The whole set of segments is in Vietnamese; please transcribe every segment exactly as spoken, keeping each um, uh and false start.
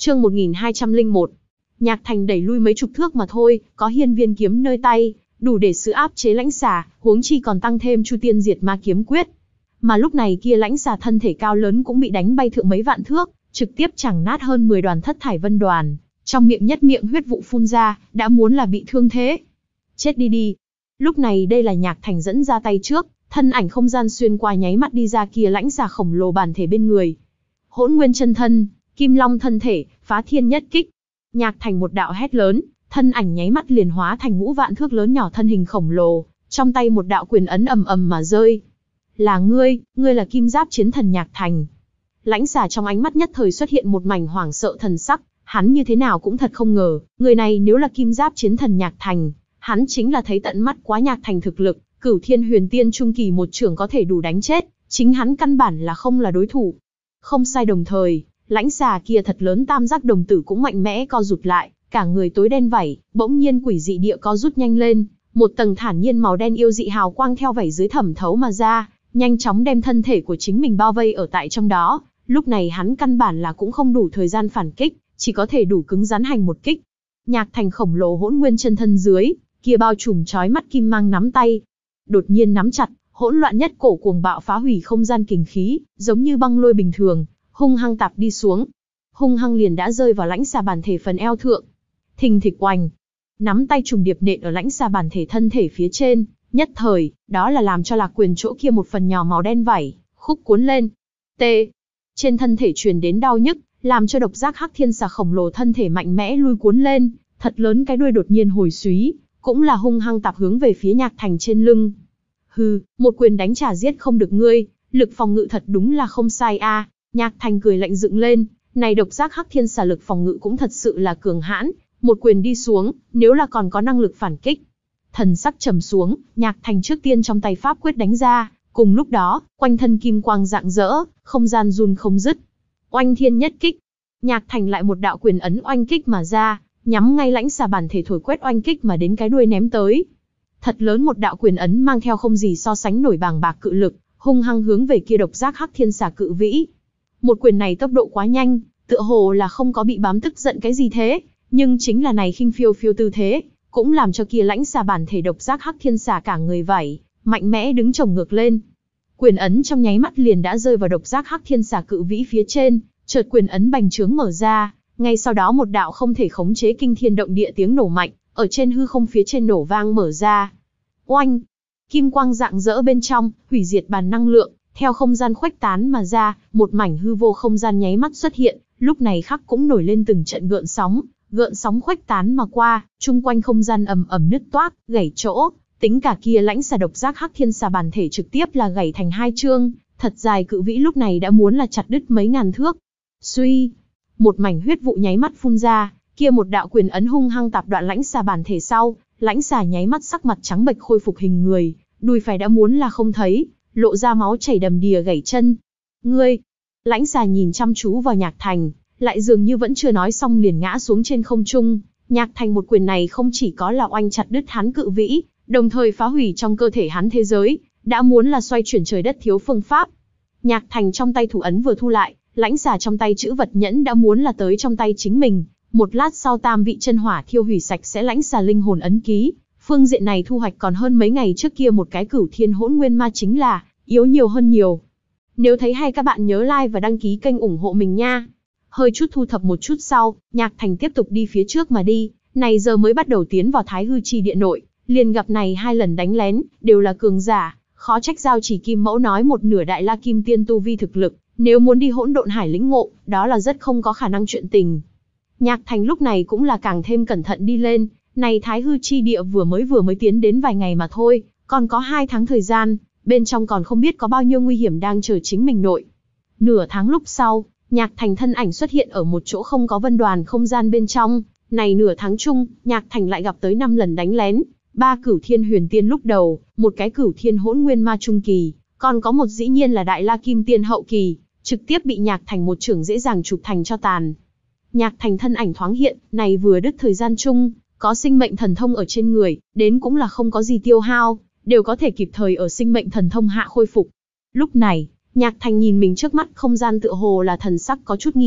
Chương một nghìn hai trăm lẻ một. Nhạc Thành đẩy lui mấy chục thước mà thôi, có hiên viên kiếm nơi tay, đủ để sự áp chế lãnh xà, huống chi còn tăng thêm Chu Tiên Diệt Ma kiếm quyết. Mà lúc này kia lãnh xà thân thể cao lớn cũng bị đánh bay thượng mấy vạn thước, trực tiếp chẳng nát hơn mười đoàn thất thải vân đoàn, trong miệng nhất miệng huyết vụ phun ra, đã muốn là bị thương thế. Chết đi đi. Lúc này đây là Nhạc Thành dẫn ra tay trước, thân ảnh không gian xuyên qua nháy mắt đi ra kia lãnh xà khổng lồ bản thể bên người. Hỗn Nguyên chân thân, Kim Long thân thể, phá thiên nhất kích. Nhạc Thành một đạo hét lớn, thân ảnh nháy mắt liền hóa thành ngũ vạn thước lớn nhỏ thân hình khổng lồ, trong tay một đạo quyền ấn ầm ầm mà rơi. Là ngươi, ngươi là Kim Giáp chiến thần Nhạc Thành. Lãnh xà trong ánh mắt nhất thời xuất hiện một mảnh hoảng sợ thần sắc, hắn như thế nào cũng thật không ngờ, người này nếu là Kim Giáp chiến thần Nhạc Thành, hắn chính là thấy tận mắt quá Nhạc Thành thực lực, Cửu Thiên Huyền Tiên trung kỳ một trưởng có thể đủ đánh chết, chính hắn căn bản là không là đối thủ. Không sai, đồng thời, lãnh xà kia thật lớn tam giác đồng tử cũng mạnh mẽ co rụt lại, cả người tối đen vảy, bỗng nhiên quỷ dị địa co rút nhanh lên, một tầng thản nhiên màu đen yêu dị hào quang theo vảy dưới thẩm thấu mà ra, nhanh chóng đem thân thể của chính mình bao vây ở tại trong đó. Lúc này hắn căn bản là cũng không đủ thời gian phản kích, chỉ có thể đủ cứng rắn hành một kích. Nhạc Thành khổng lồ hỗn nguyên chân thân dưới, kia bao trùm chói mắt kim mang nắm tay, đột nhiên nắm chặt, hỗn loạn nhất cổ cuồng bạo phá hủy không gian kình khí, giống như băng lôi bình thường, hung hăng tạp đi xuống. Hung hăng liền đã rơi vào lãnh xà bản thể phần eo thượng. Thình thịch oành, nắm tay trùng điệp nện ở lãnh xà bản thể thân thể phía trên, nhất thời, đó là làm cho Lạc Quyền chỗ kia một phần nhỏ màu đen vảy, khúc cuốn lên. T. Trên thân thể truyền đến đau nhức, làm cho độc giác hắc thiên xà khổng lồ thân thể mạnh mẽ lui cuốn lên, thật lớn cái đuôi đột nhiên hồi súy, cũng là hung hăng tạp hướng về phía Nhạc Thành trên lưng. Hừ, một quyền đánh trả giết không được ngươi, lực phòng ngự thật đúng là không sai a. À. Nhạc Thành cười lạnh dựng lên, này độc giác hắc thiên xà lực phòng ngự cũng thật sự là cường hãn, một quyền đi xuống, nếu là còn có năng lực phản kích. Thần sắc trầm xuống, Nhạc Thành trước tiên trong tay pháp quyết đánh ra, cùng lúc đó, quanh thân kim quang rạng rỡ, không gian run không dứt. Oanh thiên nhất kích. Nhạc Thành lại một đạo quyền ấn oanh kích mà ra, nhắm ngay lãnh xà bản thể thổi quét oanh kích mà đến cái đuôi ném tới. Thật lớn một đạo quyền ấn mang theo không gì so sánh nổi bàng bạc cự lực, hung hăng hướng về kia độc giác hắc thiên xà cự vĩ. Một quyền này tốc độ quá nhanh, tựa hồ là không có bị bám tức giận cái gì thế, nhưng chính là này khinh phiêu phiêu tư thế, cũng làm cho kia lãnh xà bản thể độc giác hắc thiên xà cả người vảy, mạnh mẽ đứng chồng ngược lên. Quyền ấn trong nháy mắt liền đã rơi vào độc giác hắc thiên xà cự vĩ phía trên, chợt quyền ấn bành trướng mở ra, ngay sau đó một đạo không thể khống chế kinh thiên động địa tiếng nổ mạnh, ở trên hư không phía trên nổ vang mở ra. Oanh! Kim quang rạng rỡ bên trong, hủy diệt bàn năng lượng, theo không gian khuếch tán mà ra, một mảnh hư vô không gian nháy mắt xuất hiện, lúc này khắc cũng nổi lên từng trận gợn sóng, gợn sóng khuếch tán mà qua, chung quanh không gian ầm ầm nứt toác, gãy chỗ, tính cả kia lãnh xà độc giác hắc thiên xà bản thể trực tiếp là gãy thành hai chương, thật dài cự vĩ lúc này đã muốn là chặt đứt mấy ngàn thước. Suy, một mảnh huyết vụ nháy mắt phun ra, kia một đạo quyền ấn hung hăng tạp đoạn lãnh xà bản thể sau, lãnh xà nháy mắt sắc mặt trắng bệch khôi phục hình người, đùi phải đã muốn là không thấy, lộ ra máu chảy đầm đìa gãy chân. Ngươi! Lãnh xà nhìn chăm chú vào Nhạc Thành, lại dường như vẫn chưa nói xong liền ngã xuống trên không trung. Nhạc Thành một quyền này không chỉ có là oanh chặt đứt hắn cự vĩ, đồng thời phá hủy trong cơ thể hắn thế giới, đã muốn là xoay chuyển trời đất thiếu phương pháp. Nhạc Thành trong tay thủ ấn vừa thu lại, lãnh xà trong tay chữ vật nhẫn đã muốn là tới trong tay chính mình. Một lát sau tam vị chân hỏa thiêu hủy sạch sẽ lãnh xà linh hồn ấn ký. Phương diện này thu hoạch còn hơn mấy ngày trước kia một cái cửu thiên hỗn nguyên ma chính là yếu nhiều hơn nhiều. Nếu thấy hay các bạn nhớ like và đăng ký kênh ủng hộ mình nha. Hơi chút thu thập một chút sau, Nhạc Thành tiếp tục đi phía trước mà đi, này giờ mới bắt đầu tiến vào Thái Hư Chi Địa nội, liền gặp này hai lần đánh lén, đều là cường giả, khó trách Giao Chỉ Kim Mẫu nói một nửa đại la kim tiên tu vi thực lực, nếu muốn đi hỗn độn hải lĩnh ngộ, đó là rất không có khả năng chuyện tình. Nhạc Thành lúc này cũng là càng thêm cẩn thận đi lên, này Thái Hư Chi Địa vừa mới vừa mới tiến đến vài ngày mà thôi, còn có hai tháng thời gian, bên trong còn không biết có bao nhiêu nguy hiểm đang chờ chính mình nội. Nửa tháng lúc sau, Nhạc Thành thân ảnh xuất hiện ở một chỗ không có vân đoàn không gian bên trong, này nửa tháng chung, Nhạc Thành lại gặp tới năm lần đánh lén, ba cửu thiên huyền tiên lúc đầu, một cái cửu thiên hỗn nguyên ma trung kỳ, còn có một dĩ nhiên là đại la kim tiên hậu kỳ, trực tiếp bị Nhạc Thành một chưởng dễ dàng chụp thành cho tàn. Nhạc Thành thân ảnh thoáng hiện, này vừa đứt thời gian chung, có sinh mệnh thần thông ở trên người, đến cũng là không có gì tiêu hao, đều có thể kịp thời ở sinh mệnh thần thông hạ khôi phục. Lúc này, Nhạc Thành nhìn mình trước mắt không gian tựa hồ là thần sắc có chút nghi hoặc,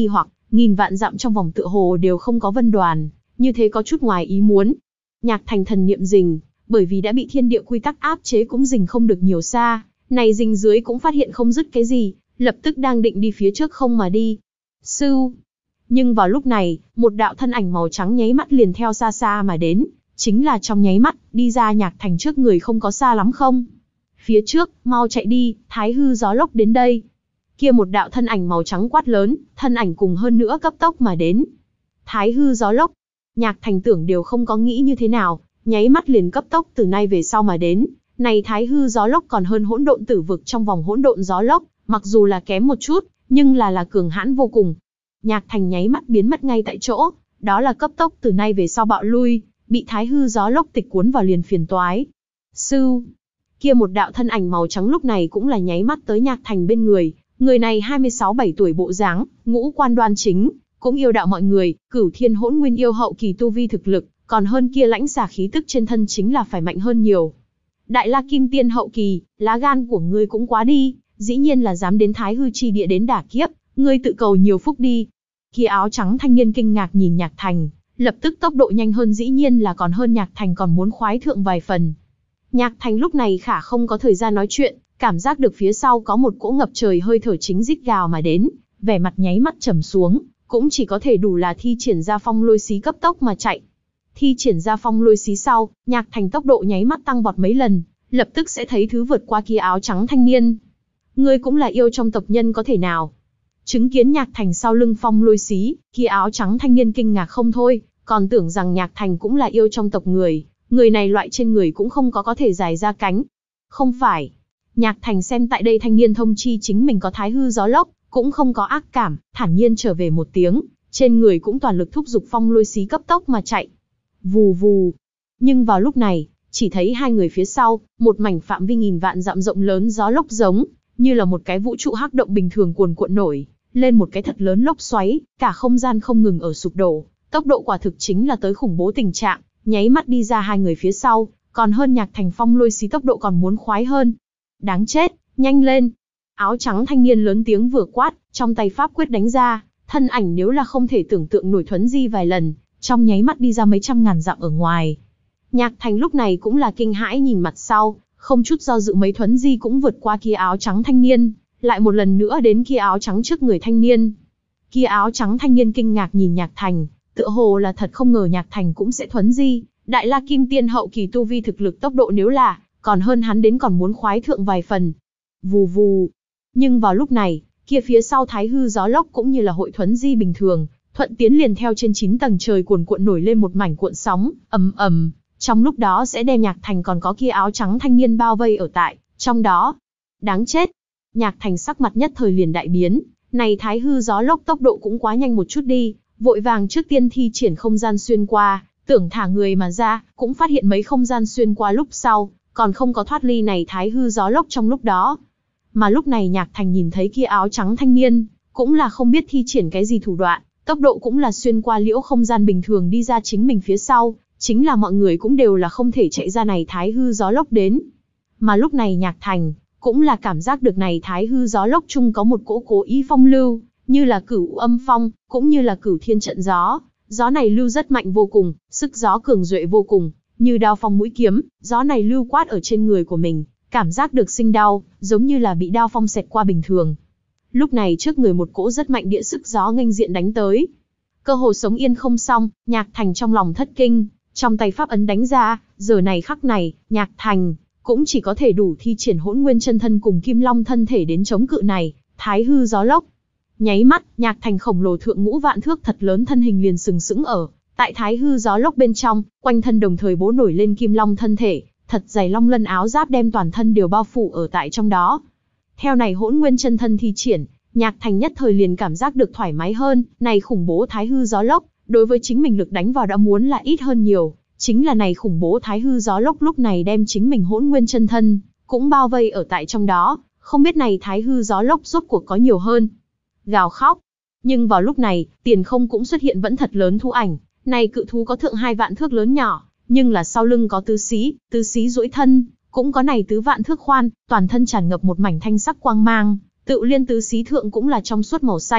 nghìn vạn dặm trong vòng tựa hồ đều không có vân đoàn, như thế có chút ngoài ý muốn. Nhạc Thành thần niệm rình, bởi vì đã bị thiên địa quy tắc áp chế cũng rình không được nhiều xa, này rình dưới cũng phát hiện không dứt cái gì, lập tức đang định đi phía trước không mà đi. Sưu. Nhưng vào lúc này, một đạo thân ảnh màu trắng nháy mắt liền theo xa xa mà đến, chính là trong nháy mắt, đi ra Nhạc Thành trước người không có xa lắm không. Phía trước, mau chạy đi, Thái Hư gió lốc đến đây. Kia một đạo thân ảnh màu trắng quát lớn, thân ảnh cùng hơn nữa cấp tốc mà đến. Thái Hư gió lốc. Nhạc Thành tưởng đều không có nghĩ như thế nào, nháy mắt liền cấp tốc từ nay về sau mà đến. Này Thái Hư gió lốc còn hơn hỗn độn tử vực trong vòng hỗn độn gió lốc, mặc dù là kém một chút, nhưng là là cường hãn vô cùng. Nhạc Thành nháy mắt biến mất ngay tại chỗ, đó là cấp tốc từ nay về sau bạo lui, bị Thái Hư gió lốc tịch cuốn vào liền phiền toái. Sưu. Kia một đạo thân ảnh màu trắng lúc này cũng là nháy mắt tới Nhạc Thành bên người, người này hai mươi sáu bảy tuổi bộ dáng, ngũ quan đoan chính, cũng yêu đạo mọi người, Cửu Thiên Hỗn Nguyên yêu hậu kỳ tu vi thực lực, còn hơn kia lãnh xà khí tức trên thân chính là phải mạnh hơn nhiều. Đại La Kim Tiên hậu kỳ, lá gan của ngươi cũng quá đi, dĩ nhiên là dám đến Thái Hư chi địa đến đả kiếp, ngươi tự cầu nhiều phúc đi. Kia áo trắng thanh niên kinh ngạc nhìn Nhạc Thành, lập tức tốc độ nhanh hơn dĩ nhiên là còn hơn Nhạc Thành còn muốn khoái thượng vài phần. Nhạc Thành lúc này khả không có thời gian nói chuyện, cảm giác được phía sau có một cỗ ngập trời hơi thở chính rít gào mà đến, vẻ mặt nháy mắt trầm xuống, cũng chỉ có thể đủ là thi triển ra phong lôi xí cấp tốc mà chạy. Thi triển ra phong lôi xí sau, Nhạc Thành tốc độ nháy mắt tăng vọt mấy lần, lập tức sẽ thấy thứ vượt qua kia áo trắng thanh niên. Ngươi cũng là yêu trong tộc nhân có thể nào? Chứng kiến Nhạc Thành sau lưng phong lôi xí, kia áo trắng thanh niên kinh ngạc không thôi, còn tưởng rằng Nhạc Thành cũng là yêu trong tộc người, người này loại trên người cũng không có có thể dài ra cánh. Không phải. Nhạc Thành xem tại đây thanh niên thông chi chính mình có Thái Hư gió lốc, cũng không có ác cảm, thản nhiên trở về một tiếng, trên người cũng toàn lực thúc giục phong lôi xí cấp tốc mà chạy. Vù vù. Nhưng vào lúc này, chỉ thấy hai người phía sau, một mảnh phạm vi nghìn vạn dặm rộng lớn gió lốc giống, như là một cái vũ trụ hắc động bình thường cuồn cuộn nổi, lên một cái thật lớn lốc xoáy, cả không gian không ngừng ở sụp đổ, tốc độ quả thực chính là tới khủng bố tình trạng, nháy mắt đi ra hai người phía sau, còn hơn Nhạc Thành phong lôi xí tốc độ còn muốn khoái hơn. Đáng chết, nhanh lên. Áo trắng thanh niên lớn tiếng vừa quát, trong tay pháp quyết đánh ra, thân ảnh nếu là không thể tưởng tượng nổi thuấn di vài lần, trong nháy mắt đi ra mấy trăm ngàn dặm ở ngoài. Nhạc Thành lúc này cũng là kinh hãi nhìn mặt sau, không chút do dự mấy thuấn di cũng vượt qua kia áo trắng thanh niên, lại một lần nữa đến kia áo trắng trước người thanh niên. Kia áo trắng thanh niên kinh ngạc nhìn Nhạc Thành, tựa hồ là thật không ngờ Nhạc Thành cũng sẽ thuấn di, Đại La Kim Tiên hậu kỳ tu vi thực lực tốc độ nếu là, còn hơn hắn đến còn muốn khoái thượng vài phần. Vù vù. Nhưng vào lúc này, kia phía sau Thái Hư gió lốc cũng như là hội thuấn di bình thường, thuận tiến liền theo trên chín tầng trời cuồn cuộn nổi lên một mảnh cuộn sóng, ầm ầm, trong lúc đó sẽ đem Nhạc Thành còn có kia áo trắng thanh niên bao vây ở tại trong đó. Đáng chết. Nhạc Thành sắc mặt nhất thời liền đại biến, này Thái Hư gió lốc tốc độ cũng quá nhanh một chút đi, vội vàng trước tiên thi triển không gian xuyên qua, tưởng thả người mà ra, cũng phát hiện mấy không gian xuyên qua lúc sau, còn không có thoát ly này Thái Hư gió lốc trong lúc đó. Mà lúc này Nhạc Thành nhìn thấy kia áo trắng thanh niên, cũng là không biết thi triển cái gì thủ đoạn, tốc độ cũng là xuyên qua liễu không gian bình thường đi ra chính mình phía sau, chính là mọi người cũng đều là không thể chạy ra này Thái Hư gió lốc đến. Mà lúc này Nhạc Thành, cũng là cảm giác được này Thái Hư gió lốc chung có một cỗ cố ý phong lưu, như là Cửu Âm Phong, cũng như là Cửu Thiên Trận Gió. Gió này lưu rất mạnh vô cùng, sức gió cường duệ vô cùng, như đao phong mũi kiếm, gió này lưu quát ở trên người của mình, cảm giác được sinh đau, giống như là bị đao phong xẹt qua bình thường. Lúc này trước người một cỗ rất mạnh địa sức gió nghênh diện đánh tới. Cơ hồ sống yên không xong, Nhạc Thành trong lòng thất kinh, trong tay pháp ấn đánh ra, giờ này khắc này, Nhạc Thành cũng chỉ có thể đủ thi triển Hỗn Nguyên chân thân cùng Kim Long thân thể đến chống cự này Thái Hư gió lốc. Nháy mắt, Nhạc Thành khổng lồ thượng ngũ vạn thước thật lớn thân hình liền sừng sững ở tại Thái Hư gió lốc bên trong, quanh thân đồng thời bố nổi lên Kim Long thân thể, thật dày long lân áo giáp đem toàn thân đều bao phủ ở tại trong đó. Theo này Hỗn Nguyên chân thân thi triển, Nhạc Thành nhất thời liền cảm giác được thoải mái hơn, này khủng bố Thái Hư gió lốc, đối với chính mình lực đánh vào đã muốn là ít hơn nhiều, chính là này khủng bố Thái Hư gió lốc lúc này đem chính mình Hỗn Nguyên chân thân cũng bao vây ở tại trong đó, không biết này Thái Hư gió lốc rốt cuộc có nhiều hơn. Gào khóc. Nhưng vào lúc này, tiền không cũng xuất hiện vẫn thật lớn thú ảnh, này cự thú có thượng hai vạn thước lớn nhỏ, nhưng là sau lưng có tứ xí, tứ xí duỗi thân, cũng có này tứ vạn thước khoan, toàn thân tràn ngập một mảnh thanh sắc quang mang, tự liên tứ xí thượng cũng là trong suốt màu xanh,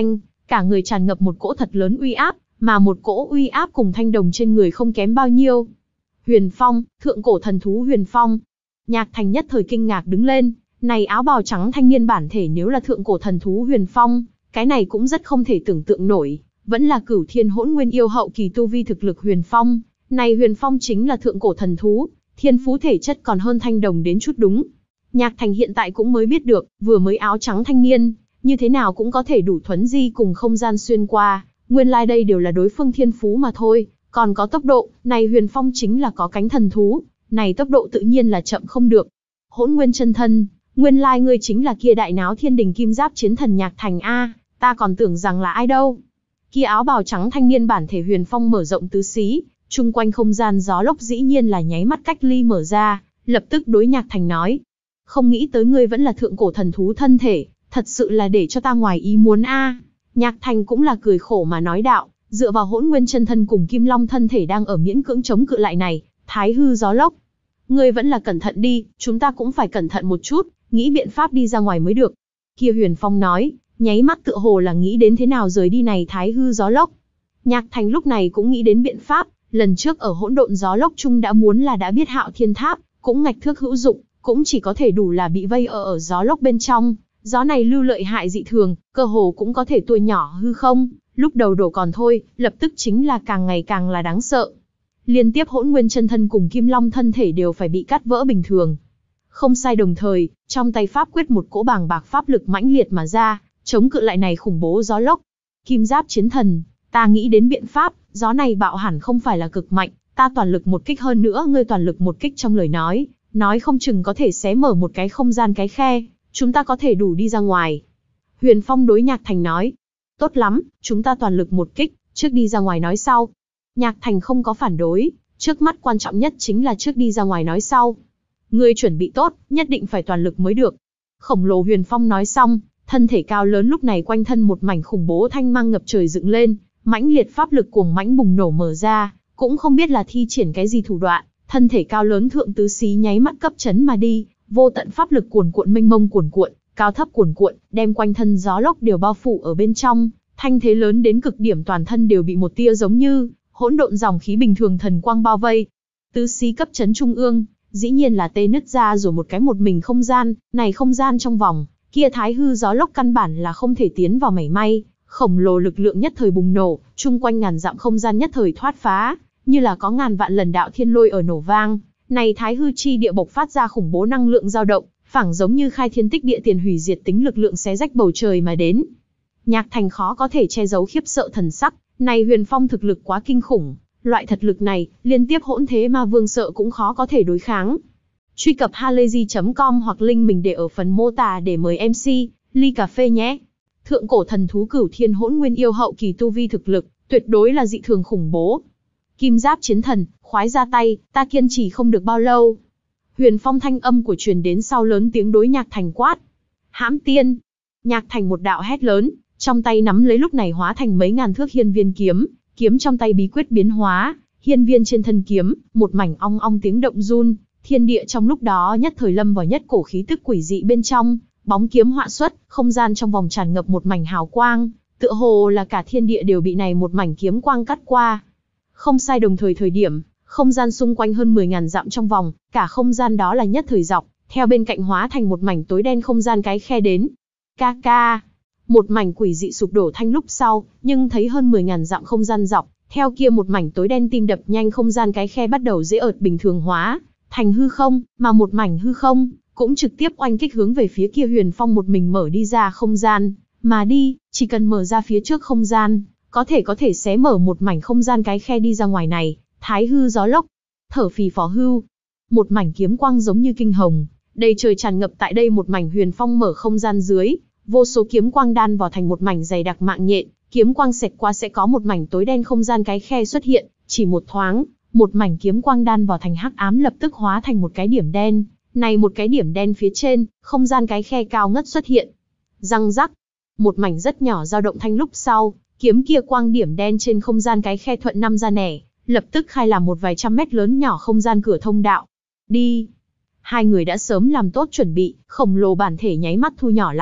cả người tràn ngập một cỗ thật lớn uy áp, mà một cỗ uy áp cùng thanh đồng trên người không kém bao nhiêu. Huyền Phong, thượng cổ thần thú Huyền Phong. Nhạc Thành nhất thời kinh ngạc đứng lên, này áo bào trắng thanh niên bản thể nếu là thượng cổ thần thú Huyền Phong, cái này cũng rất không thể tưởng tượng nổi, vẫn là Cửu Thiên Hỗn Nguyên yêu hậu kỳ tu vi thực lực Huyền Phong, này Huyền Phong chính là thượng cổ thần thú, thiên phú thể chất còn hơn thanh đồng đến chút đúng. Nhạc Thành hiện tại cũng mới biết được, vừa mới áo trắng thanh niên, như thế nào cũng có thể đủ thuấn di cùng không gian xuyên qua, nguyên lai like đây đều là đối phương thiên phú mà thôi, còn có tốc độ, này Huyền Phong chính là có cánh thần thú, này tốc độ tự nhiên là chậm không được. Hỗn Nguyên chân thân, nguyên lai like ngươi chính là kia đại náo thiên đình kim giáp chiến thần Nhạc Thành a, ta còn tưởng rằng là ai đâu. Kia áo bào trắng thanh niên bản thể Huyền Phong mở rộng tứ xí, chung quanh không gian gió lốc dĩ nhiên là nháy mắt cách ly mở ra, lập tức đối Nhạc Thành nói: "Không nghĩ tới ngươi vẫn là thượng cổ thần thú thân thể, thật sự là để cho ta ngoài ý muốn a." Nhạc Thành cũng là cười khổ mà nói đạo, dựa vào Hỗn Nguyên chân thân cùng Kim Long thân thể đang ở miễn cưỡng chống cự lại này, thái hư gió lốc. Ngươi vẫn là cẩn thận đi, chúng ta cũng phải cẩn thận một chút, nghĩ biện pháp đi ra ngoài mới được. Kia Huyền Phong nói, nháy mắt tựa hồ là nghĩ đến thế nào rời đi này thái hư gió lốc. Nhạc Thành lúc này cũng nghĩ đến biện pháp, lần trước ở hỗn độn gió lốc chung đã muốn là đã biết Hạo Thiên Tháp, cũng ngạch thước hữu dụng, cũng chỉ có thể đủ là bị vây ở ở gió lốc bên trong. Gió này lưu lợi hại dị thường, cơ hồ cũng có thể tua nhỏ hư không, lúc đầu đổ còn thôi, lập tức chính là càng ngày càng là đáng sợ. Liên tiếp Hỗn Nguyên chân thân cùng Kim Long thân thể đều phải bị cắt vỡ bình thường. Không sai, đồng thời, trong tay pháp quyết một cỗ bàng bạc pháp lực mãnh liệt mà ra, chống cự lại này khủng bố gió lốc. Kim giáp chiến thần, ta nghĩ đến biện pháp, gió này bạo hẳn không phải là cực mạnh, ta toàn lực một kích hơn nữa ngươi toàn lực một kích trong lời nói, nói không chừng có thể xé mở một cái không gian cái khe, chúng ta có thể đủ đi ra ngoài. Huyền Phong đối Nhạc Thành nói, tốt lắm, chúng ta toàn lực một kích, trước đi ra ngoài nói sau. Nhạc Thành không có phản đối, trước mắt quan trọng nhất chính là trước đi ra ngoài nói sau. Ngươi chuẩn bị tốt, nhất định phải toàn lực mới được. Khổng lồ Huyền Phong nói xong, thân thể cao lớn lúc này quanh thân một mảnh khủng bố thanh mang ngập trời dựng lên, mãnh liệt pháp lực cuồng mãnh bùng nổ mở ra, cũng không biết là thi triển cái gì thủ đoạn, thân thể cao lớn thượng tứ xí nháy mắt cấp chấn mà đi, vô tận pháp lực cuồn cuộn mênh mông cuồn cuộn, cao thấp cuồn cuộn, đem quanh thân gió lốc đều bao phủ ở bên trong, thanh thế lớn đến cực điểm, toàn thân đều bị một tia giống như hỗn độn dòng khí bình thường thần quang bao vây. Tứ xí cấp chấn trung ương, dĩ nhiên là tê nứt ra rồi một cái một mình không gian, này không gian trong vòng, kia thái hư gió lốc căn bản là không thể tiến vào mảy may, khổng lồ lực lượng nhất thời bùng nổ, chung quanh ngàn dặm không gian nhất thời thoát phá, như là có ngàn vạn lần đạo thiên lôi ở nổ vang, này thái hư chi địa bộc phát ra khủng bố năng lượng dao động, phảng giống như khai thiên tích địa tiền hủy diệt tính lực lượng xé rách bầu trời mà đến. Nhạc Thành khó có thể che giấu khiếp sợ thần sắc, này Huyền Phong thực lực quá kinh khủng, loại thật lực này, liên tiếp hỗn thế ma vương sợ cũng khó có thể đối kháng. Truy cập halayzi chấm com hoặc link mình để ở phần mô tả để mời em xê, ly cà phê nhé. Thượng cổ thần thú Cửu Thiên Hỗn Nguyên yêu hậu kỳ tu vi thực lực, tuyệt đối là dị thường khủng bố. Kim giáp chiến thần, khoái ra tay, ta kiên trì không được bao lâu. Huyền Phong thanh âm của truyền đến sau lớn tiếng đối Nhạc Thành quát. Hãm tiên. Nhạc Thành một đạo hét lớn, trong tay nắm lấy lúc này hóa thành mấy ngàn thước hiên viên kiếm, kiếm trong tay bí quyết biến hóa, hiên viên trên thân kiếm, một mảnh ong ong tiếng động run, thiên địa trong lúc đó nhất thời lâm vào nhất cổ khí tức quỷ dị bên trong, bóng kiếm họa xuất, không gian trong vòng tràn ngập một mảnh hào quang, tựa hồ là cả thiên địa đều bị này một mảnh kiếm quang cắt qua. Không sai, đồng thời thời điểm, không gian xung quanh hơn mười ngàn dặm trong vòng, cả không gian đó là nhất thời dọc, theo bên cạnh hóa thành một mảnh tối đen không gian cái khe đến. Ca ca. Một mảnh quỷ dị sụp đổ thanh lúc sau, nhưng thấy hơn mười ngàn dặm không gian dọc, theo kia một mảnh tối đen tim đập nhanh không gian cái khe bắt đầu dễ ợt bình thường hóa, thành hư không, mà một mảnh hư không, cũng trực tiếp oanh kích hướng về phía kia Huyền Phong một mình mở đi ra không gian, mà đi, chỉ cần mở ra phía trước không gian, có thể có thể xé mở một mảnh không gian cái khe đi ra ngoài này, thái hư gió lốc, thở phì phò hưu, một mảnh kiếm quang giống như kinh hồng, đầy trời tràn ngập tại đây một mảnh Huyền Phong mở không gian dưới, vô số kiếm quang đan vào thành một mảnh dày đặc mạng nhện, kiếm quang xẹt qua sẽ có một mảnh tối đen không gian cái khe xuất hiện, chỉ một thoáng, một mảnh kiếm quang đan vào thành hắc ám lập tức hóa thành một cái điểm đen, này một cái điểm đen phía trên, không gian cái khe cao ngất xuất hiện. Răng rắc, một mảnh rất nhỏ dao động thanh lúc sau, kiếm kia quang điểm đen trên không gian cái khe thuận năm ra nẻ, lập tức khai làm một vài trăm mét lớn nhỏ không gian cửa thông đạo. Đi. Hai người đã sớm làm tốt chuẩn bị, khổng lồ bản thể nháy mắt thu nhỏ lại,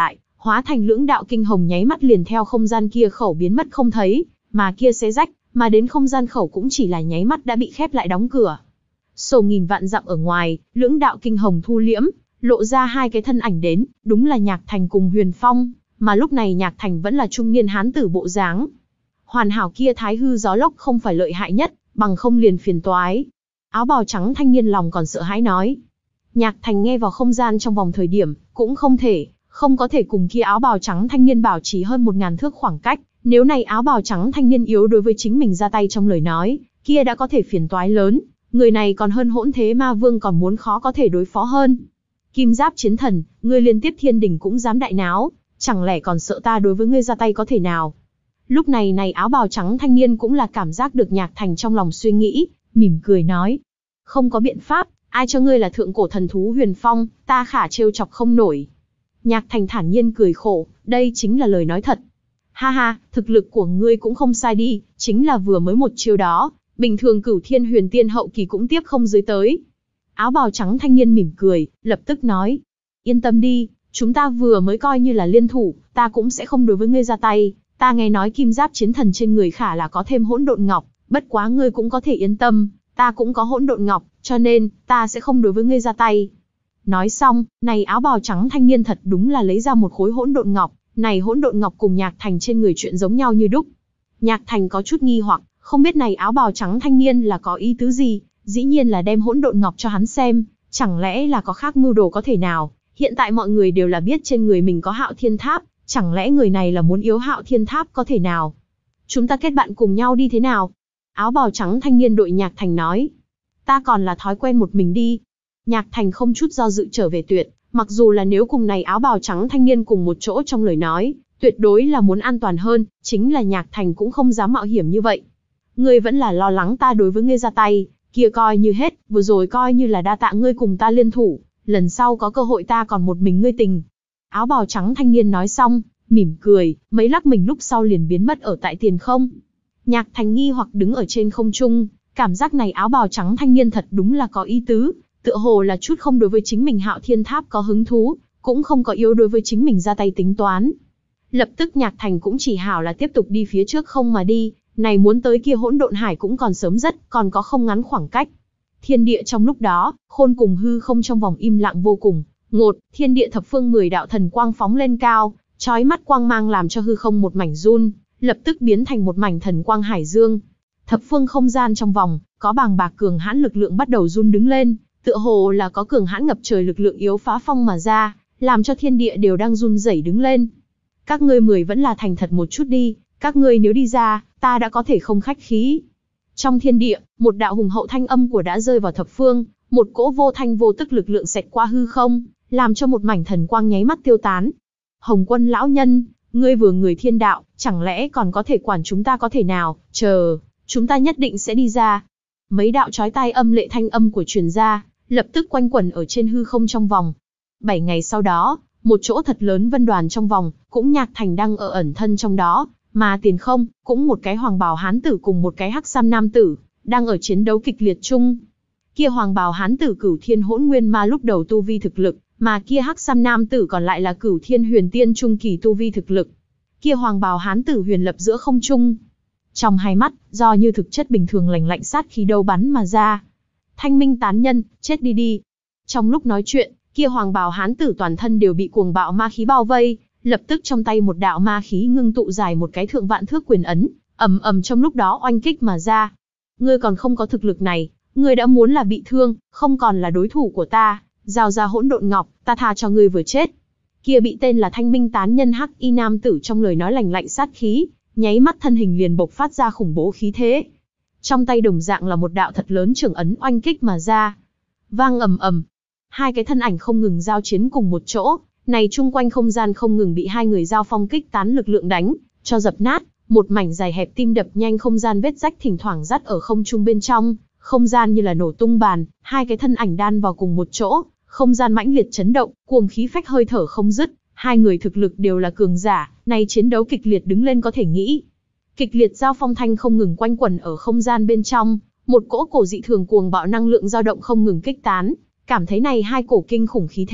hóa thành lưỡng đạo kinh hồng nháy mắt liền theo không gian kia khẩu biến mất không thấy, mà kia xé rách, mà đến không gian khẩu cũng chỉ là nháy mắt đã bị khép lại đóng cửa. Sổ nghìn vạn dặm ở ngoài, lưỡng đạo kinh hồng thu liễm, lộ ra hai cái thân ảnh đến, đúng là Nhạc Thành cùng Huyền Phong, mà lúc này Nhạc Thành vẫn là trung niên hán tử bộ dáng. Hoàn hảo kia thái hư gió lốc không phải lợi hại nhất, bằng không liền phiền toái. Áo bào trắng thanh niên lòng còn sợ hãi nói. Nhạc Thành nghe vào không gian trong vòng thời điểm, cũng không thể, không có thể cùng kia áo bào trắng thanh niên bảo trì hơn một ngàn thước khoảng cách. Nếu này áo bào trắng thanh niên yếu đối với chính mình ra tay trong lời nói, kia đã có thể phiền toái lớn. Người này còn hơn hỗn thế ma vương còn muốn khó có thể đối phó hơn. Kim giáp chiến thần, ngươi liên tiếp thiên đỉnh cũng dám đại náo, chẳng lẽ còn sợ ta đối với ngươi ra tay có thể nào? Lúc này này áo bào trắng thanh niên cũng là cảm giác được Nhạc Thành trong lòng suy nghĩ, mỉm cười nói. Không có biện pháp, ai cho ngươi là thượng cổ thần thú Huyền Phong, ta khả trêu chọc không nổi. Nhạc Thành thản nhiên cười khổ, đây chính là lời nói thật. Ha ha, thực lực của ngươi cũng không sai đi, chính là vừa mới một chiêu đó, bình thường Cửu Thiên Huyền Tiên hậu kỳ cũng tiếp không dưới tới. Áo bào trắng thanh niên mỉm cười, lập tức nói. Yên tâm đi, chúng ta vừa mới coi như là liên thủ, ta cũng sẽ không đối với ngươi ra tay. Ta nghe nói kim giáp chiến thần trên người khả là có thêm hỗn độn ngọc, bất quá ngươi cũng có thể yên tâm, ta cũng có hỗn độn ngọc, cho nên, ta sẽ không đối với ngươi ra tay. Nói xong, này áo bào trắng thanh niên thật đúng là lấy ra một khối hỗn độn ngọc, này hỗn độn ngọc cùng Nhạc Thành trên người chuyện giống nhau như đúc. Nhạc Thành có chút nghi hoặc, không biết này áo bào trắng thanh niên là có ý tứ gì, dĩ nhiên là đem hỗn độn ngọc cho hắn xem, chẳng lẽ là có khác mưu đồ có thể nào? Hiện tại mọi người đều là biết trên người mình có Hạo Thiên Tháp, chẳng lẽ người này là muốn yếu Hạo Thiên Tháp có thể nào? Chúng ta kết bạn cùng nhau đi thế nào? Áo bào trắng thanh niên đội Nhạc Thành nói. Ta còn là thói quen một mình đi. Nhạc Thành không chút do dự trở về Tuyệt, mặc dù là nếu cùng này áo bào trắng thanh niên cùng một chỗ trong lời nói, tuyệt đối là muốn an toàn hơn, chính là Nhạc Thành cũng không dám mạo hiểm như vậy. Ngươi vẫn là lo lắng ta đối với ngươi ra tay, kia coi như hết, vừa rồi coi như là đa tạ ngươi cùng ta liên thủ, lần sau có cơ hội ta còn một mình ngươi tình. Áo bào trắng thanh niên nói xong, mỉm cười, mấy lắc mình lúc sau liền biến mất ở tại tiền không. Nhạc Thành nghi hoặc đứng ở trên không trung, cảm giác này áo bào trắng thanh niên thật đúng là có ý tứ, tựa hồ là chút không đối với chính mình Hạo Thiên Tháp có hứng thú, cũng không có yếu đối với chính mình ra tay tính toán. Lập tức Nhạc Thành cũng chỉ hảo là tiếp tục đi phía trước không mà đi, này muốn tới kia hỗn độn hải cũng còn sớm rất, còn có không ngắn khoảng cách. Thiên địa trong lúc đó, khôn cùng hư không trong vòng im lặng vô cùng, ngột, thiên địa thập phương mười đạo thần quang phóng lên cao, chói mắt quang mang làm cho hư không một mảnh run, lập tức biến thành một mảnh thần quang hải dương. Thập phương không gian trong vòng, có bàng bạc cường hãn lực lượng bắt đầu run đứng lên, tựa hồ là có cường hãn ngập trời lực lượng yếu phá phong mà ra, làm cho thiên địa đều đang run rẩy đứng lên. Các ngươi mười vẫn là thành thật một chút đi, các ngươi nếu đi ra, ta đã có thể không khách khí. Trong thiên địa, một đạo hùng hậu thanh âm của đã rơi vào thập phương, một cỗ vô thanh vô tức lực lượng xẹt qua hư không, làm cho một mảnh thần quang nháy mắt tiêu tán. Hồng Quân lão nhân, ngươi vừa người thiên đạo, chẳng lẽ còn có thể quản chúng ta có thể nào? Chờ, chúng ta nhất định sẽ đi ra. Mấy đạo chói tai âm lệ thanh âm của truyền ra, lập tức quanh quẩn ở trên hư không trong vòng. Bảy ngày sau đó, một chỗ thật lớn vân đoàn trong vòng, cũng Nhạc Thành đang ở ẩn thân trong đó, mà tiền không, cũng một cái hoàng bào hán tử cùng một cái hắc sam nam tử, đang ở chiến đấu kịch liệt chung. Kia hoàng bào hán tử Cửu Thiên Hỗn Nguyên Ma lúc đầu tu vi thực lực, mà kia hắc sam nam tử còn lại là Cửu Thiên Huyền Tiên trung kỳ tu vi thực lực. Kia hoàng bào hán tử huyền lập giữa không trung, trong hai mắt, do như thực chất bình thường lạnh lạnh sát khí đâu bắn mà ra. Thanh minh tán nhân, chết đi đi. Trong lúc nói chuyện, kia hoàng bào hán tử toàn thân đều bị cuồng bạo ma khí bao vây, lập tức trong tay một đạo ma khí ngưng tụ dài một cái thượng vạn thước quyền ấn, ầm ầm trong lúc đó oanh kích mà ra. Ngươi còn không có thực lực này, ngươi đã muốn là bị thương, không còn là đối thủ của ta, giao ra hỗn độn ngọc, ta tha cho ngươi vừa chết. Kia bị tên là Thanh minh tán nhân hắc y nam tử trong lời nói lạnh lạnh sát khí, nháy mắt thân hình liền bộc phát ra khủng bố khí thế. Trong tay đồng dạng là một đạo thật lớn trường ấn oanh kích mà ra. Vang ầm ầm, hai cái thân ảnh không ngừng giao chiến cùng một chỗ, này chung quanh không gian không ngừng bị hai người giao phong kích tán lực lượng đánh cho dập nát, một mảnh dài hẹp tim đập nhanh không gian vết rách thỉnh thoảng dắt ở không trung bên trong, không gian như là nổ tung bàn, hai cái thân ảnh đan vào cùng một chỗ, không gian mãnh liệt chấn động, cuồng khí phách hơi thở không dứt, hai người thực lực đều là cường giả, này chiến đấu kịch liệt đứng lên có thể nghĩ. Kịch liệt giao phong thanh không ngừng quanh quẩn ở không gian bên trong, một cỗ cổ dị thường cuồng bạo năng lượng dao động không ngừng kích tán, cảm thấy này hai cổ kinh khủng khí thế,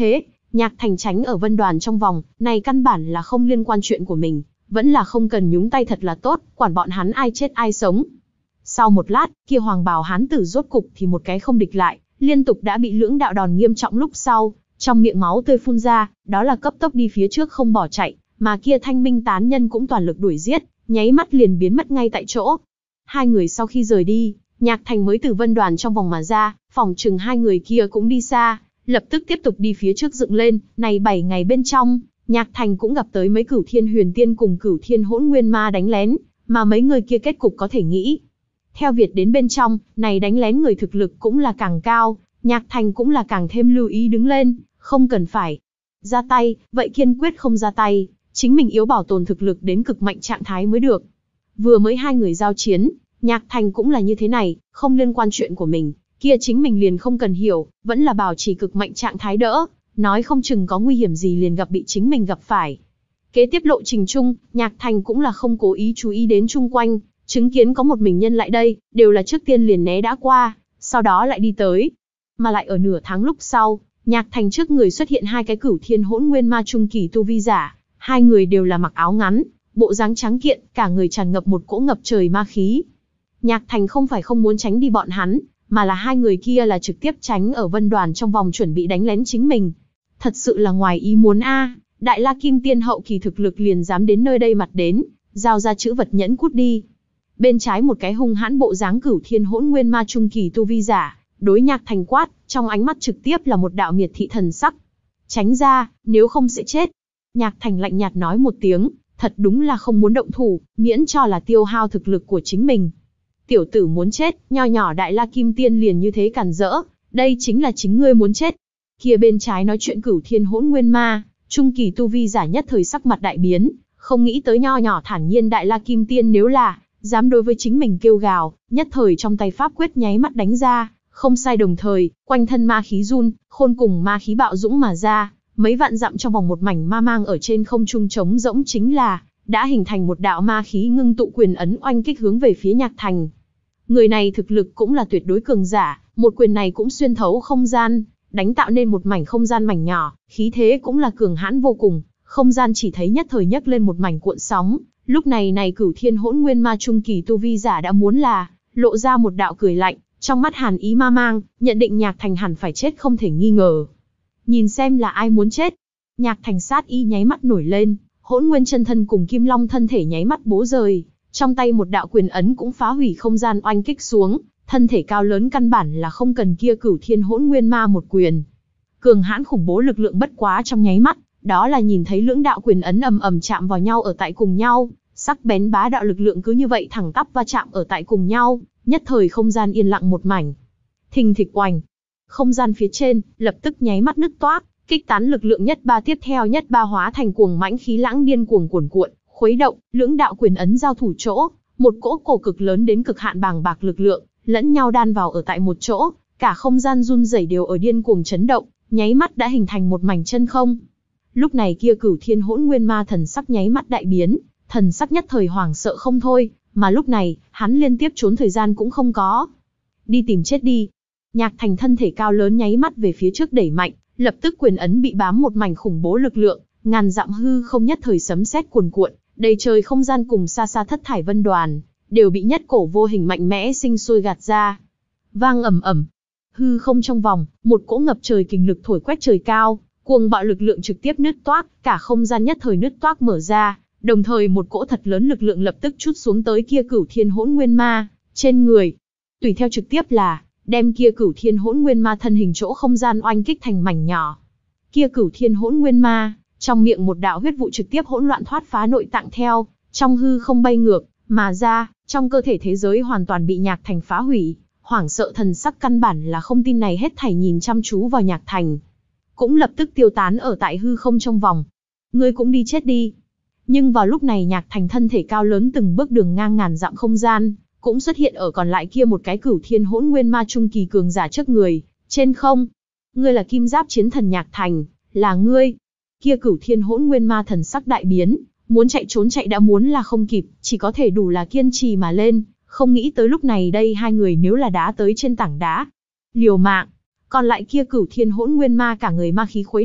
Nhạc Thành tránh ở Vân Đoàn trong vòng, này căn bản là không liên quan chuyện của mình, vẫn là không cần nhúng tay thật là tốt, quản bọn hắn ai chết ai sống. Sau một lát, kia hoàng bào hán tử rốt cục thì một cái không địch lại, liên tục đã bị lưỡng đạo đòn nghiêm trọng lúc sau, trong miệng máu tươi phun ra, đó là cấp tốc đi phía trước không bỏ chạy, mà kia thanh minh tán nhân cũng toàn lực đuổi giết, nháy mắt liền biến mất ngay tại chỗ. Hai người sau khi rời đi, Nhạc Thành mới từ Vân Đoàn trong vòng mà ra, phòng chừng hai người kia cũng đi xa, lập tức tiếp tục đi phía trước dựng lên, này bảy ngày bên trong, Nhạc Thành cũng gặp tới mấy Cửu Thiên Huyền Tiên cùng Cửu Thiên Hỗn Nguyên Ma đánh lén, mà mấy người kia kết cục có thể nghĩ. Theo Việt đến bên trong, này đánh lén người thực lực cũng là càng cao, Nhạc Thành cũng là càng thêm lưu ý đứng lên, không cần phải ra tay, vậy kiên quyết không ra tay, chính mình yếu bảo tồn thực lực đến cực mạnh trạng thái mới được. Vừa mới hai người giao chiến, Nhạc Thành cũng là như thế này, không liên quan chuyện của mình, kia chính mình liền không cần hiểu, vẫn là bảo trì cực mạnh trạng thái đỡ, nói không chừng có nguy hiểm gì liền gặp bị chính mình gặp phải. Kế tiếp lộ trình chung, Nhạc Thành cũng là không cố ý chú ý đến chung quanh, chứng kiến có một mình nhân lại đây, đều là trước tiên liền né đã qua, sau đó lại đi tới. Mà lại ở nửa tháng lúc sau, Nhạc Thành trước người xuất hiện hai cái Cửu Thiên Hỗn Nguyên Ma trung kỳ tu vi giả, hai người đều là mặc áo ngắn, bộ dáng trắng kiện, cả người tràn ngập một cỗ ngập trời ma khí. Nhạc Thành không phải không muốn tránh đi bọn hắn, mà là hai người kia là trực tiếp tránh ở Vân Đoàn trong vòng chuẩn bị đánh lén chính mình. Thật sự là ngoài ý muốn a, Đại La Kim Tiên hậu kỳ thực lực liền dám đến nơi đây mặt đến, giao ra chữ vật nhẫn cút đi. Bên trái một cái hung hãn bộ dáng Cửu Thiên Hỗn Nguyên Ma trung kỳ tu vi giả, đối Nhạc Thành quát, trong ánh mắt trực tiếp là một đạo miệt thị thần sắc. Tránh ra, nếu không sẽ chết. Nhạc Thành lạnh nhạt nói một tiếng, thật đúng là không muốn động thủ, miễn cho là tiêu hao thực lực của chính mình. Tiểu tử muốn chết, nho nhỏ Đại La Kim Tiên liền như thế cản rỡ, đây chính là chính ngươi muốn chết. Kia bên trái nói chuyện Cửu Thiên Hỗn Nguyên Ma, trung kỳ tu vi giả nhất thời sắc mặt đại biến, không nghĩ tới nho nhỏ thản nhiên Đại La Kim Tiên nếu là dám đối với chính mình kêu gào, nhất thời trong tay pháp quyết nháy mắt đánh ra, không sai đồng thời, quanh thân ma khí run, khôn cùng ma khí bạo dũng mà ra, mấy vạn dặm trong vòng một mảnh ma mang ở trên không trung trống rỗng chính là đã hình thành một đạo ma khí ngưng tụ quyền ấn oanh kích hướng về phía Nhạc Thành. Người này thực lực cũng là tuyệt đối cường giả, một quyền này cũng xuyên thấu không gian, đánh tạo nên một mảnh không gian mảnh nhỏ, khí thế cũng là cường hãn vô cùng, không gian chỉ thấy nhất thời nhấc lên một mảnh cuộn sóng. Lúc này này Cửu Thiên Hỗn Nguyên Ma trung kỳ tu vi giả đã muốn là lộ ra một đạo cười lạnh, trong mắt hàn ý ma mang, nhận định Nhạc Thành hẳn phải chết không thể nghi ngờ. Nhìn xem là ai muốn chết. Nhạc Thành sát ý nháy mắt nổi lên, Hỗn Nguyên chân thân cùng Kim Long thân thể nháy mắt bố rời, trong tay một đạo quyền ấn cũng phá hủy không gian oanh kích xuống, thân thể cao lớn căn bản là không cần kia Cửu Thiên Hỗn Nguyên Ma một quyền. Cường hãn khủng bố lực lượng bất quá trong nháy mắt, đó là nhìn thấy lưỡng đạo quyền ấn ầm ầm chạm vào nhau ở tại cùng nhau, sắc bén bá đạo lực lượng cứ như vậy thẳng tắp va chạm ở tại cùng nhau, nhất thời không gian yên lặng một mảnh. Thình thịch oành, không gian phía trên lập tức nháy mắt nứt toác, kích tán lực lượng nhất ba tiếp theo nhất ba hóa thành cuồng mãnh khí lãng điên cuồng cuồn cuộn, khuấy động, lưỡng đạo quyền ấn giao thủ chỗ, một cỗ cổ cực lớn đến cực hạn bàng bạc lực lượng, lẫn nhau đan vào ở tại một chỗ, cả không gian run rẩy đều ở điên cuồng chấn động, nháy mắt đã hình thành một mảnh chân không. Lúc này kia Cửu Thiên Hỗn Nguyên Ma thần sắc nháy mắt đại biến, thần sắc nhất thời hoảng sợ không thôi, mà lúc này, hắn liên tiếp trốn thời gian cũng không có. Đi tìm chết đi. Nhạc Thành thân thể cao lớn nháy mắt về phía trước đẩy mạnh, lập tức quyền ấn bị bám một mảnh khủng bố lực lượng, ngàn dặm hư không nhất thời sấm sét cuồn cuộn, đầy trời không gian cùng xa xa thất thải vân đoàn, đều bị nhất cổ vô hình mạnh mẽ sinh sôi gạt ra. Vang ầm ầm, hư không trong vòng, một cỗ ngập trời kình lực thổi quét trời cao, cuồng bạo lực lượng trực tiếp nứt toác, cả không gian nhất thời nứt toác mở ra, đồng thời một cỗ thật lớn lực lượng lập tức trút xuống tới kia Cửu Thiên Hỗn Nguyên Ma trên người. Tùy theo trực tiếp là đem kia Cửu Thiên Hỗn Nguyên Ma thân hình chỗ không gian oanh kích thành mảnh nhỏ. Kia Cửu Thiên Hỗn Nguyên Ma, trong miệng một đạo huyết vụ trực tiếp hỗn loạn thoát phá nội tạng theo, trong hư không bay ngược mà ra, trong cơ thể thế giới hoàn toàn bị Nhạc Thành phá hủy. Hoảng sợ thần sắc căn bản là không tin này hết thảy nhìn chăm chú vào Nhạc Thành, cũng lập tức tiêu tán ở tại hư không trong vòng. Ngươi cũng đi chết đi. Nhưng vào lúc này Nhạc Thành thân thể cao lớn từng bước đường ngang ngàn dặm không gian, cũng xuất hiện ở còn lại kia một cái Cửu Thiên Hỗn Nguyên Ma trung kỳ cường giả trước người, trên không. Ngươi là Kim Giáp Chiến Thần Nhạc Thành, là ngươi. Kia Cửu Thiên Hỗn Nguyên Ma thần sắc đại biến, muốn chạy trốn chạy đã muốn là không kịp, chỉ có thể đủ là kiên trì mà lên, không nghĩ tới lúc này đây hai người nếu là đá tới trên tảng đá. Liều mạng. Còn lại kia Cửu Thiên Hỗn Nguyên Ma cả người ma khí khuấy động,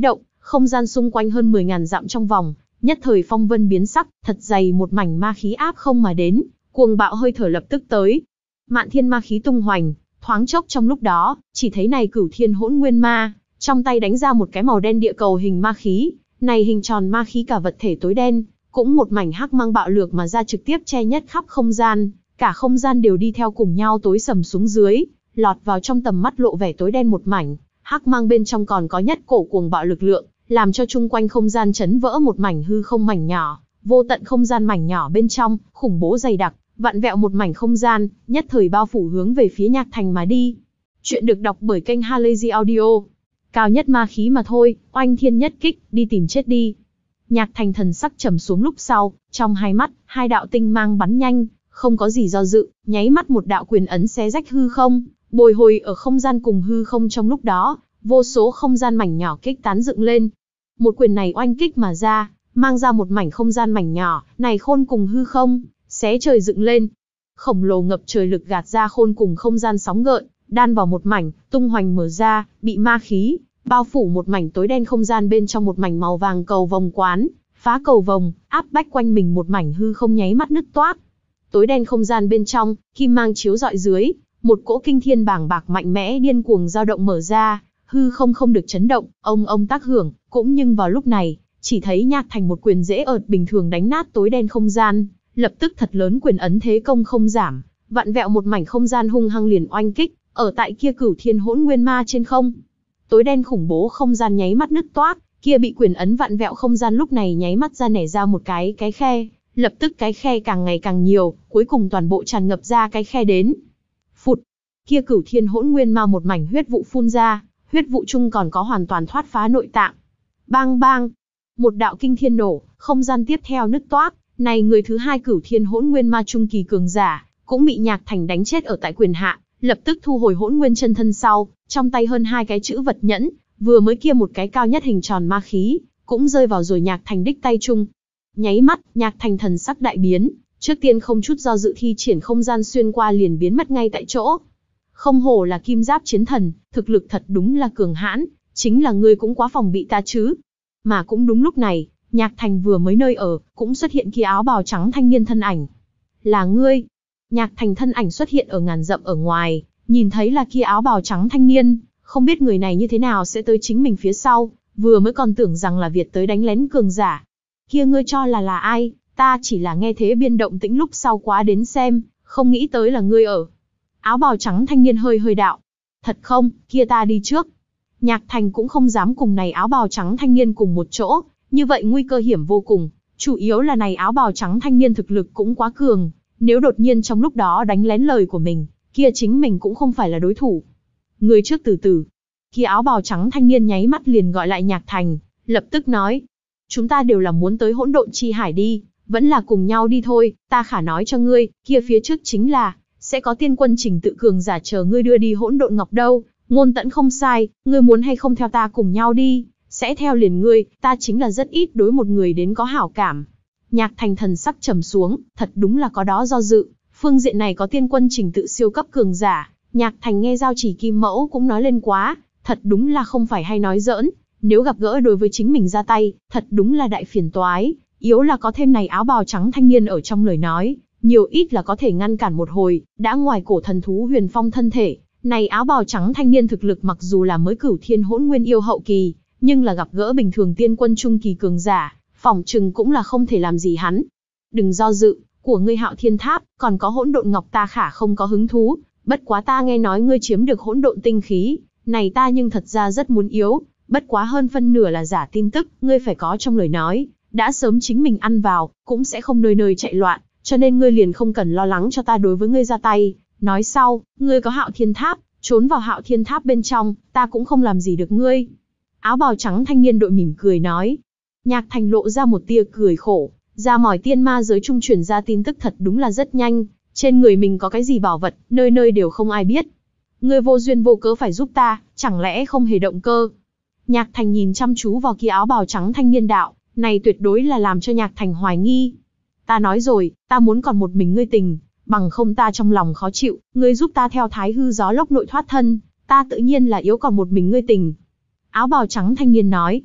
Không gian xung quanh hơn mười ngàn dặm trong vòng, nhất thời phong vân biến sắc, thật dày một mảnh ma khí áp không mà đến, cuồng bạo hơi thở lập tức tới. Mạn thiên ma khí tung hoành, thoáng chốc trong lúc đó, chỉ thấy này cửu thiên hỗn nguyên ma, trong tay đánh ra một cái màu đen địa cầu hình ma khí, này hình tròn ma khí cả vật thể tối đen, cũng một mảnh hắc mang bạo lược mà ra trực tiếp che nhất khắp không gian, cả không gian đều đi theo cùng nhau tối sầm xuống dưới, lọt vào trong tầm mắt lộ vẻ tối đen một mảnh, hắc mang bên trong còn có nhất cổ cuồng bạo lực lượng, làm cho chung quanh không gian chấn vỡ một mảnh hư không mảnh nhỏ, vô tận không gian mảnh nhỏ bên trong, khủng bố dày đặc, vặn vẹo một mảnh không gian, nhất thời bao phủ hướng về phía Nhạc Thành mà đi. Chuyện được đọc bởi kênh Halazy Audio. Cao nhất ma khí mà thôi, oanh thiên nhất kích, đi tìm chết đi. Nhạc Thành thần sắc trầm xuống lúc sau, trong hai mắt, hai đạo tinh mang bắn nhanh, không có gì do dự, nháy mắt một đạo quyền ấn xé rách hư không, bồi hồi ở không gian cùng hư không trong lúc đó, vô số không gian mảnh nhỏ kích tán dựng lên. Một quyền này oanh kích mà ra, mang ra một mảnh không gian mảnh nhỏ, này khôn cùng hư không, xé trời dựng lên. Khổng lồ ngập trời lực gạt ra khôn cùng không gian sóng gợn, đan vào một mảnh, tung hoành mở ra, bị ma khí bao phủ một mảnh tối đen không gian bên trong một mảnh màu vàng cầu vồng quán, phá cầu vồng, áp bách quanh mình một mảnh hư không nháy mắt nứt toác. Tối đen không gian bên trong, kim mang chiếu rọi dưới, một cỗ kinh thiên bàng bạc mạnh mẽ điên cuồng dao động mở ra, hư không không được chấn động, ông ông tác hưởng, cũng nhưng vào lúc này, chỉ thấy Nhạc Thành một quyền dễ ợt bình thường đánh nát tối đen không gian, lập tức thật lớn quyền ấn thế công không giảm, vặn vẹo một mảnh không gian hung hăng liền oanh kích, ở tại kia cửu thiên hỗn nguyên ma trên không. Tối đen khủng bố không gian nháy mắt nứt toác, kia bị quyền ấn vặn vẹo không gian lúc này nháy mắt ra nẻ ra một cái cái khe, lập tức cái khe càng ngày càng nhiều, cuối cùng toàn bộ tràn ngập ra cái khe đến. Phụt, kia cửu thiên hỗn nguyên ma một mảnh huyết vụ phun ra, huyết vụ chung còn có hoàn toàn thoát phá nội tạng. Bang bang, một đạo kinh thiên nổ, không gian tiếp theo nứt toác, này người thứ hai cửu thiên hỗn nguyên ma trung kỳ cường giả, cũng bị Nhạc Thành đánh chết ở tại quyền hạ, lập tức thu hồi hỗn nguyên chân thân sau, trong tay hơn hai cái chữ vật nhẫn, vừa mới kia một cái cao nhất hình tròn ma khí, cũng rơi vào rồi Nhạc Thành đích tay chung. Nháy mắt, Nhạc Thành thần sắc đại biến, trước tiên không chút do dự thi triển không gian xuyên qua liền biến mất ngay tại chỗ. Không hổ là kim giáp chiến thần, thực lực thật đúng là cường hãn, chính là ngươi cũng quá phòng bị ta chứ. Mà cũng đúng lúc này, Nhạc Thành vừa mới nơi ở, cũng xuất hiện kia áo bào trắng thanh niên thân ảnh. Là ngươi. Nhạc Thành thân ảnh xuất hiện ở ngàn dặm ở ngoài, nhìn thấy là kia áo bào trắng thanh niên, không biết người này như thế nào sẽ tới chính mình phía sau, vừa mới còn tưởng rằng là Việt tới đánh lén cường giả. Kia ngươi cho là là ai, ta chỉ là nghe thế biên động tĩnh lúc sau quá đến xem, không nghĩ tới là ngươi ở. Áo bào trắng thanh niên hơi hơi đạo. Thật không, kia ta đi trước. Nhạc Thành cũng không dám cùng này áo bào trắng thanh niên cùng một chỗ, như vậy nguy cơ hiểm vô cùng, chủ yếu là này áo bào trắng thanh niên thực lực cũng quá cường, nếu đột nhiên trong lúc đó đánh lén lời của mình, kia chính mình cũng không phải là đối thủ. Người trước từ từ. Kia áo bào trắng thanh niên nháy mắt liền gọi lại Nhạc Thành, lập tức nói. Chúng ta đều là muốn tới hỗn độn chi hải đi, vẫn là cùng nhau đi thôi, ta khả nói cho ngươi, kia phía trước chính là, sẽ có tiên quân trình tự cường giả chờ ngươi đưa đi hỗn độn ngọc đâu, ngôn tẫn không sai, ngươi muốn hay không theo ta cùng nhau đi, sẽ theo liền ngươi, ta chính là rất ít đối một người đến có hảo cảm. Nhạc Thành thần sắc trầm xuống, thật đúng là có đó do dự, phương diện này có tiên quân trình tự siêu cấp cường giả, Nhạc Thành nghe Giao Chỉ Kim Mẫu cũng nói lên quá, thật đúng là không phải hay nói giỡn, nếu gặp gỡ đối với chính mình ra tay, thật đúng là đại phiền toái, yếu là có thêm này áo bào trắng thanh niên ở trong lời nói, nhiều ít là có thể ngăn cản một hồi, đã ngoài cổ thần thú Huyền Phong thân thể, này áo bào trắng thanh niên thực lực mặc dù là mới cửu thiên hỗn nguyên yêu hậu kỳ, nhưng là gặp gỡ bình thường tiên quân trung kỳ cường giả, phỏng chừng cũng là không thể làm gì hắn. Đừng do dự, của ngươi Hạo Thiên Tháp, còn có hỗn độn ngọc ta khả không có hứng thú, bất quá ta nghe nói ngươi chiếm được hỗn độn tinh khí, này ta nhưng thật ra rất muốn yếu, bất quá hơn phân nửa là giả tin tức, ngươi phải có trong lời nói, đã sớm chính mình ăn vào, cũng sẽ không nơi nơi chạy loạn, cho nên ngươi liền không cần lo lắng cho ta đối với ngươi ra tay. Nói sau, ngươi có Hạo Thiên Tháp, trốn vào Hạo Thiên Tháp bên trong, ta cũng không làm gì được ngươi. Áo bào trắng thanh niên đội mỉm cười nói. Nhạc Thành lộ ra một tia cười khổ, ra mỏi tiên ma giới trung truyền ra tin tức thật đúng là rất nhanh, trên người mình có cái gì bảo vật, nơi nơi đều không ai biết. Ngươi vô duyên vô cớ phải giúp ta, chẳng lẽ không hề động cơ? Nhạc Thành nhìn chăm chú vào kia áo bào trắng thanh niên đạo, này tuyệt đối là làm cho Nhạc Thành hoài nghi. Ta nói rồi, ta muốn còn một mình ngươi tình, bằng không ta trong lòng khó chịu, ngươi giúp ta theo thái hư gió lốc nội thoát thân, ta tự nhiên là yếu còn một mình ngươi tình. Áo bào trắng thanh niên nói.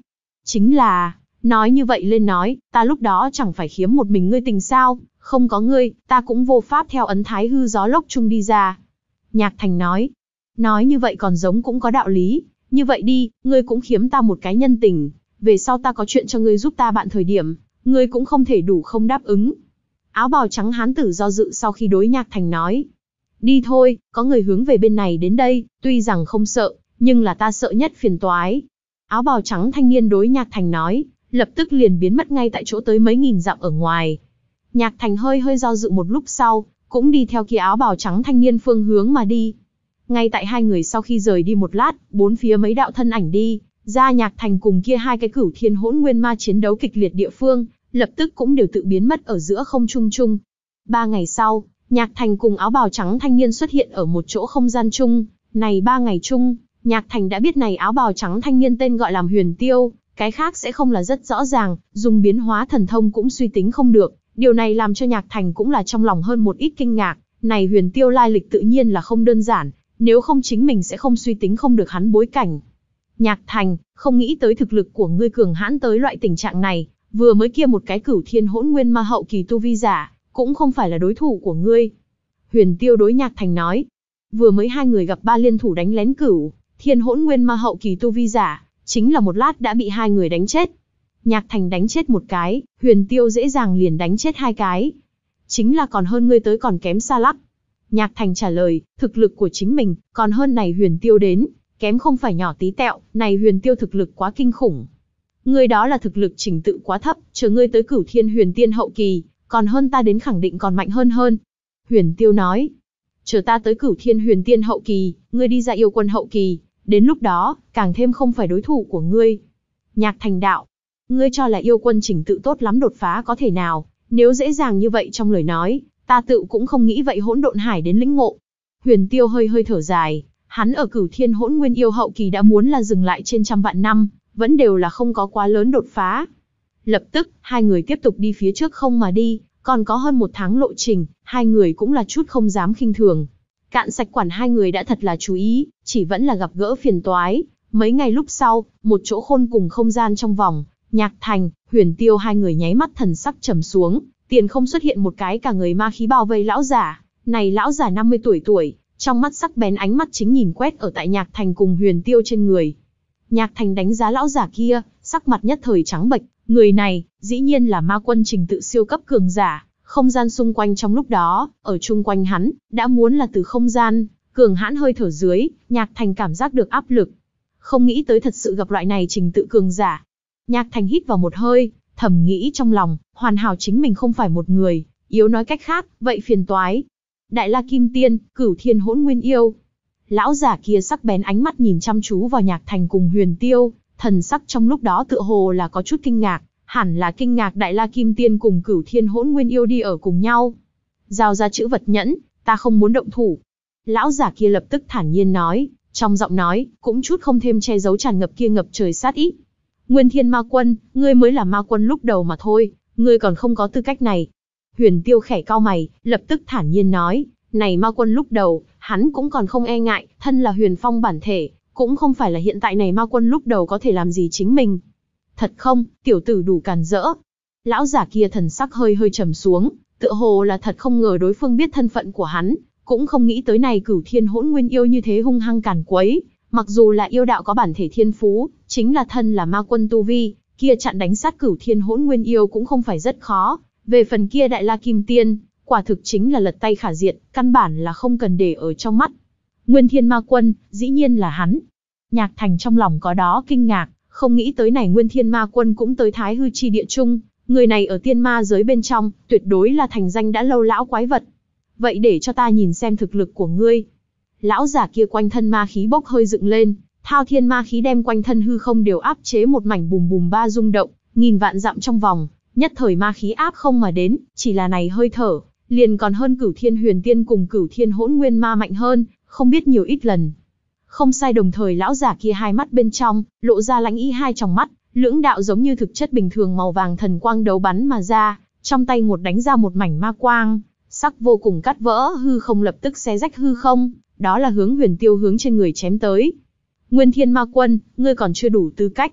Chính là, nói như vậy lên nói, ta lúc đó chẳng phải khiếm một mình ngươi tình sao, không có ngươi, ta cũng vô pháp theo ấn thái hư gió lốc chung đi ra. Nhạc Thành nói, nói như vậy còn giống cũng có đạo lý, như vậy đi, ngươi cũng khiếm ta một cái nhân tình, về sau ta có chuyện cho ngươi giúp ta bạn thời điểm, ngươi cũng không thể đủ không đáp ứng. Áo bào trắng hán tử do dự sau khi đối Nhạc Thành nói, đi thôi, có người hướng về bên này đến đây, tuy rằng không sợ, nhưng là ta sợ nhất phiền toái. Áo bào trắng thanh niên đối Nhạc Thành nói, lập tức liền biến mất ngay tại chỗ tới mấy nghìn dặm ở ngoài. Nhạc Thành hơi hơi do dự một lúc sau, cũng đi theo kia áo bào trắng thanh niên phương hướng mà đi. Ngay tại hai người sau khi rời đi một lát, bốn phía mấy đạo thân ảnh đi, ra Nhạc Thành cùng kia hai cái cửu thiên hỗn nguyên ma chiến đấu kịch liệt địa phương, lập tức cũng đều tự biến mất ở giữa không trung chung. Ba ngày sau, Nhạc Thành cùng áo bào trắng thanh niên xuất hiện ở một chỗ không gian chung. Này ba ngày chung, Nhạc Thành đã biết này áo bào trắng thanh niên tên gọi là Huyền Tiêu, cái khác sẽ không là rất rõ ràng, dùng biến hóa thần thông cũng suy tính không được. Điều này làm cho Nhạc Thành cũng là trong lòng hơn một ít kinh ngạc, này Huyền Tiêu lai lịch tự nhiên là không đơn giản, nếu không chính mình sẽ không suy tính không được hắn bối cảnh. Nhạc Thành, không nghĩ tới thực lực của ngươi cường hãn tới loại tình trạng này, vừa mới kia một cái cửu thiên hỗn nguyên ma hậu kỳ tu vi giả, cũng không phải là đối thủ của ngươi. Huyền Tiêu đối Nhạc Thành nói, vừa mới hai người gặp ba liên thủ đánh lén cửu thiên hỗn nguyên ma hậu kỳ tu vi giả, chính là một lát đã bị hai người đánh chết. Nhạc Thành đánh chết một cái, Huyền Tiêu dễ dàng liền đánh chết hai cái. Chính là còn hơn ngươi tới còn kém xa lắc. Nhạc Thành trả lời, thực lực của chính mình, còn hơn này Huyền Tiêu đến, kém không phải nhỏ tí tẹo, này Huyền Tiêu thực lực quá kinh khủng. Ngươi đó là thực lực trình tự quá thấp, chờ ngươi tới cửu thiên huyền tiên hậu kỳ, còn hơn ta đến khẳng định còn mạnh hơn hơn. Huyền Tiêu nói, chờ ta tới cửu thiên huyền tiên hậu kỳ, ngươi đi ra yêu quân hậu kỳ, đến lúc đó, càng thêm không phải đối thủ của ngươi. Nhạc Thành đạo, ngươi cho là yêu quân trình tự tốt lắm đột phá có thể nào, nếu dễ dàng như vậy trong lời nói, ta tự cũng không nghĩ vậy hỗn độn hải đến lĩnh ngộ. Huyền Tiêu hơi hơi thở dài, hắn ở cửu thiên hỗn nguyên yêu hậu kỳ đã muốn là dừng lại trên trăm vạn năm, vẫn đều là không có quá lớn đột phá. Lập tức, hai người tiếp tục đi phía trước không mà đi, còn có hơn một tháng lộ trình, hai người cũng là chút không dám khinh thường. Cạn sạch quản hai người đã thật là chú ý, chỉ vẫn là gặp gỡ phiền toái. Mấy ngày lúc sau, một chỗ khôn cùng không gian trong vòng, Nhạc Thành, Huyền Tiêu hai người nháy mắt thần sắc trầm xuống, tiền không xuất hiện một cái cả người ma khí bao vây lão giả. Này lão giả năm mươi tuổi tuổi, trong mắt sắc bén ánh mắt chính nhìn quét ở tại Nhạc Thành cùng Huyền Tiêu trên người. Nhạc Thành đánh giá lão giả kia, sắc mặt nhất thời trắng bệch, người này, dĩ nhiên là ma quân trình tự siêu cấp cường giả. Không gian xung quanh trong lúc đó, ở chung quanh hắn, đã muốn là từ không gian, cường hãn hơi thở dưới, Nhạc Thành cảm giác được áp lực. Không nghĩ tới thật sự gặp loại này trình tự cường giả. Nhạc Thành hít vào một hơi, thầm nghĩ trong lòng, hoàn hảo chính mình không phải một người, yếu nói cách khác, vậy phiền toái. Đại La Kim Tiên, cửu thiên hỗn nguyên yêu. Lão giả kia sắc bén ánh mắt nhìn chăm chú vào Nhạc Thành cùng Huyền Tiêu, thần sắc trong lúc đó tựa hồ là có chút kinh ngạc, hẳn là kinh ngạc Đại La Kim Tiên cùng cửu thiên hỗn nguyên yêu đi ở cùng nhau. Giao ra chữ vật nhẫn, ta không muốn động thủ. Lão giả kia lập tức thản nhiên nói, trong giọng nói, cũng chút không thêm che giấu tràn ngập kia ngập trời sát ý. Nguyên Thiên Ma Quân, ngươi mới là ma quân lúc đầu mà thôi, ngươi còn không có tư cách này. Huyền Tiêu khẽ cau mày, lập tức thản nhiên nói, này ma quân lúc đầu, hắn cũng còn không e ngại, thân là huyền phong bản thể, cũng không phải là hiện tại này ma quân lúc đầu có thể làm gì chính mình. Thật không, tiểu tử đủ càn rỡ. Lão giả kia thần sắc hơi hơi trầm xuống, tựa hồ là thật không ngờ đối phương biết thân phận của hắn, cũng không nghĩ tới này cửu thiên hỗn nguyên yêu như thế hung hăng càn quấy. Mặc dù là yêu đạo có bản thể thiên phú, chính là thân là ma quân tu vi, kia chặn đánh sát cửu thiên hỗn nguyên yêu cũng không phải rất khó. Về phần kia Đại La Kim Tiên, quả thực chính là lật tay khả diệt, căn bản là không cần để ở trong mắt. Nguyên Thiên Ma Quân, dĩ nhiên là hắn. Nhạc Thành trong lòng có đó kinh ngạc, không nghĩ tới này Nguyên Thiên Ma Quân cũng tới Thái Hư chi địa chung, người này ở tiên ma giới bên trong, tuyệt đối là thành danh đã lâu lão quái vật. Vậy để cho ta nhìn xem thực lực của ngươi. Lão giả kia quanh thân ma khí bốc hơi dựng lên, thao thiên ma khí đem quanh thân hư không đều áp chế một mảnh bùm bùm ba rung động, nghìn vạn dặm trong vòng, nhất thời ma khí áp không mà đến, chỉ là này hơi thở, liền còn hơn cửu thiên huyền tiên cùng cửu thiên hỗn nguyên ma mạnh hơn, không biết nhiều ít lần. Không sai, đồng thời lão giả kia hai mắt bên trong, lộ ra lãnh ý hai tròng mắt, lưỡng đạo giống như thực chất bình thường màu vàng thần quang đấu bắn mà ra, trong tay một đánh ra một mảnh ma quang, sắc vô cùng cắt vỡ hư không, lập tức xé rách hư không, đó là hướng Huyền Tiêu hướng trên người chém tới. Nguyên Thiên Ma Quân, ngươi còn chưa đủ tư cách.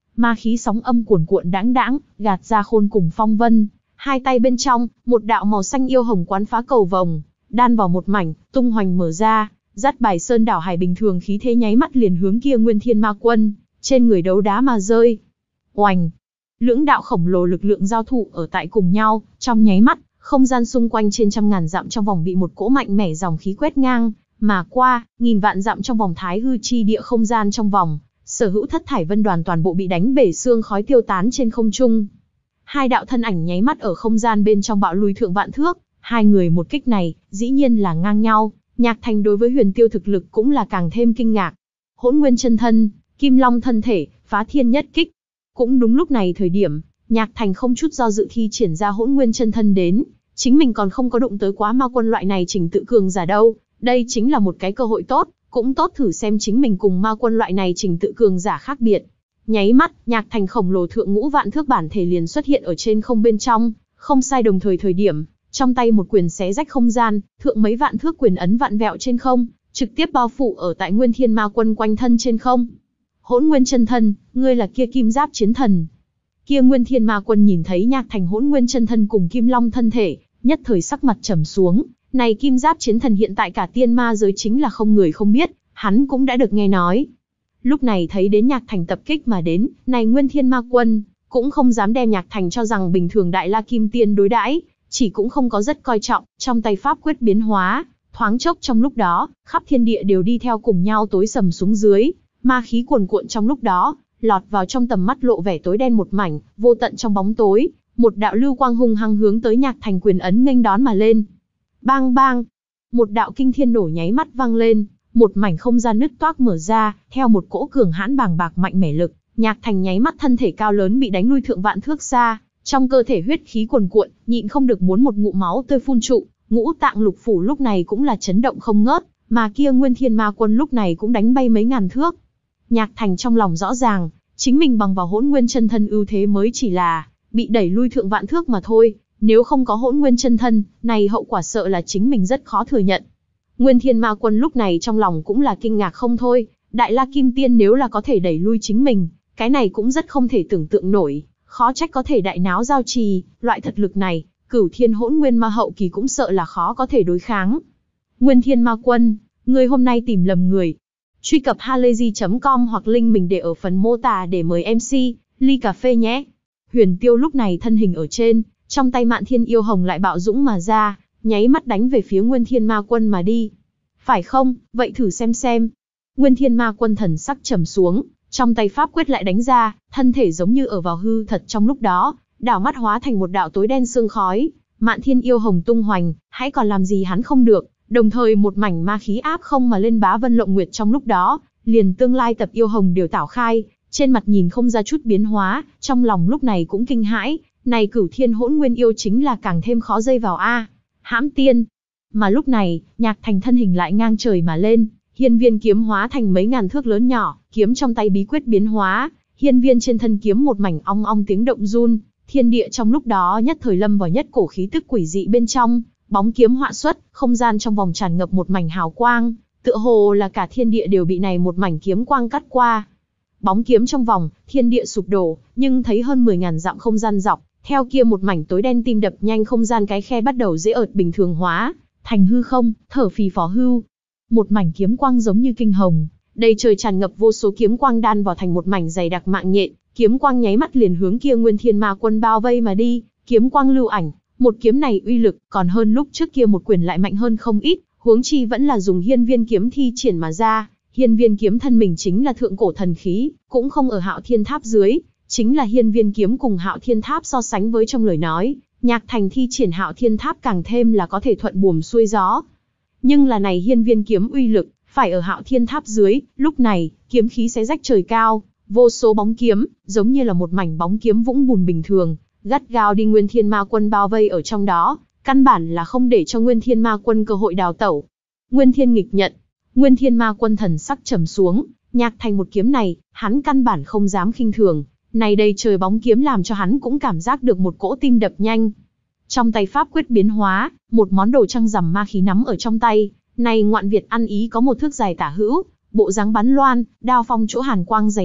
ma khí sóng âm cuồn cuộn đãng đãng, gạt ra khôn cùng phong vân. Hai tay bên trong, một đạo màu xanh yêu hồng quán phá cầu vồng, đan vào một mảnh, tung hoành mở ra, dắt bài sơn đảo hải bình thường khí thế nháy mắt liền hướng kia Nguyên Thiên Ma Quân, trên người đấu đá mà rơi. Oành! Lưỡng đạo khổng lồ lực lượng giao thủ ở tại cùng nhau, trong nháy mắt, không gian xung quanh trên trăm ngàn dặm trong vòng bị một cỗ mạnh mẽ dòng khí quét ngang, mà qua, nghìn vạn dặm trong vòng thái hư chi địa không gian trong vòng, sở hữu thất thải vân đoàn toàn bộ bị đánh bể xương khói tiêu tán trên không trung. Hai đạo thân ảnh nháy mắt ở không gian bên trong bạo lui thượng vạn thước, hai người một kích này, dĩ nhiên là ngang nhau, Nhạc Thành đối với Huyền Tiêu thực lực cũng là càng thêm kinh ngạc. Hỗn Nguyên chân thân, Kim Long thân thể, phá thiên nhất kích. Cũng đúng lúc này thời điểm, Nhạc Thành không chút do dự thi triển ra Hỗn Nguyên chân thân đến, chính mình còn không có đụng tới quá ma quân loại này trình tự cường giả đâu, đây chính là một cái cơ hội tốt, cũng tốt thử xem chính mình cùng ma quân loại này trình tự cường giả khác biệt. Nháy mắt, Nhạc Thành khổng lồ thượng ngũ vạn thước bản thể liền xuất hiện ở trên không bên trong, không sai đồng thời thời điểm, trong tay một quyền xé rách không gian, thượng mấy vạn thước quyền ấn vạn vẹo trên không, trực tiếp bao phủ ở tại Nguyên Thiên Ma Quân quanh thân trên không. Hỗn Nguyên chân thân, ngươi là kia kim giáp chiến thần. Kia Nguyên Thiên Ma Quân nhìn thấy Nhạc Thành Hỗn Nguyên chân thân cùng Kim Long thân thể, nhất thời sắc mặt trầm xuống, này kim giáp chiến thần hiện tại cả tiên ma giới chính là không người không biết, hắn cũng đã được nghe nói. Lúc này thấy đến Nhạc Thành tập kích mà đến, này Nguyên Thiên Ma Quân, cũng không dám đem Nhạc Thành cho rằng bình thường đại la kim tiên đối đãi, chỉ cũng không có rất coi trọng, trong tay pháp quyết biến hóa, thoáng chốc trong lúc đó, khắp thiên địa đều đi theo cùng nhau tối sầm xuống dưới, ma khí cuồn cuộn trong lúc đó, lọt vào trong tầm mắt lộ vẻ tối đen một mảnh, vô tận trong bóng tối, một đạo lưu quang hung hăng hướng tới Nhạc Thành quyền ấn nghênh đón mà lên. Bang bang, một đạo kinh thiên nổ nháy mắt vang lên, một mảnh không gian nứt toác mở ra, theo một cỗ cường hãn bàng bạc mạnh mẽ lực, Nhạc Thành nháy mắt thân thể cao lớn bị đánh lui thượng vạn thước xa, trong cơ thể huyết khí cuồn cuộn, nhịn không được muốn một ngụm máu tươi phun trụ, ngũ tạng lục phủ lúc này cũng là chấn động không ngớt, mà kia Nguyên Thiên Ma Quân lúc này cũng đánh bay mấy ngàn thước. Nhạc Thành trong lòng rõ ràng, chính mình bằng vào Hỗn Nguyên chân thân ưu thế mới chỉ là bị đẩy lui thượng vạn thước mà thôi, nếu không có Hỗn Nguyên chân thân, này hậu quả sợ là chính mình rất khó thừa nhận. Nguyên Thiên Ma Quân lúc này trong lòng cũng là kinh ngạc không thôi, Đại La Kim Tiên nếu là có thể đẩy lui chính mình, cái này cũng rất không thể tưởng tượng nổi, khó trách có thể đại náo giao trì, loại thực lực này, Cửu Thiên Hỗn Nguyên Ma hậu kỳ cũng sợ là khó có thể đối kháng. Nguyên Thiên Ma Quân, ngươi hôm nay tìm lầm người. Truy cập halayzi chấm com hoặc link mình để ở phần mô tả để mời em xê, ly cà phê nhé. Huyền Tiêu lúc này thân hình ở trên, trong tay Mạn Thiên Yêu Hồng lại bạo dũng mà ra, nháy mắt đánh về phía Nguyên Thiên Ma Quân mà đi. Phải không, vậy thử xem xem. Nguyên Thiên Ma Quân thần sắc trầm xuống, trong tay pháp quyết lại đánh ra, thân thể giống như ở vào hư thật trong lúc đó, đảo mắt hóa thành một đạo tối đen sương khói. Mạn Thiên Yêu Hồng tung hoành, hãy còn làm gì hắn không được, đồng thời một mảnh ma khí áp không mà lên bá vân lộng nguyệt trong lúc đó, liền tương lai tập Yêu Hồng đều tảo khai, trên mặt nhìn không ra chút biến hóa, trong lòng lúc này cũng kinh hãi, này Cửu Thiên Hỗn Nguyên yêu chính là càng thêm khó dây vào a. Hãm tiên. Mà lúc này, Nhạc Thành thân hình lại ngang trời mà lên, hiên viên kiếm hóa thành mấy ngàn thước lớn nhỏ, kiếm trong tay bí quyết biến hóa, hiên viên trên thân kiếm một mảnh ong ong tiếng động run, thiên địa trong lúc đó nhất thời lâm vào nhất cổ khí tức quỷ dị bên trong, bóng kiếm họa xuất, không gian trong vòng tràn ngập một mảnh hào quang, tựa hồ là cả thiên địa đều bị này một mảnh kiếm quang cắt qua. Bóng kiếm trong vòng, thiên địa sụp đổ, nhưng thấy hơn mười ngàn dặm không gian dọc, theo kia một mảnh tối đen tim đập nhanh không gian cái khe bắt đầu dễ ợt bình thường hóa, thành hư không, thở phì phò hưu. Một mảnh kiếm quang giống như kinh hồng, đầy trời tràn ngập vô số kiếm quang đan vào thành một mảnh dày đặc mạng nhện, kiếm quang nháy mắt liền hướng kia Nguyên Thiên Ma Quân bao vây mà đi, kiếm quang lưu ảnh, một kiếm này uy lực còn hơn lúc trước kia một quyền lại mạnh hơn không ít, huống chi vẫn là dùng hiên viên kiếm thi triển mà ra, hiên viên kiếm thân mình chính là thượng cổ thần khí, cũng không ở Hạo Thiên Tháp dưới, chính là hiên viên kiếm cùng Hạo Thiên Tháp so sánh với trong lời nói, Nhạc Thành thi triển Hạo Thiên Tháp càng thêm là có thể thuận buồm xuôi gió. Nhưng là này hiên viên kiếm uy lực, phải ở Hạo Thiên Tháp dưới, lúc này, kiếm khí xé rách trời cao, vô số bóng kiếm, giống như là một mảnh bóng kiếm vũng bùn bình thường, gắt gao đi Nguyên Thiên Ma Quân bao vây ở trong đó, căn bản là không để cho Nguyên Thiên Ma Quân cơ hội đào tẩu. Nguyên Thiên nghịch nhận, Nguyên Thiên Ma Quân thần sắc trầm xuống, Nhạc Thành một kiếm này, hắn căn bản không dám khinh thường, này đây trời bóng kiếm làm cho hắn cũng cảm giác được một cỗ tim đập nhanh. Trong tay pháp quyết biến hóa, một món đồ trăng rằm ma khí nắm ở trong tay, này ngoạn Việt ăn ý có một thước dài tả hữu, bộ dáng bắn loan, đao phong chỗ hàn quang dày đặc,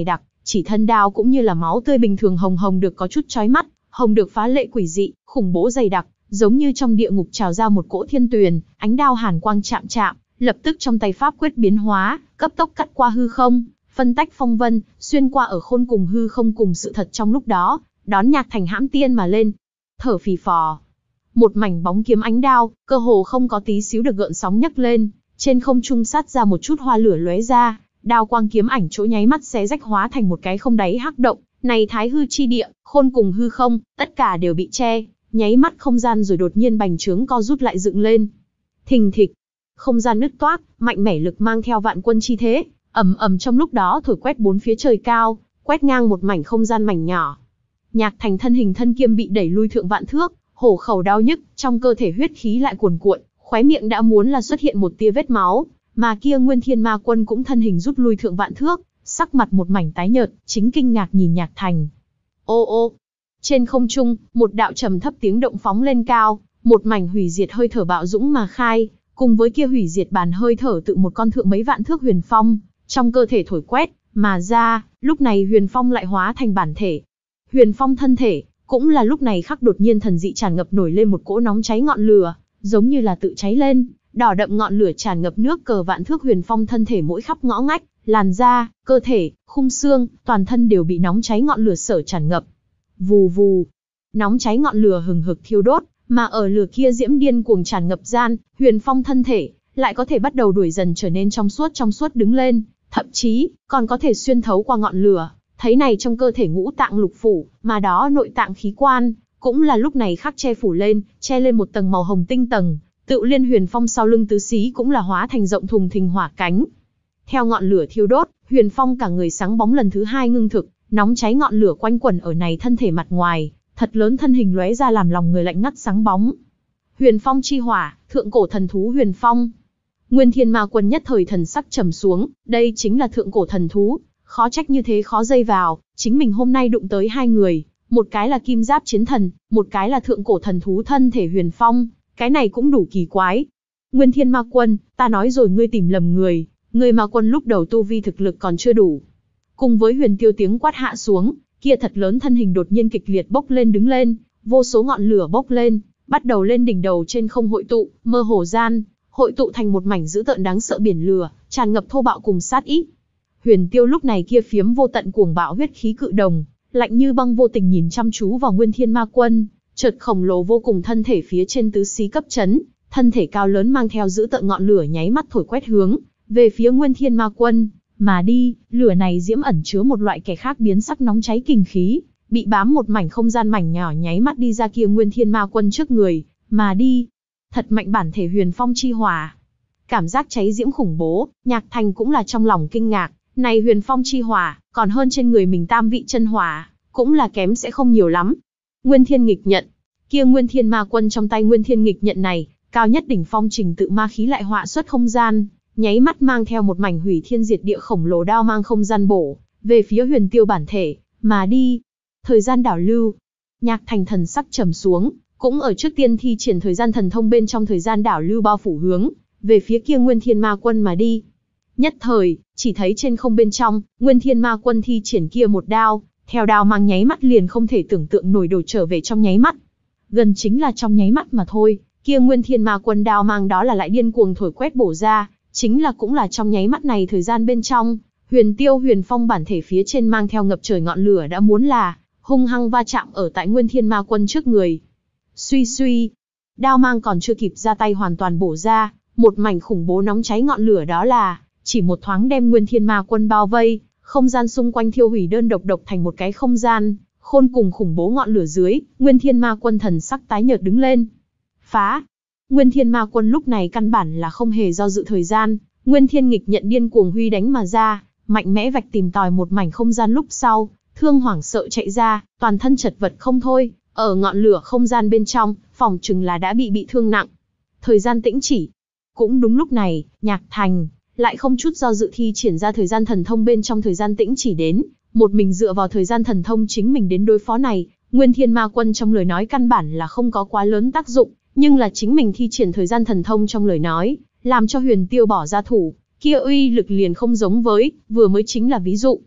chỉ thân đao cũng như là máu tươi bình thường hồng hồng được có chút chói mắt, hồng được phá lệ quỷ dị, khủng bố dày đặc, giống như trong địa ngục trào ra một cỗ thiên tuyền, ánh đao hàn quang chạm chạm, lập tức trong tay pháp quyết biến hóa, cấp tốc cắt qua hư không, phân tách phong vân, xuyên qua ở khôn cùng hư không cùng sự thật trong lúc đó, đón Nhạc Thành hãm tiên mà lên. Thở phì phò, một mảnh bóng kiếm ánh đao, cơ hồ không có tí xíu được gợn sóng nhấc lên, trên không trung sát ra một chút hoa lửa lóe ra, đao quang kiếm ảnh chỗ nháy mắt xé rách hóa thành một cái không đáy hắc động, này thái hư chi địa, khôn cùng hư không, tất cả đều bị che, nháy mắt không gian rồi đột nhiên bành trướng co rút lại dựng lên. Thình thịch, không gian nứt toác, mạnh mẽ lực mang theo vạn quân chi thế, ầm ầm trong lúc đó thổi quét bốn phía trời cao, quét ngang một mảnh không gian mảnh nhỏ. Nhạc Thành thân hình thân kiêm bị đẩy lui thượng vạn thước, hổ khẩu đau nhức, trong cơ thể huyết khí lại cuồn cuộn, khóe miệng đã muốn là xuất hiện một tia vết máu, mà kia Nguyên Thiên Ma Quân cũng thân hình rút lui thượng vạn thước, sắc mặt một mảnh tái nhợt, chính kinh ngạc nhìn Nhạc Thành. Ô ô, trên không trung, một đạo trầm thấp tiếng động phóng lên cao, một mảnh hủy diệt hơi thở bạo dũng mà khai, cùng với kia hủy diệt bàn hơi thở tự một con thượng mấy vạn thước huyền phong, trong cơ thể thổi quét mà ra, lúc này huyền phong lại hóa thành bản thể. Huyền phong thân thể, cũng là lúc này khắc đột nhiên thần dị tràn ngập nổi lên một cỗ nóng cháy ngọn lửa, giống như là tự cháy lên, đỏ đậm ngọn lửa tràn ngập nước cờ vạn thước huyền phong thân thể mỗi khắp ngõ ngách, làn da, cơ thể, khung xương, toàn thân đều bị nóng cháy ngọn lửa sở tràn ngập. Vù vù, nóng cháy ngọn lửa hừng hực thiêu đốt, mà ở lửa kia diễm điên cuồng tràn ngập gian, huyền phong thân thể lại có thể bắt đầu đuổi dần trở nên trong suốt trong suốt đứng lên, thậm chí còn có thể xuyên thấu qua ngọn lửa. Thấy này trong cơ thể ngũ tạng lục phủ, mà đó nội tạng khí quan, cũng là lúc này khắc che phủ lên, che lên một tầng màu hồng tinh tầng, tự liên huyền phong sau lưng tứ xí cũng là hóa thành rộng thùng thình hỏa cánh. Theo ngọn lửa thiêu đốt, huyền phong cả người sáng bóng lần thứ hai ngưng thực, nóng cháy ngọn lửa quanh quẩn ở này thân thể mặt ngoài, thật lớn thân hình lóe ra làm lòng người lạnh ngắt sáng bóng. Huyền phong chi hỏa, thượng cổ thần thú huyền phong. Nguyên Thiên Ma Quân nhất thời thần sắc trầm xuống, đây chính là thượng cổ thần thú. Khó trách như thế khó dây vào, chính mình hôm nay đụng tới hai người, một cái là kim giáp chiến thần, một cái là thượng cổ thần thú thân thể huyền phong, cái này cũng đủ kỳ quái. Nguyên Thiên Ma Quân, ta nói rồi ngươi tìm lầm người, ngươi Ma Quân lúc đầu tu vi thực lực còn chưa đủ. Cùng với huyền tiêu tiếng quát hạ xuống, kia thật lớn thân hình đột nhiên kịch liệt bốc lên đứng lên, vô số ngọn lửa bốc lên, bắt đầu lên đỉnh đầu trên không hội tụ, mơ hồ gian, hội tụ thành một mảnh dữ tợn đáng sợ biển lửa, tràn ngập thô bạo cùng sát ý. Huyền Tiêu lúc này kia phiếm vô tận cuồng bạo huyết khí cự đồng, lạnh như băng vô tình nhìn chăm chú vào Nguyên Thiên Ma Quân, chợt khổng lồ vô cùng thân thể phía trên tứ xí cấp chấn, thân thể cao lớn mang theo dữ tợn ngọn lửa nháy mắt thổi quét hướng về phía Nguyên Thiên Ma Quân, mà đi, lửa này diễm ẩn chứa một loại kẻ khác biến sắc nóng cháy kình khí, bị bám một mảnh không gian mảnh nhỏ nháy mắt đi ra kia Nguyên Thiên Ma Quân trước người, mà đi, thật mạnh bản thể huyền phong chi hỏa. Cảm giác cháy diễm khủng bố, Nhạc Thành cũng là trong lòng kinh ngạc. Này huyền phong chi hỏa, còn hơn trên người mình tam vị chân hỏa, cũng là kém sẽ không nhiều lắm. Nguyên Thiên nghịch nhận, kia Nguyên Thiên Ma Quân trong tay Nguyên Thiên nghịch nhận này, cao nhất đỉnh phong trình tự ma khí lại họa xuất không gian, nháy mắt mang theo một mảnh hủy thiên diệt địa khổng lồ đao mang không gian bổ, về phía huyền tiêu bản thể, mà đi. Thời gian đảo lưu, Nhạc Thành thần sắc trầm xuống, cũng ở trước tiên thi triển thời gian thần thông bên trong thời gian đảo lưu bao phủ hướng, về phía kia Nguyên Thiên Ma Quân mà đi. Nhất thời, chỉ thấy trên không bên trong, Nguyên Thiên Ma Quân thi triển kia một đao, theo đao mang nháy mắt liền không thể tưởng tượng nổi đổ trở về trong nháy mắt. Gần chính là trong nháy mắt mà thôi, kia Nguyên Thiên Ma Quân đao mang đó là lại điên cuồng thổi quét bổ ra, chính là cũng là trong nháy mắt này thời gian bên trong, Huyền Tiêu Huyền Phong bản thể phía trên mang theo ngập trời ngọn lửa đã muốn là hung hăng va chạm ở tại Nguyên Thiên Ma Quân trước người. Suy suy, đao mang còn chưa kịp ra tay hoàn toàn bổ ra, một mảnh khủng bố nóng cháy ngọn lửa đó là chỉ một thoáng đem Nguyên Thiên Ma Quân bao vây, không gian xung quanh thiêu hủy đơn độc độc thành một cái không gian, khôn cùng khủng bố ngọn lửa dưới, Nguyên Thiên Ma Quân thần sắc tái nhợt đứng lên. Phá! Nguyên Thiên Ma Quân lúc này căn bản là không hề do dự thời gian, Nguyên Thiên nghịch nhận điên cuồng huy đánh mà ra, mạnh mẽ vạch tìm tòi một mảnh không gian lúc sau, thương hoảng sợ chạy ra, toàn thân chật vật không thôi, ở ngọn lửa không gian bên trong, phòng chừng là đã bị bị thương nặng. Thời gian tĩnh chỉ. Cũng đúng lúc này, Nhạc Thành lại không chút do dự thi triển ra thời gian thần thông bên trong thời gian tĩnh chỉ đến, một mình dựa vào thời gian thần thông chính mình đến đối phó này, Nguyên Thiên Ma Quân trong lời nói căn bản là không có quá lớn tác dụng, nhưng là chính mình thi triển thời gian thần thông trong lời nói, làm cho Huyền Tiêu bỏ ra thủ, kia uy lực liền không giống với, vừa mới chính là ví dụ.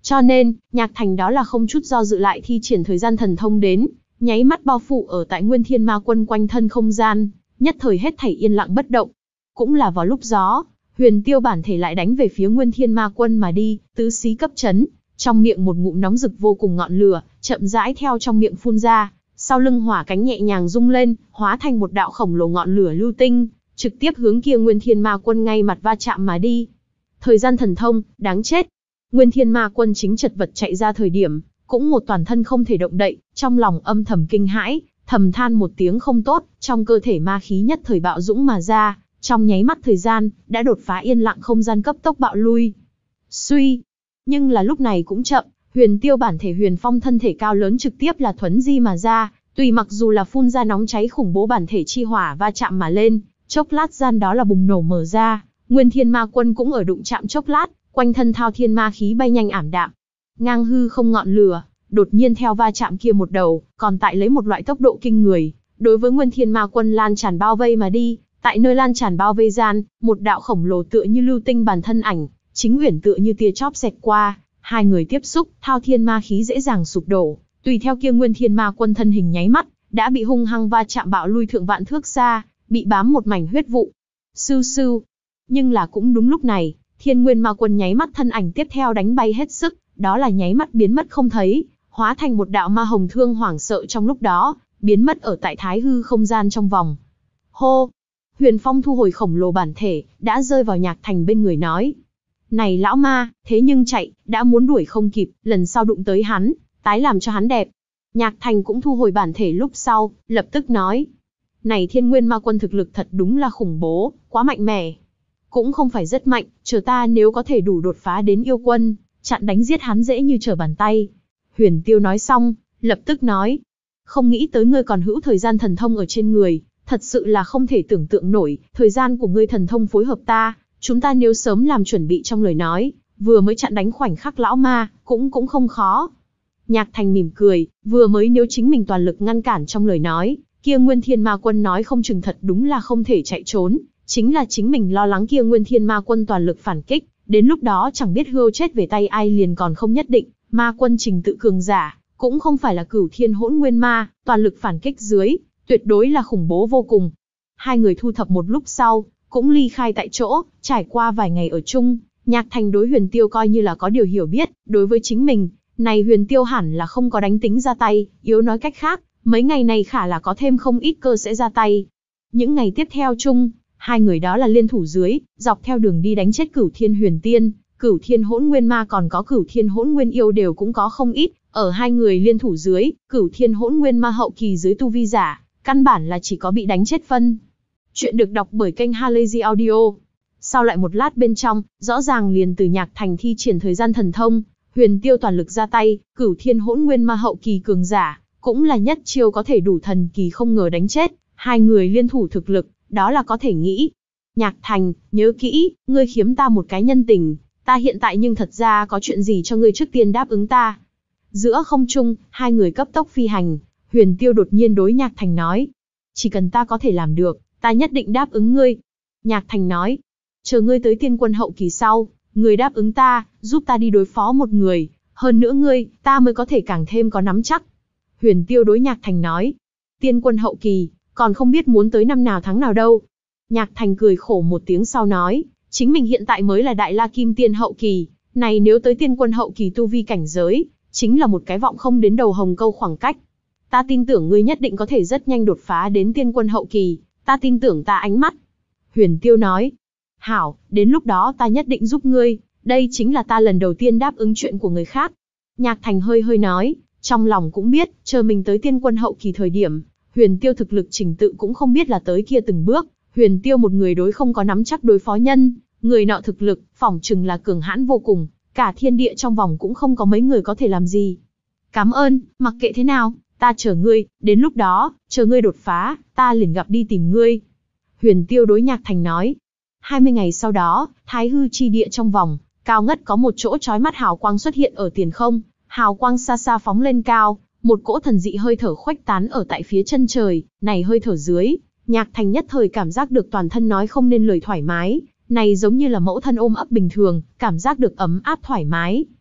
Cho nên, Nhạc Thành đó là không chút do dự lại thi triển thời gian thần thông đến, nháy mắt bao phủ ở tại Nguyên Thiên Ma Quân quanh thân không gian, nhất thời hết thảy yên lặng bất động. Cũng là vào lúc đó, Huyền Tiêu bản thể lại đánh về phía Nguyên Thiên Ma Quân mà đi, tứ xí cấp chấn, trong miệng một ngụm nóng rực vô cùng ngọn lửa, chậm rãi theo trong miệng phun ra, sau lưng hỏa cánh nhẹ nhàng rung lên, hóa thành một đạo khổng lồ ngọn lửa lưu tinh, trực tiếp hướng kia Nguyên Thiên Ma Quân ngay mặt va chạm mà đi. Thời gian thần thông, đáng chết. Nguyên Thiên Ma Quân chính chật vật chạy ra thời điểm, cũng một toàn thân không thể động đậy, trong lòng âm thầm kinh hãi, thầm than một tiếng không tốt, trong cơ thể ma khí nhất thời bạo dũng mà ra, trong nháy mắt thời gian, đã đột phá yên lặng không gian cấp tốc bạo lui. Suy, nhưng là lúc này cũng chậm, Huyền Tiêu bản thể Huyền Phong thân thể cao lớn trực tiếp là thuấn di mà ra, tùy mặc dù là phun ra nóng cháy khủng bố bản thể chi hỏa va chạm mà lên, chốc lát gian đó là bùng nổ mở ra, Nguyên Thiên Ma Quân cũng ở đụng chạm chốc lát, quanh thân thao thiên ma khí bay nhanh ảm đạm. Ngang hư không ngọn lửa, đột nhiên theo va chạm kia một đầu, còn tại lấy một loại tốc độ kinh người, đối với Nguyên Thiên Ma Quân lan tràn bao vây mà đi, tại nơi lan tràn bao vây gian, một đạo khổng lồ tựa như lưu tinh bản thân ảnh, chính uyển tựa như tia chóp xẹt qua, hai người tiếp xúc, thao thiên ma khí dễ dàng sụp đổ, tùy theo kia Nguyên Thiên Ma Quân thân hình nháy mắt, đã bị hung hăng va chạm bạo lui thượng vạn thước xa, bị bám một mảnh huyết vụ. Sưu sưu. Nhưng là cũng đúng lúc này, Thiên Nguyên Ma Quân nháy mắt thân ảnh tiếp theo đánh bay hết sức, đó là nháy mắt biến mất không thấy, hóa thành một đạo ma hồng thương hoảng sợ trong lúc đó, biến mất ở tại thái hư không gian trong vòng. Hô! Huyền Phong thu hồi khổng lồ bản thể, đã rơi vào Nhạc Thành bên người nói. Này lão ma, thế nhưng chạy, đã muốn đuổi không kịp, lần sau đụng tới hắn, tái làm cho hắn đẹp. Nhạc Thành cũng thu hồi bản thể lúc sau, lập tức nói. Này Thiên Nguyên Ma Quân thực lực thật đúng là khủng bố, quá mạnh mẽ. Cũng không phải rất mạnh, chờ ta nếu có thể đủ đột phá đến yêu quân, chặn đánh giết hắn dễ như trở bàn tay. Huyền Tiêu nói xong, lập tức nói. Không nghĩ tới ngươi còn hữu thời gian thần thông ở trên người, thật sự là không thể tưởng tượng nổi, thời gian của ngươi thần thông phối hợp ta, chúng ta nếu sớm làm chuẩn bị trong lời nói, vừa mới chặn đánh khoảnh khắc lão ma, cũng cũng không khó. Nhạc Thành mỉm cười, vừa mới nếu chính mình toàn lực ngăn cản trong lời nói, kia Nguyên Thiên Ma Quân nói không chừng thật đúng là không thể chạy trốn, chính là chính mình lo lắng kia Nguyên Thiên Ma Quân toàn lực phản kích, đến lúc đó chẳng biết hươu chết về tay ai liền còn không nhất định, Ma Quân trình tự cường giả, cũng không phải là Cửu Thiên Hỗn Nguyên Ma, toàn lực phản kích dưới, tuyệt đối là khủng bố vô cùng. Hai người thu thập một lúc sau, cũng ly khai tại chỗ, trải qua vài ngày ở chung, Nhạc Thành đối Huyền Tiêu coi như là có điều hiểu biết, đối với chính mình, này Huyền Tiêu hẳn là không có đánh tính ra tay, yếu nói cách khác, mấy ngày này khả là có thêm không ít cơ sẽ ra tay. Những ngày tiếp theo chung, hai người đó là liên thủ dưới, dọc theo đường đi đánh chết Cửu Thiên Huyền Tiên, Cửu Thiên Hỗn Nguyên Ma còn có Cửu Thiên Hỗn Nguyên Yêu đều cũng có không ít, ở hai người liên thủ dưới, Cửu Thiên Hỗn Nguyên Ma hậu kỳ dưới tu vi giả, căn bản là chỉ có bị đánh chết phân. Chuyện được đọc bởi kênh Halazy Audio. Sau lại một lát bên trong, rõ ràng liền từ Nhạc Thành thi triển thời gian thần thông, Huyền Tiêu toàn lực ra tay, Cửu Thiên Hỗn Nguyên Ma hậu kỳ cường giả, cũng là nhất chiêu có thể đủ thần kỳ không ngờ đánh chết, hai người liên thủ thực lực, đó là có thể nghĩ. Nhạc Thành, nhớ kỹ, ngươi khiếm ta một cái nhân tình, ta hiện tại nhưng thật ra có chuyện gì cho ngươi trước tiên đáp ứng ta. Giữa không trung, hai người cấp tốc phi hành, Huyền Tiêu đột nhiên đối Nhạc Thành nói. Chỉ cần ta có thể làm được, ta nhất định đáp ứng ngươi. Nhạc Thành nói, chờ ngươi tới tiên quân hậu kỳ sau, ngươi đáp ứng ta, giúp ta đi đối phó một người, hơn nữa ngươi, ta mới có thể càng thêm có nắm chắc. Huyền Tiêu đối Nhạc Thành nói, tiên quân hậu kỳ, còn không biết muốn tới năm nào tháng nào đâu. Nhạc Thành cười khổ một tiếng sau nói, chính mình hiện tại mới là Đại La Kim Tiên hậu kỳ, này nếu tới tiên quân hậu kỳ tu vi cảnh giới, chính là một cái vọng không đến đầu hồng câu khoảng cách. Ta tin tưởng ngươi nhất định có thể rất nhanh đột phá đến tiên quân hậu kỳ, ta tin tưởng ta ánh mắt. Huyền Tiêu nói, hảo, đến lúc đó ta nhất định giúp ngươi, đây chính là ta lần đầu tiên đáp ứng chuyện của người khác. Nhạc Thành hơi hơi nói, trong lòng cũng biết, chờ mình tới tiên quân hậu kỳ thời điểm, Huyền Tiêu thực lực trình tự cũng không biết là tới kia từng bước, Huyền Tiêu một người đối không có nắm chắc đối phó nhân, người nọ thực lực, phỏng chừng là cường hãn vô cùng, cả thiên địa trong vòng cũng không có mấy người có thể làm gì. Cảm ơn, mặc kệ thế nào, ta chờ ngươi, đến lúc đó, chờ ngươi đột phá, ta liền gặp đi tìm ngươi. Huyền Tiêu đối Nhạc Thành nói. hai mươi ngày sau đó, Thái Hư chi địa trong vòng, cao ngất có một chỗ chói mắt hào quang xuất hiện ở tiền không, hào quang xa xa phóng lên cao, một cỗ thần dị hơi thở khuếch tán ở tại phía chân trời, này hơi thở dưới, Nhạc Thành nhất thời cảm giác được toàn thân nói không nên lời thoải mái, này giống như là mẫu thân ôm ấp bình thường, cảm giác được ấm áp thoải mái.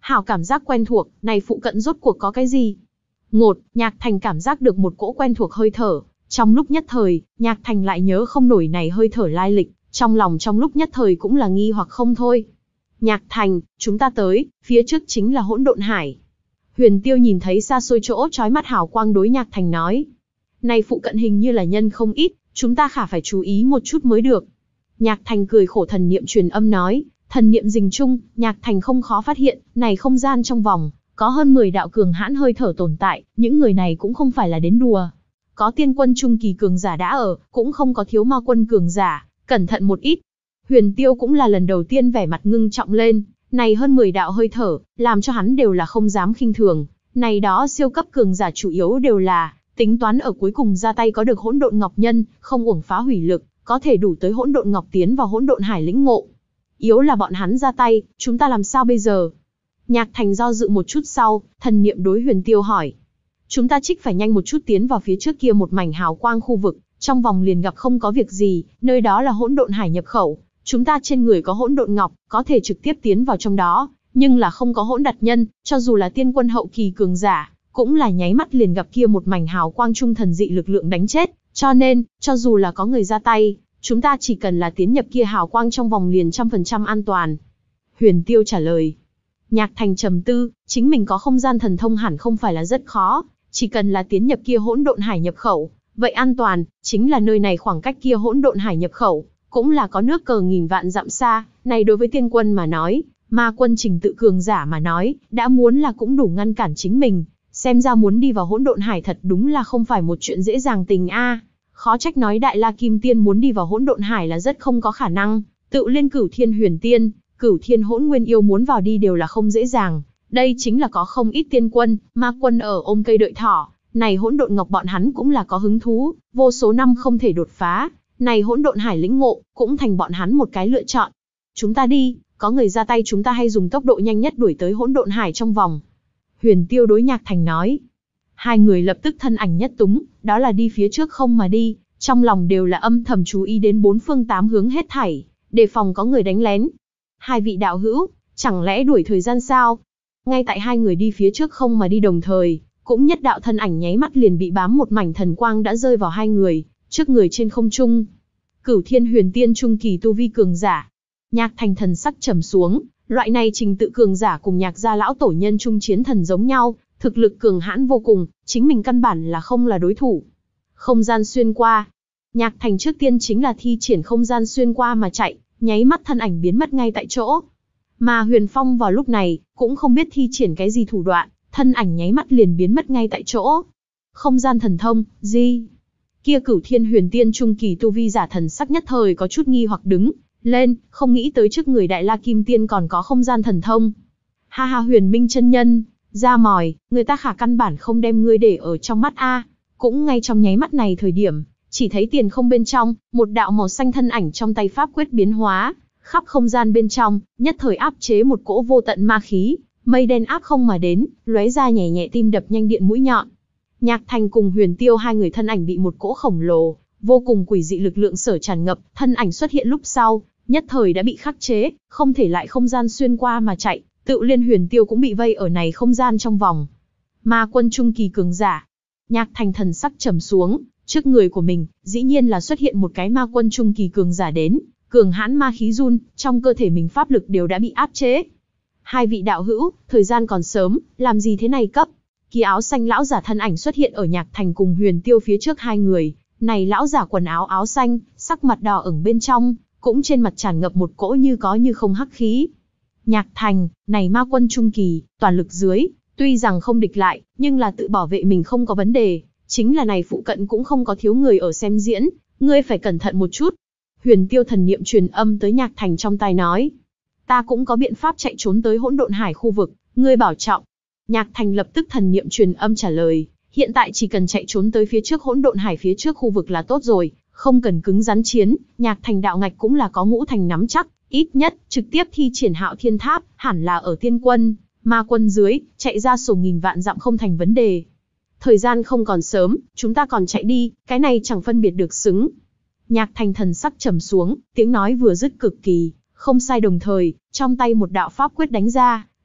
Hảo cảm giác quen thuộc, này phụ cận rốt cuộc có cái gì? Ngột, Nhạc Thành cảm giác được một cỗ quen thuộc hơi thở. Trong lúc nhất thời, Nhạc Thành lại nhớ không nổi này hơi thở lai lịch, trong lòng trong lúc nhất thời cũng là nghi hoặc không thôi. Nhạc Thành, chúng ta tới, phía trước chính là Hỗn Độn Hải. Huyền Tiêu nhìn thấy xa xôi chỗ chói mắt hào quang đối Nhạc Thành nói. Này phụ cận hình như là nhân không ít, chúng ta khả phải chú ý một chút mới được. Nhạc Thành cười khổ thần niệm truyền âm nói, thần niệm rình chung, Nhạc Thành không khó phát hiện, này không gian trong vòng, có hơn mười đạo cường hãn hơi thở tồn tại, những người này cũng không phải là đến đùa. Có tiên quân trung kỳ cường giả đã ở, cũng không có thiếu ma quân cường giả, cẩn thận một ít. Huyền Tiêu cũng là lần đầu tiên vẻ mặt ngưng trọng lên, này hơn mười đạo hơi thở, làm cho hắn đều là không dám khinh thường. Này đó siêu cấp cường giả chủ yếu đều là tính toán ở cuối cùng ra tay có được hỗn độn ngọc nhân, không uổng phá hủy lực, có thể đủ tới hỗn độn ngọc tiến vào hỗn độn hải lĩnh ngộ. Yếu là bọn hắn ra tay, chúng ta làm sao bây giờ? Nhạc Thành do dự một chút sau, thần niệm đối Huyền Tiêu hỏi. Chúng ta trích phải nhanh một chút tiến vào phía trước kia một mảnh hào quang khu vực, trong vòng liền gặp không có việc gì, nơi đó là hỗn độn hải nhập khẩu. Chúng ta trên người có hỗn độn ngọc, có thể trực tiếp tiến vào trong đó, nhưng là không có hỗn đặt nhân, cho dù là tiên quân hậu kỳ cường giả, cũng là nháy mắt liền gặp kia một mảnh hào quang trung thần dị lực lượng đánh chết, cho nên, cho dù là có người ra tay, chúng ta chỉ cần là tiến nhập kia hào quang trong vòng liền trăm phần trăm an toàn. Huyền Tiêu trả lời. Nhạc Thành trầm tư, chính mình có không gian thần thông hẳn không phải là rất khó, chỉ cần là tiến nhập kia hỗn độn hải nhập khẩu, vậy an toàn, chính là nơi này khoảng cách kia hỗn độn hải nhập khẩu, cũng là có nước cờ nghìn vạn dặm xa, này đối với tiên quân mà nói, ma quân trình tự cường giả mà nói, đã muốn là cũng đủ ngăn cản chính mình, xem ra muốn đi vào hỗn độn hải thật đúng là không phải một chuyện dễ dàng tình a. Khó trách nói Đại La Kim Tiên muốn đi vào hỗn độn hải là rất không có khả năng, tự liên Cửu Thiên Huyền Tiên, Cửu Thiên Hỗn Nguyên Yêu muốn vào đi đều là không dễ dàng, đây chính là có không ít tiên quân, ma quân ở ôm cây đợi thỏ, này hỗn độn ngọc bọn hắn cũng là có hứng thú, vô số năm không thể đột phá, này hỗn độn hải lĩnh ngộ, cũng thành bọn hắn một cái lựa chọn. Chúng ta đi, có người ra tay chúng ta hay dùng tốc độ nhanh nhất đuổi tới hỗn độn hải trong vòng. Huyền Tiêu đối Nhạc Thành nói. Hai người lập tức thân ảnh nhất túng, đó là đi phía trước không mà đi, trong lòng đều là âm thầm chú ý đến bốn phương tám hướng hết thảy, đề phòng có người đánh lén. Hai vị đạo hữu, chẳng lẽ đuổi thời gian sao? Ngay tại hai người đi phía trước không mà đi đồng thời, cũng nhất đạo thân ảnh nháy mắt liền bị bám một mảnh thần quang đã rơi vào hai người, trước người trên không trung. Cửu Thiên Huyền Tiên trung kỳ tu vi cường giả. Nhạc Thành thần sắc trầm xuống, loại này trình tự cường giả cùng Nhạc gia lão tổ nhân trung chiến thần giống nhau, thực lực cường hãn vô cùng, chính mình căn bản là không là đối thủ. Không gian xuyên qua. Nhạc Thành trước tiên chính là thi triển không gian xuyên qua mà chạy, nháy mắt thân ảnh biến mất ngay tại chỗ. Mà Huyền Phong vào lúc này, cũng không biết thi triển cái gì thủ đoạn, thân ảnh nháy mắt liền biến mất ngay tại chỗ. Không gian thần thông, gì? Kia Cửu Thiên Huyền Tiên trung kỳ tu vi giả thần sắc nhất thời có chút nghi hoặc đứng lên, không nghĩ tới trước người Đại La Kim Tiên còn có không gian thần thông. Ha ha, Huyền Minh chân nhân, ra mòi, người ta khả căn bản không đem ngươi để ở trong mắt a. Cũng ngay trong nháy mắt này thời điểm, chỉ thấy tiền không bên trong, một đạo màu xanh thân ảnh trong tay pháp quyết biến hóa, khắp không gian bên trong, nhất thời áp chế một cỗ vô tận ma khí, mây đen áp không mà đến, lóe ra nhẹ nhẹ tim đập nhanh điện mũi nhọn. Nhạc Thành cùng Huyền Tiêu hai người thân ảnh bị một cỗ khổng lồ, vô cùng quỷ dị lực lượng sở tràn ngập, thân ảnh xuất hiện lúc sau, nhất thời đã bị khắc chế, không thể lại không gian xuyên qua mà chạy, tự liên Huyền Tiêu cũng bị vây ở này không gian trong vòng. Ma quân trung kỳ cường giả. Nhạc Thành thần sắc trầm xuống, trước người của mình, dĩ nhiên là xuất hiện một cái ma quân trung kỳ cường giả đến, cường hãn ma khí run, trong cơ thể mình pháp lực đều đã bị áp chế. Hai vị đạo hữu, thời gian còn sớm, làm gì thế này cấp? Kia áo xanh lão giả thân ảnh xuất hiện ở Nhạc Thành cùng Huyền Tiêu phía trước hai người, này lão giả quần áo áo xanh, sắc mặt đỏ ửng bên trong, cũng trên mặt tràn ngập một cỗ như có như không hắc khí. Nhạc Thành, này ma quân trung kỳ, toàn lực dưới, tuy rằng không địch lại, nhưng là tự bảo vệ mình không có vấn đề, chính là này phụ cận cũng không có thiếu người ở xem diễn, ngươi phải cẩn thận một chút. Huyền Tiêu thần niệm truyền âm tới Nhạc Thành trong tai nói, ta cũng có biện pháp chạy trốn tới hỗn độn hải khu vực, ngươi bảo trọng. Nhạc Thành lập tức thần niệm truyền âm trả lời, hiện tại chỉ cần chạy trốn tới phía trước hỗn độn hải phía trước khu vực là tốt rồi, không cần cứng rắn chiến, Nhạc Thành đạo ngạch cũng là có ngũ thành nắm chắc, ít nhất, trực tiếp thi triển Hạo Thiên Tháp, hẳn là ở tiên quân, ma quân dưới, chạy ra sổ nghìn vạn dặm không thành vấn đề. Thời gian không còn sớm, chúng ta còn chạy đi, cái này chẳng phân biệt được xứng. Nhạc Thành thần sắc trầm xuống, tiếng nói vừa dứt cực kỳ, không sai đồng thời, trong tay một đạo pháp quyết đánh ra,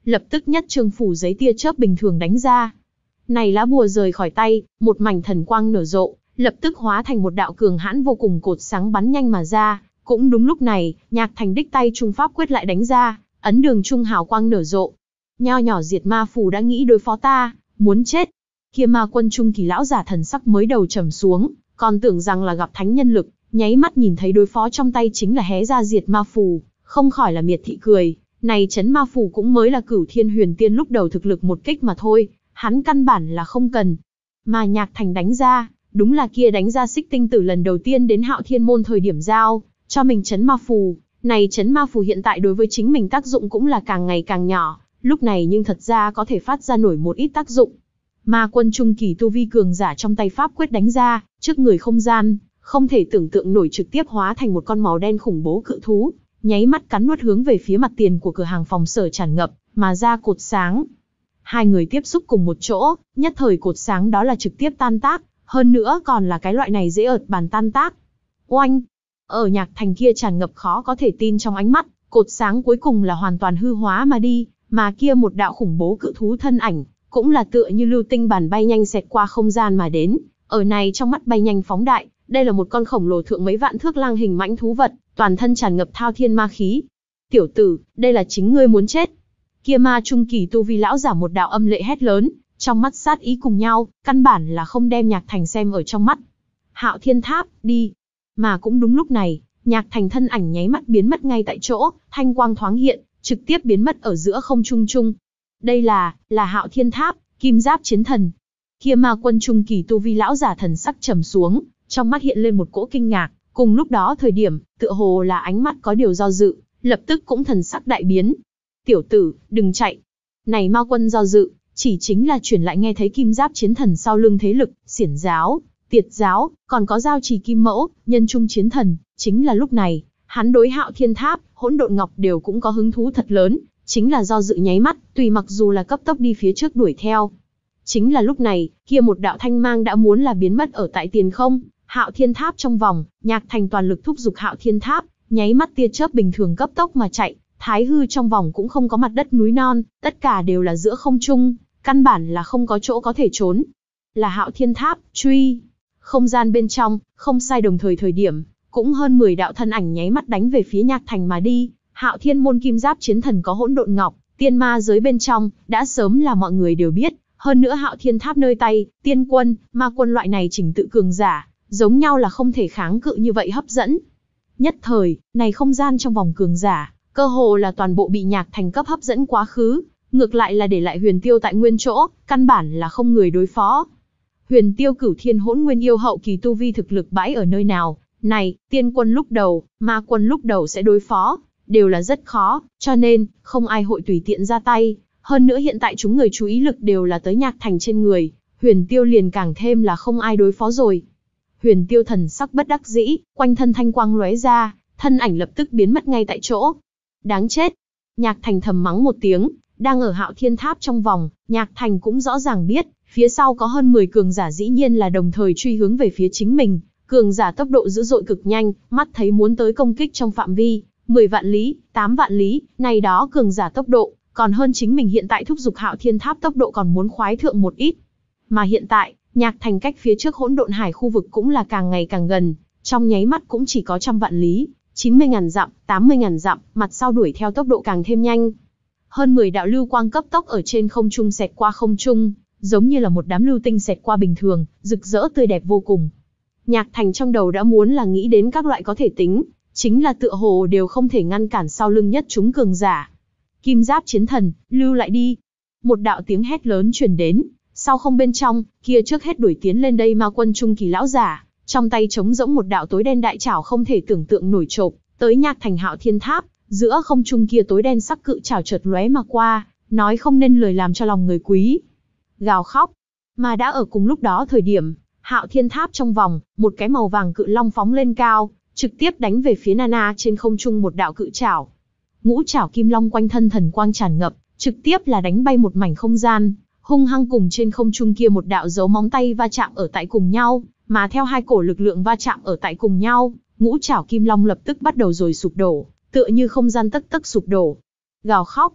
lập tức nhất trương phủ giấy tia chớp bình thường đánh ra. Này lá bùa rời khỏi tay, một mảnh thần quang nở rộ, lập tức hóa thành một đạo cường hãn vô cùng cột sáng bắn nhanh mà ra. Cũng đúng lúc này, Nhạc Thành đích tay trung pháp quyết lại đánh ra, ấn đường trung hào quang nở rộ. Nho nhỏ diệt ma phù đã nghĩ đối phó ta, muốn chết. Kia ma quân trung kỳ lão giả thần sắc mới đầu trầm xuống, còn tưởng rằng là gặp thánh nhân lực, nháy mắt nhìn thấy đối phó trong tay chính là hé ra diệt ma phù, không khỏi là miệt thị cười. Này chấn ma phù cũng mới là Cửu Thiên Huyền Tiên lúc đầu thực lực một kích mà thôi, hắn căn bản là không cần. Mà Nhạc Thành đánh ra, đúng là kia đánh ra Xích Tinh Tử lần đầu tiên đến Hạo Thiên môn thời điểm giao cho mình chấn ma phù. Này chấn ma phù hiện tại đối với chính mình tác dụng cũng là càng ngày càng nhỏ, lúc này nhưng thật ra có thể phát ra nổi một ít tác dụng. Ma quân trung kỳ tu vi cường giả trong tay pháp quyết đánh ra, trước người không gian, không thể tưởng tượng nổi trực tiếp hóa thành một con màu đen khủng bố cự thú, nháy mắt cắn nuốt hướng về phía mặt tiền của cửa hàng phòng Sở tràn ngập mà ra cột sáng. Hai người tiếp xúc cùng một chỗ, nhất thời cột sáng đó là trực tiếp tan tác, hơn nữa còn là cái loại này dễ ợt bàn tan tác. Oanh! Ở Nhạc Thành kia tràn ngập khó có thể tin trong ánh mắt, cột sáng cuối cùng là hoàn toàn hư hóa mà đi, mà kia một đạo khủng bố cự thú thân ảnh, cũng là tựa như lưu tinh bàn bay nhanh xẹt qua không gian mà đến, ở này trong mắt bay nhanh phóng đại, đây là một con khổng lồ thượng mấy vạn thước lang hình mãnh thú vật, toàn thân tràn ngập thao thiên ma khí. Tiểu tử, đây là chính ngươi muốn chết. Kia ma trung kỳ tu vi lão giả một đạo âm lệ hét lớn, trong mắt sát ý cùng nhau, căn bản là không đem Nhạc Thành xem ở trong mắt. Hạo Thiên Tháp, đi. Mà cũng đúng lúc này, Nhạc Thành thân ảnh nháy mắt biến mất ngay tại chỗ, thanh quang thoáng hiện, trực tiếp biến mất ở giữa không trung trung. Đây là, là Hạo Thiên Tháp, kim giáp chiến thần. Kia ma quân trung kỳ tu vi lão giả thần sắc trầm xuống, trong mắt hiện lên một cỗ kinh ngạc, cùng lúc đó thời điểm, tựa hồ là ánh mắt có điều do dự, lập tức cũng thần sắc đại biến. Tiểu tử, đừng chạy. Này ma quân do dự, chỉ chính là chuyển lại nghe thấy kim giáp chiến thần sau lưng thế lực, xiển giáo, tiệt giáo, còn có giao trì kim mẫu, nhân trung chiến thần. Chính là lúc này, hắn đối Hạo Thiên Tháp, hỗn độn ngọc đều cũng có hứng thú thật lớn, chính là do dự nháy mắt, tùy mặc dù là cấp tốc đi phía trước đuổi theo. Chính là lúc này, kia một đạo thanh mang đã muốn là biến mất ở tại tiền không, Hạo Thiên Tháp trong vòng, Nhạc Thành toàn lực thúc giục Hạo Thiên Tháp, nháy mắt tia chớp bình thường cấp tốc mà chạy, thái hư trong vòng cũng không có mặt đất núi non, tất cả đều là giữa không trung, căn bản là không có chỗ có thể trốn. Là Hạo Thiên Tháp, truy. Không gian bên trong, không sai đồng thời thời điểm, cũng hơn mười đạo thân ảnh nháy mắt đánh về phía Nhạc Thành mà đi. Hạo Thiên môn kim giáp chiến thần có hỗn độn ngọc, tiên ma giới bên trong, đã sớm là mọi người đều biết, hơn nữa Hạo Thiên Tháp nơi tay, tiên quân, ma quân loại này chỉnh tự cường giả, giống nhau là không thể kháng cự như vậy hấp dẫn. Nhất thời, này không gian trong vòng cường giả, cơ hồ là toàn bộ bị Nhạc Thành cấp hấp dẫn quá khứ, ngược lại là để lại Huyền Tiêu tại nguyên chỗ, căn bản là không người đối phó. Huyền Tiêu cửu thiên hỗn nguyên yêu hậu kỳ tu vi thực lực bãi ở nơi nào, này, tiên quân lúc đầu, ma quân lúc đầu sẽ đối phó, đều là rất khó, cho nên, không ai hội tùy tiện ra tay. Hơn nữa hiện tại chúng người chú ý lực đều là tới Nhạc Thành trên người, Huyền Tiêu liền càng thêm là không ai đối phó rồi. Huyền Tiêu thần sắc bất đắc dĩ, quanh thân thanh quang lóe ra, thân ảnh lập tức biến mất ngay tại chỗ. Đáng chết! Nhạc Thành thầm mắng một tiếng, đang ở Hạo Thiên Tháp trong vòng, Nhạc Thành cũng rõ ràng biết, phía sau có hơn mười cường giả dĩ nhiên là đồng thời truy hướng về phía chính mình, cường giả tốc độ dữ dội cực nhanh, mắt thấy muốn tới công kích trong phạm vi mười vạn lý, tám vạn lý, này đó cường giả tốc độ, còn hơn chính mình hiện tại thúc giục Hạo Thiên Tháp tốc độ còn muốn khoái thượng một ít. Mà hiện tại, Nhạc Thành cách phía trước hỗn độn hải khu vực cũng là càng ngày càng gần, trong nháy mắt cũng chỉ có trăm vạn lý, chín mươi ngàn dặm, tám mươi ngàn dặm, mặt sau đuổi theo tốc độ càng thêm nhanh. Hơn mười đạo lưu quang cấp tốc ở trên không trung xẹt qua không trung, giống như là một đám lưu tinh xẹt qua bình thường, rực rỡ tươi đẹp vô cùng. Nhạc Thành trong đầu đã muốn là nghĩ đến các loại có thể tính, chính là tựa hồ đều không thể ngăn cản sau lưng nhất chúng cường giả. Kim giáp chiến thần, lưu lại đi. Một đạo tiếng hét lớn truyền đến, sau không bên trong, kia trước hết đuổi tiến lên đây ma quân trung kỳ lão giả, trong tay trống rỗng một đạo tối đen đại chảo không thể tưởng tượng nổi chộp, tới Nhạc Thành Hạo Thiên Tháp, giữa không trung kia tối đen sắc cự chảo chợt lóe mà qua, nói không nên lời làm cho lòng người quý. Gào khóc. Mà đã ở cùng lúc đó thời điểm, Hạo Thiên Tháp trong vòng, một cái màu vàng cự long phóng lên cao, trực tiếp đánh về phía Nana trên không trung một đạo cự chảo. Ngũ chảo kim long quanh thân thần quang tràn ngập, trực tiếp là đánh bay một mảnh không gian, hung hăng cùng trên không trung kia một đạo dấu móng tay va chạm ở tại cùng nhau, mà theo hai cổ lực lượng va chạm ở tại cùng nhau, ngũ chảo kim long lập tức bắt đầu rồi sụp đổ, tựa như không gian tấc tấc sụp đổ. Gào khóc.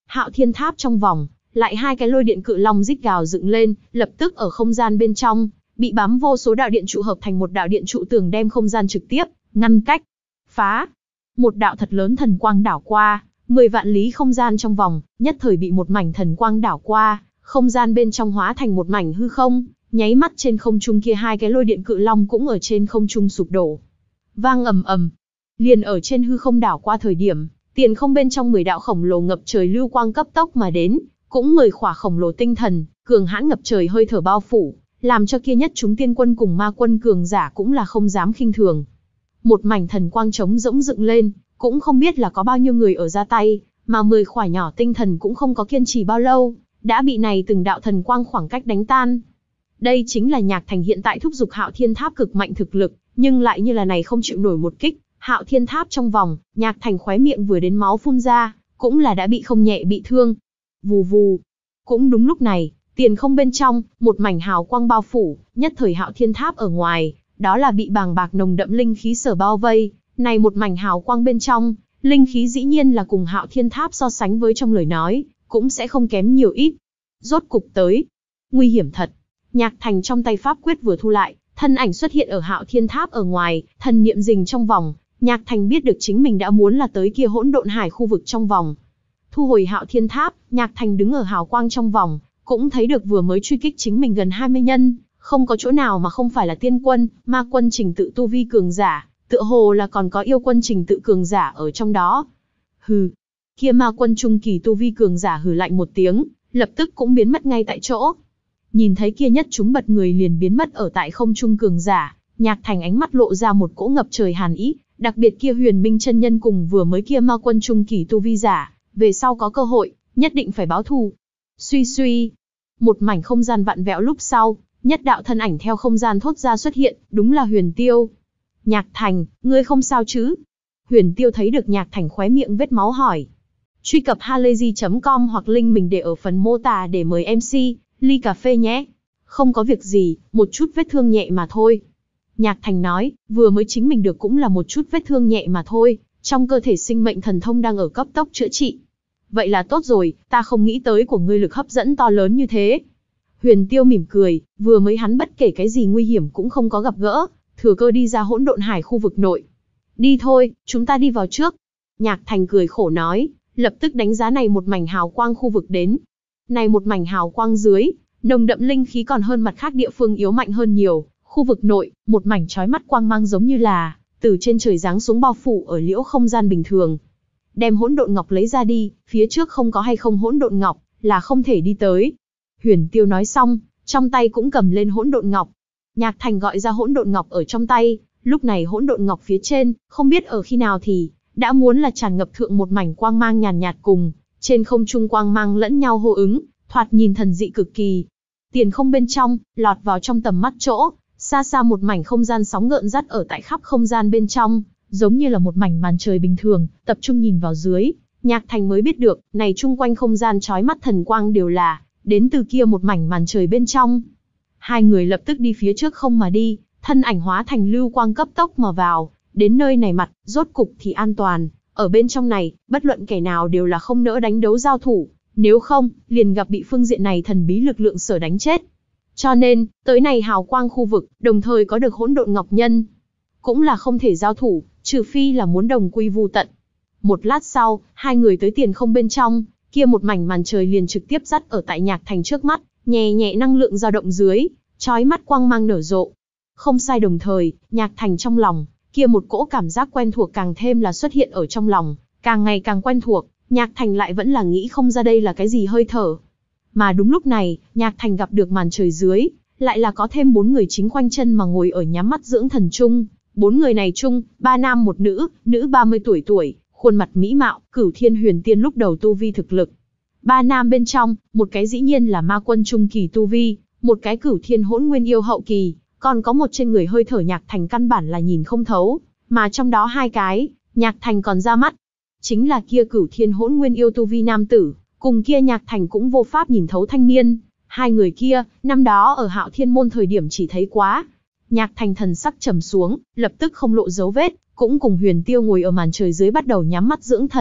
Hạo Thiên Tháp trong vòng, lại hai cái lôi điện cự long rít gào dựng lên, lập tức ở không gian bên trong, bị bám vô số đạo điện trụ hợp thành một đạo điện trụ tường đem không gian trực tiếp, ngăn cách. Phá! Một đạo thật lớn thần quang đảo qua, mười vạn lý không gian trong vòng, nhất thời bị một mảnh thần quang đảo qua, không gian bên trong hóa thành một mảnh hư không, nháy mắt trên không trung kia hai cái lôi điện cự long cũng ở trên không trung sụp đổ. Vang ầm ầm, liền ở trên hư không đảo qua thời điểm, tiền không bên trong mười đạo khổng lồ ngập trời lưu quang cấp tốc mà đến, cũng mười khỏa khổng lồ tinh thần, cường hãn ngập trời hơi thở bao phủ, làm cho kia nhất chúng tiên quân cùng ma quân cường giả cũng là không dám khinh thường. Một mảnh thần quang trống rỗng dựng lên, cũng không biết là có bao nhiêu người ở ra tay, mà mười khỏa nhỏ tinh thần cũng không có kiên trì bao lâu, đã bị này từng đạo thần quang khoảng cách đánh tan. Đây chính là Nhạc Thành hiện tại thúc giục Hạo Thiên Tháp cực mạnh thực lực, nhưng lại như là này không chịu nổi một kích. Hạo Thiên Tháp trong vòng, Nhạc Thành khóe miệng vừa đến máu phun ra, cũng là đã bị không nhẹ bị thương. Vù vù. Cũng đúng lúc này, tiền không bên trong, một mảnh hào quang bao phủ, nhất thời Hạo Thiên Tháp ở ngoài, đó là bị bàng bạc nồng đậm linh khí sở bao vây. Này một mảnh hào quang bên trong, linh khí dĩ nhiên là cùng Hạo Thiên Tháp so sánh với trong lời nói, cũng sẽ không kém nhiều ít. Rốt cục tới. Nguy hiểm thật. Nhạc Thành trong tay pháp quyết vừa thu lại, thân ảnh xuất hiện ở Hạo Thiên Tháp ở ngoài, thần niệm rình trong vòng. Nhạc Thành biết được chính mình đã muốn là tới kia hỗn độn hải khu vực trong vòng. Thu hồi Hạo Thiên Tháp, Nhạc Thành đứng ở hào quang trong vòng, cũng thấy được vừa mới truy kích chính mình gần hai mươi nhân, không có chỗ nào mà không phải là tiên quân, ma quân trình tự tu vi cường giả, tựa hồ là còn có yêu quân trình tự cường giả ở trong đó. Hừ, kia ma quân trung kỳ tu vi cường giả hừ lạnh một tiếng, lập tức cũng biến mất ngay tại chỗ. Nhìn thấy kia nhất chúng bật người liền biến mất ở tại không trung cường giả, Nhạc Thành ánh mắt lộ ra một cỗ ngập trời hàn ý, đặc biệt kia Huyền Minh chân nhân cùng vừa mới kia ma quân trung kỳ tu vi giả, về sau có cơ hội, nhất định phải báo thù. Suy suy, một mảnh không gian vặn vẹo lúc sau, nhất đạo thân ảnh theo không gian thốt ra xuất hiện, đúng là Huyền Tiêu. Nhạc Thành, ngươi không sao chứ? Huyền Tiêu thấy được Nhạc Thành khóe miệng vết máu hỏi. Truy cập halayzi chấm com hoặc link mình để ở phần mô tả để mời em xê, ly cà phê nhé. Không có việc gì, một chút vết thương nhẹ mà thôi. Nhạc Thành nói, vừa mới chính mình được cũng là một chút vết thương nhẹ mà thôi, trong cơ thể sinh mệnh thần thông đang ở cấp tốc chữa trị. Vậy là tốt rồi, ta không nghĩ tới của ngươi lực hấp dẫn to lớn như thế. Huyền Tiêu mỉm cười, vừa mới hắn bất kể cái gì nguy hiểm cũng không có gặp gỡ, thừa cơ đi ra hỗn độn hải khu vực nội. Đi thôi, chúng ta đi vào trước. Nhạc Thành cười khổ nói, lập tức đánh giá này một mảnh hào quang khu vực đến. Này một mảnh hào quang dưới, nồng đậm linh khí còn hơn mặt khác địa phương yếu mạnh hơn nhiều. Khu vực nội, một mảnh chói mắt quang mang giống như là từ trên trời giáng xuống bao phủ ở liễu không gian bình thường. Đem hỗn độn ngọc lấy ra đi, phía trước không có hay không hỗn độn ngọc, là không thể đi tới. Huyền Tiêu nói xong, trong tay cũng cầm lên hỗn độn ngọc. Nhạc Thành gọi ra hỗn độn ngọc ở trong tay, lúc này hỗn độn ngọc phía trên, không biết ở khi nào thì đã muốn là tràn ngập thượng một mảnh quang mang nhàn nhạt, nhạt cùng trên không trung quang mang lẫn nhau hô ứng, thoạt nhìn thần dị cực kỳ. Tiền không bên trong, lọt vào trong tầm mắt chỗ, xa xa một mảnh không gian sóng gợn dắt ở tại khắp không gian bên trong, giống như là một mảnh màn trời bình thường, tập trung nhìn vào dưới, Nhạc Thành mới biết được, này chung quanh không gian chói mắt thần quang đều là đến từ kia một mảnh màn trời bên trong. Hai người lập tức đi phía trước không mà đi, thân ảnh hóa thành lưu quang cấp tốc mà vào, đến nơi này mặt, rốt cục thì an toàn, ở bên trong này, bất luận kẻ nào đều là không nỡ đánh đấu giao thủ, nếu không, liền gặp bị phương diện này thần bí lực lượng sở đánh chết. Cho nên, tới này hào quang khu vực, đồng thời có được hỗn độn ngọc nhân, cũng là không thể giao thủ, trừ phi là muốn đồng quy vu tận. Một lát sau, hai người tới tiền không bên trong, kia một mảnh màn trời liền trực tiếp dắt ở tại Nhạc Thành trước mắt, nhẹ nhẹ năng lượng dao động dưới, chói mắt quang mang nở rộ. Không sai, đồng thời, Nhạc Thành trong lòng, kia một cỗ cảm giác quen thuộc càng thêm là xuất hiện ở trong lòng, càng ngày càng quen thuộc, Nhạc Thành lại vẫn là nghĩ không ra đây là cái gì hơi thở. Mà đúng lúc này, Nhạc Thành gặp được màn trời dưới, lại là có thêm bốn người chính khoanh chân mà ngồi ở nhắm mắt dưỡng thần chung. Bốn người này chung, ba nam một nữ, nữ ba mươi tuổi tuổi, khuôn mặt mỹ mạo, Cửu Thiên Huyền Tiên lúc đầu tu vi thực lực. Ba nam bên trong, một cái dĩ nhiên là ma quân trung kỳ tu vi, một cái Cửu Thiên Hỗn Nguyên yêu hậu kỳ, còn có một trên người hơi thở Nhạc Thành căn bản là nhìn không thấu, mà trong đó hai cái, Nhạc Thành còn ra mắt. Chính là kia Cửu Thiên Hỗn Nguyên yêu tu vi nam tử, cùng kia Nhạc Thành cũng vô pháp nhìn thấu thanh niên. Hai người kia, năm đó ở Hạo Thiên Môn thời điểm chỉ thấy quá. Nhạc Thành thần sắc trầm xuống, lập tức không lộ dấu vết, cũng cùng Huyền Tiêu ngồi ở màn trời dưới bắt đầu nhắm mắt dưỡng thần,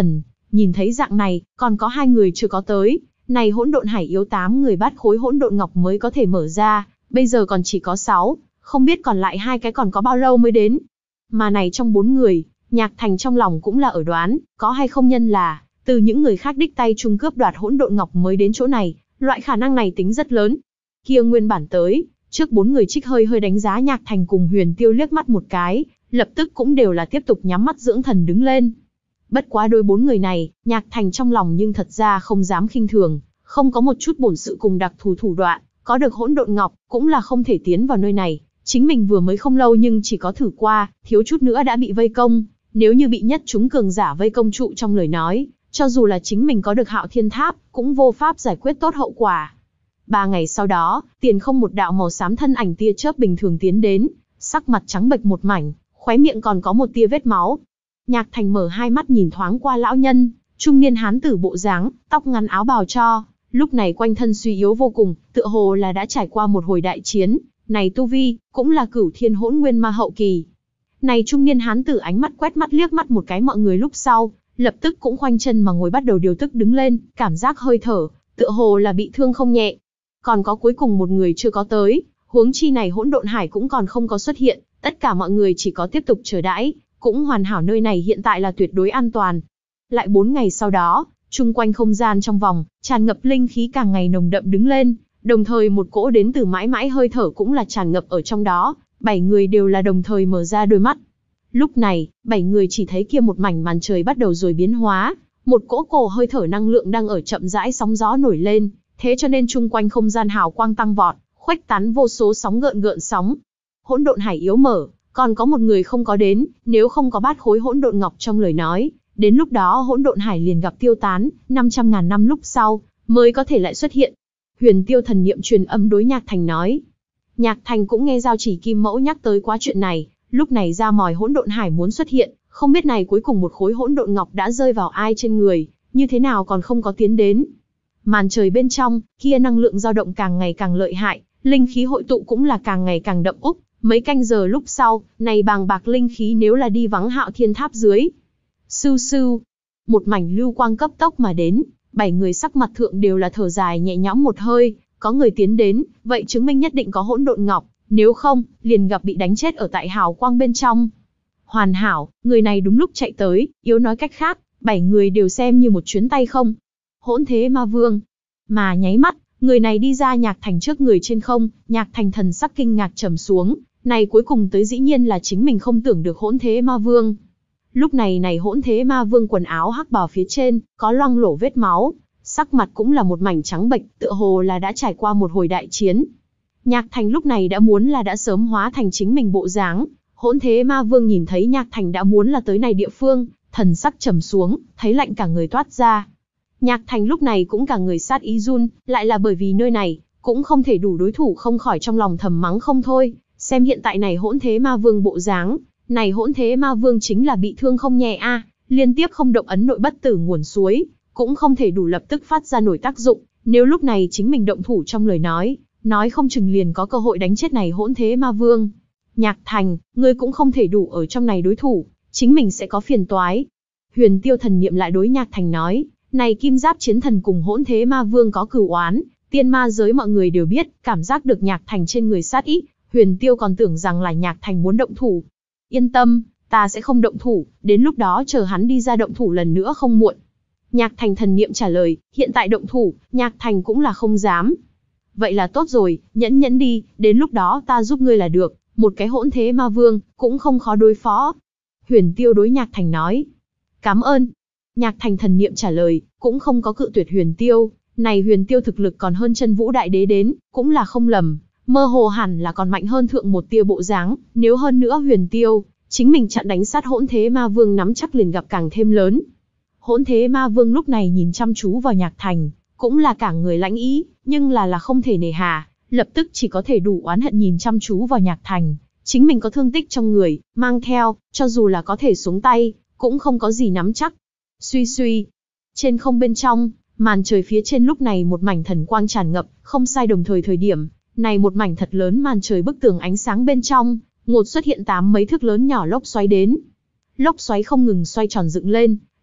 Nhìn thấy dạng này, còn có hai người chưa có tới, này hỗn độn hải yếu tám người bát khối hỗn độn ngọc mới có thể mở ra, bây giờ còn chỉ có sáu, không biết còn lại hai cái còn có bao lâu mới đến. Mà này trong bốn người, Nhạc Thành trong lòng cũng là ở đoán, có hay không nhân là, từ những người khác đích tay chung cướp đoạt hỗn độn ngọc mới đến chỗ này, loại khả năng này tính rất lớn. Kia nguyên bản tới, trước bốn người trích hơi hơi đánh giá Nhạc Thành cùng Huyền Tiêu liếc mắt một cái, lập tức cũng đều là tiếp tục nhắm mắt dưỡng thần đứng lên. Bất quá đôi bốn người này, Nhạc Thành trong lòng nhưng thật ra không dám khinh thường, không có một chút bổn sự cùng đặc thù thủ đoạn, có được hỗn độn ngọc, cũng là không thể tiến vào nơi này. Chính mình vừa mới không lâu nhưng chỉ có thử qua, thiếu chút nữa đã bị vây công, nếu như bị nhất chúng cường giả vây công trụ trong lời nói, cho dù là chính mình có được Hạo Thiên Tháp, cũng vô pháp giải quyết tốt hậu quả. Ba ngày sau đó, tiền không một đạo màu xám thân ảnh tia chớp bình thường tiến đến, sắc mặt trắng bệch một mảnh, khóe miệng còn có một tia vết máu. Nhạc Thành mở hai mắt nhìn thoáng qua lão nhân, trung niên hán tử bộ dáng, tóc ngắn áo bào cho, lúc này quanh thân suy yếu vô cùng, tựa hồ là đã trải qua một hồi đại chiến, này tu vi, cũng là cửu thiên hỗn nguyên ma hậu kỳ. Này trung niên hán tử ánh mắt quét mắt liếc mắt một cái mọi người lúc sau, lập tức cũng khoanh chân mà ngồi bắt đầu điều tức đứng lên, cảm giác hơi thở, tựa hồ là bị thương không nhẹ. Còn có cuối cùng một người chưa có tới, huống chi này hỗn độn hải cũng còn không có xuất hiện, tất cả mọi người chỉ có tiếp tục chờ đãi, cũng hoàn hảo nơi này hiện tại là tuyệt đối an toàn. Lại bốn ngày sau đó, chung quanh không gian trong vòng, tràn ngập linh khí càng ngày nồng đậm đứng lên, đồng thời một cỗ đến từ mãi mãi hơi thở cũng là tràn ngập ở trong đó, bảy người đều là đồng thời mở ra đôi mắt. Lúc này, bảy người chỉ thấy kia một mảnh màn trời bắt đầu rồi biến hóa, một cỗ cổ hơi thở năng lượng đang ở chậm rãi sóng gió nổi lên, thế cho nên chung quanh không gian hào quang tăng vọt, khuếch tán vô số sóng gợn gợn sóng. Hỗn độn hải yếu mở, còn có một người không có đến, nếu không có bát khối hỗn độn ngọc trong lời nói, đến lúc đó hỗn độn hải liền gặp tiêu tán, năm trăm ngàn năm lúc sau, mới có thể lại xuất hiện. Huyền Tiêu thần niệm truyền âm đối Nhạc Thành nói. Nhạc Thành cũng nghe Giao Chỉ Kim Mẫu nhắc tới quá chuyện này, lúc này ra mòi hỗn độn hải muốn xuất hiện, không biết này cuối cùng một khối hỗn độn ngọc đã rơi vào ai trên người, như thế nào còn không có tiến đến. Màn trời bên trong, kia năng lượng dao động càng ngày càng lợi hại, linh khí hội tụ cũng là càng ngày càng đậm úc, mấy canh giờ lúc sau, này bàng bạc linh khí nếu là đi vắng Hạo Thiên Tháp dưới. Sưu sưu, một mảnh lưu quang cấp tốc mà đến, bảy người sắc mặt thượng đều là thở dài nhẹ nhõm một hơi, có người tiến đến, vậy chứng minh nhất định có hỗn độn ngọc, nếu không, liền gặp bị đánh chết ở tại hào quang bên trong. Hoàn hảo, người này đúng lúc chạy tới, yếu nói cách khác, bảy người đều xem như một chuyến tay không. Hỗn Thế Ma Vương. Mà nháy mắt, người này đi ra Nhạc Thành trước người trên không, Nhạc Thành thần sắc kinh ngạc trầm xuống, này cuối cùng tới dĩ nhiên là chính mình không tưởng được Hỗn Thế Ma Vương. Lúc này này Hỗn Thế Ma Vương quần áo hắc bào phía trên, có loang lổ vết máu, sắc mặt cũng là một mảnh trắng bệch, tựa hồ là đã trải qua một hồi đại chiến. Nhạc Thành lúc này đã muốn là đã sớm hóa thành chính mình bộ dáng, Hỗn Thế Ma Vương nhìn thấy Nhạc Thành đã muốn là tới này địa phương, thần sắc trầm xuống, thấy lạnh cả người toát ra. Nhạc Thành lúc này cũng cả người sát ý run, lại là bởi vì nơi này, cũng không thể đủ đối thủ không khỏi trong lòng thầm mắng không thôi, xem hiện tại này Hỗn Thế Ma Vương bộ dáng, này Hỗn Thế Ma Vương chính là bị thương không nhẹ a, liên tiếp không động ấn nội bất tử nguồn suối, cũng không thể đủ lập tức phát ra nổi tác dụng, nếu lúc này chính mình động thủ trong lời nói, nói không chừng liền có cơ hội đánh chết này Hỗn Thế Ma Vương. Nhạc Thành, ngươi cũng không thể đủ ở trong này đối thủ, chính mình sẽ có phiền toái. Huyền Tiêu thần niệm lại đối Nhạc Thành nói, này Kim Giáp Chiến Thần cùng Hỗn Thế Ma Vương có cửu oán, tiên ma giới mọi người đều biết, cảm giác được Nhạc Thành trên người sát ý, Huyền Tiêu còn tưởng rằng là Nhạc Thành muốn động thủ. Yên tâm, ta sẽ không động thủ, đến lúc đó chờ hắn đi ra động thủ lần nữa không muộn. Nhạc Thành thần niệm trả lời, hiện tại động thủ, Nhạc Thành cũng là không dám. Vậy là tốt rồi, nhẫn nhẫn đi, đến lúc đó ta giúp ngươi là được, một cái Hỗn Thế Ma Vương, cũng không khó đối phó. Huyền Tiêu đối Nhạc Thành nói. Cảm ơn. Nhạc Thành thần niệm trả lời, cũng không có cự tuyệt Huyền Tiêu, này Huyền Tiêu thực lực còn hơn Chân Vũ Đại Đế đến, cũng là không lầm, mơ hồ hẳn là còn mạnh hơn thượng một tia bộ dáng, nếu hơn nữa Huyền Tiêu, chính mình chặn đánh sát Hỗn Thế Ma Vương nắm chắc liền gặp càng thêm lớn. Hỗn Thế Ma Vương lúc này nhìn chăm chú vào Nhạc Thành, cũng là cả người lãnh ý, nhưng là là không thể nề hà, lập tức chỉ có thể đủ oán hận nhìn chăm chú vào Nhạc Thành, chính mình có thương tích trong người, mang theo, cho dù là có thể xuống tay, cũng không có gì nắm chắc. Suy suy, trên không bên trong, màn trời phía trên lúc này một mảnh thần quang tràn ngập, không sai đồng thời thời điểm, này một mảnh thật lớn màn trời bức tường ánh sáng bên trong, ngột xuất hiện tám mấy thước lớn nhỏ lốc xoáy đến. Lốc xoáy không ngừng xoay tròn dựng lên,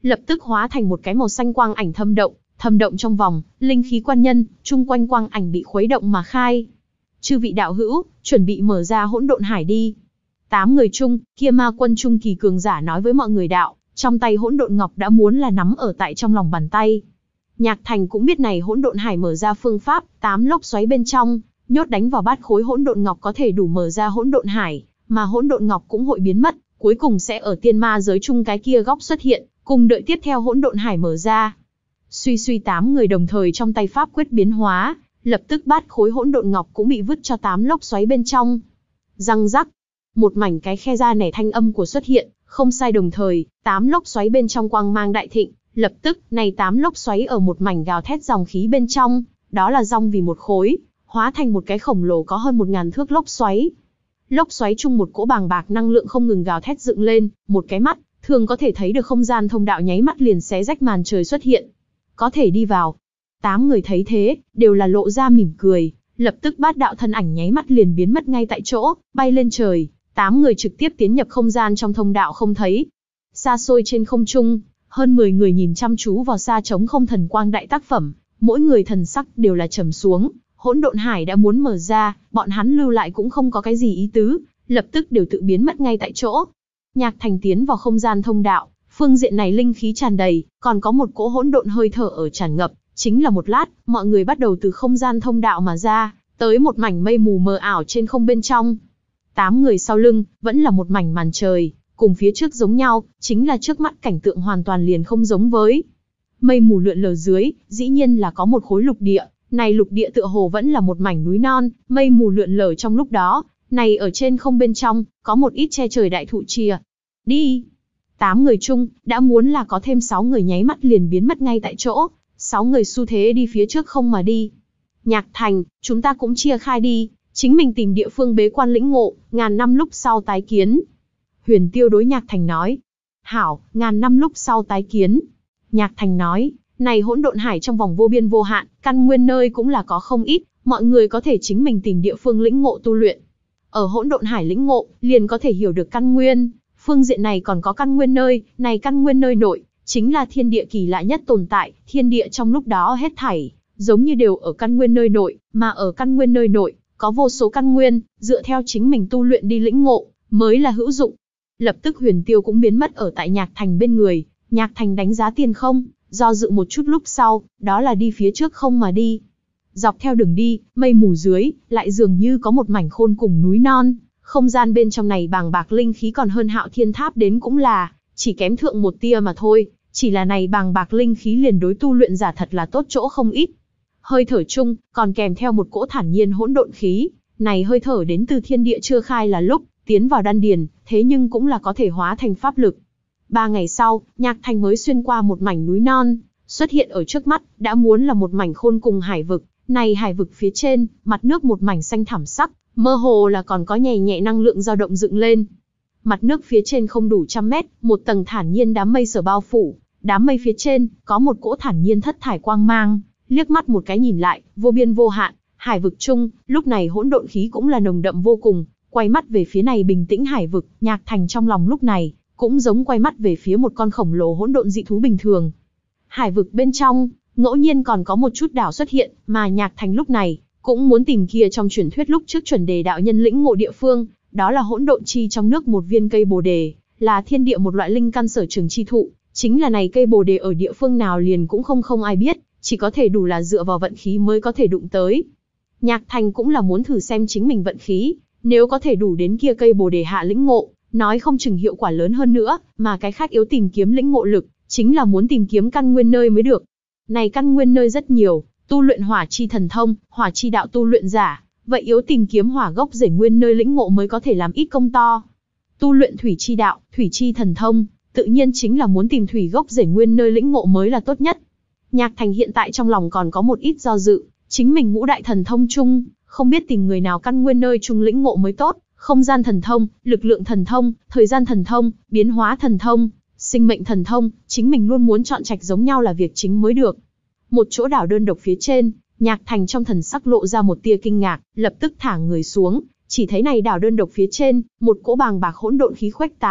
lập tức hóa thành một cái màu xanh quang ảnh thâm động, thâm động trong vòng, linh khí quan nhân, chung quanh quang ảnh bị khuấy động mà khai. Chư vị đạo hữu, chuẩn bị mở ra hỗn độn hải đi. Tám người chung, kia ma quân trung kỳ cường giả nói với mọi người đạo, trong tay hỗn độn ngọc đã muốn là nắm ở tại trong lòng bàn tay. Nhạc Thành cũng biết này hỗn độn hải mở ra phương pháp, tám lốc xoáy bên trong, nhốt đánh vào bát khối hỗn độn ngọc có thể đủ mở ra hỗn độn hải, mà hỗn độn ngọc cũng hội biến mất, cuối cùng sẽ ở tiên ma giới chung cái kia góc xuất hiện, cùng đợi tiếp theo hỗn độn hải mở ra. Suy suy tám người đồng thời trong tay pháp quyết biến hóa, lập tức bát khối hỗn độn ngọc cũng bị vứt cho tám lốc xoáy bên trong. Răng rắc, một mảnh cái khe ra nẻ thanh âm của xuất hiện, không sai đồng thời, tám lốc xoáy bên trong quang mang đại thịnh, lập tức, này tám lốc xoáy ở một mảnh gào thét dòng khí bên trong, đó là dòng vì một khối, hóa thành một cái khổng lồ có hơn một ngàn thước lốc xoáy. Lốc xoáy chung một cỗ bàng bạc năng lượng không ngừng gào thét dựng lên, một cái mắt, thường có thể thấy được không gian thông đạo nháy mắt liền xé rách màn trời xuất hiện. Có thể đi vào. Tám người thấy thế, đều là lộ ra mỉm cười, lập tức bát đạo thân ảnh nháy mắt liền biến mất ngay tại chỗ, bay lên trời. Tám người trực tiếp tiến nhập không gian trong thông đạo không thấy. Xa xôi trên không trung, hơn mười người nhìn chăm chú vào xa trống không thần quang đại tác phẩm, mỗi người thần sắc đều là trầm xuống. Hỗn độn hải đã muốn mở ra, bọn hắn lưu lại cũng không có cái gì ý tứ, lập tức đều tự biến mất ngay tại chỗ. Nhạc Thành tiến vào không gian thông đạo, phương diện này linh khí tràn đầy, còn có một cỗ hỗn độn hơi thở ở tràn ngập, chính là một lát, mọi người bắt đầu từ không gian thông đạo mà ra, tới một mảnh mây mù mờ ảo trên không bên trong. Tám người sau lưng, vẫn là một mảnh màn trời, cùng phía trước giống nhau, chính là trước mắt cảnh tượng hoàn toàn liền không giống với. Mây mù lượn lờ dưới, dĩ nhiên là có một khối lục địa, này lục địa tựa hồ vẫn là một mảnh núi non, mây mù lượn lờ trong lúc đó, này ở trên không bên trong, có một ít che trời đại thụ chìa. Đi! Tám người chung, đã muốn là có thêm sáu người nháy mắt liền biến mất ngay tại chỗ, sáu người xu thế đi phía trước không mà đi. Nhạc Thành, chúng ta cũng chia khai đi, chính mình tìm địa phương bế quan lĩnh ngộ, ngàn năm lúc sau tái kiến. Huyền Tiêu đối Nhạc Thành nói. Hảo, ngàn năm lúc sau tái kiến. Nhạc Thành nói, này hỗn độn hải trong vòng vô biên vô hạn, căn nguyên nơi cũng là có không ít, mọi người có thể chính mình tìm địa phương lĩnh ngộ tu luyện. Ở hỗn độn hải lĩnh ngộ, liền có thể hiểu được căn nguyên, phương diện này còn có căn nguyên nơi, này căn nguyên nơi nội, chính là thiên địa kỳ lạ nhất tồn tại, thiên địa trong lúc đó hết thảy, giống như đều ở căn nguyên nơi nội, mà ở căn nguyên nơi nội, có vô số căn nguyên, dựa theo chính mình tu luyện đi lĩnh ngộ, mới là hữu dụng. Lập tức Huyền Tiêu cũng biến mất ở tại Nhạc Thành bên người, Nhạc Thành đánh giá tiền không, do dự một chút lúc sau, đó là đi phía trước không mà đi. Dọc theo đường đi, mây mù dưới, lại dường như có một mảnh khôn cùng núi non, không gian bên trong này bàng bạc linh khí còn hơn Hạo Thiên Tháp đến cũng là, chỉ kém thượng một tia mà thôi, chỉ là này bàng bạc linh khí liền đối tu luyện giả thật là tốt chỗ không ít. Hơi thở chung, còn kèm theo một cỗ thản nhiên hỗn độn khí, này hơi thở đến từ thiên địa chưa khai là lúc, tiến vào đan điền, thế nhưng cũng là có thể hóa thành pháp lực. Ba ngày sau, Nhạc Thành mới xuyên qua một mảnh núi non, xuất hiện ở trước mắt, đã muốn là một mảnh khôn cùng hải vực, này hải vực phía trên, mặt nước một mảnh xanh thẳm sắc, mơ hồ là còn có nhẹ nhẹ năng lượng dao động dựng lên. Mặt nước phía trên không đủ trăm mét, một tầng thản nhiên đám mây sở bao phủ, đám mây phía trên, có một cỗ thản nhiên thất thải quang mang, liếc mắt một cái nhìn lại, vô biên vô hạn, hải vực chung, lúc này hỗn độn khí cũng là nồng đậm vô cùng, quay mắt về phía này bình tĩnh hải vực, Nhạc Thành trong lòng lúc này, cũng giống quay mắt về phía một con khổng lồ hỗn độn dị thú bình thường. Hải vực bên trong, ngẫu nhiên còn có một chút đảo xuất hiện, mà Nhạc Thành lúc này, cũng muốn tìm kia trong truyền thuyết lúc trước chuẩn đề đạo nhân lĩnh ngộ địa phương, đó là hỗn độn chi trong nước một viên cây bồ đề, là thiên địa một loại linh căn sở trường chi thụ, chính là này cây bồ đề ở địa phương nào liền cũng không không ai biết, chỉ có thể đủ là dựa vào vận khí mới có thể đụng tới. Nhạc Thành cũng là muốn thử xem chính mình vận khí, nếu có thể đủ đến kia cây bồ đề hạ lĩnh ngộ, nói không chừng hiệu quả lớn hơn nữa, mà cái khác yếu tìm kiếm lĩnh ngộ lực, chính là muốn tìm kiếm căn nguyên nơi mới được. Này căn nguyên nơi rất nhiều, tu luyện hỏa chi thần thông, hỏa chi đạo tu luyện giả, vậy yếu tìm kiếm hỏa gốc rễ nguyên nơi lĩnh ngộ mới có thể làm ít công to. Tu luyện thủy chi đạo, thủy chi thần thông, tự nhiên chính là muốn tìm thủy gốc rễ nguyên nơi lĩnh ngộ mới là tốt nhất. Nhạc Thành hiện tại trong lòng còn có một ít do dự, chính mình ngũ đại thần thông chung, không biết tìm người nào căn nguyên nơi chung lĩnh ngộ mới tốt, không gian thần thông, lực lượng thần thông, thời gian thần thông, biến hóa thần thông, sinh mệnh thần thông, chính mình luôn muốn chọn trạch giống nhau là việc chính mới được. Một chỗ đảo đơn độc phía trên, Nhạc Thành trong thần sắc lộ ra một tia kinh ngạc, lập tức thả người xuống, chỉ thấy này đảo đơn độc phía trên, một cỗ bàng bạc hỗn độn khí khuếch tán,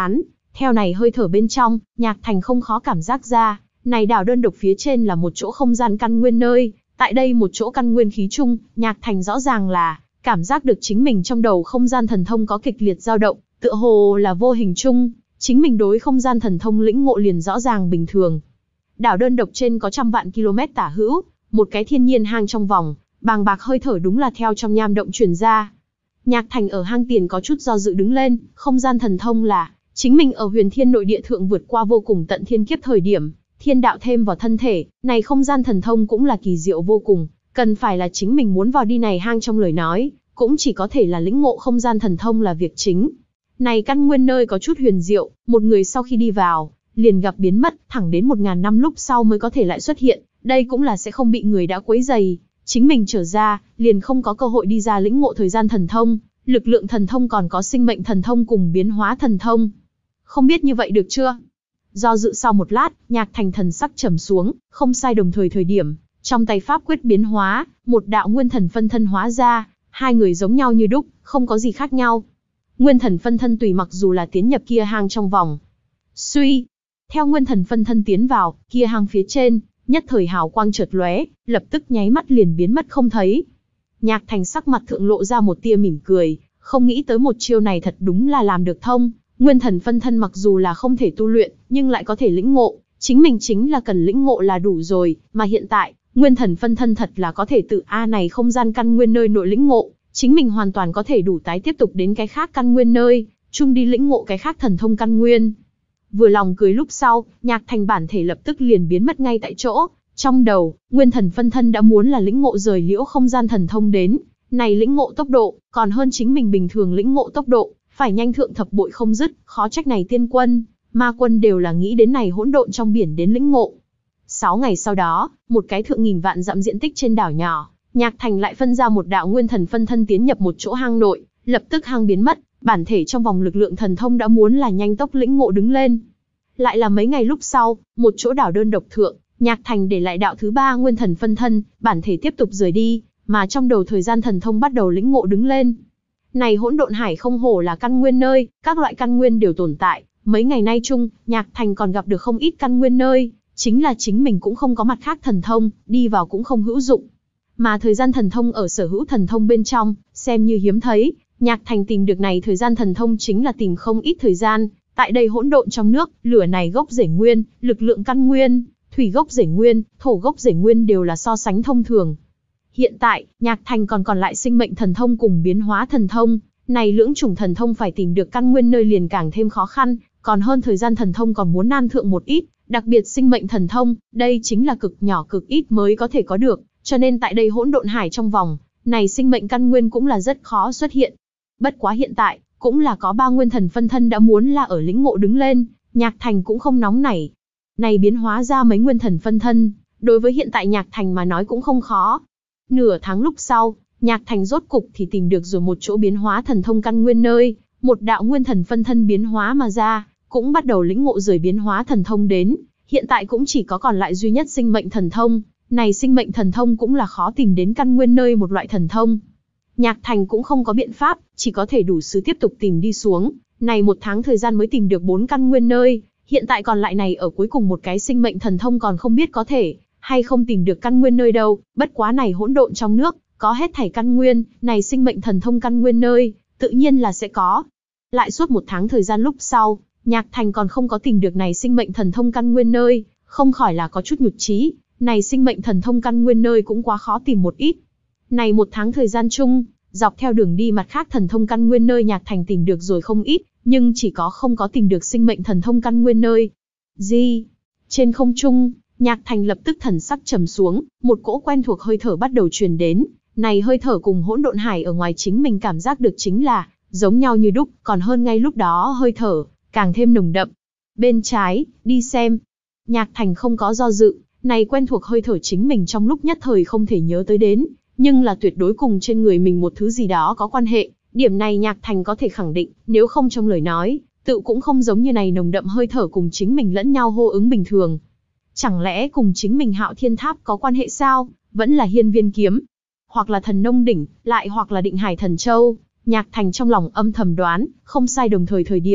Theo này hơi thở bên trong, Nhạc Thành không khó cảm giác ra, này đảo đơn độc phía trên là một chỗ không gian căn nguyên nơi, tại đây một chỗ căn nguyên khí chung, Nhạc Thành rõ ràng là cảm giác được chính mình trong đầu không gian thần thông có kịch liệt dao động, tựa hồ là vô hình chung, chính mình đối không gian thần thông lĩnh ngộ liền rõ ràng bình thường. Đảo đơn độc trên có trăm vạn km tả hữu, một cái thiên nhiên hang trong vòng, bàng bạc hơi thở đúng là theo trong nham động truyền ra. Nhạc Thành ở hang tiền có chút do dự đứng lên, không gian thần thông là chính mình ở huyền thiên nội địa thượng vượt qua vô cùng tận thiên kiếp thời điểm, thiên đạo thêm vào thân thể, này không gian thần thông cũng là kỳ diệu vô cùng, cần phải là chính mình muốn vào đi này hang trong lời nói, cũng chỉ có thể là lĩnh ngộ không gian thần thông là việc chính. Này căn nguyên nơi có chút huyền diệu, một người sau khi đi vào, liền gặp biến mất, thẳng đến một ngàn năm lúc sau mới có thể lại xuất hiện, đây cũng là sẽ không bị người đã quấy rầy. Chính mình trở ra, liền không có cơ hội đi ra lĩnh ngộ thời gian thần thông, lực lượng thần thông còn có sinh mệnh thần thông cùng biến hóa thần thông. Không biết như vậy được chưa? Do dự sau một lát, Nhạc Thành thần sắc trầm xuống, không sai đồng thời thời điểm, trong tay pháp quyết biến hóa, một đạo nguyên thần phân thân hóa ra, hai người giống nhau như đúc, không có gì khác nhau. Nguyên thần phân thân tùy mặc dù là tiến nhập kia hang trong vòng. Suy, theo nguyên thần phân thân tiến vào, kia hang phía trên, nhất thời hào quang chợt lóe, lập tức nháy mắt liền biến mất không thấy. Nhạc Thành sắc mặt thượng lộ ra một tia mỉm cười, không nghĩ tới một chiêu này thật đúng là làm được thông. Nguyên thần phân thân mặc dù là không thể tu luyện, nhưng lại có thể lĩnh ngộ, chính mình chính là cần lĩnh ngộ là đủ rồi, mà hiện tại, nguyên thần phân thân thật là có thể tự A này không gian căn nguyên nơi nội lĩnh ngộ, chính mình hoàn toàn có thể đủ tái tiếp tục đến cái khác căn nguyên nơi, chung đi lĩnh ngộ cái khác thần thông căn nguyên. Vừa lòng cười lúc sau, Nhạc Thành bản thể lập tức liền biến mất ngay tại chỗ, trong đầu, nguyên thần phân thân đã muốn là lĩnh ngộ rời liễu không gian thần thông đến, này lĩnh ngộ tốc độ, còn hơn chính mình bình thường lĩnh ngộ tốc độ, phải nhanh thượng thập bội không dứt, khó trách này tiên quân, ma quân đều là nghĩ đến này hỗn độn trong biển đến lĩnh ngộ. Sáu ngày sau đó, một cái thượng nghìn vạn dặm diện tích trên đảo nhỏ, Nhạc Thành lại phân ra một đạo nguyên thần phân thân tiến nhập một chỗ hang nội, lập tức hang biến mất, bản thể trong vòng lực lượng thần thông đã muốn là nhanh tốc lĩnh ngộ đứng lên. Lại là mấy ngày lúc sau, một chỗ đảo đơn độc thượng, Nhạc Thành để lại đạo thứ ba nguyên thần phân thân, bản thể tiếp tục rời đi, mà trong đầu thời gian thần thông bắt đầu lĩnh ngộ đứng lên. Này hỗn độn hải không hổ là căn nguyên nơi, các loại căn nguyên đều tồn tại, mấy ngày nay chung, Nhạc Thành còn gặp được không ít căn nguyên nơi, chính là chính mình cũng không có mặt khác thần thông, đi vào cũng không hữu dụng. Mà thời gian thần thông ở sở hữu thần thông bên trong, xem như hiếm thấy, Nhạc Thành tìm được này thời gian thần thông chính là tìm không ít thời gian, tại đây hỗn độn trong nước, lửa này gốc rễ nguyên, lực lượng căn nguyên, thủy gốc rễ nguyên, thổ gốc rễ nguyên đều là so sánh thông thường. Hiện tại, Nhạc Thành còn còn lại sinh mệnh thần thông cùng biến hóa thần thông, này lưỡng chủng thần thông phải tìm được căn nguyên nơi liền càng thêm khó khăn, còn hơn thời gian thần thông còn muốn nan thượng một ít, đặc biệt sinh mệnh thần thông, đây chính là cực nhỏ cực ít mới có thể có được, cho nên tại đây hỗn độn hải trong vòng, này sinh mệnh căn nguyên cũng là rất khó xuất hiện. Bất quá hiện tại, cũng là có ba nguyên thần phân thân đã muốn là ở lĩnh ngộ đứng lên, Nhạc Thành cũng không nóng nảy. Này biến hóa ra mấy nguyên thần phân thân, đối với hiện tại Nhạc Thành mà nói cũng không khó. Nửa tháng lúc sau, Nhạc Thành rốt cục thì tìm được rồi một chỗ biến hóa thần thông căn nguyên nơi, một đạo nguyên thần phân thân biến hóa mà ra, cũng bắt đầu lĩnh ngộ rời biến hóa thần thông đến, hiện tại cũng chỉ có còn lại duy nhất sinh mệnh thần thông, này sinh mệnh thần thông cũng là khó tìm đến căn nguyên nơi một loại thần thông. Nhạc Thành cũng không có biện pháp, chỉ có thể đủ sứ tiếp tục tìm đi xuống, này một tháng thời gian mới tìm được bốn căn nguyên nơi, hiện tại còn lại này ở cuối cùng một cái sinh mệnh thần thông còn không biết có thể hay không tìm được căn nguyên nơi đâu, bất quá này hỗn độn trong nước, có hết thảy căn nguyên, này sinh mệnh thần thông căn nguyên nơi, tự nhiên là sẽ có. Lại suốt một tháng thời gian lúc sau, Nhạc Thành còn không có tìm được này sinh mệnh thần thông căn nguyên nơi, không khỏi là có chút nhụt chí, này sinh mệnh thần thông căn nguyên nơi cũng quá khó tìm một ít. Này một tháng thời gian chung, dọc theo đường đi mặt khác thần thông căn nguyên nơi Nhạc Thành tìm được rồi không ít, nhưng chỉ có không có tìm được sinh mệnh thần thông căn nguyên nơi. Gì? Trên không trung, Nhạc Thành lập tức thần sắc trầm xuống, một cỗ quen thuộc hơi thở bắt đầu truyền đến, này hơi thở cùng hỗn độn hải ở ngoài chính mình cảm giác được chính là giống nhau như đúc, còn hơn ngay lúc đó hơi thở càng thêm nồng đậm. Bên trái, đi xem. Nhạc Thành không có do dự, này quen thuộc hơi thở chính mình trong lúc nhất thời không thể nhớ tới đến, nhưng là tuyệt đối cùng trên người mình một thứ gì đó có quan hệ, điểm này Nhạc Thành có thể khẳng định, nếu không trong lời nói, tự cũng không giống như này nồng đậm hơi thở cùng chính mình lẫn nhau hô ứng bình thường. Chẳng lẽ cùng chính mình Hạo Thiên Tháp có quan hệ sao, vẫn là Hiên Viên Kiếm, hoặc là Thần Nông Đỉnh, lại hoặc là Định Hải Thần Châu. Nhạc Thành trong lòng âm thầm đoán, không sai đồng thời thời điểm,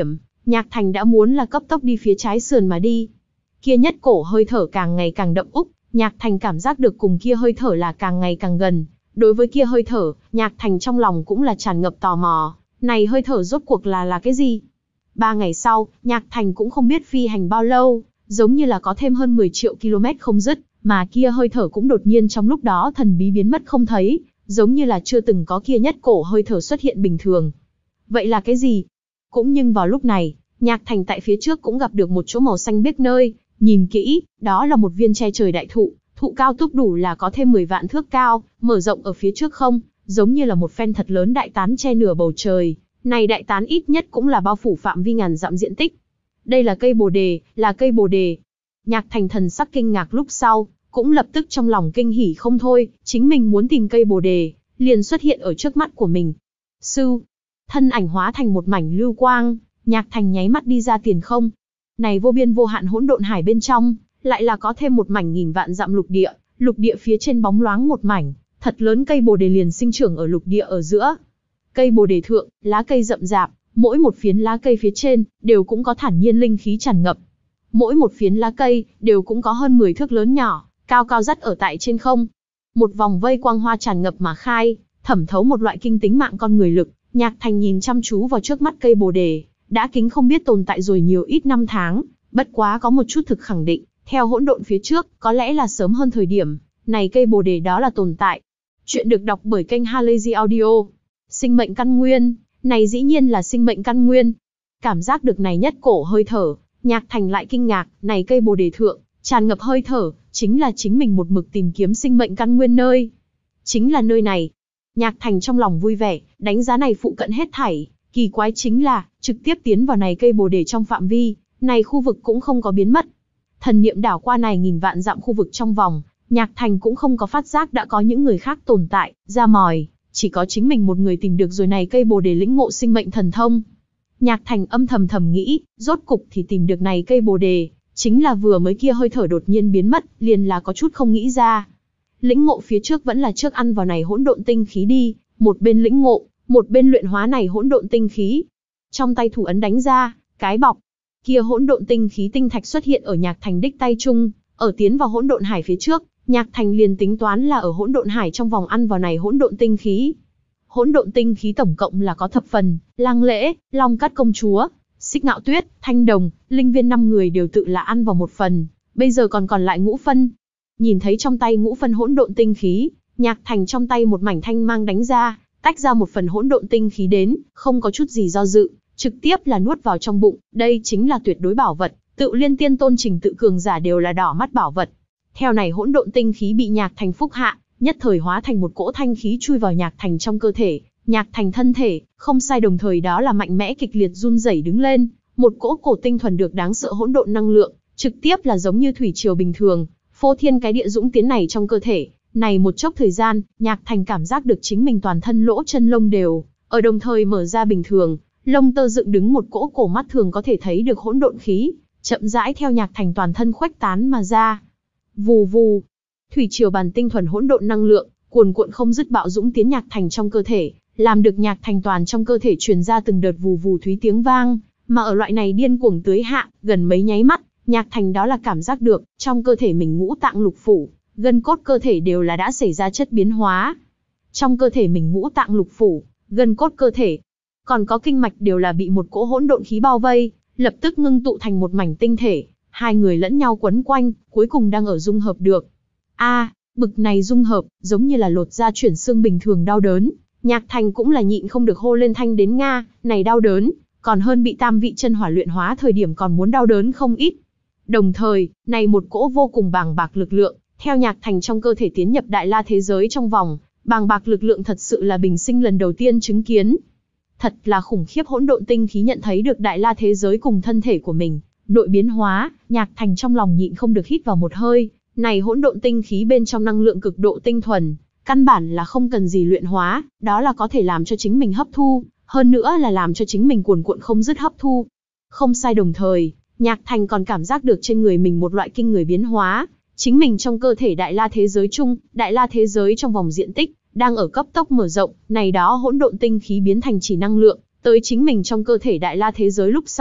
Nhạc Thành đã muốn là cấp tốc đi phía trái sườn mà đi. Kia nhất cổ hơi thở càng ngày càng đậm úc, Nhạc Thành cảm giác được cùng kia hơi thở là càng ngày càng gần. Đối với kia hơi thở, Nhạc Thành trong lòng cũng là tràn ngập tò mò, này hơi thở rốt cuộc là là cái gì? Ba ngày sau, Nhạc Thành cũng không biết phi hành bao lâu, giống như là có thêm hơn mười triệu ki lô mét không dứt, mà kia hơi thở cũng đột nhiên trong lúc đó thần bí biến mất không thấy, giống như là chưa từng có kia nhất cổ hơi thở xuất hiện bình thường. Vậy là cái gì? Cũng nhưng vào lúc này, Nhạc Thành tại phía trước cũng gặp được một chỗ màu xanh biếc nơi, nhìn kỹ, đó là một viên che trời đại thụ, thụ cao túc đủ là có thêm mười vạn thước cao, mở rộng ở phía trước không, giống như là một phen thật lớn đại tán che nửa bầu trời, này đại tán ít nhất cũng là bao phủ phạm vi ngàn dặm diện tích. Đây là cây bồ đề, là cây bồ đề. Nhạc Thành thần sắc kinh ngạc lúc sau, cũng lập tức trong lòng kinh hỉ không thôi, chính mình muốn tìm cây bồ đề, liền xuất hiện ở trước mắt của mình. Sư, thân ảnh hóa thành một mảnh lưu quang, Nhạc Thành nháy mắt đi ra tiền không. Này vô biên vô hạn hỗn độn hải bên trong, lại là có thêm một mảnh nghìn vạn dặm lục địa, lục địa phía trên bóng loáng một mảnh, thật lớn cây bồ đề liền sinh trưởng ở lục địa ở giữa. Cây bồ đề thượng, lá cây rậm rạp, mỗi một phiến lá cây phía trên, đều cũng có thản nhiên linh khí tràn ngập. Mỗi một phiến lá cây, đều cũng có hơn mười thước lớn nhỏ, cao cao dắt ở tại trên không. Một vòng vây quang hoa tràn ngập mà khai, thẩm thấu một loại kinh tính mạng con người lực. Nhạc Thành nhìn chăm chú vào trước mắt cây bồ đề, đã kính không biết tồn tại rồi nhiều ít năm tháng, bất quá có một chút thực khẳng định, theo hỗn độn phía trước, có lẽ là sớm hơn thời điểm, này cây bồ đề đó là tồn tại. Chuyện được đọc bởi kênh Halazy Audio. Sinh mệnh căn nguyên, này dĩ nhiên là sinh mệnh căn nguyên. Cảm giác được này nhất cổ hơi thở, Nhạc Thành lại kinh ngạc, này cây bồ đề thượng, tràn ngập hơi thở, chính là chính mình một mực tìm kiếm sinh mệnh căn nguyên nơi. Chính là nơi này. Nhạc Thành trong lòng vui vẻ, đánh giá này phụ cận hết thảy, kỳ quái chính là, trực tiếp tiến vào này cây bồ đề trong phạm vi, này khu vực cũng không có biến mất. Thần niệm đảo qua này nghìn vạn dặm khu vực trong vòng, Nhạc Thành cũng không có phát giác đã có những người khác tồn tại, ra mòi, chỉ có chính mình một người tìm được rồi này cây bồ đề lĩnh ngộ sinh mệnh thần thông. Nhạc Thành âm thầm thầm nghĩ, rốt cục thì tìm được này cây bồ đề, chính là vừa mới kia hơi thở đột nhiên biến mất, liền là có chút không nghĩ ra. Lĩnh ngộ phía trước vẫn là trước ăn vào này hỗn độn tinh khí đi, một bên lĩnh ngộ, một bên luyện hóa này hỗn độn tinh khí. Trong tay thủ ấn đánh ra, cái bọc, kia hỗn độn tinh khí tinh thạch xuất hiện ở Nhạc Thành đích tay chung, ở tiến vào hỗn độn hải phía trước, Nhạc Thành liền tính toán là ở hỗn độn hải trong vòng ăn vào này hỗn độn tinh khí. Hỗn độn tinh khí tổng cộng là có thập phần, Lăng Lễ, Long Cát công chúa, Xích Ngạo Tuyết, Thanh Đồng, Linh Viên năm người đều tự là ăn vào một phần, bây giờ còn còn lại ngũ phân. Nhìn thấy trong tay ngũ phân hỗn độn tinh khí, Nhạc Thành trong tay một mảnh thanh mang đánh ra, tách ra một phần hỗn độn tinh khí đến, không có chút gì do dự, trực tiếp là nuốt vào trong bụng, đây chính là tuyệt đối bảo vật, tự liên tiên tôn trình tự cường giả đều là đỏ mắt bảo vật. Theo này hỗn độn tinh khí bị Nhạc Thành phúc hạ, nhất thời hóa thành một cỗ thanh khí chui vào Nhạc Thành trong cơ thể, Nhạc Thành thân thể, không sai đồng thời đó là mạnh mẽ kịch liệt run rẩy đứng lên, một cỗ cổ tinh thuần được đáng sợ hỗn độn năng lượng, trực tiếp là giống như thủy triều bình thường, phô thiên cái địa dũng tiến này trong cơ thể. Này một chốc thời gian, Nhạc Thành cảm giác được chính mình toàn thân lỗ chân lông đều, ở đồng thời mở ra bình thường, lông tơ dựng đứng một cỗ cổ mắt thường có thể thấy được hỗn độn khí, chậm rãi theo Nhạc Thành toàn thân khuếch tán mà ra. Vù vù, thủy triều bàn tinh thuần hỗn độn năng lượng, cuồn cuộn không dứt bạo dũng tiến Nhạc Thành trong cơ thể, làm được Nhạc Thành toàn trong cơ thể truyền ra từng đợt vù vù thúy tiếng vang, mà ở loại này điên cuồng tưới hạ, gần mấy nháy mắt, Nhạc Thành đó là cảm giác được, trong cơ thể mình ngũ tạng lục phủ, gân cốt cơ thể đều là đã xảy ra chất biến hóa. Trong cơ thể mình ngũ tạng lục phủ, gân cốt cơ thể, còn có kinh mạch đều là bị một cỗ hỗn độn khí bao vây, lập tức ngưng tụ thành một mảnh tinh thể, hai người lẫn nhau quấn quanh, cuối cùng đang ở dung hợp được. A, à, bực này dung hợp, giống như là lột da chuyển xương bình thường đau đớn, Nhạc Thành cũng là nhịn không được hô lên thanh đến Nga, này đau đớn, còn hơn bị tam vị chân hỏa luyện hóa thời điểm còn muốn đau đớn không ít. Đồng thời, này một cỗ vô cùng bàng bạc lực lượng, theo Nhạc Thành trong cơ thể tiến nhập Đại La thế giới trong vòng, bàng bạc lực lượng thật sự là bình sinh lần đầu tiên chứng kiến. Thật là khủng khiếp hỗn độn tinh khí nhận thấy được Đại La thế giới cùng thân thể của mình, nội biến hóa, Nhạc Thành trong lòng nhịn không được hít vào một hơi, này hỗn độn tinh khí bên trong năng lượng cực độ tinh thuần, căn bản là không cần gì luyện hóa, đó là có thể làm cho chính mình hấp thu, hơn nữa là làm cho chính mình cuồn cuộn không dứt hấp thu. Không sai đồng thời, Nhạc Thành còn cảm giác được trên người mình một loại kinh người biến hóa, chính mình trong cơ thể Đại La thế giới chung, Đại La thế giới trong vòng diện tích, đang ở cấp tốc mở rộng, này đó hỗn độn tinh khí biến thành chỉ năng lượng, tới chính mình trong cơ thể Đại La thế giới lúc sau,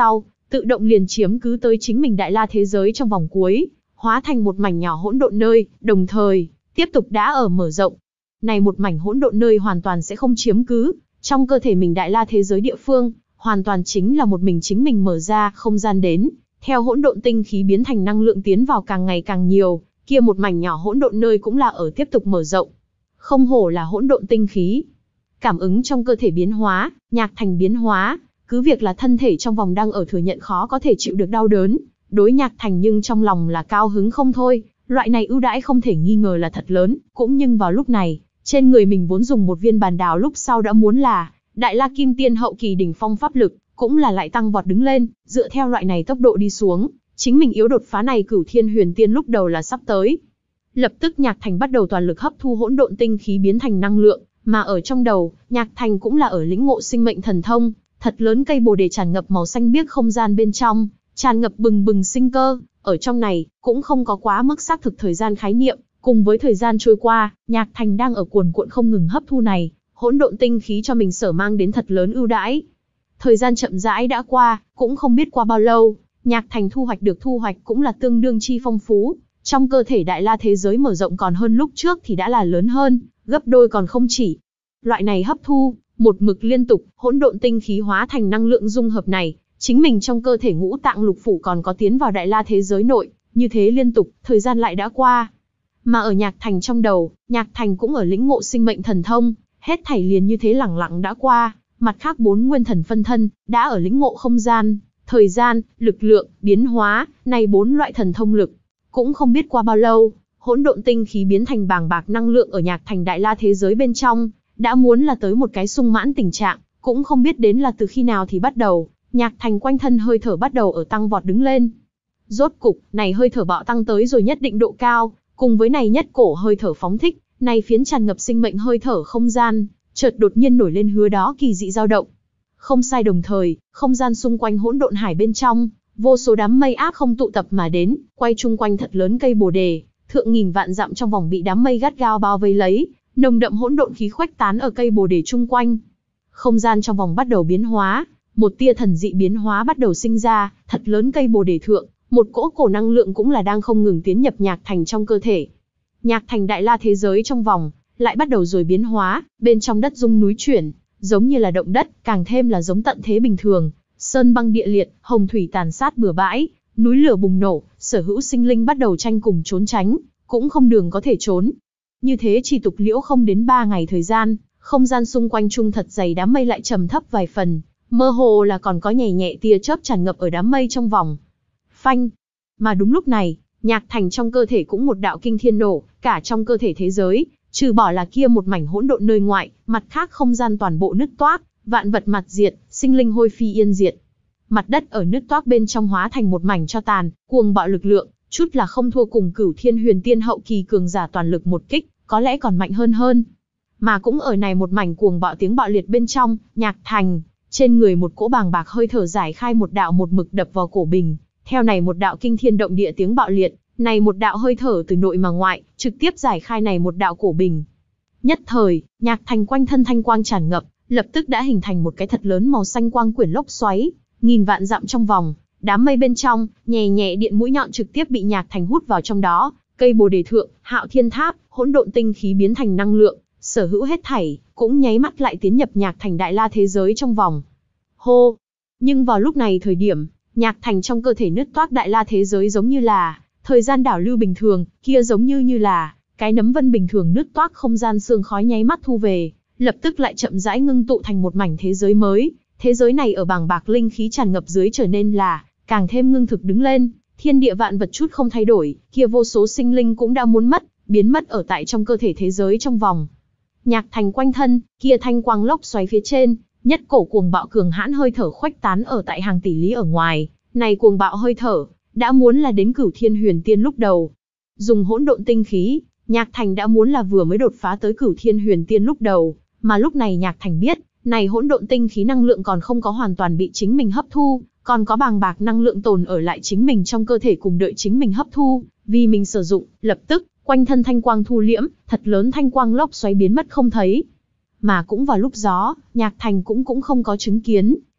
tự động liền chiếm cứ tới chính mình đại la thế giới trong vòng cuối, hóa thành một mảnh nhỏ hỗn độn nơi, đồng thời, tiếp tục đã ở mở rộng. Này một mảnh hỗn độn nơi hoàn toàn sẽ không chiếm cứ, trong cơ thể mình đại la thế giới địa phương, hoàn toàn chính là một mình chính mình mở ra không gian đến, theo hỗn độn tinh khí biến thành năng lượng tiến vào càng ngày càng nhiều, kia một mảnh nhỏ hỗn độn nơi cũng là ở tiếp tục mở rộng. Không hổ là hỗn độn tinh khí. Cảm ứng trong cơ thể biến hóa, Nhạc Thành biến hóa, cứ việc là thân thể trong vòng đang ở thừa nhận khó có thể chịu được đau đớn, đối Nhạc Thành nhưng trong lòng là cao hứng không thôi, loại này ưu đãi không thể nghi ngờ là thật lớn, cũng nhưng vào lúc này, trên người mình vốn dùng một viên bàn đào lúc sau đã muốn là Đại La Kim Tiên hậu kỳ đỉnh phong pháp lực, cũng là lại tăng vọt đứng lên, dựa theo loại này tốc độ đi xuống, chính mình yếu đột phá này Cửu Thiên Huyền Tiên lúc đầu là sắp tới. Lập tức Nhạc Thành bắt đầu toàn lực hấp thu hỗn độn tinh khí biến thành năng lượng, mà ở trong đầu, Nhạc Thành cũng là ở lĩnh ngộ sinh mệnh thần thông, thật lớn cây bồ đề tràn ngập màu xanh biếc không gian bên trong, tràn ngập bừng bừng sinh cơ, ở trong này cũng không có quá mức xác thực thời gian khái niệm, cùng với thời gian trôi qua, Nhạc Thành đang ở cuồn cuộn không ngừng hấp thu này, hỗn độn tinh khí cho mình sở mang đến thật lớn ưu đãi. Thời gian chậm rãi đã qua, cũng không biết qua bao lâu, Nhạc Thành thu hoạch được thu hoạch cũng là tương đương chi phong phú, trong cơ thể đại la thế giới mở rộng còn hơn lúc trước thì đã là lớn hơn, gấp đôi còn không chỉ. Loại này hấp thu, một mực liên tục, hỗn độn tinh khí hóa thành năng lượng dung hợp này, chính mình trong cơ thể ngũ tạng lục phủ còn có tiến vào đại la thế giới nội, như thế liên tục, thời gian lại đã qua. Mà ở Nhạc Thành trong đầu, Nhạc Thành cũng ở lĩnh ngộ sinh mệnh thần thông, hết thảy liền như thế lẳng lặng đã qua, mặt khác bốn nguyên thần phân thân, đã ở lĩnh ngộ không gian, thời gian, lực lượng, biến hóa, này bốn loại thần thông lực. Cũng không biết qua bao lâu, hỗn độn tinh khí biến thành bàng bạc năng lượng ở Nhạc Thành đại la thế giới bên trong, đã muốn là tới một cái sung mãn tình trạng, cũng không biết đến là từ khi nào thì bắt đầu, Nhạc Thành quanh thân hơi thở bắt đầu ở tăng vọt đứng lên. Rốt cục, này hơi thở bạo tăng tới rồi nhất định độ cao, cùng với này nhất cổ hơi thở phóng thích, này phiến tràn ngập sinh mệnh hơi thở không gian, chợt đột nhiên nổi lên hứa đó kỳ dị dao động. Không sai, đồng thời, không gian xung quanh hỗn độn hải bên trong, vô số đám mây áp không tụ tập mà đến, quay chung quanh thật lớn cây bồ đề, thượng nghìn vạn dặm trong vòng bị đám mây gắt gao bao vây lấy, nồng đậm hỗn độn khí khuếch tán ở cây bồ đề chung quanh. Không gian trong vòng bắt đầu biến hóa, một tia thần dị biến hóa bắt đầu sinh ra, thật lớn cây bồ đề thượng, một cỗ cổ năng lượng cũng là đang không ngừng tiến nhập Nhạc Thành trong cơ thể. Nhạc Thành đại la thế giới trong vòng, lại bắt đầu rồi biến hóa, bên trong đất rung núi chuyển, giống như là động đất, càng thêm là giống tận thế bình thường, sơn băng địa liệt, hồng thủy tàn sát bừa bãi, núi lửa bùng nổ, sở hữu sinh linh bắt đầu tranh cùng trốn tránh, cũng không đường có thể trốn. Như thế chỉ tục liễu không đến ba ngày thời gian, không gian xung quanh trung thật dày đám mây lại trầm thấp vài phần, mơ hồ là còn có nhẹ nhẹ tia chớp tràn ngập ở đám mây trong vòng. Phanh! Mà đúng lúc này, Nhạc Thành trong cơ thể cũng một đạo kinh thiên nổ, cả trong cơ thể thế giới, trừ bỏ là kia một mảnh hỗn độn nơi ngoại, mặt khác không gian toàn bộ nứt toác, vạn vật mặt diệt, sinh linh hôi phi yên diệt. Mặt đất ở nứt toác bên trong hóa thành một mảnh cho tàn, cuồng bạo lực lượng, chút là không thua cùng Cửu Thiên Huyền Tiên hậu kỳ cường giả toàn lực một kích, có lẽ còn mạnh hơn hơn. Mà cũng ở này một mảnh cuồng bạo tiếng bạo liệt bên trong, Nhạc Thành, trên người một cỗ bàng bạc hơi thở giải khai một đạo một mực đập vào cổ bình, theo này một đạo kinh thiên động địa tiếng bạo liệt, này một đạo hơi thở từ nội mà ngoại, trực tiếp giải khai này một đạo cổ bình. Nhất thời, Nhạc Thành quanh thân thanh quang tràn ngập, lập tức đã hình thành một cái thật lớn màu xanh quang quyển lốc xoáy, nghìn vạn dặm trong vòng, đám mây bên trong, nhẹ nhẹ điện mũi nhọn trực tiếp bị Nhạc Thành hút vào trong đó, cây bồ đề thượng, Hạo Thiên Tháp, hỗn độn tinh khí biến thành năng lượng, sở hữu hết thảy, cũng nháy mắt lại tiến nhập Nhạc Thành đại la thế giới trong vòng. Hô! Nhưng vào lúc này thời điểm, Nhạc Thành trong cơ thể nứt toác đại la thế giới giống như là thời gian đảo lưu bình thường, kia giống như như là cái nấm vân bình thường nứt toác không gian sương khói nháy mắt thu về, lập tức lại chậm rãi ngưng tụ thành một mảnh thế giới mới. Thế giới này ở bàng bạc linh khí tràn ngập dưới trở nên là càng thêm ngưng thực đứng lên, thiên địa vạn vật chút không thay đổi, kia vô số sinh linh cũng đã muốn mất, biến mất ở tại trong cơ thể thế giới trong vòng. Nhạc Thành quanh thân, kia thanh quang lốc xoáy phía trên, nhất cổ cuồng bạo cường hãn hơi thở khuếch tán ở tại hàng tỷ lý ở ngoài, này cuồng bạo hơi thở đã muốn là đến Cửu Thiên Huyền Tiên lúc đầu. Dùng hỗn độn tinh khí, Nhạc Thành đã muốn là vừa mới đột phá tới Cửu Thiên Huyền Tiên lúc đầu, mà lúc này Nhạc Thành biết, này hỗn độn tinh khí năng lượng còn không có hoàn toàn bị chính mình hấp thu, còn có bàng bạc năng lượng tồn ở lại chính mình trong cơ thể cùng đợi chính mình hấp thu, vì mình sử dụng, lập tức, quanh thân thanh quang thu liễm, thật lớn thanh quang lốc xoáy biến mất không thấy. Mà cũng vào lúc đó, Nhạc Thành cũng cũng không có chứng kiến,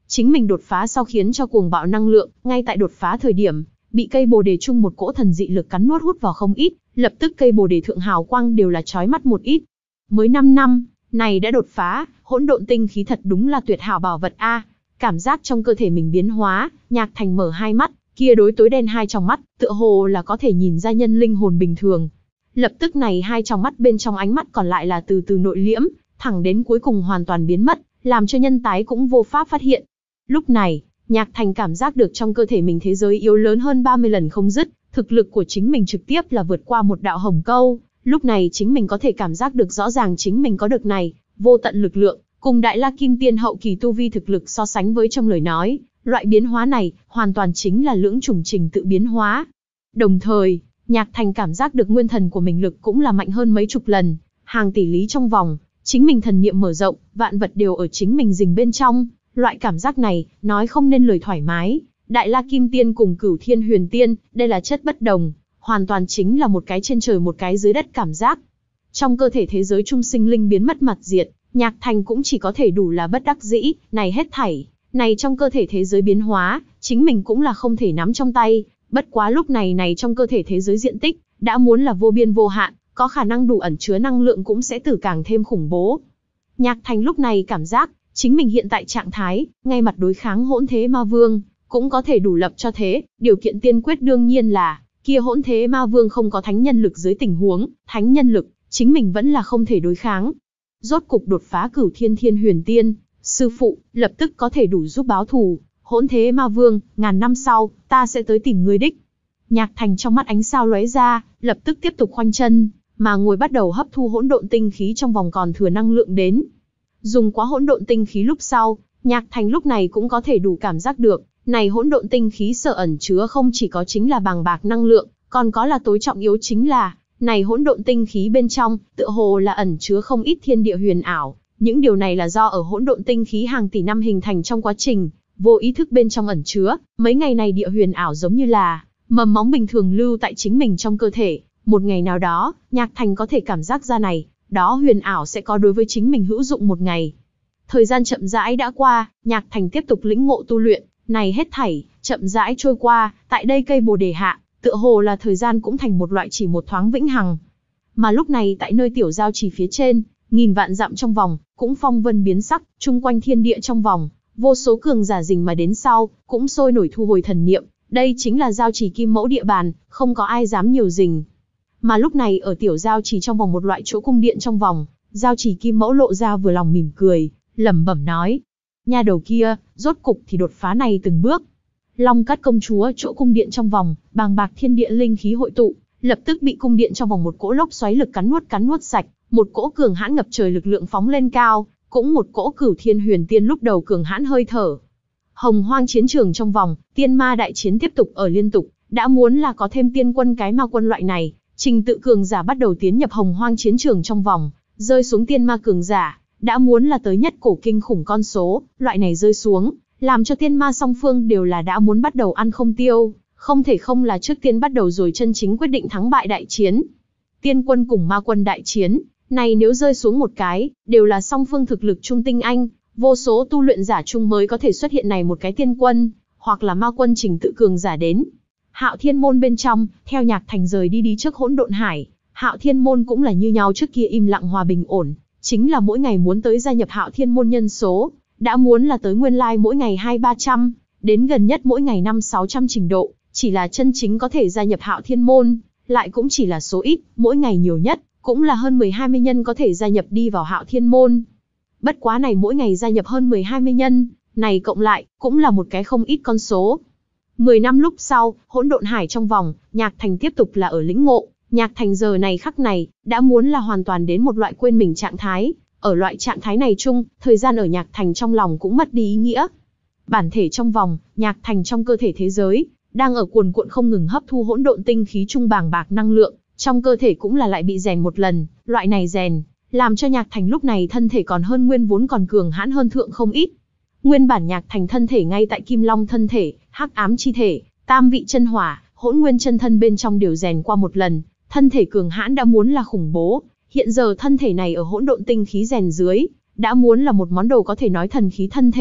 Chính mình đột phá sau khiến cho cuồng bạo năng lượng, ngay tại đột phá thời điểm, bị cây bồ đề chung một cỗ thần dị lực cắn nuốt hút vào không ít, lập tức cây bồ đề thượng hào quang đều là chói mắt một ít. Mới năm năm, này đã đột phá, hỗn độn tinh khí thật đúng là tuyệt hảo bảo vật a. Cảm giác trong cơ thể mình biến hóa, Nhạc Thành mở hai mắt, kia đối tối đen hai trong mắt, tựa hồ là có thể nhìn ra nhân linh hồn bình thường. Lập tức này hai trong mắt bên trong ánh mắt còn lại là từ từ nội liễm, thẳng đến cuối cùng hoàn toàn biến mất, làm cho nhân tái cũng vô pháp phát hiện. Lúc này, Nhạc Thành cảm giác được trong cơ thể mình thế giới yếu lớn hơn ba mươi lần không dứt, thực lực của chính mình trực tiếp là vượt qua một đạo hồng câu, lúc này chính mình có thể cảm giác được rõ ràng chính mình có được này, vô tận lực lượng, cùng Đại La Kim Tiên hậu kỳ tu vi thực lực so sánh với trong lời nói, loại biến hóa này, hoàn toàn chính là lưỡng chủng trình tự biến hóa. Đồng thời, Nhạc Thành cảm giác được nguyên thần của mình lực cũng là mạnh hơn mấy chục lần, hàng tỷ lý trong vòng, chính mình thần niệm mở rộng, vạn vật đều ở chính mình rình bên trong, loại cảm giác này, nói không nên lời thoải mái. Đại La Kim Tiên cùng Cửu Thiên Huyền Tiên, đây là chất bất đồng, hoàn toàn chính là một cái trên trời một cái dưới đất cảm giác. Trong cơ thể thế giới trung sinh linh biến mất mặt diệt, Nhạc Thành cũng chỉ có thể đủ là bất đắc dĩ, này hết thảy, này trong cơ thể thế giới biến hóa, chính mình cũng là không thể nắm trong tay, bất quá lúc này này trong cơ thể thế giới diện tích, đã muốn là vô biên vô hạn, có khả năng đủ ẩn chứa năng lượng cũng sẽ tử càng thêm khủng bố. Nhạc Thành lúc này cảm giác, chính mình hiện tại trạng thái, ngay mặt đối kháng hỗn thế ma vương, cũng có thể đủ lập cho thế, điều kiện tiên quyết đương nhiên là, kia hỗn thế ma vương không có thánh nhân lực dưới tình huống, thánh nhân lực, chính mình vẫn là không thể đối kháng. Rốt cục đột phá Cửu Thiên Thiên Huyền Tiên, sư phụ, lập tức có thể đủ giúp báo thù, hỗn thế ma vương, ngàn năm sau, ta sẽ tới tìm ngươi đích. Nhạc Thành trong mắt ánh sao lóe ra, lập tức tiếp tục khoanh chân, mà ngồi bắt đầu hấp thu hỗn độn tinh khí trong vòng còn thừa năng lượng đến. Dùng quá hỗn độn tinh khí lúc sau, Nhạc Thành lúc này cũng có thể đủ cảm giác được, này hỗn độn tinh khí sở ẩn chứa không chỉ có chính là bàng bạc năng lượng, còn có là tối trọng yếu chính là, này hỗn độn tinh khí bên trong, tựa hồ là ẩn chứa không ít thiên địa huyền ảo, những điều này là do ở hỗn độn tinh khí hàng tỷ năm hình thành trong quá trình, vô ý thức bên trong ẩn chứa, mấy ngày này địa huyền ảo giống như là mầm móng bình thường lưu tại chính mình trong cơ thể, một ngày nào đó, Nhạc Thành có thể cảm giác ra này, đó huyền ảo sẽ có đối với chính mình hữu dụng một ngày. Thời gian chậm rãi đã qua, Nhạc Thành tiếp tục lĩnh ngộ tu luyện, này hết thảy, chậm rãi trôi qua, tại đây cây bồ đề hạ, tựa hồ là thời gian cũng thành một loại chỉ một thoáng vĩnh hằng. Mà lúc này tại nơi tiểu giao trì phía trên, nghìn vạn dặm trong vòng, cũng phong vân biến sắc, chung quanh thiên địa trong vòng, vô số cường giả rình mà đến sau, cũng sôi nổi thu hồi thần niệm, đây chính là giao trì kim mẫu địa bàn, không có ai dám nhiều rình. Mà lúc này ở tiểu giao trì trong vòng một loại chỗ cung điện trong vòng, giao trì kim mẫu lộ ra vừa lòng mỉm cười, lẩm bẩm nói: nha đầu kia, rốt cục thì đột phá này từng bước. Long Cát công chúa chỗ cung điện trong vòng, bàng bạc thiên địa linh khí hội tụ, lập tức bị cung điện trong vòng một cỗ lốc xoáy lực cắn nuốt cắn nuốt sạch, một cỗ cường hãn ngập trời lực lượng phóng lên cao, cũng một cỗ Cửu Thiên Huyền Tiên lúc đầu cường hãn hơi thở. Hồng Hoang chiến trường trong vòng, tiên ma đại chiến tiếp tục ở liên tục, đã muốn là có thêm tiên quân cái ma quân loại này, trình tự cường giả bắt đầu tiến nhập Hồng Hoang chiến trường trong vòng, rơi xuống tiên ma cường giả, đã muốn là tới nhất cổ kinh khủng con số, loại này rơi xuống, làm cho tiên ma song phương đều là đã muốn bắt đầu ăn không tiêu, không thể không là trước tiên bắt đầu rồi chân chính quyết định thắng bại đại chiến. Tiên quân cùng ma quân đại chiến, này nếu rơi xuống một cái, đều là song phương thực lực trung tinh anh, vô số tu luyện giả chung mới có thể xuất hiện này một cái tiên quân, hoặc là ma quân trình tự cường giả đến. Hạo Thiên môn bên trong, theo Nhạc Thành rời đi đi trước Hỗn Độn Hải, Hạo Thiên môn cũng là như nhau trước kia im lặng hòa bình ổn, chính là mỗi ngày muốn tới gia nhập Hạo Thiên môn nhân số, đã muốn là tới nguyên lai like mỗi ngày hai ba trăm, đến gần nhất mỗi ngày năm sáu trăm trình độ, chỉ là chân chính có thể gia nhập Hạo Thiên môn, lại cũng chỉ là số ít, mỗi ngày nhiều nhất, cũng là hơn mười hai mươi nhân có thể gia nhập đi vào Hạo Thiên môn. Bất quá này mỗi ngày gia nhập hơn mười hai mươi nhân, này cộng lại, cũng là một cái không ít con số. mười năm lúc sau, Hỗn Độn Hải trong vòng, Nhạc Thành tiếp tục là ở lĩnh ngộ, Nhạc Thành giờ này khắc này, đã muốn là hoàn toàn đến một loại quên mình trạng thái, ở loại trạng thái này chung, thời gian ở Nhạc Thành trong lòng cũng mất đi ý nghĩa. Bản thể trong vòng, Nhạc Thành trong cơ thể thế giới, đang ở cuồn cuộn không ngừng hấp thu hỗn độn tinh khí trung bàng bạc năng lượng, trong cơ thể cũng là lại bị rèn một lần, loại này rèn, làm cho Nhạc Thành lúc này thân thể còn hơn nguyên vốn còn cường hãn hơn thượng không ít. Nguyên bản Nhạc Thành thân thể ngay tại Kim Long thân thể, Hắc Ám chi thể, Tam vị chân hỏa, Hỗn Nguyên chân thân bên trong đều rèn qua một lần, thân thể cường hãn đã muốn là khủng bố, hiện giờ thân thể này ở hỗn độn tinh khí rèn dưới, đã muốn là một món đồ có thể nói thần khí thân thể,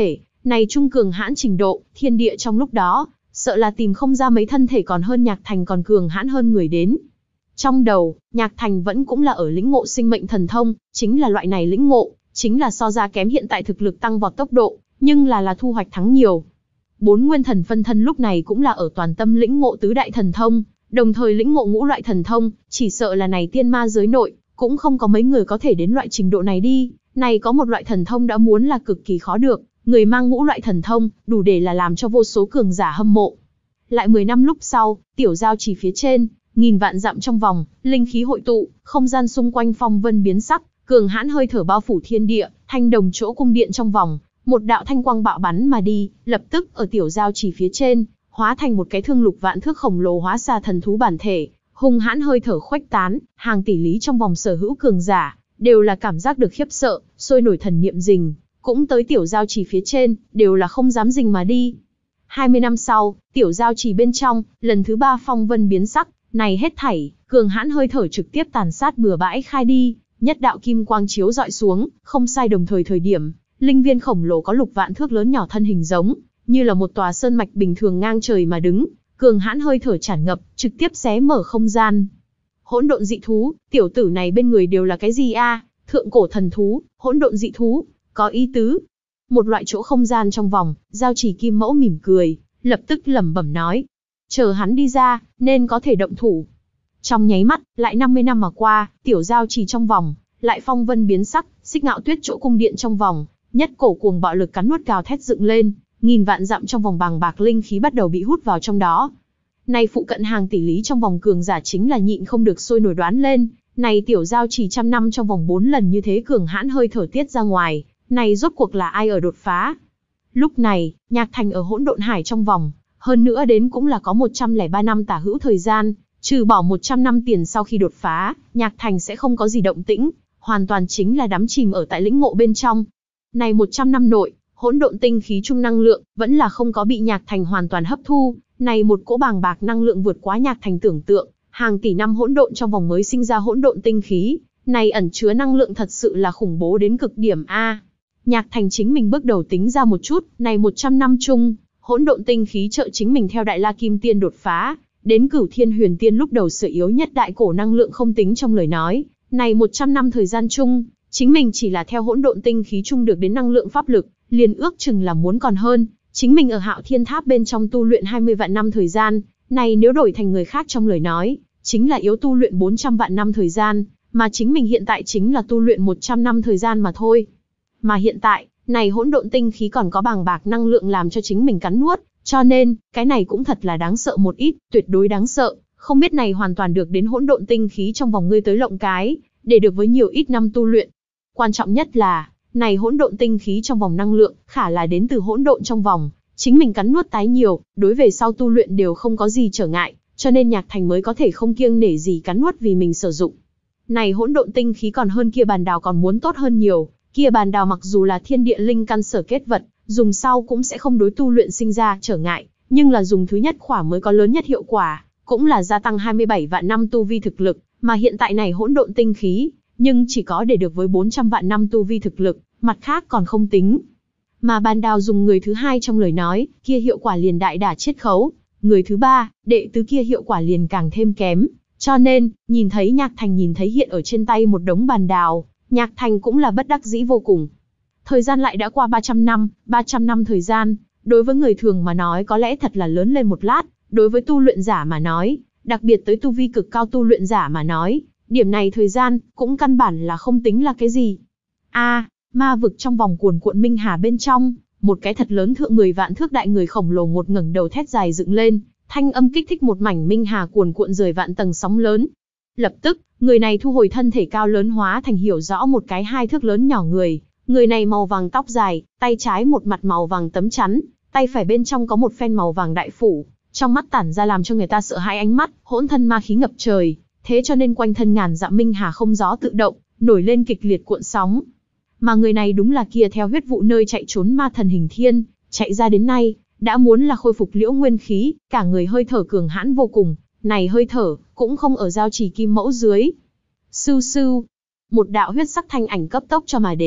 Này trung cường hãn trình độ, thiên địa trong lúc đó, sợ là tìm không ra mấy thân thể còn hơn Nhạc Thành còn cường hãn hơn người đến. Trong đầu, Nhạc Thành vẫn cũng là ở lĩnh ngộ sinh mệnh thần thông, chính là loại này lĩnh ngộ, chính là so ra kém hiện tại thực lực tăng vọt tốc độ, nhưng là là thu hoạch thắng nhiều. Bốn nguyên thần phân thân lúc này cũng là ở toàn tâm lĩnh ngộ tứ đại thần thông, đồng thời lĩnh ngộ ngũ loại thần thông, chỉ sợ là này tiên ma giới nội, cũng không có mấy người có thể đến loại trình độ này đi. Này có một loại thần thông đã muốn là cực kỳ khó được, người mang ngũ loại thần thông, đủ để là làm cho vô số cường giả hâm mộ. Lại mười năm lúc sau, tiểu giao chỉ phía trên, nghìn vạn dặm trong vòng, linh khí hội tụ, không gian xung quanh phong vân biến sắc, cường hãn hơi thở bao phủ thiên địa, thanh đồng chỗ cung điện trong vòng, một đạo thanh quang bạo bắn mà đi, lập tức ở tiểu giao chỉ phía trên, hóa thành một cái thương lục vạn thước khổng lồ hóa xa thần thú bản thể, hung hãn hơi thở khuếch tán, hàng tỷ lý trong vòng sở hữu cường giả, đều là cảm giác được khiếp sợ, sôi nổi thần niệm rình, cũng tới tiểu giao chỉ phía trên, đều là không dám rình mà đi. hai mươi năm sau, tiểu giao chỉ bên trong, lần thứ ba phong vân biến sắc, này hết thảy, cường hãn hơi thở trực tiếp tàn sát bừa bãi khai đi, nhất đạo kim quang chiếu dọi xuống, không sai đồng thời thời điểm, linh viên khổng lồ có lục vạn thước lớn nhỏ thân hình giống, như là một tòa sơn mạch bình thường ngang trời mà đứng, cường hãn hơi thở tràn ngập, trực tiếp xé mở không gian. Hỗn độn dị thú, tiểu tử này bên người đều là cái gì a? Thượng cổ thần thú, hỗn độn dị thú, có ý tứ. Một loại chỗ không gian trong vòng, giao chỉ kim mẫu mỉm cười, lập tức lẩm bẩm nói, chờ hắn đi ra, nên có thể động thủ. Trong nháy mắt, lại năm mươi năm mà qua, tiểu giao chỉ trong vòng, lại phong vân biến sắc, xích ngạo tuyết chỗ cung điện trong vòng, nhất cổ cuồng bạo lực cắn nuốt gào thét dựng lên, nghìn vạn dặm trong vòng bàng bạc linh khí bắt đầu bị hút vào trong đó. Này phụ cận hàng tỷ lý trong vòng cường giả chính là nhịn không được sôi nổi đoán lên, này tiểu giao chỉ trăm năm trong vòng bốn lần như thế cường hãn hơi thở tiết ra ngoài, này rốt cuộc là ai ở đột phá. Lúc này, Nhạc Thành ở hỗn độn hải trong vòng, hơn nữa đến cũng là có một trăm lẻ ba năm tả hữu thời gian, trừ bỏ một trăm năm tiền sau khi đột phá, Nhạc Thành sẽ không có gì động tĩnh, hoàn toàn chính là đắm chìm ở tại lĩnh ngộ bên trong. Này một trăm năm nội, hỗn độn tinh khí trung năng lượng vẫn là không có bị Nhạc Thành hoàn toàn hấp thu, này một cỗ bàng bạc năng lượng vượt quá Nhạc Thành tưởng tượng, hàng tỷ năm hỗn độn trong vòng mới sinh ra hỗn độn tinh khí, này ẩn chứa năng lượng thật sự là khủng bố đến cực điểm a. Nhạc Thành chính mình bước đầu tính ra một chút, này một trăm năm chung, hỗn độn tinh khí trợ chính mình theo Đại La Kim Tiên đột phá, đến Cửu Thiên Huyền Tiên lúc đầu sở yếu nhất đại cổ năng lượng không tính trong lời nói, này một trăm năm thời gian chung, chính mình chỉ là theo hỗn độn tinh khí chung được đến năng lượng pháp lực, liền ước chừng là muốn còn hơn, chính mình ở Hạo Thiên Tháp bên trong tu luyện hai mươi vạn năm thời gian, này nếu đổi thành người khác trong lời nói, chính là yếu tu luyện bốn trăm vạn năm thời gian, mà chính mình hiện tại chính là tu luyện một trăm năm thời gian mà thôi. Mà hiện tại, này hỗn độn tinh khí còn có bàng bạc năng lượng làm cho chính mình cắn nuốt, cho nên, cái này cũng thật là đáng sợ một ít, tuyệt đối đáng sợ, không biết này hoàn toàn được đến hỗn độn tinh khí trong vòng ngươi tới lộng cái, để được với nhiều ít năm tu luyện. Quan trọng nhất là, này hỗn độn tinh khí trong vòng năng lượng, khả là đến từ hỗn độn trong vòng, chính mình cắn nuốt tái nhiều, đối về sau tu luyện đều không có gì trở ngại, cho nên Nhạc Thành mới có thể không kiêng nể gì cắn nuốt vì mình sử dụng. Này hỗn độn tinh khí còn hơn kia bàn đào còn muốn tốt hơn nhiều, kia bàn đào mặc dù là thiên địa linh căn sở kết vật, dùng sau cũng sẽ không đối tu luyện sinh ra trở ngại, nhưng là dùng thứ nhất khỏa mới có lớn nhất hiệu quả, cũng là gia tăng hai mươi bảy vạn năm tu vi thực lực, mà hiện tại này hỗn độn tinh khí, nhưng chỉ có để được với bốn trăm vạn năm tu vi thực lực, mặt khác còn không tính. Mà bàn đào dùng người thứ hai trong lời nói, kia hiệu quả liền đại đả chiết khấu, người thứ ba, đệ tứ kia hiệu quả liền càng thêm kém, cho nên, nhìn thấy Nhạc Thành nhìn thấy hiện ở trên tay một đống bàn đào, Nhạc Thành cũng là bất đắc dĩ vô cùng. Thời gian lại đã qua ba trăm năm, ba trăm năm thời gian, đối với người thường mà nói có lẽ thật là lớn lên một lát, đối với tu luyện giả mà nói, đặc biệt tới tu vi cực cao tu luyện giả mà nói, điểm này thời gian, cũng căn bản là không tính là cái gì. A, à, ma vực trong vòng cuồn cuộn minh hà bên trong, một cái thật lớn thượng mười vạn thước đại người khổng lồ ngột ngẩng đầu thét dài dựng lên, thanh âm kích thích một mảnh minh hà cuồn cuộn rời vạn tầng sóng lớn. Lập tức, người này thu hồi thân thể cao lớn hóa thành hiểu rõ một cái hai thước lớn nhỏ người, người này màu vàng tóc dài, tay trái một mặt màu vàng tấm chắn, tay phải bên trong có một phen màu vàng đại phủ, trong mắt tản ra làm cho người ta sợ hãi ánh mắt, hỗn thân ma khí ngập trời, thế cho nên quanh thân ngàn dặm minh hà không gió tự động, nổi lên kịch liệt cuộn sóng. Mà người này đúng là kia theo huyết vụ nơi chạy trốn ma thần Hình Thiên, chạy ra đến nay, đã muốn là khôi phục liễu nguyên khí, cả người hơi thở cường hãn vô cùng, này hơi thở, cũng không ở giao chỉ kim mẫu dưới. Sưu sưu, một đạo huyết sắc thanh ảnh cấp tốc cho mà đến,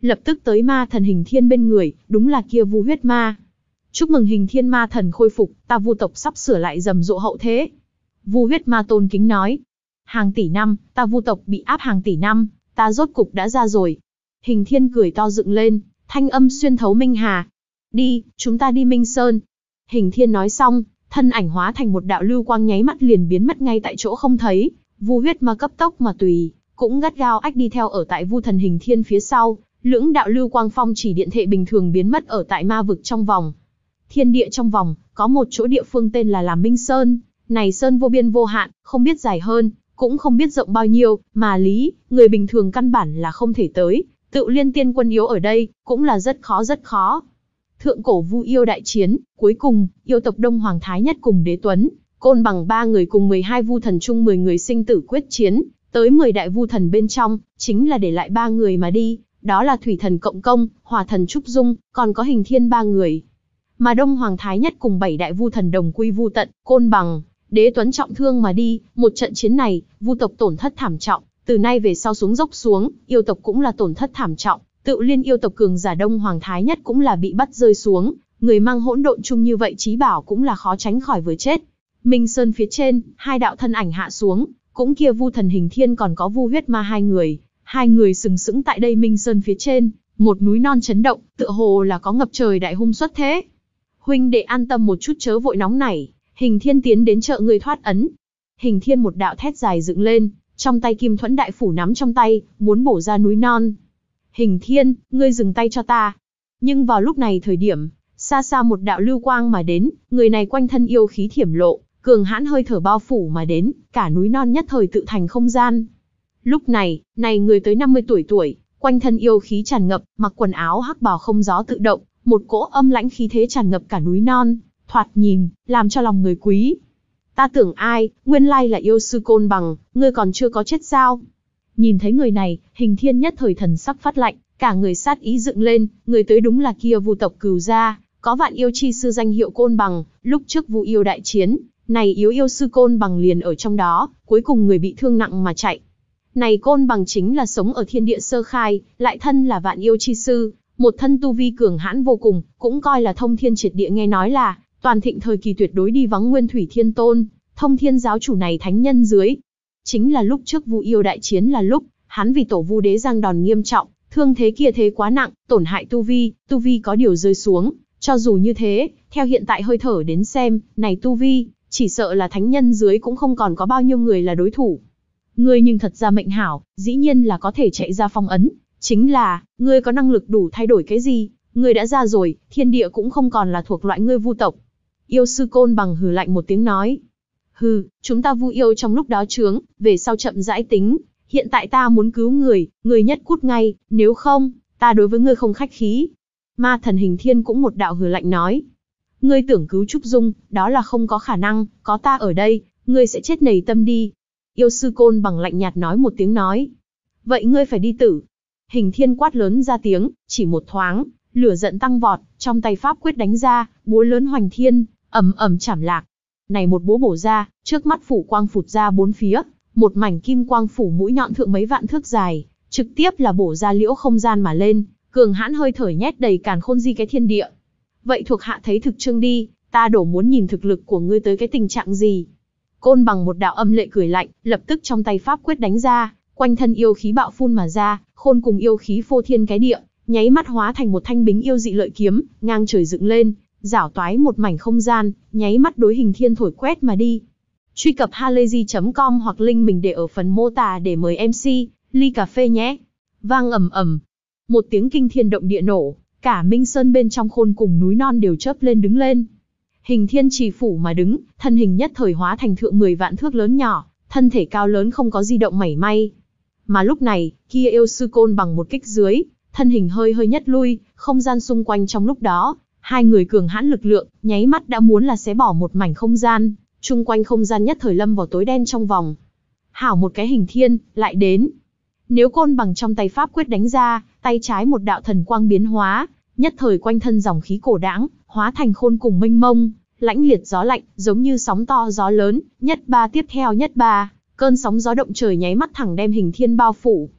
lập tức tới ma thần Hình Thiên bên người, đúng là kia Vu huyết ma. Chúc mừng Hình Thiên ma thần khôi phục, ta Vu tộc sắp sửa lại rầm rộ hậu thế. Vu huyết ma tôn kính nói. Hàng tỷ năm, ta Vu tộc bị áp hàng tỷ năm, ta rốt cục đã ra rồi. Hình Thiên cười to dựng lên, thanh âm xuyên thấu Minh Hà. Đi, chúng ta đi Minh Sơn. Hình Thiên nói xong, thân ảnh hóa thành một đạo lưu quang nháy mắt liền biến mất ngay tại chỗ không thấy. Vu huyết ma cấp tốc mà tùy, cũng gắt gao ách đi theo ở tại Vu thần Hình Thiên phía sau, lưỡng đạo lưu quang phong chỉ điện thệ bình thường biến mất ở tại ma vực trong vòng. Thiên địa trong vòng, có một chỗ địa phương tên là là Minh Sơn, này sơn vô biên vô hạn, không biết dài hơn, cũng không biết rộng bao nhiêu, mà lý, người bình thường căn bản là không thể tới, tự liên tiên quân yếu ở đây, cũng là rất khó rất khó. Thượng cổ Vu yêu đại chiến, cuối cùng, yêu tộc Đông Hoàng Thái Nhất cùng Đế Tuấn, Côn Bằng ba người cùng mười hai Vu thần chung mười người sinh tử quyết chiến, tới mười đại Vu thần bên trong, chính là để lại ba người mà đi, đó là Thủy thần Cộng Công, Hỏa thần Trúc Dung, còn có Hình Thiên ba người. Mà Đông Hoàng Thái Nhất cùng bảy đại Vu thần đồng quy vu tận, Côn Bằng, Đế Tuấn trọng thương mà đi, một trận chiến này, Vu tộc tổn thất thảm trọng, từ nay về sau xuống dốc xuống, yêu tộc cũng là tổn thất thảm trọng, tự liên yêu tộc cường giả Đông Hoàng Thái Nhất cũng là bị bắt rơi xuống, người mang hỗn độn chung như vậy chí bảo cũng là khó tránh khỏi vừa chết. Minh Sơn phía trên, hai đạo thân ảnh hạ xuống, cũng kia Vu thần Hình Thiên còn có Vu huyết ma hai người, hai người sừng sững tại đây Minh Sơn phía trên, một núi non chấn động, tựa hồ là có ngập trời đại hung xuất thế. Huynh đệ an tâm một chút chớ vội nóng nảy, Hình Thiên tiến đến trợ người thoát ấn. Hình Thiên một đạo thét dài dựng lên, trong tay Kim Thuẫn đại phủ nắm trong tay, muốn bổ ra núi non. Hình Thiên, ngươi dừng tay cho ta. Nhưng vào lúc này thời điểm, xa xa một đạo lưu quang mà đến, người này quanh thân yêu khí thiểm lộ, cường hãn hơi thở bao phủ mà đến, cả núi non nhất thời tự thành không gian. Lúc này, này người tới năm mươi tuổi tuổi, quanh thân yêu khí tràn ngập, mặc quần áo hắc bào không gió tự động, một cỗ âm lãnh khí thế tràn ngập cả núi non, thoạt nhìn, làm cho lòng người quý. Ta tưởng ai, nguyên lai là yêu sư Côn Bằng, ngươi còn chưa có chết sao? Nhìn thấy người này, Hình Thiên nhất thời thần sắc phát lạnh, cả người sát ý dựng lên, người tới đúng là kia Vu tộc Cửu gia, có vạn yêu chi sư danh hiệu Côn Bằng, lúc trước Vu yêu đại chiến, này yếu yêu sư Côn Bằng liền ở trong đó, cuối cùng người bị thương nặng mà chạy. Này Côn Bằng chính là sống ở thiên địa sơ khai, lại thân là vạn yêu chi sư, một thân tu vi cường hãn vô cùng, cũng coi là thông thiên triệt địa, nghe nói là toàn thịnh thời kỳ tuyệt đối đi vắng Nguyên Thủy Thiên Tôn, thông thiên giáo chủ này thánh nhân dưới. Chính là lúc trước Vu yêu đại chiến là lúc, hắn vì tổ Vu đế giang đòn nghiêm trọng, thương thế kia thế quá nặng, tổn hại tu vi, tu vi có điều rơi xuống, cho dù như thế, theo hiện tại hơi thở đến xem, này tu vi, chỉ sợ là thánh nhân dưới cũng không còn có bao nhiêu người là đối thủ. Ngươi nhưng thật ra mệnh hảo, dĩ nhiên là có thể chạy ra phong ấn, chính là, ngươi có năng lực đủ thay đổi cái gì, ngươi đã ra rồi, thiên địa cũng không còn là thuộc loại ngươi Vu tộc. Yêu sư Côn Bằng hừ lạnh một tiếng nói. Hừ, chúng ta Vu yêu trong lúc đó chướng, về sau chậm rãi tính, hiện tại ta muốn cứu người, người nhất cút ngay, nếu không, ta đối với ngươi không khách khí. Ma thần Hình Thiên cũng một đạo hừ lạnh nói. Ngươi tưởng cứu Trúc Dung, đó là không có khả năng, có ta ở đây, ngươi sẽ chết nảy tâm đi. Yêu sư Côn Bằng lạnh nhạt nói một tiếng nói. Vậy ngươi phải đi tử. Hình Thiên quát lớn ra tiếng, chỉ một thoáng, lửa giận tăng vọt, trong tay pháp quyết đánh ra, búa lớn hoành thiên, ầm ầm chảm lạc. Này một búa bổ ra, trước mắt phủ quang phụt ra bốn phía, một mảnh kim quang phủ mũi nhọn thượng mấy vạn thước dài, trực tiếp là bổ ra liễu không gian mà lên, cường hãn hơi thở nhét đầy càn khôn di cái thiên địa. Vậy thuộc hạ thấy thực trương đi, ta đổ muốn nhìn thực lực của ngươi tới cái tình trạng gì. Côn Bằng một đạo âm lệ cười lạnh, lập tức trong tay pháp quyết đánh ra, quanh thân yêu khí bạo phun mà ra, khôn cùng yêu khí phô thiên cái địa, nháy mắt hóa thành một thanh bính yêu dị lợi kiếm, ngang trời dựng lên, rảo toái một mảnh không gian, nháy mắt đối Hình Thiên thổi quét mà đi. Truy cập halayzi chấm com hoặc link mình để ở phần mô tả để mời em xê, ly cà phê nhé. Vang ầm ầm, một tiếng kinh thiên động địa nổ, cả Minh Sơn bên trong khôn cùng núi non đều chớp lên đứng lên. Hình Thiên trì phủ mà đứng, thân hình nhất thời hóa thành thượng mười vạn thước lớn nhỏ, thân thể cao lớn không có di động mảy may. Mà lúc này, kia yêu sư Côn Bằng một kích dưới, thân hình hơi hơi nhất lui, không gian xung quanh trong lúc đó, hai người cường hãn lực lượng, nháy mắt đã muốn là xé bỏ một mảnh không gian, chung quanh không gian nhất thời lâm vào tối đen trong vòng. Hảo một cái Hình Thiên, lại đến. Nếu Côn Bằng trong tay pháp quyết đánh ra, tay trái một đạo thần quang biến hóa, nhất thời quanh thân dòng khí cổ đãng, hóa thành khôn cùng mênh mông, lãnh liệt gió lạnh, giống như sóng to gió lớn, nhất ba tiếp theo nhất ba, cơn sóng gió động trời nháy mắt thẳng đem Hình Thiên bao phủ.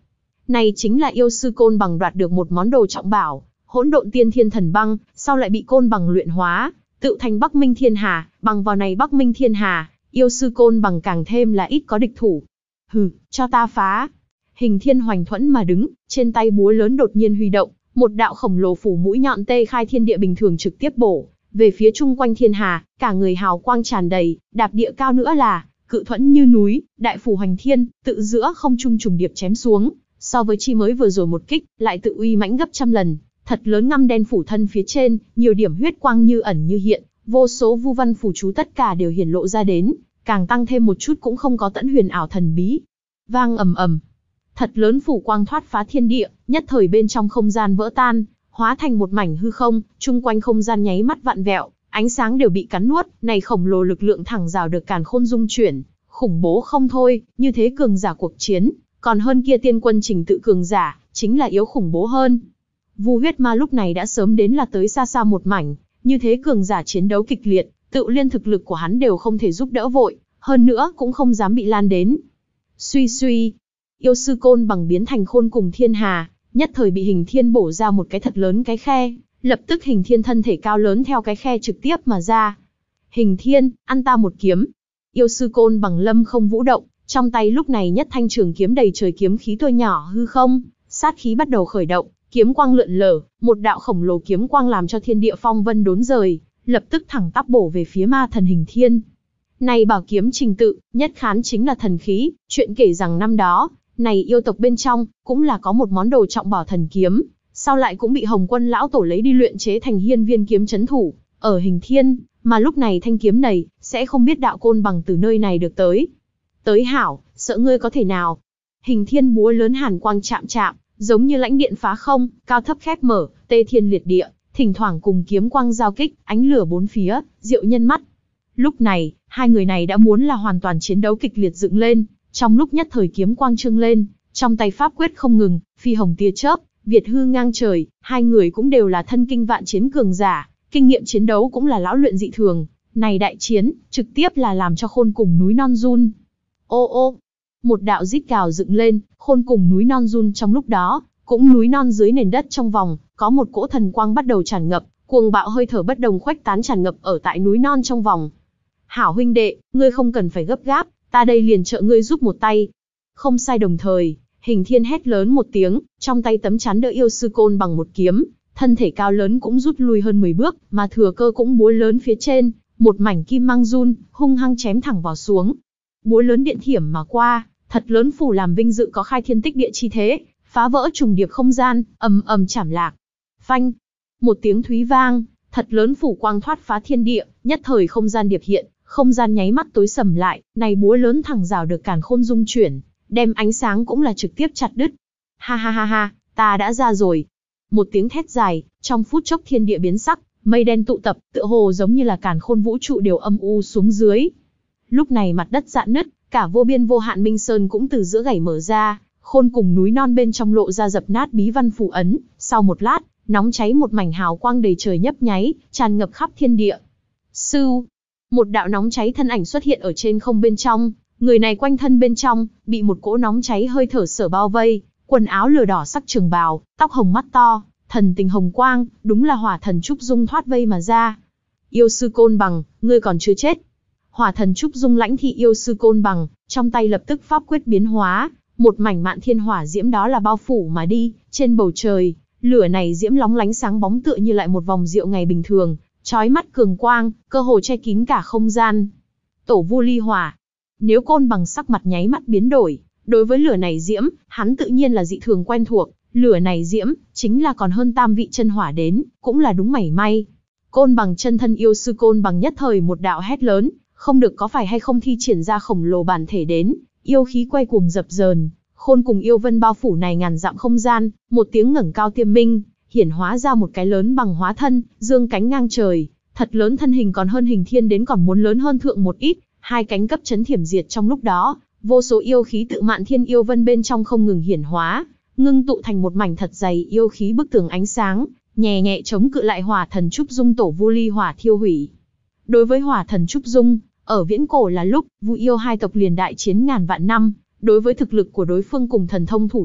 Này chính là yêu sư Côn Bằng đoạt được một món đồ trọng bảo, Hỗn Độn Tiên Thiên Thần Băng, sau lại bị Côn Bằng luyện hóa, tự thành Bắc Minh Thiên Hà, bằng vào này Bắc Minh Thiên Hà, yêu sư Côn Bằng càng thêm là ít có địch thủ. Hừ, cho ta phá. Hình Thiên hoành thuẫn mà đứng, trên tay búa lớn đột nhiên huy động, một đạo khổng lồ phủ mũi nhọn tê khai thiên địa bình thường trực tiếp bổ về phía chung quanh thiên hà, cả người hào quang tràn đầy, đạp địa cao nữa là cự thuẫn như núi, đại phủ hoành thiên, tự giữa không trung trùng điệp chém xuống, so với chi mới vừa rồi một kích, lại tự uy mãnh gấp trăm lần, thật lớn ngăm đen phủ thân phía trên, nhiều điểm huyết quang như ẩn như hiện, vô số vu văn phù chú tất cả đều hiển lộ ra đến, càng tăng thêm một chút cũng không có tẫn huyền ảo thần bí. Vang ầm ầm, thật lớn phủ quang thoát phá thiên địa, nhất thời bên trong không gian vỡ tan, hóa thành một mảnh hư không, chung quanh không gian nháy mắt vặn vẹo, ánh sáng đều bị cắn nuốt, này khổng lồ lực lượng thẳng rào được càn khôn dung chuyển, khủng bố không thôi, như thế cường giả cuộc chiến, còn hơn kia tiên quân trình tự cường giả, chính là yếu khủng bố hơn. Vu huyết ma lúc này đã sớm đến là tới xa xa một mảnh, như thế cường giả chiến đấu kịch liệt, tự liên thực lực của hắn đều không thể giúp đỡ vội, hơn nữa cũng không dám bị lan đến. Suy suy, yêu sư Côn Bằng biến thành khôn cùng thiên hà, nhất thời bị Hình Thiên bổ ra một cái thật lớn cái khe, lập tức Hình Thiên thân thể cao lớn theo cái khe trực tiếp mà ra. Hình Thiên, ăn ta một kiếm. Yêu sư Côn Bằng lâm không vũ động, trong tay lúc này nhất thanh trường kiếm đầy trời kiếm khí tôi nhỏ hư không, sát khí bắt đầu khởi động, kiếm quang lượn lờ, một đạo khổng lồ kiếm quang làm cho thiên địa phong vân đốn rời, lập tức thẳng tắp bổ về phía ma thần Hình Thiên. Này bảo kiếm trình tự, nhất khán chính là thần khí, chuyện kể rằng năm đó, này yêu tộc bên trong, cũng là có một món đồ trọng bảo thần kiếm, sau lại cũng bị Hồng Quân lão tổ lấy đi luyện chế thành hiên viên kiếm chấn thủ, ở Hình Thiên, mà lúc này thanh kiếm này, sẽ không biết đạo Côn Bằng từ nơi này được tới. Tới hảo, sợ ngươi có thể nào. Hình Thiên búa lớn hàn quang chạm chạm, giống như lãnh điện phá không, cao thấp khép mở, tê thiên liệt địa, thỉnh thoảng cùng kiếm quang giao kích, ánh lửa bốn phía, diệu nhân mắt. Lúc này, hai người này đã muốn là hoàn toàn chiến đấu kịch liệt dựng lên, trong lúc nhất thời kiếm quang trương lên, trong tay pháp quyết không ngừng, phi hồng tia chớp, việt hư ngang trời, hai người cũng đều là thân kinh vạn chiến cường giả, kinh nghiệm chiến đấu cũng là lão luyện dị thường, này đại chiến, trực tiếp là làm cho khôn cùng núi non run. Ô ô, một đạo rít gào dựng lên, khôn cùng núi non run trong lúc đó, cũng núi non dưới nền đất trong vòng, có một cỗ thần quang bắt đầu tràn ngập, cuồng bạo hơi thở bất đồng khuếch tán tràn ngập ở tại núi non trong vòng. Hảo huynh đệ, ngươi không cần phải gấp gáp, ta đây liền trợ ngươi giúp một tay. Không sai, đồng thời, Hình Thiên hét lớn một tiếng, trong tay tấm chắn đỡ yêu sư Côn Bằng một kiếm, thân thể cao lớn cũng rút lui hơn mười bước, mà thừa cơ cũng búa lớn phía trên, một mảnh kim mang run, hung hăng chém thẳng vào xuống. Búa lớn điện thiểm mà qua, thật lớn phủ làm vinh dự có khai thiên tích địa chi thế, phá vỡ trùng điệp không gian, ầm ầm chảm lạc. Phanh, một tiếng thúy vang, thật lớn phủ quang thoát phá thiên địa, nhất thời không gian điệp hiện, không gian nháy mắt tối sầm lại, này búa lớn thẳng rào được càn khôn dung chuyển, đem ánh sáng cũng là trực tiếp chặt đứt. Ha ha ha ha, ta đã ra rồi. Một tiếng thét dài, trong phút chốc thiên địa biến sắc, mây đen tụ tập, tựa hồ giống như là càn khôn vũ trụ đều âm u xuống dưới. Lúc này mặt đất rạn nứt, cả vô biên vô hạn minh sơn cũng từ giữa gãy mở ra, khôn cùng núi non bên trong lộ ra dập nát bí văn phù ấn, sau một lát, nóng cháy một mảnh hào quang đầy trời nhấp nháy, tràn ngập khắp thiên địa. Sưu, một đạo nóng cháy thân ảnh xuất hiện ở trên không bên trong, người này quanh thân bên trong, bị một cỗ nóng cháy hơi thở sở bao vây, quần áo lửa đỏ sắc trường bào, tóc hồng mắt to, thần tình hồng quang, đúng là hỏa thần Trúc Dung thoát vây mà ra. Yêu sư Côn Bằng, ngươi còn chưa chết. Hỏa thần Trúc Dung lãnh thị yêu sư Côn Bằng, trong tay lập tức pháp quyết biến hóa, một mảnh mạn thiên hỏa diễm đó là bao phủ mà đi, trên bầu trời, lửa này diễm lóng lánh sáng bóng tựa như lại một vòng rượu ngày bình thường, chói mắt cường quang, cơ hồ che kín cả không gian. Tổ vu ly hỏa. Nếu Côn Bằng sắc mặt nháy mắt biến đổi, đối với lửa này diễm, hắn tự nhiên là dị thường quen thuộc, lửa này diễm, chính là còn hơn tam vị chân hỏa đến, cũng là đúng mảy may. Côn Bằng chân thân yêu sư Côn Bằng nhất thời một đạo hét lớn, không được có phải hay không thi triển ra khổng lồ bản thể đến, yêu khí quay cuồng dập dờn, khôn cùng yêu vân bao phủ này ngàn dặm không gian, một tiếng ngẩng cao tiêm minh, hiển hóa ra một cái lớn bằng hóa thân, dương cánh ngang trời, thật lớn thân hình còn hơn Hình Thiên đến còn muốn lớn hơn thượng một ít, hai cánh cấp chấn thiểm diệt trong lúc đó, vô số yêu khí tự mạn thiên yêu vân bên trong không ngừng hiển hóa, ngưng tụ thành một mảnh thật dày yêu khí bức tường ánh sáng, nhẹ nhẹ chống cự lại hỏa thần Trúc Dung tổ vu ly hỏa thiêu hủy. Đối với hỏa thần Trúc Dung, ở viễn cổ là lúc Vu yêu hai tộc liền đại chiến ngàn vạn năm, đối với thực lực của đối phương cùng thần thông thủ đoạn,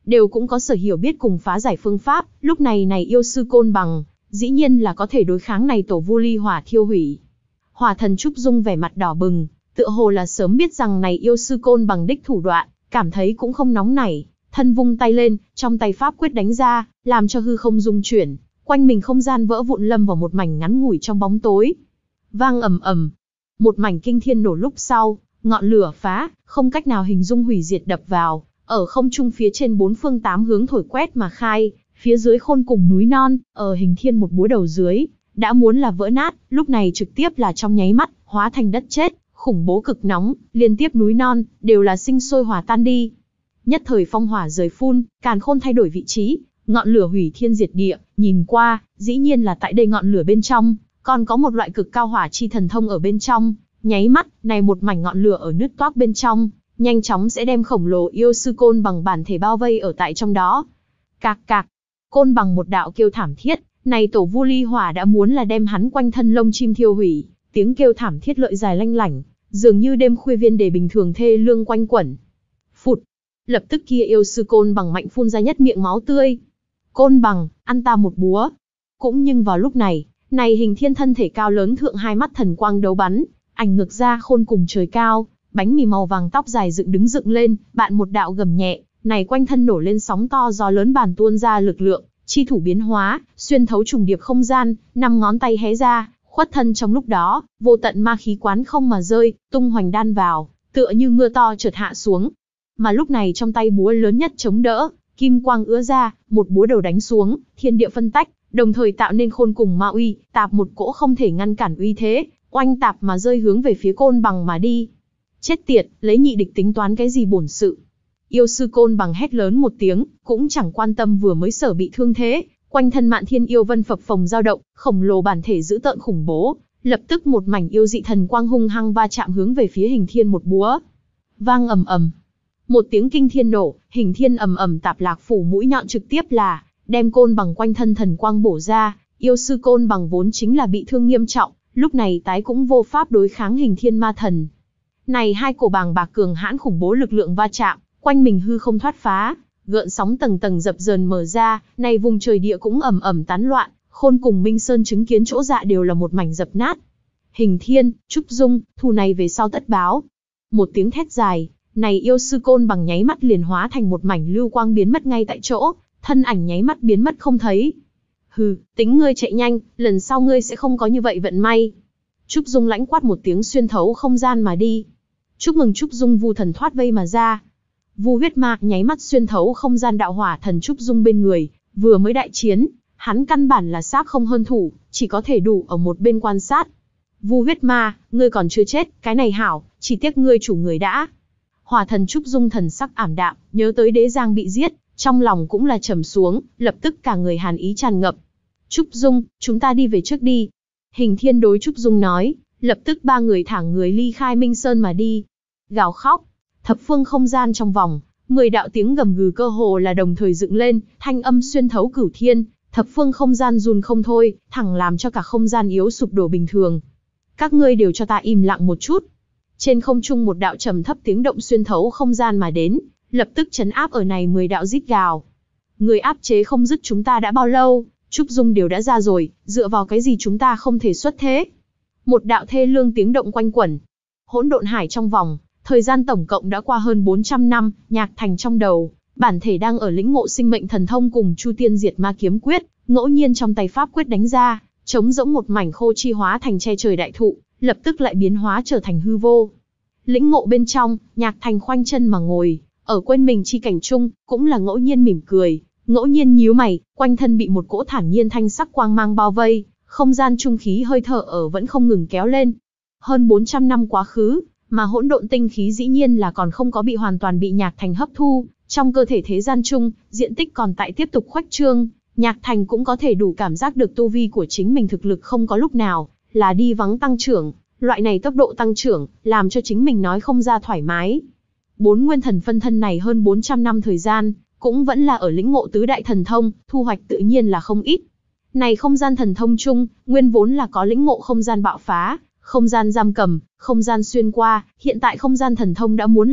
đều cũng có sở hiểu biết cùng phá giải phương pháp, lúc này này yêu sư Côn Bằng, dĩ nhiên là có thể đối kháng này tổ Vu Ly Hỏa thiêu hủy. Hỏa thần Trúc Dung vẻ mặt đỏ bừng, tựa hồ là sớm biết rằng này yêu sư Côn Bằng đích thủ đoạn, cảm thấy cũng không nóng nảy, thân vung tay lên, trong tay pháp quyết đánh ra, làm cho hư không rung chuyển, quanh mình không gian vỡ vụn lâm vào một mảnh ngắn ngủi trong bóng tối. Vang ầm ầm, một mảnh kinh thiên nổ lúc sau, ngọn lửa phá, không cách nào hình dung hủy diệt đập vào, ở không trung phía trên bốn phương tám hướng thổi quét mà khai, phía dưới khôn cùng núi non, ở hình thiên một búa đầu dưới, đã muốn là vỡ nát, lúc này trực tiếp là trong nháy mắt, hóa thành đất chết, khủng bố cực nóng, liên tiếp núi non, đều là sinh sôi hỏa tan đi. Nhất thời phong hỏa rời phun, càn khôn thay đổi vị trí, ngọn lửa hủy thiên diệt địa, nhìn qua, dĩ nhiên là tại đây ngọn lửa bên trong, còn có một loại cực cao hỏa chi thần thông ở bên trong, nháy mắt, này một mảnh ngọn lửa ở nứt toác bên trong, nhanh chóng sẽ đem khổng lồ yêu sư Côn Bằng bản thể bao vây ở tại trong đó. Cạc cạc, Côn Bằng một đạo kêu thảm thiết, này tổ Vu Ly Hỏa đã muốn là đem hắn quanh thân lông chim thiêu hủy, tiếng kêu thảm thiết lợi dài lanh lảnh, dường như đêm khuya viên đề bình thường thê lương quanh quẩn. Phụt, lập tức kia yêu sư Côn Bằng mạnh phun ra nhất miệng máu tươi. Côn Bằng, ăn ta một búa. Cũng nhưng vào lúc này, này hình thiên thân thể cao lớn thượng hai mắt thần quang đấu bắn, ảnh ngược ra khôn cùng trời cao, bánh mì màu vàng tóc dài dựng đứng dựng lên, bạn một đạo gầm nhẹ, này quanh thân nổ lên sóng to gió lớn bàn tuôn ra lực lượng, chi thủ biến hóa, xuyên thấu trùng điệp không gian, năm ngón tay hé ra, khuất thân trong lúc đó, vô tận ma khí quán không mà rơi, tung hoành đan vào, tựa như mưa to chợt hạ xuống. Mà lúc này trong tay búa lớn nhất chống đỡ, kim quang ứa ra, một búa đầu đánh xuống, thiên địa phân tách, đồng thời tạo nên khôn cùng ma uy, tạp một cỗ không thể ngăn cản uy thế, oanh tạp mà rơi hướng về phía Côn Bằng mà đi. Chết tiệt, lấy nhị địch tính toán cái gì bổn sự. Yêu sư Côn Bằng hét lớn một tiếng, cũng chẳng quan tâm vừa mới sở bị thương thế, quanh thân Mạn Thiên yêu vân phập phồng dao động, khổng lồ bản thể dữ tợn khủng bố, lập tức một mảnh yêu dị thần quang hung hăng va chạm hướng về phía hình thiên một búa. Vang ầm ầm, một tiếng kinh thiên nổ, hình thiên ầm ầm tạp lạc phủ mũi nhọn trực tiếp là đem Côn Bằng quanh thân thần quang bổ ra. Yêu sư Côn Bằng vốn chính là bị thương nghiêm trọng, lúc này tái cũng vô pháp đối kháng hình thiên ma thần. Này hai cổ bàng bạc cường hãn khủng bố lực lượng va chạm, quanh mình hư không thoát phá, gợn sóng tầng tầng dập dờn mở ra, này vùng trời địa cũng ầm ầm tán loạn, khôn cùng Minh Sơn chứng kiến chỗ dạ đều là một mảnh dập nát. Hình thiên, Trúc Dung, thù này về sau tất báo. Một tiếng thét dài, này yêu sư Côn Bằng nháy mắt liền hóa thành một mảnh lưu quang biến mất ngay tại chỗ, thân ảnh nháy mắt biến mất không thấy. Hừ, tính ngươi chạy nhanh, lần sau ngươi sẽ không có như vậy vận may. Trúc Dung lãnh quát một tiếng xuyên thấu không gian mà đi. Chúc mừng Trúc Dung Vu thần thoát vây mà ra. Vu huyết ma nháy mắt xuyên thấu không gian đạo hỏa thần Trúc Dung bên người, vừa mới đại chiến, hắn căn bản là xác không hơn thủ, chỉ có thể đủ ở một bên quan sát. Vu huyết ma, ngươi còn chưa chết, cái này hảo, chỉ tiếc ngươi chủ người đã. Hỏa thần Trúc Dung thần sắc ảm đạm, nhớ tới Đế Giang bị giết, trong lòng cũng là trầm xuống, lập tức cả người hàn ý tràn ngập. Trúc Dung, chúng ta đi về trước đi. Hình thiên đối Trúc Dung nói, lập tức ba người thẳng người ly khai Minh Sơn mà đi. Gào khóc, thập phương không gian trong vòng, mười đạo tiếng gầm gừ cơ hồ là đồng thời dựng lên, thanh âm xuyên thấu cửu thiên, thập phương không gian run không thôi, thẳng làm cho cả không gian yếu sụp đổ bình thường. Các ngươi đều cho ta im lặng một chút. Trên không trung một đạo trầm thấp tiếng động xuyên thấu không gian mà đến, lập tức chấn áp ở này mười đạo rít gào. Người áp chế không dứt chúng ta đã bao lâu, Trúc Dung đều đã ra rồi, dựa vào cái gì chúng ta không thể xuất thế. Một đạo thê lương tiếng động quanh quẩn. Hỗn độn hải trong vòng, thời gian tổng cộng đã qua hơn bốn trăm năm, Nhạc Thành trong đầu, bản thể đang ở lĩnh ngộ sinh mệnh thần thông cùng Chu Tiên Diệt Ma Kiếm Quyết, ngẫu nhiên trong tay pháp quyết đánh ra, trống rỗng một mảnh khô chi hóa thành che trời đại thụ, lập tức lại biến hóa trở thành hư vô. Lĩnh ngộ bên trong, Nhạc Thành khoanh chân mà ngồi, ở quên mình chi cảnh chung, cũng là ngẫu nhiên mỉm cười, ngẫu nhiên nhíu mày, quanh thân bị một cỗ thản nhiên thanh sắc quang mang bao vây, không gian trung khí hơi thở ở vẫn không ngừng kéo lên. Hơn bốn trăm năm quá khứ, mà hỗn độn tinh khí dĩ nhiên là còn không có bị hoàn toàn bị Nhạc Thành hấp thu, trong cơ thể thế gian chung, diện tích còn tại tiếp tục khuếch trương, Nhạc Thành cũng có thể đủ cảm giác được tu vi của chính mình thực lực không có lúc nào là đi vắng tăng trưởng, loại này tốc độ tăng trưởng, làm cho chính mình nói không ra thoải mái. Bốn nguyên thần phân thân này hơn bốn trăm năm thời gian, cũng vẫn là ở lĩnh ngộ tứ đại thần thông, thu hoạch tự nhiên là không ít. Này không gian thần thông chung, nguyên vốn là có lĩnh ngộ không gian bạo phá, không gian giam cầm, không gian xuyên qua, hiện tại không gian thần thông đã muốn là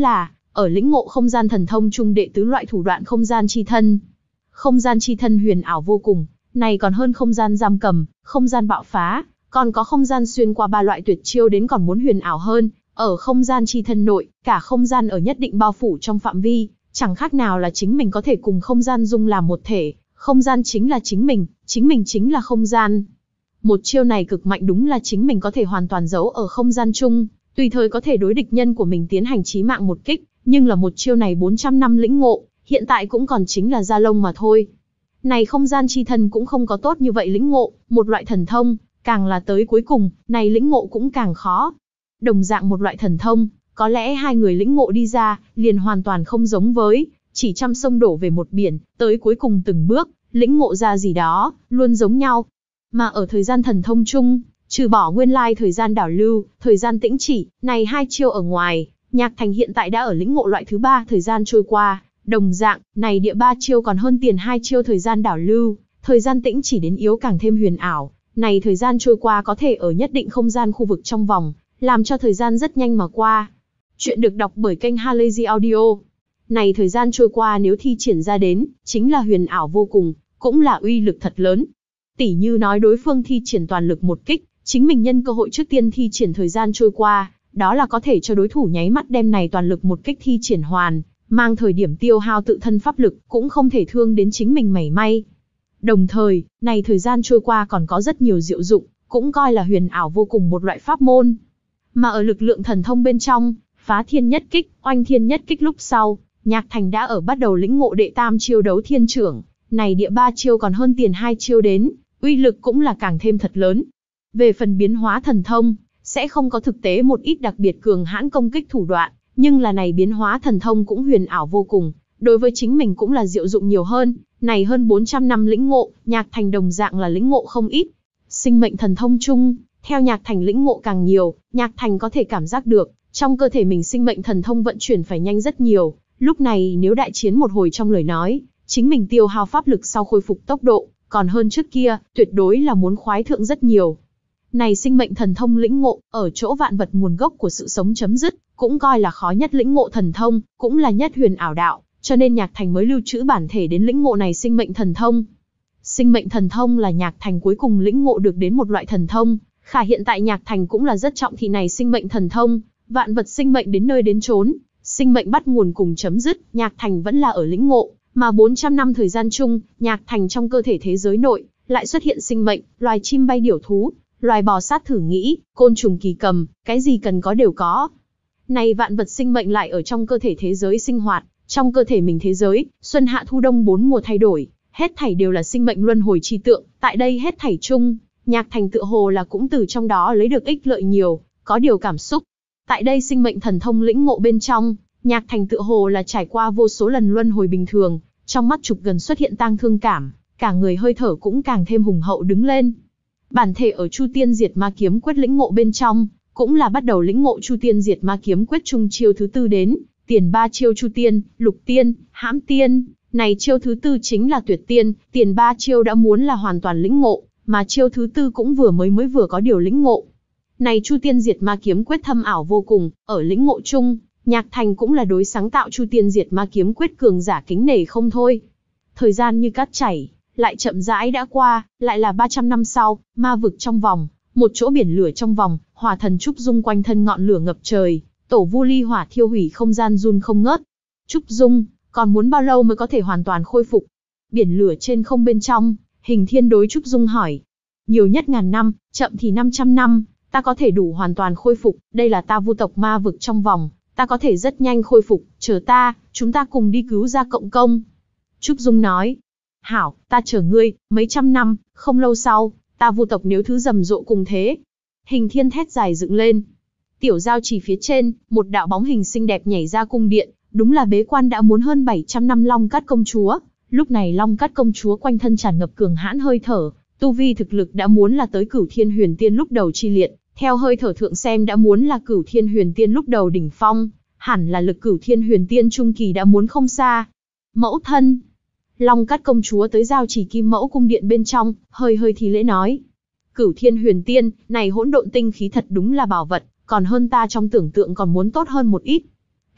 ở lĩnh ngộ không gian thần thông trung đệ tứ loại thủ đoạn không gian chi thân. Không gian chi thân huyền ảo vô cùng, này còn hơn không gian giam cầm, không gian bạo phá, còn có không gian xuyên qua ba loại tuyệt chiêu đến còn muốn huyền ảo hơn. Ở không gian chi thân nội, cả không gian ở nhất định bao phủ trong phạm vi, chẳng khác nào là chính mình có thể cùng không gian dung làm một thể, không gian chính là chính mình, chính mình chính là không gian. Một chiêu này cực mạnh, đúng là chính mình có thể hoàn toàn giấu ở không gian chung, tùy thời có thể đối địch nhân của mình tiến hành chí mạng một kích, nhưng là một chiêu này bốn trăm năm lĩnh ngộ, hiện tại cũng còn chính là da lông mà thôi. Này không gian chi thân cũng không có tốt như vậy lĩnh ngộ, một loại thần thông, càng là tới cuối cùng, này lĩnh ngộ cũng càng khó. Đồng dạng một loại thần thông, có lẽ hai người lĩnh ngộ đi ra, liền hoàn toàn không giống với, chỉ trăm sông đổ về một biển, tới cuối cùng từng bước, lĩnh ngộ ra gì đó, luôn giống nhau. Mà ở thời gian thần thông chung, trừ bỏ nguyên lai thời gian đảo lưu, thời gian tĩnh chỉ, này hai chiêu ở ngoài, Nhạc Thành hiện tại đã ở lĩnh ngộ loại thứ ba thời gian trôi qua, đồng dạng, này địa ba chiêu còn hơn tiền hai chiêu thời gian đảo lưu, thời gian tĩnh chỉ đến yếu càng thêm huyền ảo, này thời gian trôi qua có thể ở nhất định không gian khu vực trong vòng, làm cho thời gian rất nhanh mà qua. Chuyện được đọc bởi kênh Halazy Audio. Này thời gian trôi qua nếu thi triển ra đến, chính là huyền ảo vô cùng, cũng là uy lực thật lớn. Tỉ như nói đối phương thi triển toàn lực một kích, chính mình nhân cơ hội trước tiên thi triển thời gian trôi qua, đó là có thể cho đối thủ nháy mắt đem này toàn lực một kích thi triển hoàn, mang thời điểm tiêu hao tự thân pháp lực, cũng không thể thương đến chính mình mảy may. Đồng thời, này thời gian trôi qua còn có rất nhiều diệu dụng, cũng coi là huyền ảo vô cùng một loại pháp môn. Mà ở lực lượng thần thông bên trong, phá thiên nhất kích, oanh thiên nhất kích lúc sau, Nhạc Thành đã ở bắt đầu lĩnh ngộ đệ tam chiêu đấu thiên trưởng, này địa ba chiêu còn hơn tiền hai chiêu đến, uy lực cũng là càng thêm thật lớn. Về phần biến hóa thần thông, sẽ không có thực tế một ít đặc biệt cường hãn công kích thủ đoạn, nhưng là này biến hóa thần thông cũng huyền ảo vô cùng, đối với chính mình cũng là diệu dụng nhiều hơn, này hơn bốn trăm năm lĩnh ngộ, Nhạc Thành đồng dạng là lĩnh ngộ không ít. Sinh mệnh thần thông chung, theo Nhạc Thành lĩnh ngộ càng nhiều, Nhạc Thành có thể cảm giác được, trong cơ thể mình sinh mệnh thần thông vận chuyển phải nhanh rất nhiều, lúc này nếu đại chiến một hồi trong lời nói, chính mình tiêu hao pháp lực sau khôi phục tốc độ, còn hơn trước kia, tuyệt đối là muốn khoái thượng rất nhiều. Này sinh mệnh thần thông lĩnh ngộ, ở chỗ vạn vật nguồn gốc của sự sống chấm dứt, cũng coi là khó nhất lĩnh ngộ thần thông, cũng là nhất huyền ảo đạo, cho nên Nhạc Thành mới lưu trữ bản thể đến lĩnh ngộ này sinh mệnh thần thông. Sinh mệnh thần thông là Nhạc Thành cuối cùng lĩnh ngộ được đến một loại thần thông, khả hiện tại Nhạc Thành cũng là rất trọng thị này sinh mệnh thần thông, vạn vật sinh mệnh đến nơi đến chốn, sinh mệnh bắt nguồn cùng chấm dứt, Nhạc Thành vẫn là ở lĩnh ngộ, mà bốn trăm năm thời gian chung, Nhạc Thành trong cơ thể thế giới nội, lại xuất hiện sinh mệnh, loài chim bay điểu thú, loài bò sát thử nghĩ, côn trùng kỳ cầm, cái gì cần có đều có. Này vạn vật sinh mệnh lại ở trong cơ thể thế giới sinh hoạt, trong cơ thể mình thế giới, xuân hạ thu đông bốn mùa thay đổi, hết thảy đều là sinh mệnh luân hồi chi tượng, tại đây hết thảy chung, Nhạc Thành tựa hồ là cũng từ trong đó lấy được ích lợi nhiều, có điều cảm xúc. Tại đây sinh mệnh thần thông lĩnh ngộ bên trong, Nhạc Thành tựa hồ là trải qua vô số lần luân hồi bình thường, trong mắt chụp gần xuất hiện tang thương cảm, cả người hơi thở cũng càng thêm hùng hậu đứng lên. Bản thể ở Chu Tiên Diệt Ma Kiếm Quyết lĩnh ngộ bên trong, cũng là bắt đầu lĩnh ngộ Chu Tiên Diệt Ma Kiếm Quyết trung chiêu thứ tư đến, tiền ba chiêu Chu Tiên, Lục Tiên, Hãm Tiên, này chiêu thứ tư chính là Tuyệt Tiên, tiền ba chiêu đã muốn là hoàn toàn lĩnh ngộ, mà chiêu thứ tư cũng vừa mới mới vừa có điều lĩnh ngộ. Này Chu Tiên Diệt Ma Kiếm Quyết thâm ảo vô cùng, ở lĩnh ngộ chung, Nhạc Thành cũng là đối sáng tạo Chu Tiên Diệt Ma Kiếm Quyết cường giả kính nể không thôi. Thời gian như cát chảy, lại chậm rãi đã qua, lại là ba trăm năm sau, ma vực trong vòng, một chỗ biển lửa trong vòng, hỏa thần Trúc Dung quanh thân ngọn lửa ngập trời, tổ vu ly hỏa thiêu hủy không gian run không ngớt. Trúc Dung, còn muốn bao lâu mới có thể hoàn toàn khôi phục? Biển lửa trên không bên trong, Hình Thiên đối Trúc Dung hỏi. Nhiều nhất ngàn năm, chậm thì năm trăm năm, ta có thể đủ hoàn toàn khôi phục, đây là ta vu tộc ma vực trong vòng, ta có thể rất nhanh khôi phục, chờ ta, chúng ta cùng đi cứu ra cộng công. Trúc Dung nói. Hảo, ta chờ ngươi, mấy trăm năm, không lâu sau, ta vu tộc nếu thứ rầm rộ cùng thế. Hình Thiên thét dài dựng lên. Tiểu giao chỉ phía trên, một đạo bóng hình xinh đẹp nhảy ra cung điện, đúng là bế quan đã muốn hơn bảy trăm năm Long Cát công chúa. Lúc này Long Cát công chúa quanh thân tràn ngập cường hãn hơi thở, tu vi thực lực đã muốn là tới Cửu Thiên Huyền Tiên lúc đầu chi liệt, theo hơi thở thượng xem đã muốn là Cửu Thiên Huyền Tiên lúc đầu đỉnh phong, hẳn là lực Cửu Thiên Huyền Tiên trung kỳ đã muốn không xa. Mẫu thân. Long Cát công chúa tới giao chỉ Kim Mẫu cung điện bên trong, hơi hơi thi lễ nói. Cửu Thiên Huyền Tiên, này hỗn độn tinh khí thật đúng là bảo vật, còn hơn ta trong tưởng tượng còn muốn tốt hơn một ít.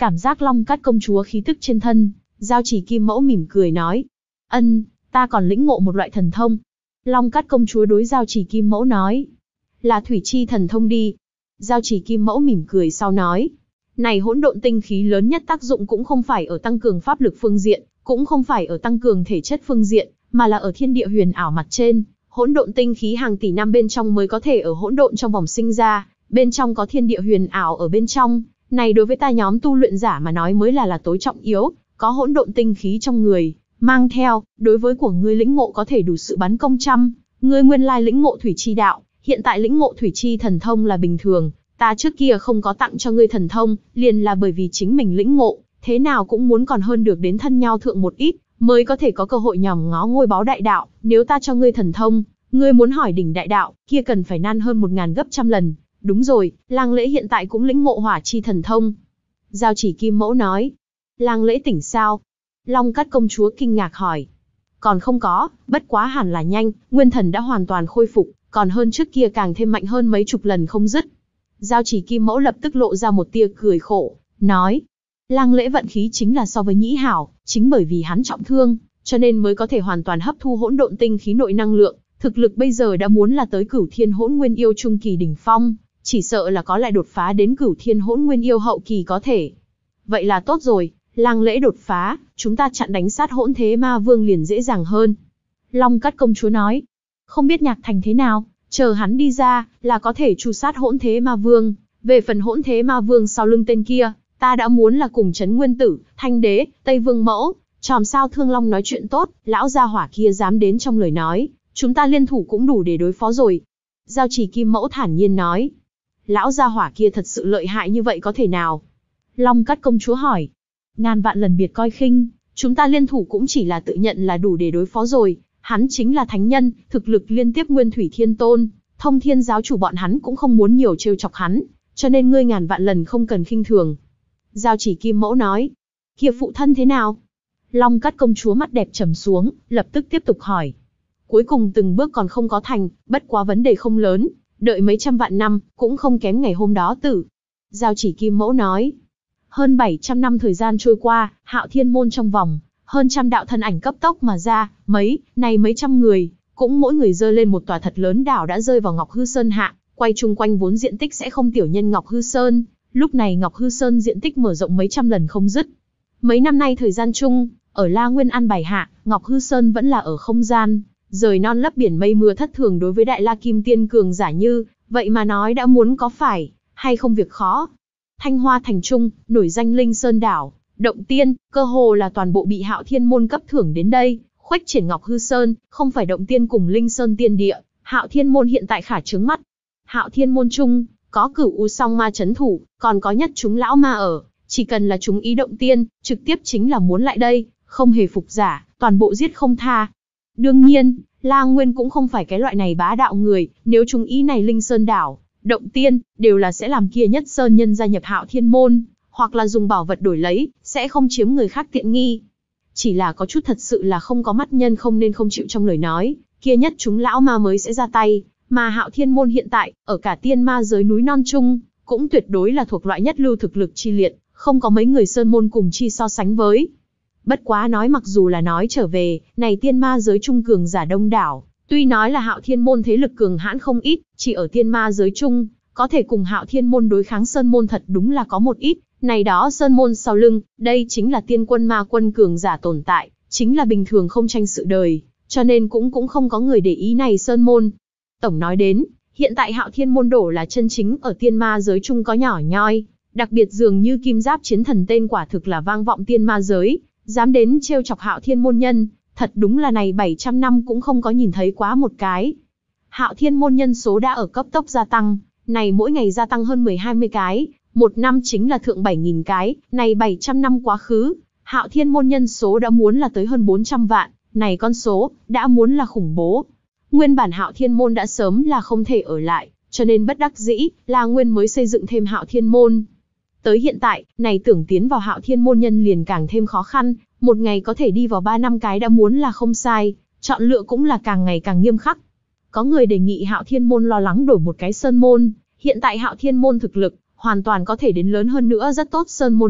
Cảm giác Long Cát công chúa khí tức trên thân, Giao Chỉ Kim Mẫu mỉm cười nói. Ân, ta còn lĩnh ngộ một loại thần thông. Long Cát công chúa đối Giao Chỉ Kim Mẫu nói. Là thủy chi thần thông đi. Giao Chỉ Kim Mẫu mỉm cười sau nói. Này hỗn độn tinh khí lớn nhất tác dụng cũng không phải ở tăng cường pháp lực phương diện, cũng không phải ở tăng cường thể chất phương diện, mà là ở thiên địa huyền ảo mặt trên. Hỗn độn tinh khí hàng tỷ năm bên trong mới có thể ở hỗn độn trong vòng sinh ra, bên trong có thiên địa huyền ảo ở bên trong. Này đối với ta nhóm tu luyện giả mà nói mới là là tối trọng yếu, có hỗn độn tinh khí trong người, mang theo, đối với của ngươi lĩnh ngộ có thể đủ sự bắn công trăm. Ngươi nguyên lai lĩnh ngộ thủy chi đạo, hiện tại lĩnh ngộ thủy chi thần thông là bình thường. Ta trước kia không có tặng cho ngươi thần thông, liền là bởi vì chính mình lĩnh ngộ, thế nào cũng muốn còn hơn được đến thân nhau thượng một ít, mới có thể có cơ hội nhòm ngó ngôi báu đại đạo. Nếu ta cho ngươi thần thông, ngươi muốn hỏi đỉnh đại đạo, kia cần phải nan hơn một ngàn gấp trăm lần. Đúng rồi, Lang Lễ hiện tại cũng lĩnh ngộ hỏa chi thần thông. Giao Chỉ Kim Mẫu nói. Lang Lễ tỉnh sao? Long Cát công chúa kinh ngạc hỏi. Còn không có, bất quá hẳn là nhanh, nguyên thần đã hoàn toàn khôi phục, còn hơn trước kia càng thêm mạnh hơn mấy chục lần không dứt. Giao Chỉ Kim Mẫu lập tức lộ ra một tia cười khổ, nói. Lang Lễ vận khí chính là so với Nhĩ Hảo, chính bởi vì hắn trọng thương, cho nên mới có thể hoàn toàn hấp thu hỗn độn tinh khí nội năng lượng, thực lực bây giờ đã muốn là tới Cửu Thiên Hỗn Nguyên Yêu trung kỳ đỉnh phong, chỉ sợ là có lại đột phá đến Cửu Thiên Hỗn Nguyên Yêu hậu kỳ có thể. Vậy là tốt rồi, Lang Lễ đột phá, chúng ta chặn đánh sát Hỗn Thế Ma Vương liền dễ dàng hơn. Long Cát công chúa nói. Không biết Nhạc Thành thế nào, chờ hắn đi ra, là có thể tru sát Hỗn Thế Ma Vương. Về phần Hỗn Thế Ma Vương sau lưng tên kia, ta đã muốn là cùng Trấn Nguyên Tử, Thanh Đế, Tây Vương Mẫu, Tròm Sao Thương Long nói chuyện tốt, lão gia hỏa kia dám đến trong lời nói, chúng ta liên thủ cũng đủ để đối phó rồi. Giao Chỉ Kim Mẫu thản nhiên nói. Lão gia hỏa kia thật sự lợi hại như vậy có thể nào? Long Cát công chúa hỏi. Ngàn vạn lần biệt coi khinh, chúng ta liên thủ cũng chỉ là tự nhận là đủ để đối phó rồi, hắn chính là thánh nhân, thực lực liên tiếp Nguyên Thủy Thiên Tôn, Thông Thiên giáo chủ bọn hắn cũng không muốn nhiều trêu chọc hắn, cho nên ngươi ngàn vạn lần không cần khinh thường. Giao Chỉ Kim Mẫu nói. Kia phụ thân thế nào? Long Cát công chúa mắt đẹp trầm xuống, lập tức tiếp tục hỏi. Cuối cùng từng bước còn không có thành, bất quá vấn đề không lớn, đợi mấy trăm vạn năm, cũng không kém ngày hôm đó tử. Giao Chỉ Kim Mẫu nói. Hơn bảy trăm năm thời gian trôi qua, Hạo Thiên môn trong vòng, hơn trăm đạo thân ảnh cấp tốc mà ra, mấy, này mấy trăm người, cũng mỗi người giơ lên một tòa thật lớn đảo đã rơi vào Ngọc Hư Sơn hạ, quay chung quanh vốn diện tích sẽ không tiểu nhân Ngọc Hư Sơn, lúc này Ngọc Hư Sơn diện tích mở rộng mấy trăm lần không dứt. Mấy năm nay thời gian chung, ở La Nguyên An bài hạ, Ngọc Hư Sơn vẫn là ở không gian, rời non lấp biển mây mưa thất thường đối với Đại La Kim Tiên cường giả như, vậy mà nói đã muốn có phải, hay không việc khó. Thanh Hoa thành trung, nổi danh Linh Sơn đảo, động tiên, cơ hồ là toàn bộ bị Hạo Thiên môn cấp thưởng đến đây, khuếch triển Ngọc Hư Sơn, không phải động tiên cùng Linh Sơn tiên địa, Hạo Thiên môn hiện tại khả trướng mắt. Hạo Thiên môn trung, có Cửu U Song Ma chấn thủ, còn có Nhất Chúng lão ma ở, chỉ cần là chúng ý động tiên, trực tiếp chính là muốn lại đây, không hề phục giả, toàn bộ giết không tha. Đương nhiên, La Nguyên cũng không phải cái loại này bá đạo người, nếu chúng ý này Linh Sơn đảo, động tiên, đều là sẽ làm kia Nhất Sơn nhân gia nhập Hạo Thiên môn, hoặc là dùng bảo vật đổi lấy, sẽ không chiếm người khác tiện nghi. Chỉ là có chút thật sự là không có mắt nhân không nên không chịu trong lời nói, kia Nhất Chúng lão ma mới sẽ ra tay, mà Hạo Thiên môn hiện tại, ở cả tiên ma giới núi non chung, cũng tuyệt đối là thuộc loại nhất lưu thực lực chi liệt, không có mấy người sơn môn cùng chi so sánh với. Bất quá nói mặc dù là nói trở về, này tiên ma giới trung cường giả đông đảo, tuy nói là Hạo Thiên môn thế lực cường hãn không ít, chỉ ở tiên ma giới chung, có thể cùng Hạo Thiên môn đối kháng sơn môn thật đúng là có một ít, này đó sơn môn sau lưng, đây chính là tiên quân ma quân cường giả tồn tại, chính là bình thường không tranh sự đời, cho nên cũng cũng không có người để ý này sơn môn. Tổng nói đến, hiện tại Hạo Thiên môn đổ là chân chính ở tiên ma giới chung có nhỏ nhoi, đặc biệt dường như Kim Giáp chiến thần tên quả thực là vang vọng tiên ma giới, dám đến trêu chọc Hạo Thiên môn nhân, thật đúng là này bảy trăm năm cũng không có nhìn thấy quá một cái. Hạo Thiên môn nhân số đã ở cấp tốc gia tăng, này mỗi ngày gia tăng hơn mười hai mươi cái, một năm chính là thượng bảy nghìn cái, này bảy trăm năm quá khứ, Hạo Thiên môn nhân số đã muốn là tới hơn bốn trăm vạn, này con số, đã muốn là khủng bố. Nguyên bản Hạo Thiên môn đã sớm là không thể ở lại, cho nên bất đắc dĩ, La Nguyên mới xây dựng thêm Hạo Thiên môn. Tới hiện tại, này tưởng tiến vào Hạo Thiên môn nhân liền càng thêm khó khăn, một ngày có thể đi vào ba năm cái đã muốn là không sai, chọn lựa cũng là càng ngày càng nghiêm khắc. Có người đề nghị Hạo Thiên môn lo lắng đổi một cái sơn môn, hiện tại Hạo Thiên môn thực lực, hoàn toàn có thể đến lớn hơn nữa rất tốt sơn môn đi,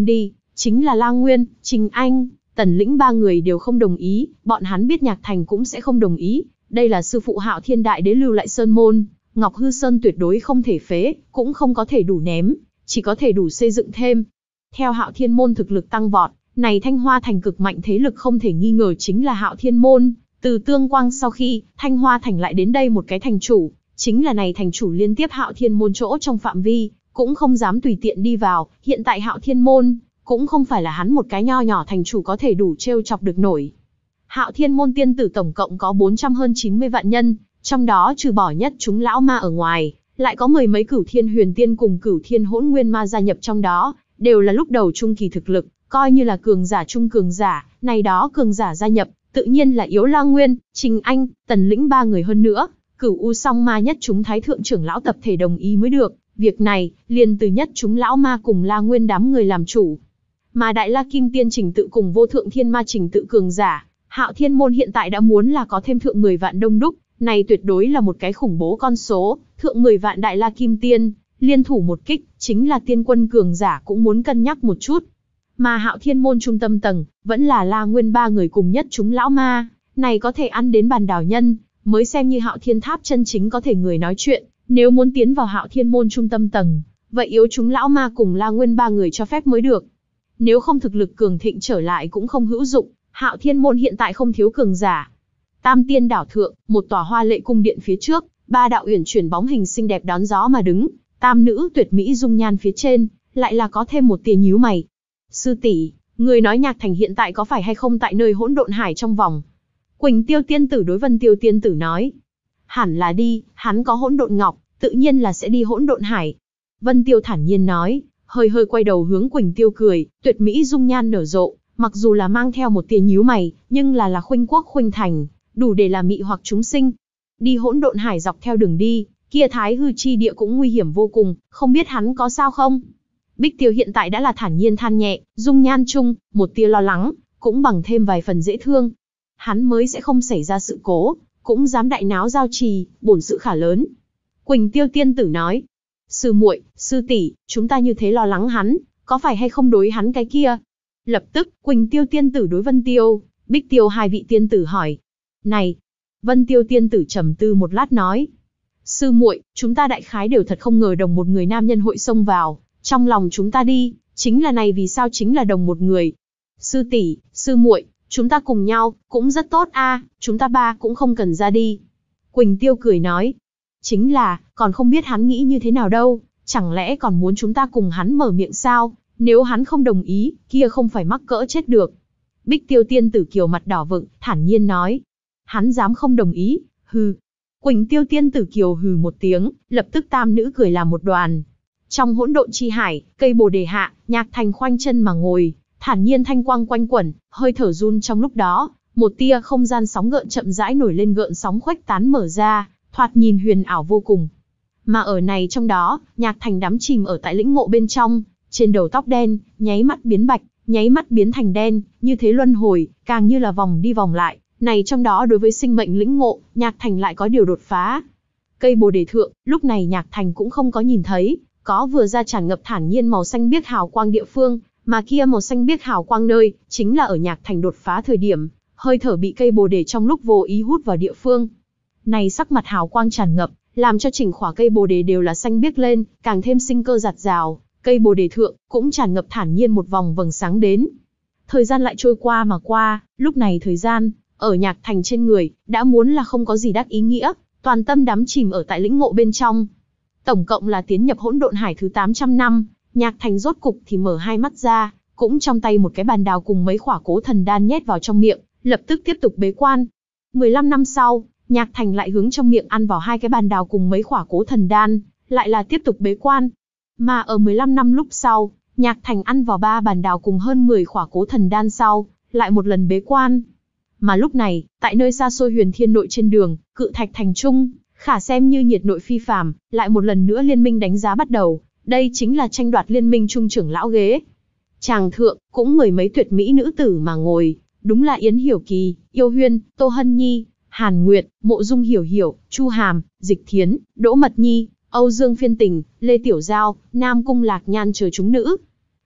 chính là La Nguyên, Trình Anh, Tần Lĩnh ba người đều không đồng ý, bọn hắn biết Nhạc Thành cũng sẽ không đồng ý, đây là sư phụ Hạo Thiên Đại Đế lưu lại sơn môn, Ngọc Hư Sơn tuyệt đối không thể phế, cũng không có thể đủ ném, chỉ có thể đủ xây dựng thêm. Theo Hạo Thiên môn thực lực tăng vọt, này Thanh Hoa Thành cực mạnh thế lực không thể nghi ngờ chính là Hạo Thiên môn. Từ Tương Quang sau khi Thanh Hoa Thành lại đến đây một cái thành chủ, chính là này thành chủ liên tiếp Hạo Thiên môn chỗ trong phạm vi, cũng không dám tùy tiện đi vào. Hiện tại Hạo Thiên môn cũng không phải là hắn một cái nho nhỏ thành chủ có thể đủ trêu chọc được nổi. Hạo Thiên môn tiên tử tổng cộng có bốn trăm hơn chín mươi vạn nhân, trong đó trừ bỏ nhất chúng lão ma ở ngoài, lại có mười mấy cửu thiên huyền tiên cùng cửu thiên hỗn nguyên ma gia nhập trong đó, đều là lúc đầu trung kỳ thực lực, coi như là cường giả trung cường giả, này đó cường giả gia nhập, tự nhiên là yếu La Nguyên, Trình Anh, Tần Lĩnh ba người hơn nữa, cửu u song ma nhất chúng thái thượng trưởng lão tập thể đồng ý mới được, việc này, liền từ nhất chúng lão ma cùng La Nguyên đám người làm chủ. Mà Đại La Kim Tiên trình tự cùng vô thượng thiên ma trình tự cường giả, Hạo Thiên môn hiện tại đã muốn là có thêm thượng mười vạn đông đúc, này tuyệt đối là một cái khủng bố con số, thượng mười vạn Đại La Kim Tiên, liên thủ một kích, chính là tiên quân cường giả cũng muốn cân nhắc một chút. Mà Hạo Thiên môn trung tâm tầng, vẫn là La Nguyên ba người cùng nhất chúng lão ma, này có thể ăn đến bàn đảo nhân, mới xem như Hạo Thiên tháp chân chính có thể người nói chuyện, nếu muốn tiến vào Hạo Thiên môn trung tâm tầng, vậy yếu chúng lão ma cùng La Nguyên ba người cho phép mới được. Nếu không thực lực cường thịnh trở lại cũng không hữu dụng, Hạo Thiên môn hiện tại không thiếu cường giả. Tam Tiên đảo thượng, một tòa hoa lệ cung điện phía trước, ba đạo uyển chuyển bóng hình xinh đẹp đón gió mà đứng, tam nữ tuyệt mỹ dung nhan phía trên, lại là có thêm một tia nhíu mày. Sư tỷ, người nói Nhạc Thành hiện tại có phải hay không tại nơi hỗn độn hải trong vòng? Quỳnh Tiêu tiên tử đối Vân Tiêu tiên tử nói. Hẳn là đi, hắn có hỗn độn ngọc, tự nhiên là sẽ đi hỗn độn hải. Vân Tiêu thản nhiên nói, hơi hơi quay đầu hướng Quỳnh Tiêu cười, tuyệt mỹ dung nhan nở rộ, mặc dù là mang theo một tia nhíu mày, nhưng là là khuynh quốc khuynh thành, đủ để là mị hoặc chúng sinh. Đi hỗn độn hải dọc theo đường đi, kia Thái Hư chi địa cũng nguy hiểm vô cùng, không biết hắn có sao không? Bích Tiêu hiện tại đã là thản nhiên than nhẹ, dung nhan chung, một tia lo lắng, cũng bằng thêm vài phần dễ thương. Hắn mới sẽ không xảy ra sự cố, cũng dám đại náo giao trì, bổn sự khả lớn. Quỳnh Tiêu tiên tử nói, sư muội, sư tỷ, chúng ta như thế lo lắng hắn, có phải hay không đối hắn cái kia? Lập tức, Quỳnh Tiêu tiên tử đối Vân Tiêu, Bích Tiêu hai vị tiên tử hỏi. Này, Vân Tiêu tiên tử trầm tư một lát nói, sư muội, chúng ta đại khái đều thật không ngờ đồng một người nam nhân hội xông vào, trong lòng chúng ta đi, chính là này vì sao chính là đồng một người. Sư tỷ, sư muội, chúng ta cùng nhau, cũng rất tốt a, chúng ta ba cũng không cần ra đi. Quỳnh Tiêu cười nói, chính là, còn không biết hắn nghĩ như thế nào đâu, chẳng lẽ còn muốn chúng ta cùng hắn mở miệng sao, nếu hắn không đồng ý, kia không phải mắc cỡ chết được. Bích Tiêu tiên tử kiều mặt đỏ vựng, thản nhiên nói, hắn dám không đồng ý, hừ. Quỳnh Tiêu tiên tử kiều hừ một tiếng, lập tức tam nữ cười làm một đoàn. Trong hỗn độn chi hải, cây bồ đề hạ, Nhạc Thành khoanh chân mà ngồi, thản nhiên thanh quang quanh quẩn, hơi thở run trong lúc đó, một tia không gian sóng gợn chậm rãi nổi lên, gợn sóng khuếch tán mở ra, thoạt nhìn huyền ảo vô cùng. Mà ở này trong đó, Nhạc Thành đắm chìm ở tại lĩnh ngộ bên trong, trên đầu tóc đen, nháy mắt biến bạch, nháy mắt biến thành đen, như thế luân hồi, càng như là vòng đi vòng lại. Này trong đó đối với sinh mệnh lĩnh ngộ, Nhạc Thành lại có điều đột phá. Cây bồ đề thượng, lúc này Nhạc Thành cũng không có nhìn thấy, có vừa ra tràn ngập thản nhiên màu xanh biếc hào quang địa phương, mà kia màu xanh biếc hào quang nơi, chính là ở Nhạc Thành đột phá thời điểm, hơi thở bị cây bồ đề trong lúc vô ý hút vào địa phương. Này sắc mặt hào quang tràn ngập, làm cho chỉnh khỏa cây bồ đề đều là xanh biếc lên, càng thêm sinh cơ giạt rào, cây bồ đề thượng cũng tràn ngập thản nhiên một vòng vầng sáng đến. Thời gian lại trôi qua mà qua, lúc này thời gian ở Nhạc Thành trên người đã muốn là không có gì đắc ý nghĩa, toàn tâm đắm chìm ở tại lĩnh ngộ bên trong. Tổng cộng là tiến nhập hỗn độn hải thứ tám trăm năm, Nhạc Thành rốt cục thì mở hai mắt ra, cũng trong tay một cái bàn đào cùng mấy khỏa cố thần đan nhét vào trong miệng, lập tức tiếp tục bế quan. mười lăm năm sau, Nhạc Thành lại hướng trong miệng ăn vào hai cái bàn đào cùng mấy khỏa cố thần đan, lại là tiếp tục bế quan. Mà ở mười lăm năm lúc sau, Nhạc Thành ăn vào ba bàn đào cùng hơn mười khỏa cố thần đan sau, lại một lần bế quan. Mà lúc này, tại nơi xa xôi Huyền Thiên nội trên đường, Cự Thạch thành trung, khả xem như nhiệt nội phi phàm, lại một lần nữa liên minh đánh giá bắt đầu, đây chính là tranh đoạt liên minh trung trưởng lão ghế. Tràng thượng, cũng mười mấy tuyệt mỹ nữ tử mà ngồi, đúng là Yến Hiểu Kỳ, Yêu Huyên, Tô Hân Nhi, Hàn Nguyệt, Mộ Dung Hiểu Hiểu, Chu Hàm, Dịch Thiến, Đỗ Mật Nhi, Âu Dương Phiên Tình, Lê Tiểu Giao, Nam Cung Lạc Nhan chờ chúng nữ.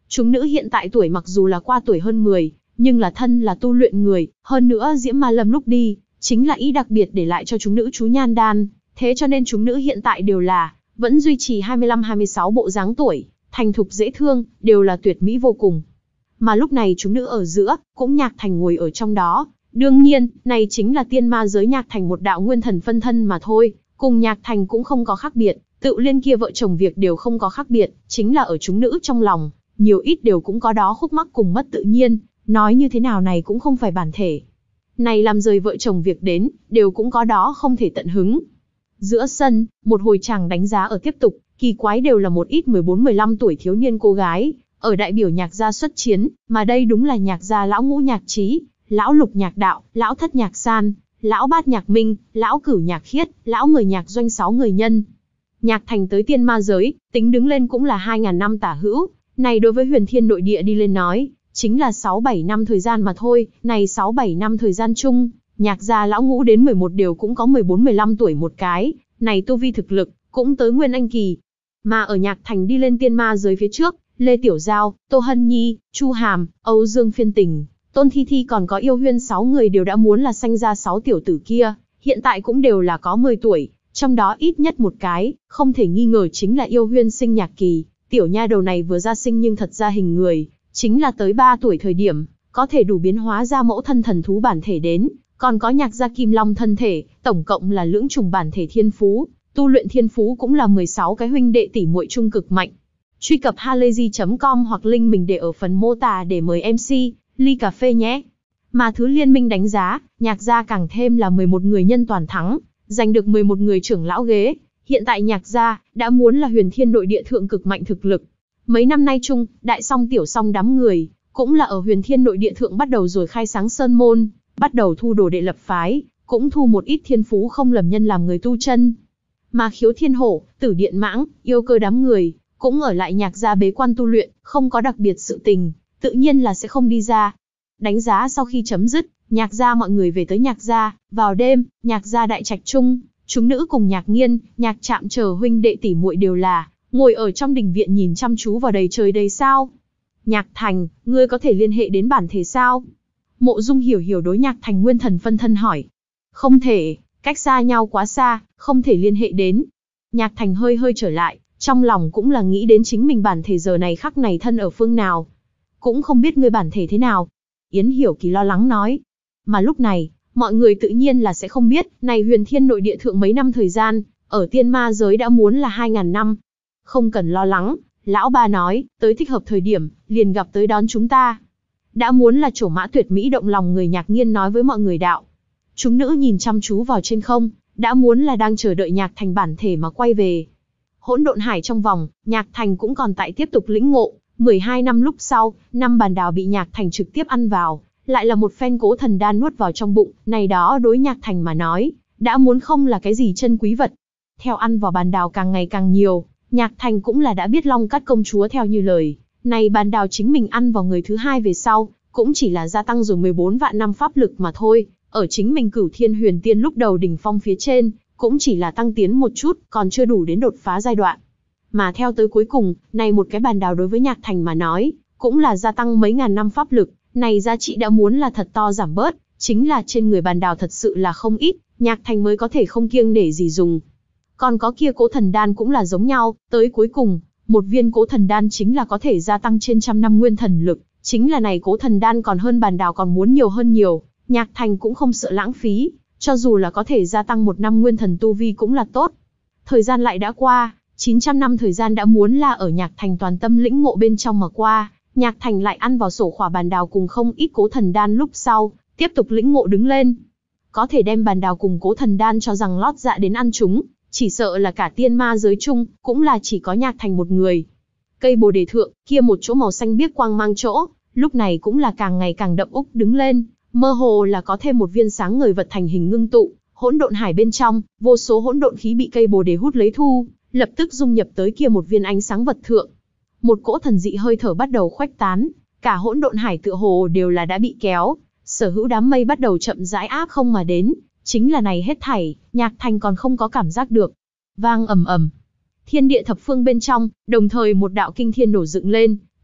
Chúng nữ hiện tại tuổi mặc dù là qua tuổi hơn mười, nhưng là thân là tu luyện người, hơn nữa Diễm Ma Lâm lúc đi, chính là ý đặc biệt để lại cho chúng nữ chú nhan đan, thế cho nên chúng nữ hiện tại đều là, vẫn duy trì hai mươi lăm hai mươi sáu bộ dáng tuổi, thành thục dễ thương, đều là tuyệt mỹ vô cùng. Mà lúc này chúng nữ ở giữa, cũng Nhạc Thành ngồi ở trong đó, đương nhiên, này chính là tiên ma giới Nhạc Thành một đạo nguyên thần phân thân mà thôi, cùng Nhạc Thành cũng không có khác biệt, Tự Liên kia vợ chồng việc đều không có khác biệt, chính là ở chúng nữ trong lòng, nhiều ít đều cũng có đó khúc mắc cùng mất tự nhiên, nói như thế nào này cũng không phải bản thể. Này làm rời vợ chồng việc đến, đều cũng có đó không thể tận hứng. Giữa sân, một hồi chàng đánh giá ở tiếp tục, kỳ quái đều là một ít mười bốn mười lăm tuổi thiếu niên cô gái, ở đại biểu Nhạc gia xuất chiến, mà đây đúng là Nhạc gia lão ngũ Nhạc Chí, lão lục Nhạc Đạo, lão thất Nhạc San, lão bát Nhạc Minh, lão cửu Nhạc Khiết, lão mười Nhạc Doanh sáu người nhân. Nhạc Thành tới tiên ma giới, tính đứng lên cũng là hai ngàn năm tả hữu, này đối với huyền thiên nội địa đi lên nói, chính là sáu bảy năm thời gian mà thôi, này sáu bảy năm thời gian chung, Nhạc gia lão ngũ đến mười một đều cũng có mười bốn mười lăm tuổi một cái, này tu vi thực lực, cũng tới Nguyên Anh kỳ. Mà ở Nhạc Thành đi lên tiên ma giới phía trước, Lê Tiểu Giao, Tô Hân Nhi, Chu Hàm, Âu Dương Phiên Tình, Tôn Thi Thi còn có Yêu Huyên sáu người đều đã muốn là sanh ra sáu tiểu tử kia, hiện tại cũng đều là có mười tuổi, trong đó ít nhất một cái, không thể nghi ngờ chính là Yêu Huyên sinh Nhạc Kỳ, tiểu nha đầu này vừa ra sinh nhưng thật ra hình người, chính là tới ba tuổi thời điểm, có thể đủ biến hóa ra mẫu thân thần thú bản thể đến, còn có Nhạc gia Kim Long thân thể, tổng cộng là lưỡng trùng bản thể thiên phú, tu luyện thiên phú cũng là mười sáu cái huynh đệ tỷ muội trung cực mạnh. Truy cập halayzi chấm com hoặc link mình để ở phần mô tả để mời em xê, ly cà phê nhé. Mà thứ liên minh đánh giá, Nhạc gia càng thêm là mười một người nhân toàn thắng, giành được mười một người trưởng lão ghế. Hiện tại Nhạc gia đã muốn là huyền thiên nội địa thượng cực mạnh thực lực. Mấy năm nay chung, đại song tiểu song đám người, cũng là ở huyền thiên nội địa thượng bắt đầu rồi khai sáng sơn môn, bắt đầu thu đồ đệ lập phái, cũng thu một ít thiên phú không lầm nhân làm người tu chân. Mà Khiếu Thiên Hổ, Tử Điện Mãng, Yêu Cơ đám người, cũng ở lại Nhạc gia bế quan tu luyện, không có đặc biệt sự tình, tự nhiên là sẽ không đi ra. Đánh giá sau khi chấm dứt, Nhạc gia mọi người về tới Nhạc gia, vào đêm, Nhạc gia đại trạch chung, chúng nữ cùng Nhạc Nghiên, Nhạc Trạm chờ huynh đệ tỷ muội đều là ngồi ở trong đình viện nhìn chăm chú vào đầy trời đầy sao. Nhạc Thành, ngươi có thể liên hệ đến bản thể sao? Mộ Dung Hiểu Hiểu đối Nhạc Thành nguyên thần phân thân hỏi. Không thể, cách xa nhau quá xa, không thể liên hệ đến. Nhạc Thành hơi hơi trở lại, trong lòng cũng là nghĩ đến chính mình bản thể giờ này khắc này thân ở phương nào. Cũng không biết ngươi bản thể thế nào. Yến Hiểu Kỳ lo lắng nói. Mà lúc này, mọi người tự nhiên là sẽ không biết, này huyền thiên nội địa thượng mấy năm thời gian, ở tiên ma giới đã muốn là hai ngàn năm. Không cần lo lắng, lão ba nói, tới thích hợp thời điểm, liền gặp tới đón chúng ta. Đã muốn là trổ mã tuyệt mỹ động lòng người Nhạc Nghiên nói với mọi người đạo. Chúng nữ nhìn chăm chú vào trên không, đã muốn là đang chờ đợi Nhạc Thành bản thể mà quay về. Hỗn độn hải trong vòng, Nhạc Thành cũng còn tại tiếp tục lĩnh ngộ, mười hai năm lúc sau, năm bàn đào bị Nhạc Thành trực tiếp ăn vào, lại là một phen cố thần đan nuốt vào trong bụng, này đó đối Nhạc Thành mà nói, đã muốn không là cái gì chân quý vật. Theo ăn vào bàn đào càng ngày càng nhiều, Nhạc Thành cũng là đã biết Long Cát công chúa theo như lời, này bàn đào chính mình ăn vào người thứ hai về sau, cũng chỉ là gia tăng rồi mười bốn vạn năm pháp lực mà thôi, ở chính mình Cửu Thiên Huyền Tiên lúc đầu đỉnh phong phía trên, cũng chỉ là tăng tiến một chút, còn chưa đủ đến đột phá giai đoạn. Mà theo tới cuối cùng, này một cái bàn đào đối với Nhạc Thành mà nói, cũng là gia tăng mấy ngàn năm pháp lực, này giá trị đã muốn là thật to giảm bớt, chính là trên người bàn đào thật sự là không ít, Nhạc Thành mới có thể không kiêng nể gì dùng. Còn có kia cố thần đan cũng là giống nhau, tới cuối cùng, một viên cố thần đan chính là có thể gia tăng trên trăm năm nguyên thần lực, chính là này cố thần đan còn hơn bàn đào còn muốn nhiều hơn nhiều, Nhạc Thành cũng không sợ lãng phí, cho dù là có thể gia tăng một năm nguyên thần tu vi cũng là tốt. Thời gian lại đã qua, chín trăm năm thời gian đã muốn là ở Nhạc Thành toàn tâm lĩnh ngộ bên trong mà qua, Nhạc Thành lại ăn vào sổ khỏa bàn đào cùng không ít cố thần đan lúc sau, tiếp tục lĩnh ngộ đứng lên. Có thể đem bàn đào cùng cố thần đan cho rằng lót dạ đến ăn chúng, chỉ sợ là cả tiên ma giới chung, cũng là chỉ có Nhạc Thành một người. Cây bồ đề thượng, kia một chỗ màu xanh biếc quang mang chỗ, lúc này cũng là càng ngày càng đậm úc đứng lên, mơ hồ là có thêm một viên sáng ngời vật thành hình ngưng tụ, hỗn độn hải bên trong, vô số hỗn độn khí bị cây bồ đề hút lấy thu, lập tức dung nhập tới kia một viên ánh sáng vật thượng. Một cỗ thần dị hơi thở bắt đầu khuếch tán, cả hỗn độn hải tựa hồ đều là đã bị kéo, sở hữu đám mây bắt đầu chậm rãi áp không mà đến, chính là này hết thảy, Nhạc Thành còn không có cảm giác được. Vang ầm ầm, thiên địa thập phương bên trong, đồng thời một đạo kinh thiên nổ dựng lên,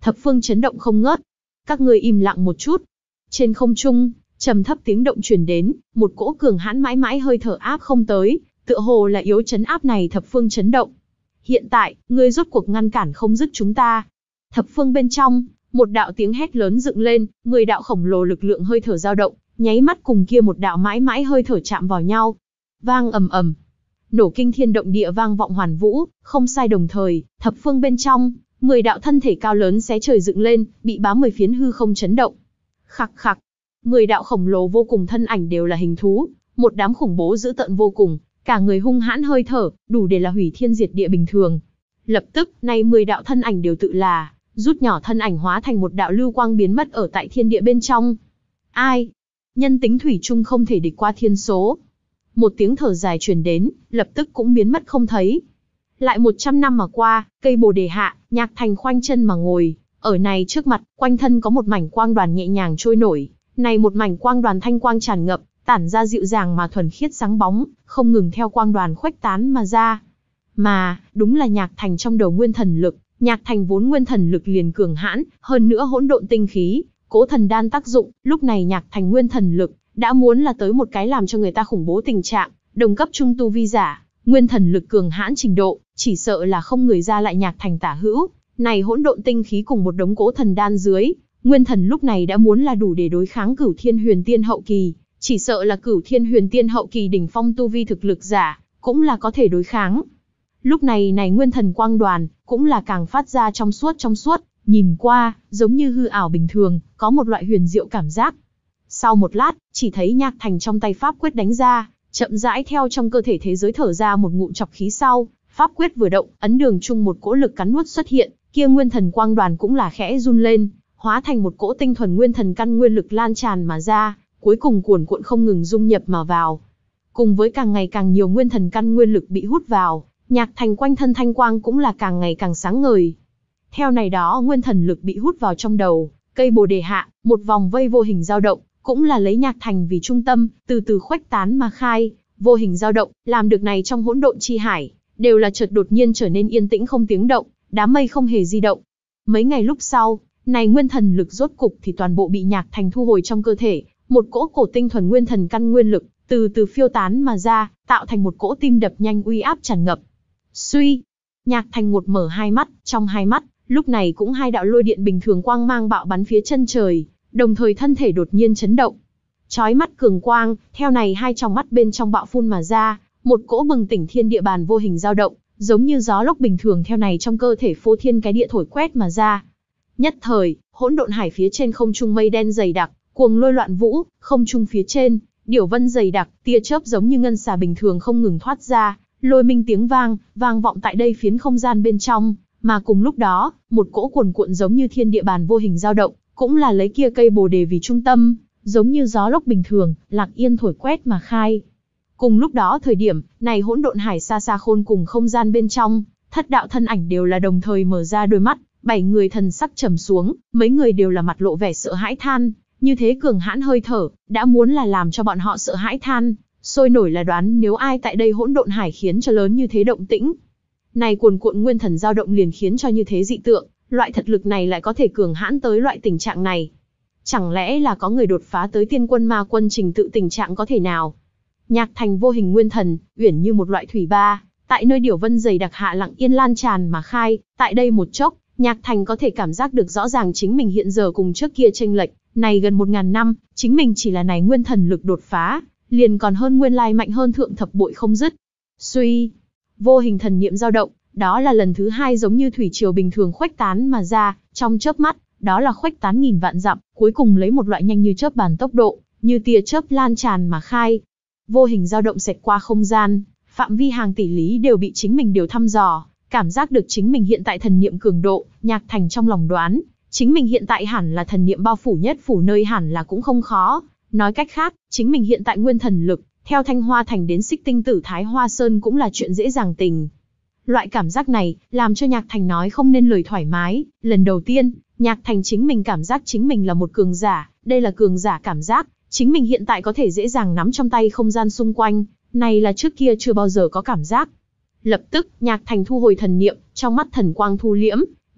thập phương chấn động không ngớt. Các ngươi im lặng một chút. Trên không trung, trầm thấp tiếng động truyền đến, một cỗ cường hãn mãi mãi hơi thở áp không tới, tựa hồ là yếu chấn áp này thập phương chấn động. Hiện tại, ngươi rốt cuộc ngăn cản không dứt chúng ta. Thập phương bên trong, một đạo tiếng hét lớn dựng lên, mười đạo khổng lồ lực lượng hơi thở dao động, nháy mắt cùng kia một đạo mãi mãi hơi thở chạm vào nhau. Vang ầm ầm, nổ kinh thiên động địa vang vọng hoàn vũ, không sai đồng thời, thập phương bên trong, mười đạo thân thể cao lớn xé trời dựng lên, bị bám mười phiến hư không chấn động. Khặc khặc, mười đạo khổng lồ vô cùng thân ảnh đều là hình thú, một đám khủng bố dữ tợn vô cùng, cả người hung hãn hơi thở, đủ để là hủy thiên diệt địa bình thường. Lập tức, nay mười đạo thân ảnh đều tự là rút nhỏ thân ảnh hóa thành một đạo lưu quang biến mất ở tại thiên địa bên trong. Ai? Nhân tính thủy chung không thể địch qua thiên số. Một tiếng thở dài truyền đến, lập tức cũng biến mất không thấy. Lại một trăm năm mà qua, cây bồ đề hạ, Nhạc Thành khoanh chân mà ngồi, ở này trước mặt, quanh thân có một mảnh quang đoàn nhẹ nhàng trôi nổi, này một mảnh quang đoàn thanh quang tràn ngập, tản ra dịu dàng mà thuần khiết sáng bóng, không ngừng theo quang đoàn khuếch tán mà ra. Mà, đúng là Nhạc Thành trong đầu nguyên thần lực, Nhạc Thành vốn nguyên thần lực liền cường hãn, hơn nữa hỗn độn tinh khí, cố thần đan tác dụng, lúc này Nhạc Thành nguyên thần lực đã muốn là tới một cái làm cho người ta khủng bố tình trạng, đồng cấp trung tu vi giả, nguyên thần lực cường hãn trình độ, chỉ sợ là không người ra lại Nhạc Thành tả hữu. Này hỗn độn tinh khí cùng một đống cố thần đan dưới, nguyên thần lúc này đã muốn là đủ để đối kháng Cửu Thiên Huyền Tiên hậu kỳ, chỉ sợ là Cửu Thiên Huyền Tiên hậu kỳ đỉnh phong tu vi thực lực giả, cũng là có thể đối kháng. Lúc này này nguyên thần quang đoàn, cũng là càng phát ra trong suốt trong suốt, nhìn qua, giống như hư ảo bình thường, có một loại huyền diệu cảm giác. Sau một lát, chỉ thấy Nhạc Thành trong tay pháp quyết đánh ra, chậm rãi theo trong cơ thể thế giới thở ra một ngụm chọc khí sau, pháp quyết vừa động, ấn đường chung một cỗ lực cắn nuốt xuất hiện, kia nguyên thần quang đoàn cũng là khẽ run lên, hóa thành một cỗ tinh thuần nguyên thần căn nguyên lực lan tràn mà ra, cuối cùng cuồn cuộn không ngừng dung nhập mà vào. Cùng với càng ngày càng nhiều nguyên thần căn nguyên lực bị hút vào, Nhạc Thành quanh thân thanh quang cũng là càng ngày càng sáng ngời. Theo này đó nguyên thần lực bị hút vào trong đầu, cây bồ đề hạ, một vòng vây vô hình dao động, cũng là lấy Nhạc Thành vì trung tâm, từ từ khuếch tán mà khai, vô hình dao động, làm được này trong hỗn độn chi hải, đều là chợt đột nhiên trở nên yên tĩnh không tiếng động, đám mây không hề di động. Mấy ngày lúc sau, này nguyên thần lực rốt cục thì toàn bộ bị Nhạc Thành thu hồi trong cơ thể, một cỗ cổ tinh thuần nguyên thần căn nguyên lực, từ từ phiêu tán mà ra, tạo thành một cỗ tim đập nhanh uy áp tràn ngập. Suy, Nhạc Thành một mở hai mắt, trong hai mắt, lúc này cũng hai đạo lôi điện bình thường quang mang bạo bắn phía chân trời, đồng thời thân thể đột nhiên chấn động. Chói mắt cường quang, theo này hai tròng mắt bên trong bạo phun mà ra, một cỗ bừng tỉnh thiên địa bàn vô hình dao động, giống như gió lốc bình thường theo này trong cơ thể phô thiên cái địa thổi quét mà ra. Nhất thời, hỗn độn hải phía trên không trung mây đen dày đặc, cuồng lôi loạn vũ, không trung phía trên, điểu vân dày đặc, tia chớp giống như ngân xà bình thường không ngừng thoát ra, lôi minh tiếng vang, vang vọng tại đây phiến không gian bên trong, mà cùng lúc đó, một cỗ cuồn cuộn giống như thiên địa bàn vô hình dao động, cũng là lấy kia cây bồ đề vì trung tâm, giống như gió lốc bình thường, lặng yên thổi quét mà khai. Cùng lúc đó thời điểm, này hỗn độn hải xa xa khôn cùng không gian bên trong, thất đạo thân ảnh đều là đồng thời mở ra đôi mắt, bảy người thần sắc trầm xuống, mấy người đều là mặt lộ vẻ sợ hãi than, như thế cường hãn hơi thở, đã muốn là làm cho bọn họ sợ hãi than, sôi nổi là đoán nếu ai tại đây hỗn độn hải khiến cho lớn như thế động tĩnh. Này cuồn cuộn nguyên thần dao động liền khiến cho như thế dị tượng, loại thật lực này lại có thể cường hãn tới loại tình trạng này. Chẳng lẽ là có người đột phá tới tiên quân ma quân trình tự tình trạng có thể nào? Nhạc Thành vô hình nguyên thần, uyển như một loại thủy ba, tại nơi điểu vân dày đặc hạ lặng yên lan tràn mà khai, tại đây một chốc, Nhạc Thành có thể cảm giác được rõ ràng chính mình hiện giờ cùng trước kia chênh lệch, này gần một ngàn năm, chính mình chỉ là này nguyên thần lực đột phá, liền còn hơn nguyên lai mạnh hơn thượng thập bội không dứt. Suy, vô hình thần niệm dao động, đó là lần thứ hai giống như thủy triều bình thường khuếch tán mà ra, trong chớp mắt, đó là khuếch tán nghìn vạn dặm, cuối cùng lấy một loại nhanh như chớp bàn tốc độ, như tia chớp lan tràn mà khai. Vô hình dao động xẹt qua không gian, phạm vi hàng tỷ lý đều bị chính mình đều thăm dò, cảm giác được chính mình hiện tại thần niệm cường độ, Nhạc Thành trong lòng đoán, chính mình hiện tại hẳn là thần niệm bao phủ nhất phủ nơi hẳn là cũng không khó. Nói cách khác, chính mình hiện tại nguyên thần lực, theo Thanh Hoa Thành đến Xích Tinh Tử Thái Hoa Sơn cũng là chuyện dễ dàng tình. Loại cảm giác này, làm cho Nhạc Thành nói không nên lời thoải mái. Lần đầu tiên, Nhạc Thành chính mình cảm giác chính mình là một cường giả, đây là cường giả cảm giác, chính mình hiện tại có thể dễ dàng nắm trong tay không gian xung quanh, này là trước kia chưa bao giờ có cảm giác. Lập tức, Nhạc Thành thu hồi thần niệm, trong mắt thần quang thu liễm,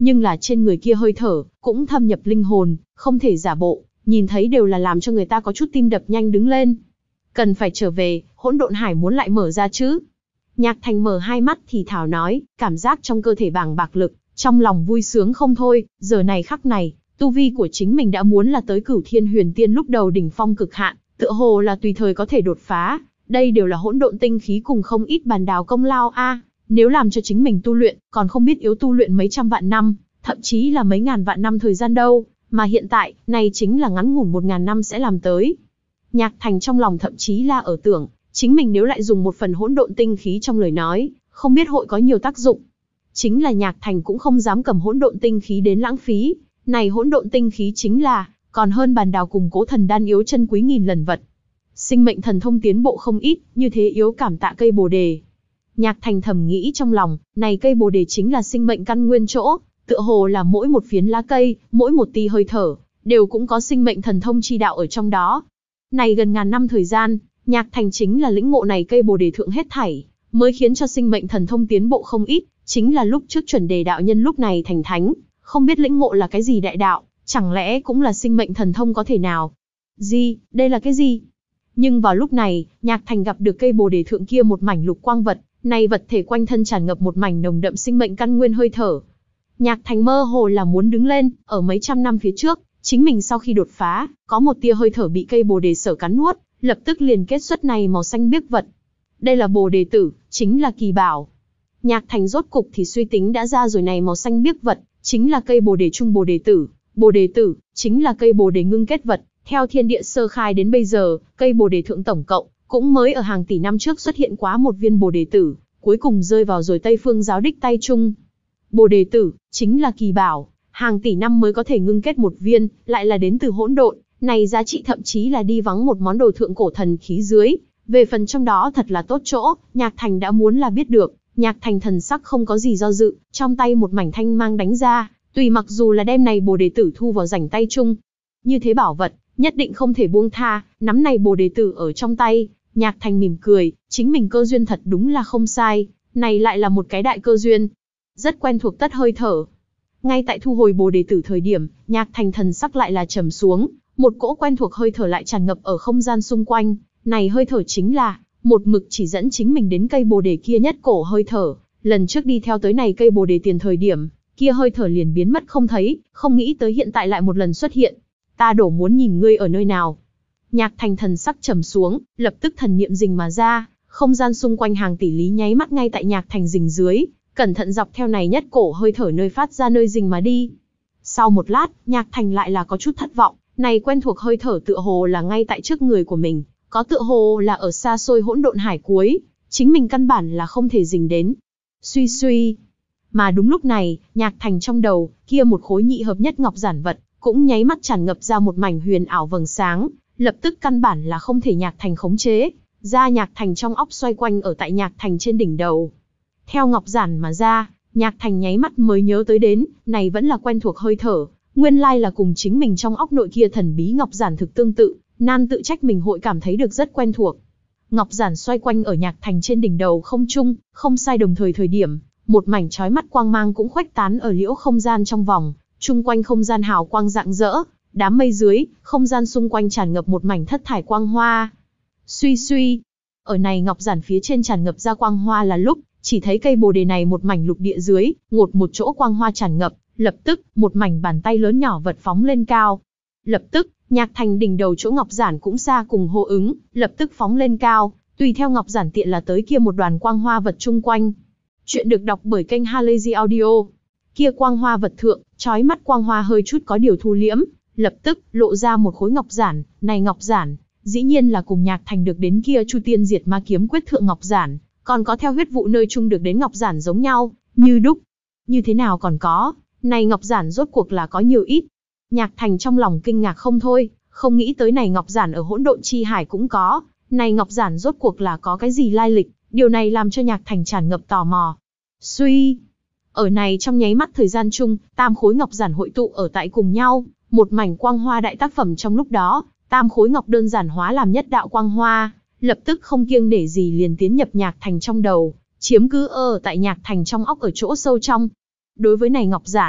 nhưng là trên người kia hơi thở, cũng thâm nhập linh hồn, không thể giả bộ, nhìn thấy đều là làm cho người ta có chút tim đập nhanh đứng lên. Cần phải trở về, hỗn độn hải muốn lại mở ra chứ. Nhạc Thành mở hai mắt thì thào nói, cảm giác trong cơ thể bàng bạc lực, trong lòng vui sướng không thôi, giờ này khắc này, tu vi của chính mình đã muốn là tới Cửu Thiên Huyền Tiên lúc đầu đỉnh phong cực hạn, tựa hồ là tùy thời có thể đột phá, đây đều là hỗn độn tinh khí cùng không ít bàn đào công lao a, nếu làm cho chính mình tu luyện, còn không biết yếu tu luyện mấy trăm vạn năm, thậm chí là mấy ngàn vạn năm thời gian đâu, mà hiện tại, này chính là ngắn ngủn một ngàn năm sẽ làm tới. Nhạc Thành trong lòng thậm chí là ở tưởng, chính mình nếu lại dùng một phần hỗn độn tinh khí trong lời nói, không biết hội có nhiều tác dụng. Chính là Nhạc Thành cũng không dám cầm hỗn độn tinh khí đến lãng phí, này hỗn độn tinh khí chính là, còn hơn bàn đào cùng cố thần đan yếu chân quý nghìn lần vật. Sinh mệnh thần thông tiến bộ không ít, như thế yếu cảm tạ cây bồ đề. Nhạc Thành thầm nghĩ trong lòng, này cây bồ đề chính là sinh mệnh căn nguyên chỗ, tựa hồ là mỗi một phiến lá cây, mỗi một tia hơi thở, đều cũng có sinh mệnh thần thông chi đạo ở trong đó. Này gần ngàn năm thời gian, Nhạc Thành chính là lĩnh ngộ này cây bồ đề thượng hết thảy, mới khiến cho sinh mệnh thần thông tiến bộ không ít, chính là lúc trước chuẩn đề đạo nhân lúc này thành thánh, không biết lĩnh ngộ là cái gì đại đạo, chẳng lẽ cũng là sinh mệnh thần thông có thể nào? Gì, đây là cái gì? Nhưng vào lúc này, Nhạc Thành gặp được cây bồ đề thượng kia một mảnh lục quang vật, này vật thể quanh thân tràn ngập một mảnh nồng đậm sinh mệnh căn nguyên hơi thở. Nhạc Thành mơ hồ là muốn đứng lên, ở mấy trăm năm phía trước, chính mình sau khi đột phá, có một tia hơi thở bị cây bồ đề sở cắn nuốt, lập tức liền kết xuất này màu xanh biếc vật. Đây là bồ đề tử, chính là kỳ bảo. Nhạc Thành rốt cục thì suy tính đã ra rồi, này màu xanh biếc vật, chính là cây bồ đề trung bồ đề tử. Bồ đề tử, chính là cây bồ đề ngưng kết vật. Theo thiên địa sơ khai đến bây giờ, cây bồ đề thượng tổng cộng, cũng mới ở hàng tỷ năm trước xuất hiện quá một viên bồ đề tử, cuối cùng rơi vào rồi Tây Phương giáo đích tay chung. Bồ đề tử, chính là kỳ bảo, hàng tỷ năm mới có thể ngưng kết một viên, lại là đến từ hỗn độn, này giá trị thậm chí là đi vắng một món đồ thượng cổ thần khí dưới. Về phần trong đó thật là tốt chỗ, Nhạc Thành đã muốn là biết được. Nhạc Thành thần sắc không có gì do dự, trong tay một mảnh thanh mang đánh ra, tùy mặc dù là đem này bồ đề tử thu vào rảnh tay chung. Như thế bảo vật, nhất định không thể buông tha, nắm này bồ đề tử ở trong tay, Nhạc Thành mỉm cười, chính mình cơ duyên thật đúng là không sai, này lại là một cái đại cơ duyên. Rất quen thuộc tất hơi thở. Ngay tại thu hồi bồ đề tử thời điểm, Nhạc Thành thần sắc lại là trầm xuống, một cỗ quen thuộc hơi thở lại tràn ngập ở không gian xung quanh, này hơi thở chính là một mực chỉ dẫn chính mình đến cây bồ đề kia nhất cổ hơi thở, lần trước đi theo tới này cây bồ đề tiền thời điểm, kia hơi thở liền biến mất không thấy, không nghĩ tới hiện tại lại một lần xuất hiện. Ta đổ muốn nhìn ngươi ở nơi nào. Nhạc Thành thần sắc trầm xuống, lập tức thần niệm rình mà ra, không gian xung quanh hàng tỷ lý nháy mắt ngay tại Nhạc Thành rình dưới, cẩn thận dọc theo này nhất cổ hơi thở nơi phát ra nơi rình mà đi. Sau một lát, Nhạc Thành lại là có chút thất vọng, này quen thuộc hơi thở tựa hồ là ngay tại trước người của mình, có tựa hồ là ở xa xôi hỗn độn hải cuối, chính mình căn bản là không thể rình đến. Suy suy. Mà đúng lúc này, Nhạc Thành trong đầu, kia một khối nhị hợp nhất ngọc giản vật, cũng nháy mắt tràn ngập ra một mảnh huyền ảo vầng sáng, lập tức căn bản là không thể Nhạc Thành khống chế, ra Nhạc Thành trong óc xoay quanh ở tại Nhạc Thành trên đỉnh đầu. Theo ngọc giản mà ra, Nhạc Thành nháy mắt mới nhớ tới đến, này vẫn là quen thuộc hơi thở, nguyên lai là cùng chính mình trong óc nội kia thần bí ngọc giản thực tương tự, nan tự trách mình hội cảm thấy được rất quen thuộc. Ngọc giản xoay quanh ở Nhạc Thành trên đỉnh đầu không trung, không sai đồng thời thời điểm, một mảnh chói mắt quang mang cũng khuếch tán ở liễu không gian trong vòng, chung quanh không gian hào quang rạng rỡ, đám mây dưới, không gian xung quanh tràn ngập một mảnh thất thải quang hoa. Suy suy, ở này ngọc giản phía trên tràn ngập ra quang hoa là lúc, chỉ thấy cây bồ đề này một mảnh lục địa dưới, ngột một chỗ quang hoa tràn ngập, lập tức, một mảnh bàn tay lớn nhỏ vật phóng lên cao. Lập tức, Nhạc Thành đỉnh đầu chỗ ngọc giản cũng xa cùng hô ứng, lập tức phóng lên cao, tùy theo ngọc giản tiện là tới kia một đoàn quang hoa vật chung quanh. Chuyện được đọc bởi kênh Halazy Audio. Kia quang hoa vật thượng, chói mắt quang hoa hơi chút có điều thu liễm, lập tức lộ ra một khối ngọc giản, này ngọc giản, dĩ nhiên là cùng Nhạc Thành được đến kia Chu Tiên Diệt Ma Kiếm Quyết thượng ngọc giản, còn có theo huyết vụ nơi chung được đến ngọc giản giống nhau, như đúc. Như thế nào còn có, này ngọc giản rốt cuộc là có nhiều ít. Nhạc Thành trong lòng kinh ngạc không thôi, không nghĩ tới này ngọc giản ở hỗn độn chi hải cũng có, này ngọc giản rốt cuộc là có cái gì lai lịch, điều này làm cho Nhạc Thành tràn ngập tò mò. Suy, ở này trong nháy mắt thời gian chung, tam khối ngọc giản hội tụ ở tại cùng nhau, một mảnh quang hoa đại tác phẩm trong lúc đó, tam khối ngọc đơn giản hóa làm nhất đạo quang hoa, lập tức không kiêng để gì liền tiến nhập Nhạc Thành trong đầu, chiếm cứ ở tại Nhạc Thành trong óc ở chỗ sâu trong. Đối với này ngọc giản,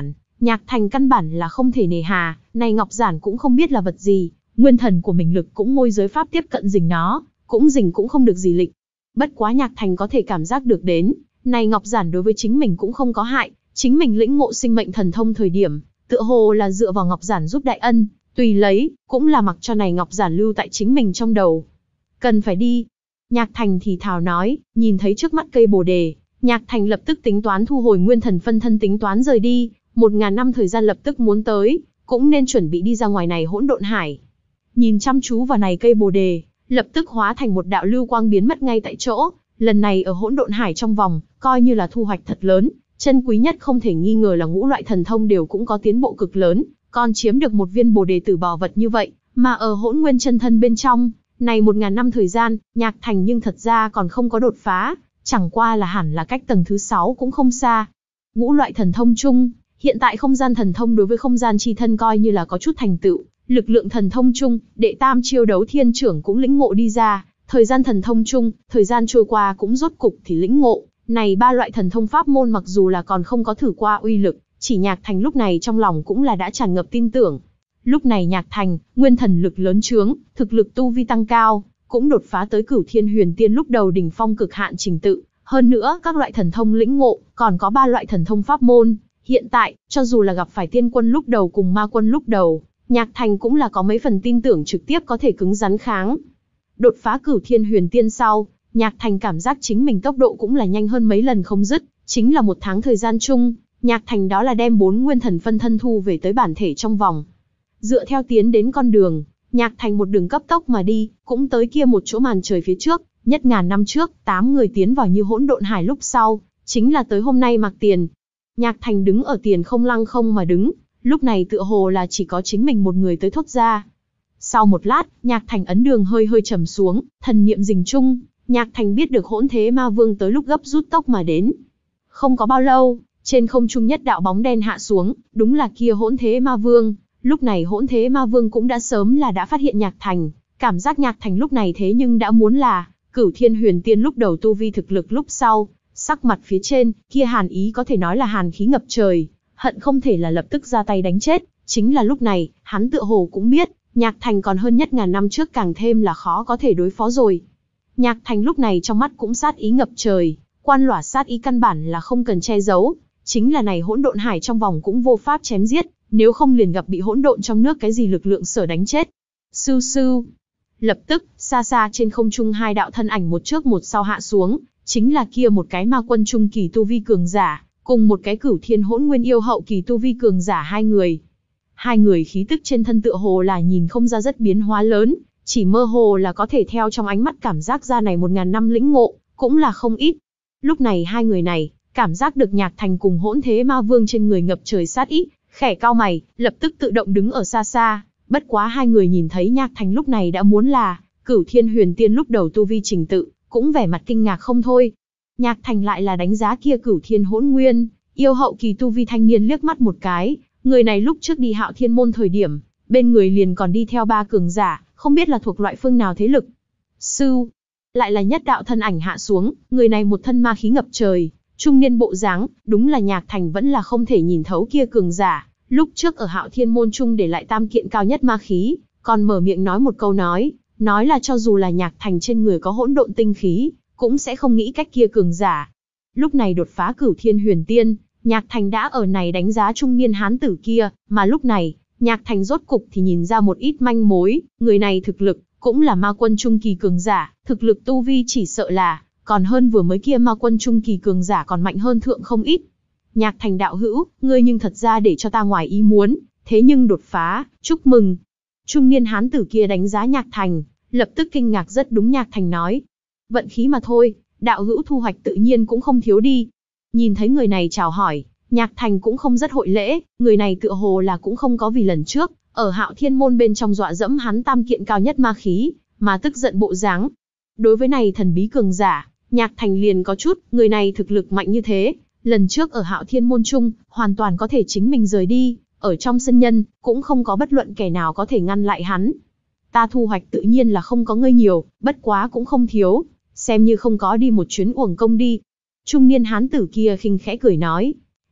Nhạc Thành căn bản là không thể nề hà, này ngọc giản cũng không biết là vật gì, nguyên thần của mình lực cũng môi giới pháp tiếp cận rình nó, cũng rình cũng không được gì lịch. Bất quá Nhạc Thành có thể cảm giác được đến, này ngọc giản đối với chính mình cũng không có hại, chính mình lĩnh ngộ sinh mệnh thần thông thời điểm, tựa hồ là dựa vào ngọc giản giúp đại ân, tùy lấy, cũng là mặc cho này ngọc giản lưu tại chính mình trong đầu. Cần phải đi. Nhạc Thành thì thào nói, nhìn thấy trước mắt cây bồ đề, Nhạc Thành lập tức tính toán thu hồi nguyên thần phân thân tính toán rời đi, một ngàn năm thời gian lập tức muốn tới, cũng nên chuẩn bị đi ra ngoài này hỗn độn hải. Nhìn chăm chú vào này cây bồ đề, lập tức hóa thành một đạo lưu quang biến mất ngay tại chỗ, lần này ở hỗn độn hải trong vòng, coi như là thu hoạch thật lớn, chân quý nhất không thể nghi ngờ là ngũ loại thần thông đều cũng có tiến bộ cực lớn, còn chiếm được một viên bồ đề tử bảo vật như vậy, mà ở hỗn nguyên chân thân bên trong, này một ngàn năm thời gian, Nhạc Thành nhưng thật ra còn không có đột phá, chẳng qua là hẳn là cách tầng thứ sáu cũng không xa. Ngũ loại thần thông chung, hiện tại không gian thần thông đối với không gian chi thân coi như là có chút thành tựu, lực lượng thần thông chung, đệ tam chiêu đấu thiên trưởng cũng lĩnh ngộ đi ra, thời gian thần thông chung, thời gian trôi qua cũng rốt cục thì lĩnh ngộ, này ba loại thần thông pháp môn mặc dù là còn không có thử qua uy lực, chỉ Nhạc Thành lúc này trong lòng cũng là đã tràn ngập tin tưởng. Lúc này Nhạc Thành, nguyên thần lực lớn trướng, thực lực tu vi tăng cao, cũng đột phá tới Cửu Thiên Huyền Tiên lúc đầu đỉnh phong cực hạn trình tự, hơn nữa các loại thần thông lĩnh ngộ, còn có ba loại thần thông pháp môn, hiện tại, cho dù là gặp phải tiên quân lúc đầu cùng ma quân lúc đầu, Nhạc Thành cũng là có mấy phần tin tưởng trực tiếp có thể cứng rắn kháng. Đột phá Cửu Thiên Huyền Tiên sau, Nhạc Thành cảm giác chính mình tốc độ cũng là nhanh hơn mấy lần không dứt, chính là một tháng thời gian chung, Nhạc Thành đó là đem bốn nguyên thần phân thân thu về tới bản thể trong vòng. Dựa theo tiến đến con đường, Nhạc Thành một đường cấp tốc mà đi, cũng tới kia một chỗ màn trời phía trước, nhất ngàn năm trước, tám người tiến vào như hỗn độn hải lúc sau, chính là tới hôm nay Mạc Tiền. Nhạc Thành đứng ở tiền không lăng không mà đứng, lúc này tựa hồ là chỉ có chính mình một người tới thốt ra. Sau một lát, Nhạc Thành ấn đường hơi hơi trầm xuống, thần niệm rình chung, Nhạc Thành biết được hỗn thế ma vương tới lúc gấp rút tốc mà đến. Không có bao lâu, trên không trung nhất đạo bóng đen hạ xuống, đúng là kia hỗn thế ma vương. Lúc này hỗn thế ma vương cũng đã sớm là đã phát hiện Nhạc Thành, cảm giác Nhạc Thành lúc này thế nhưng đã muốn là Cửu Thiên Huyền Tiên lúc đầu tu vi thực lực lúc sau, sắc mặt phía trên, kia hàn ý có thể nói là hàn khí ngập trời, hận không thể là lập tức ra tay đánh chết. Chính là lúc này, hắn tựa hồ cũng biết, Nhạc Thành còn hơn nhất ngàn năm trước càng thêm là khó có thể đối phó rồi. Nhạc Thành lúc này trong mắt cũng sát ý ngập trời, quan lỏa sát ý căn bản là không cần che giấu, chính là này hỗn độn hải trong vòng cũng vô pháp chém giết, nếu không liền gặp bị hỗn độn trong nước cái gì lực lượng sở đánh chết. Sưu sưu. Lập tức, xa xa trên không trung hai đạo thân ảnh một trước một sau hạ xuống, chính là kia một cái ma quân trung kỳ tu vi cường giả, cùng một cái Cửu Thiên hỗn nguyên yêu hậu kỳ tu vi cường giả hai người. Hai người khí tức trên thân tựa hồ là nhìn không ra rất biến hóa lớn, chỉ mơ hồ là có thể theo trong ánh mắt cảm giác ra này một ngàn năm lĩnh ngộ, cũng là không ít. Lúc này hai người này, cảm giác được Nhạc Thành cùng hỗn thế ma vương trên người ngập trời sát ý, khẽ cau mày, lập tức tự động đứng ở xa xa. Bất quá hai người nhìn thấy Nhạc Thành lúc này đã muốn là Cửu Thiên Huyền Tiên lúc đầu tu vi trình tự, cũng vẻ mặt kinh ngạc không thôi. Nhạc Thành lại là đánh giá kia Cửu Thiên hỗn nguyên yêu hậu kỳ tu vi thanh niên liếc mắt một cái, người này lúc trước đi Hạo Thiên môn thời điểm, bên người liền còn đi theo ba cường giả, không biết là thuộc loại phương nào thế lực. Sưu, lại là nhất đạo thân ảnh hạ xuống, người này một thân ma khí ngập trời, trung niên bộ dáng, đúng là Nhạc Thành vẫn là không thể nhìn thấu kia cường giả. Lúc trước ở Hạo Thiên môn trung để lại tam kiện cao nhất ma khí, còn mở miệng nói một câu nói, nói là cho dù là Nhạc Thành trên người có hỗn độn tinh khí, cũng sẽ không nghĩ cách kia cường giả. Lúc này đột phá Cửu Thiên Huyền Tiên, Nhạc Thành đã ở này đánh giá trung niên hán tử kia, mà lúc này, Nhạc Thành rốt cục thì nhìn ra một ít manh mối, người này thực lực, cũng là ma quân trung kỳ cường giả, thực lực tu vi chỉ sợ là, còn hơn vừa mới kia ma quân trung kỳ cường giả còn mạnh hơn thượng không ít. Nhạc Thành đạo hữu, ngươi nhưng thật ra để cho ta ngoài ý muốn, thế nhưng đột phá, chúc mừng. Trung niên hán tử kia đánh giá Nhạc Thành, lập tức kinh ngạc rất đúng. Nhạc Thành nói, vận khí mà thôi, đạo hữu thu hoạch tự nhiên cũng không thiếu đi. Nhìn thấy người này chào hỏi, Nhạc Thành cũng không rất hội lễ, người này tựa hồ là cũng không có vì lần trước, ở Hạo Thiên môn bên trong dọa dẫm hắn tam kiện cao nhất ma khí, mà tức giận bộ dáng. Đối với này thần bí cường giả, Nhạc Thành liền có chút, người này thực lực mạnh như thế, lần trước ở Hạo Thiên môn trung, hoàn toàn có thể chính mình rời đi, ở trong sân nhân, cũng không có bất luận kẻ nào có thể ngăn lại hắn. Ta thu hoạch tự nhiên là không có ngươi nhiều, bất quá cũng không thiếu, xem như không có đi một chuyến uổng công đi. Trung niên hán tử kia khinh khẽ cười nói.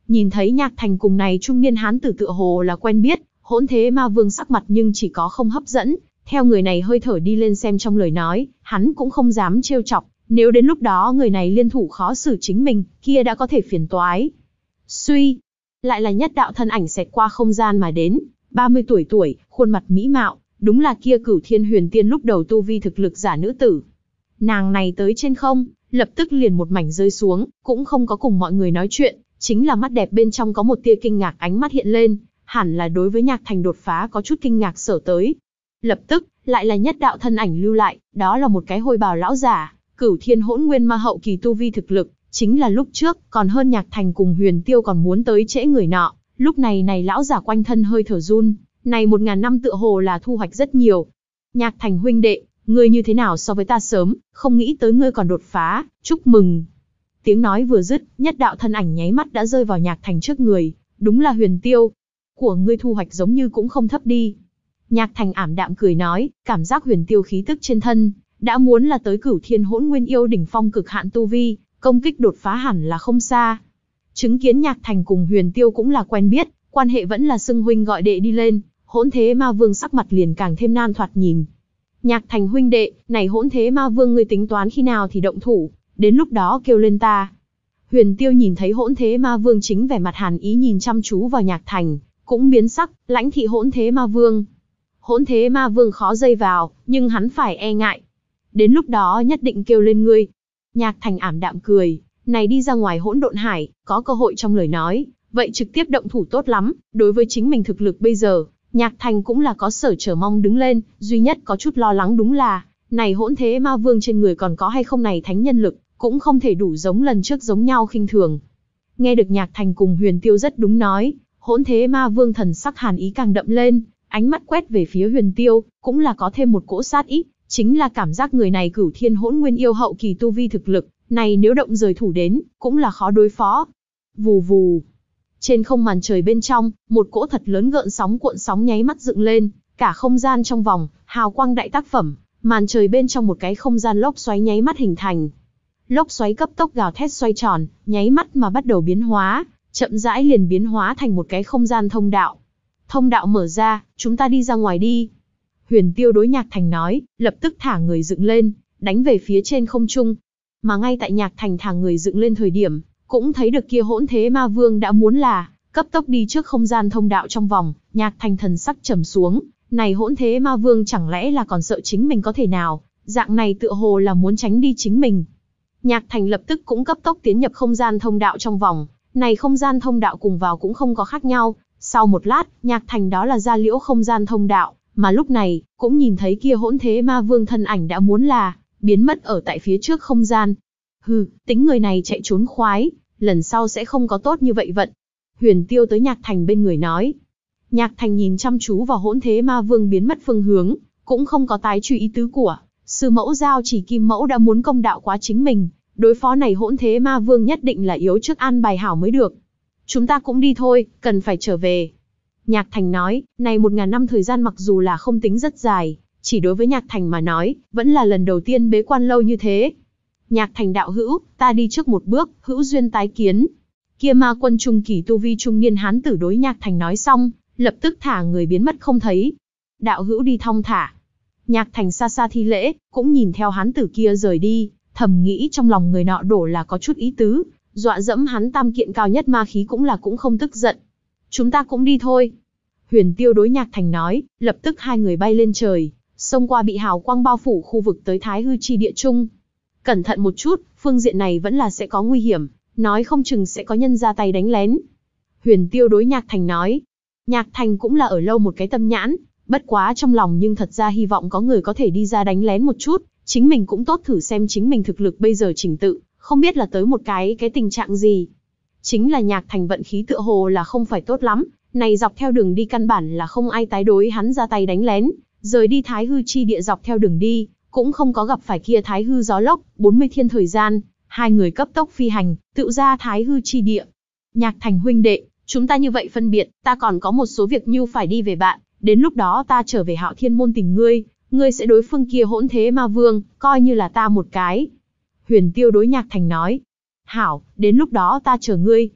Nhìn thấy Nhạc Thành cùng này trung niên hán tử tựa hồ là quen biết, Hỗn Thế Ma Vương sắc mặt nhưng chỉ có không hấp dẫn, theo người này hơi thở đi lên xem trong lời nói, hắn cũng không dám trêu chọc, nếu đến lúc đó người này liên thủ khó xử chính mình, kia đã có thể phiền toái. Suy, lại là nhất đạo thân ảnh xẹt qua không gian mà đến, ba mươi tuổi tuổi, khuôn mặt mỹ mạo, đúng là kia Cửu Thiên Huyền Tiên lúc đầu tu vi thực lực giả nữ tử. Nàng này tới trên không, lập tức liền một mảnh rơi xuống, cũng không có cùng mọi người nói chuyện, chính là mắt đẹp bên trong có một tia kinh ngạc ánh mắt hiện lên, hẳn là đối với Nhạc Thành đột phá có chút kinh ngạc sở tới. Lập tức, lại là nhất đạo thân ảnh lưu lại, đó là một cái hôi bào lão giả, Cửu Thiên Hỗn Nguyên Ma hậu kỳ tu vi thực lực, chính là lúc trước, còn hơn Nhạc Thành cùng Huyền Tiêu còn muốn tới trễ người nọ, lúc này này lão giả quanh thân hơi thở run, này một ngàn năm tựa hồ là thu hoạch rất nhiều. Nhạc Thành huynh đệ, ngươi như thế nào so với ta sớm, không nghĩ tới ngươi còn đột phá, chúc mừng. Tiếng nói vừa dứt, nhất đạo thân ảnh nháy mắt đã rơi vào Nhạc Thành trước người, đúng là Huyền Tiêu. Của ngươi thu hoạch giống như cũng không thấp đi. Nhạc Thành ảm đạm cười nói, cảm giác Huyền Tiêu khí tức trên thân, đã muốn là tới Cửu Thiên Hỗn Nguyên yêu đỉnh phong cực hạn tu vi, công kích đột phá hẳn là không xa. Chứng kiến Nhạc Thành cùng Huyền Tiêu cũng là quen biết, quan hệ vẫn là xưng huynh gọi đệ đi lên, Hỗn Thế Ma Vương sắc mặt liền càng thêm nan thoạt nhìn. Nhạc Thành huynh đệ, này Hỗn Thế Ma Vương ngươi tính toán khi nào thì động thủ, đến lúc đó kêu lên ta. Huyền Tiêu nhìn thấy Hỗn Thế Ma Vương chính vẻ mặt hàn ý nhìn chăm chú vào Nhạc Thành, cũng biến sắc, lãnh thị Hỗn Thế Ma Vương. Hỗn Thế Ma Vương khó dây vào, nhưng hắn phải e ngại. Đến lúc đó nhất định kêu lên ngươi. Nhạc Thành ảm đạm cười, này đi ra ngoài hỗn độn hải, có cơ hội trong lời nói, vậy trực tiếp động thủ tốt lắm, đối với chính mình thực lực bây giờ, Nhạc Thành cũng là có sở chờ mong đứng lên, duy nhất có chút lo lắng đúng là, này Hỗn Thế Ma Vương trên người còn có hay không này thánh nhân lực, cũng không thể đủ giống lần trước giống nhau khinh thường. Nghe được Nhạc Thành cùng Huyền Tiêu rất đúng nói, Hỗn Thế Ma Vương thần sắc hàn ý càng đậm lên, ánh mắt quét về phía Huyền Tiêu, cũng là có thêm một cỗ sát ý, chính là cảm giác người này Cửu Thiên Hỗn Nguyên yêu hậu kỳ tu vi thực lực, này nếu động rời thủ đến, cũng là khó đối phó. Vù vù. Trên không màn trời bên trong, một cỗ thật lớn gợn sóng cuộn sóng nháy mắt dựng lên, cả không gian trong vòng, hào quang đại tác phẩm, màn trời bên trong một cái không gian lốc xoáy nháy mắt hình thành. Lốc xoáy cấp tốc gào thét xoay tròn, nháy mắt mà bắt đầu biến hóa, chậm rãi liền biến hóa thành một cái không gian thông đạo. Thông đạo mở ra, chúng ta đi ra ngoài đi. Huyền Tiêu đối Nhạc Thành nói, lập tức thả người dựng lên, đánh về phía trên không trung. Mà ngay tại Nhạc Thành thả người dựng lên thời điểm, cũng thấy được kia Hỗn Thế Ma Vương đã muốn là cấp tốc đi trước không gian thông đạo trong vòng. Nhạc Thành thần sắc trầm xuống, này Hỗn Thế Ma Vương chẳng lẽ là còn sợ chính mình có thể nào, dạng này tựa hồ là muốn tránh đi chính mình. Nhạc Thành lập tức cũng cấp tốc tiến nhập không gian thông đạo trong vòng, này không gian thông đạo cùng vào cũng không có khác nhau. Sau một lát, Nhạc Thành đó là ra liễu không gian thông đạo, mà lúc này, cũng nhìn thấy kia Hỗn Thế Ma Vương thân ảnh đã muốn là biến mất ở tại phía trước không gian. Hừ, tính người này chạy trốn khoái, lần sau sẽ không có tốt như vậy vận. Huyền Tiêu tới Nhạc Thành bên người nói. Nhạc Thành nhìn chăm chú vào Hỗn Thế Ma Vương biến mất phương hướng, cũng không có tái truy ý tứ của sư mẫu giao chỉ kim mẫu đã muốn công đạo quá chính mình, đối phó này Hỗn Thế Ma Vương nhất định là yếu trước an bài hảo mới được. Chúng ta cũng đi thôi, cần phải trở về. Nhạc Thành nói, này một ngàn năm thời gian mặc dù là không tính rất dài, chỉ đối với Nhạc Thành mà nói, vẫn là lần đầu tiên bế quan lâu như thế. Nhạc Thành đạo hữu, ta đi trước một bước, hữu duyên tái kiến. Kia Ma Quân trung kỳ tu vi trung niên hán tử đối Nhạc Thành nói xong, lập tức thả người biến mất không thấy. Đạo hữu đi thong thả. Nhạc Thành xa xa thi lễ, cũng nhìn theo hán tử kia rời đi, thầm nghĩ trong lòng người nọ đổ là có chút ý tứ, dọa dẫm hắn tam kiện cao nhất ma khí cũng là cũng không tức giận. Chúng ta cũng đi thôi. Huyền Tiêu đối Nhạc Thành nói, lập tức hai người bay lên trời, xông qua bị hào quang bao phủ khu vực tới Thái Hư Chi Địa Trung. Cẩn thận một chút, phương diện này vẫn là sẽ có nguy hiểm, nói không chừng sẽ có nhân ra tay đánh lén. Huyền Tiêu đối Nhạc Thành nói. Nhạc Thành cũng là ở lâu một cái tâm nhãn, bất quá trong lòng nhưng thật ra hy vọng có người có thể đi ra đánh lén một chút, chính mình cũng tốt thử xem chính mình thực lực bây giờ trình tự, không biết là tới một cái cái tình trạng gì. Chính là Nhạc Thành vận khí tựa hồ là không phải tốt lắm, này dọc theo đường đi căn bản là không ai tái đối hắn ra tay đánh lén, rời đi Thái Hư Chi Địa dọc theo đường đi, cũng không có gặp phải kia Thái Hư gió lốc, bốn mươi thiên thời gian, hai người cấp tốc phi hành, tự ra Thái Hư Chi Địa. Nhạc Thành huynh đệ, chúng ta như vậy phân biệt, ta còn có một số việc như phải đi về bạn, đến lúc đó ta trở về Hạo Thiên môn tìm ngươi, ngươi sẽ đối phương kia Hỗn Thế Ma Vương, coi như là ta một cái. Huyền Tiêu đối Nhạc Thành nói. Hảo, đến lúc đó ta chờ ngươi.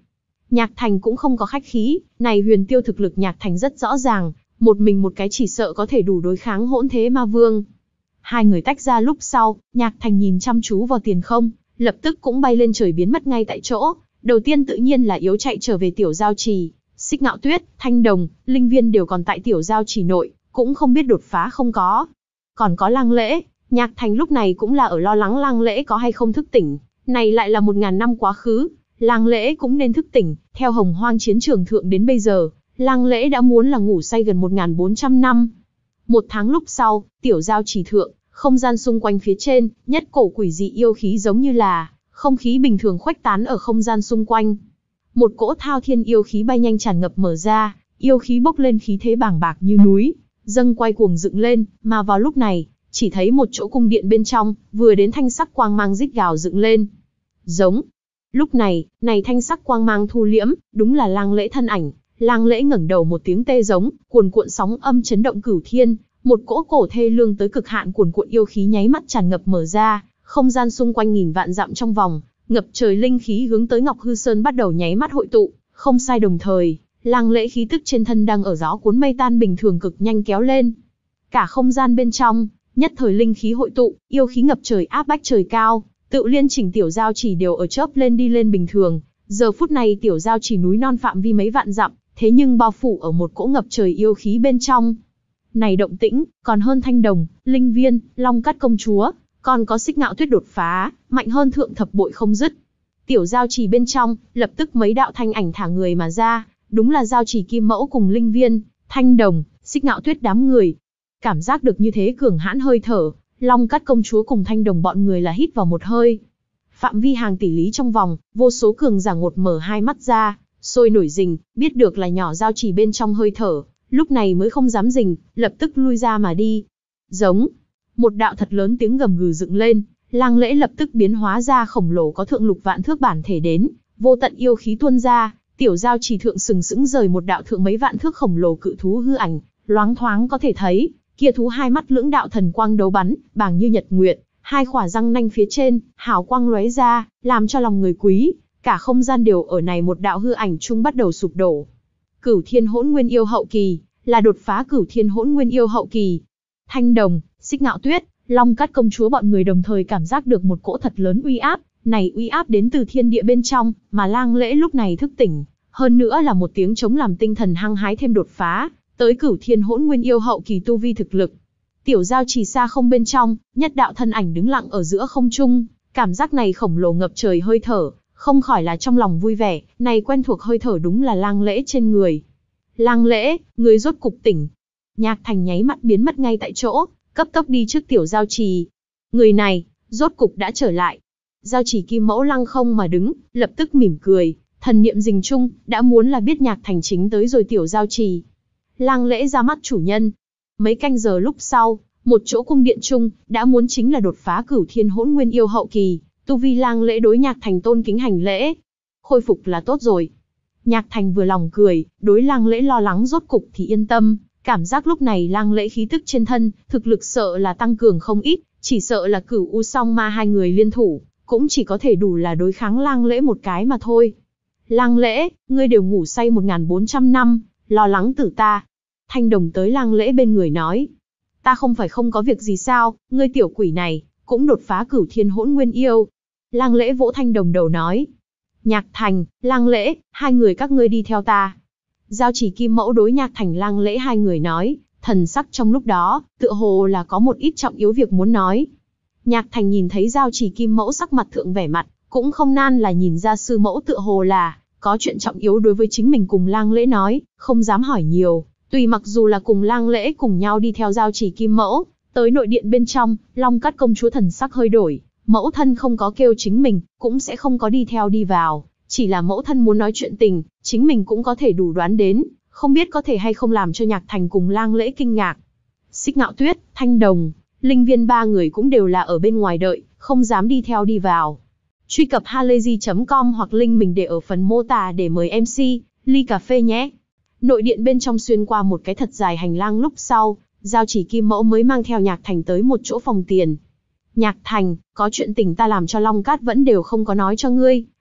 Nhạc Thành cũng không có khách khí, này Huyền Tiêu thực lực Nhạc Thành rất rõ ràng, một mình một cái chỉ sợ có thể đủ đối kháng hỗn thế ma vương. Hai người tách ra lúc sau, Nhạc Thành nhìn chăm chú vào tiền không, lập tức cũng bay lên trời biến mất ngay tại chỗ. Đầu tiên tự nhiên là yếu chạy trở về Tiểu Giao Trì, Xích Ngạo Tuyết, Thanh Đồng, Linh Viên đều còn tại Tiểu Giao Trì nội, cũng không biết đột phá không có. Còn có Lăng Lễ, Nhạc Thành lúc này cũng là ở lo lắng Lăng Lễ có hay không thức tỉnh, này lại là một ngàn năm quá khứ, Lăng Lễ cũng nên thức tỉnh, theo Hồng Hoang chiến trường thượng đến bây giờ, Lăng Lễ đã muốn là ngủ say gần một nghìn bốn trăm năm. Một tháng lúc sau, Tiểu Giao Trì thượng, không gian xung quanh phía trên, nhất cổ quỷ dị yêu khí giống như là không khí bình thường khuếch tán ở không gian xung quanh. Một cỗ thao thiên yêu khí bay nhanh tràn ngập mở ra, yêu khí bốc lên khí thế bàng bạc như núi, dâng quay cuồng dựng lên, mà vào lúc này, chỉ thấy một chỗ cung điện bên trong, vừa đến thanh sắc quang mang rít gào dựng lên. Giống. Lúc này, này thanh sắc quang mang thu liễm, đúng là Lăng Lễ thân ảnh. Lăng Lễ ngẩng đầu một tiếng tê giống, cuồn cuộn sóng âm chấn động cửu thiên, một cỗ cổ thê lương tới cực hạn cuồn cuộn yêu khí nháy mắt tràn ngập mở ra, không gian xung quanh nghìn vạn dặm trong vòng, ngập trời linh khí hướng tới Ngọc Hư Sơn bắt đầu nháy mắt hội tụ, không sai đồng thời, Lăng Lễ khí tức trên thân đang ở gió cuốn mây tan bình thường cực nhanh kéo lên. Cả không gian bên trong, nhất thời linh khí hội tụ, yêu khí ngập trời áp bách trời cao, tự liên chỉnh Tiểu Giao Trì đều ở chớp lên đi lên bình thường. Giờ phút này Tiểu Giao Trì núi non phạm vi mấy vạn dặm, thế nhưng bao phủ ở một cỗ ngập trời yêu khí bên trong. Này động tĩnh, còn hơn Thanh Đồng, Linh Viên, Long Cát công chúa, còn có Xích Ngạo Tuyết đột phá, mạnh hơn thượng thập bội không dứt. Tiểu Giao Trì bên trong, lập tức mấy đạo thanh ảnh thả người mà ra, đúng là Giao Trì Kim Mẫu cùng Linh Viên, Thanh Đồng, Xích Ngạo Tuyết đám người. Cảm giác được như thế cường hãn hơi thở, Long Cát công chúa cùng Thanh Đồng bọn người là hít vào một hơi. Phạm vi hàng tỷ lý trong vòng, vô số cường giả ngột mở hai mắt ra, sôi nổi rình, biết được là nhỏ Giao Trì bên trong hơi thở, lúc này mới không dám rình, lập tức lui ra mà đi. Giống. Một đạo thật lớn tiếng gầm gừ dựng lên, Lăng Lễ lập tức biến hóa ra khổng lồ có thượng lục vạn thước bản thể đến, vô tận yêu khí tuôn ra, Tiểu Giao Trì thượng sừng sững rời một đạo thượng mấy vạn thước khổng lồ cự thú hư ảnh, loáng thoáng có thể thấy, kia thú hai mắt lưỡng đạo thần quang đấu bắn, bàng như nhật nguyệt, hai khỏa răng nanh phía trên, hào quang lóe ra, làm cho lòng người quý, cả không gian đều ở này một đạo hư ảnh chung bắt đầu sụp đổ. Cửu Thiên Hỗn Nguyên Yêu hậu kỳ, là đột phá Cửu Thiên Hỗn Nguyên Yêu hậu kỳ. Thanh Đồng, Xích Ngạo Tuyết, Long Cát công chúa bọn người đồng thời cảm giác được một cỗ thật lớn uy áp, này uy áp đến từ thiên địa bên trong, mà Lăng Lễ lúc này thức tỉnh, hơn nữa là một tiếng chống làm tinh thần hăng hái thêm đột phá, tới Cửu Thiên Hỗn Nguyên Yêu hậu kỳ tu vi thực lực. Tiểu Giao Trì xa không bên trong, nhất đạo thân ảnh đứng lặng ở giữa không trung, cảm giác này khổng lồ ngập trời hơi thở, không khỏi là trong lòng vui vẻ, này quen thuộc hơi thở đúng là Lăng Lễ trên người. Lăng Lễ, người rốt cục tỉnh. Nhạc Thành nháy mắt biến mất ngay tại chỗ, cấp tốc đi trước Tiểu Giao Trì. Người này, rốt cục đã trở lại. Giao Trì Kim Mẫu lăng không mà đứng, lập tức mỉm cười, thần niệm rình chung, đã muốn là biết Nhạc Thành chính tới rồi Tiểu Giao Trì. Lăng Lễ ra mắt chủ nhân. Mấy canh giờ lúc sau, một chỗ cung điện chung, đã muốn chính là đột phá Cửu Thiên Hỗn Nguyên Yêu hậu kỳ, tu vi Lăng Lễ đối Nhạc Thành tôn kính hành lễ. Khôi phục là tốt rồi. Nhạc Thành vừa lòng cười, đối Lăng Lễ lo lắng rốt cục thì yên tâm, cảm giác lúc này Lăng Lễ khí tức trên thân, thực lực sợ là tăng cường không ít, chỉ sợ là Cửu U Song Ma hai người liên thủ, cũng chỉ có thể đủ là đối kháng Lăng Lễ một cái mà thôi. Lăng Lễ, ngươi đều ngủ say một nghìn bốn trăm năm, lo lắng tử ta. Thanh Đồng tới Lăng Lễ bên người nói, ta không phải không có việc gì sao, ngươi tiểu quỷ này, cũng đột phá Cửu Thiên Hỗn Nguyên Yêu. Lăng Lễ vỗ Thanh Đồng đầu nói, Nhạc Thành, Lăng Lễ, hai người các ngươi đi theo ta. Giao Trì Kim Mẫu đối Nhạc Thành Lăng Lễ hai người nói, thần sắc trong lúc đó, tựa hồ là có một ít trọng yếu việc muốn nói. Nhạc Thành nhìn thấy Giao Trì Kim Mẫu sắc mặt thượng vẻ mặt, cũng không nan là nhìn ra sư mẫu tựa hồ là có chuyện trọng yếu đối với chính mình cùng Lăng Lễ nói, không dám hỏi nhiều. Tùy mặc dù là cùng Lăng Lễ cùng nhau đi theo Giao Trì Kim Mẫu, tới nội điện bên trong, Long Cát công chúa thần sắc hơi đổi, mẫu thân không có kêu chính mình, cũng sẽ không có đi theo đi vào, chỉ là mẫu thân muốn nói chuyện tình, chính mình cũng có thể đủ đoán đến, không biết có thể hay không làm cho Nhạc Thành cùng Lăng Lễ kinh ngạc. Xích Ngạo Tuyết, Thanh Đồng, Linh Viên ba người cũng đều là ở bên ngoài đợi, không dám đi theo đi vào. Truy cập halayzi chấm com hoặc link mình để ở phần mô tả để mời em xê, ly cà phê nhé. Nội điện bên trong xuyên qua một cái thật dài hành lang lúc sau, Giao Trì Kim Mẫu mới mang theo Nhạc Thành tới một chỗ phòng tiền. Nhạc Thành, có chuyện tình ta làm cho Long Cát vẫn đều không có nói cho ngươi,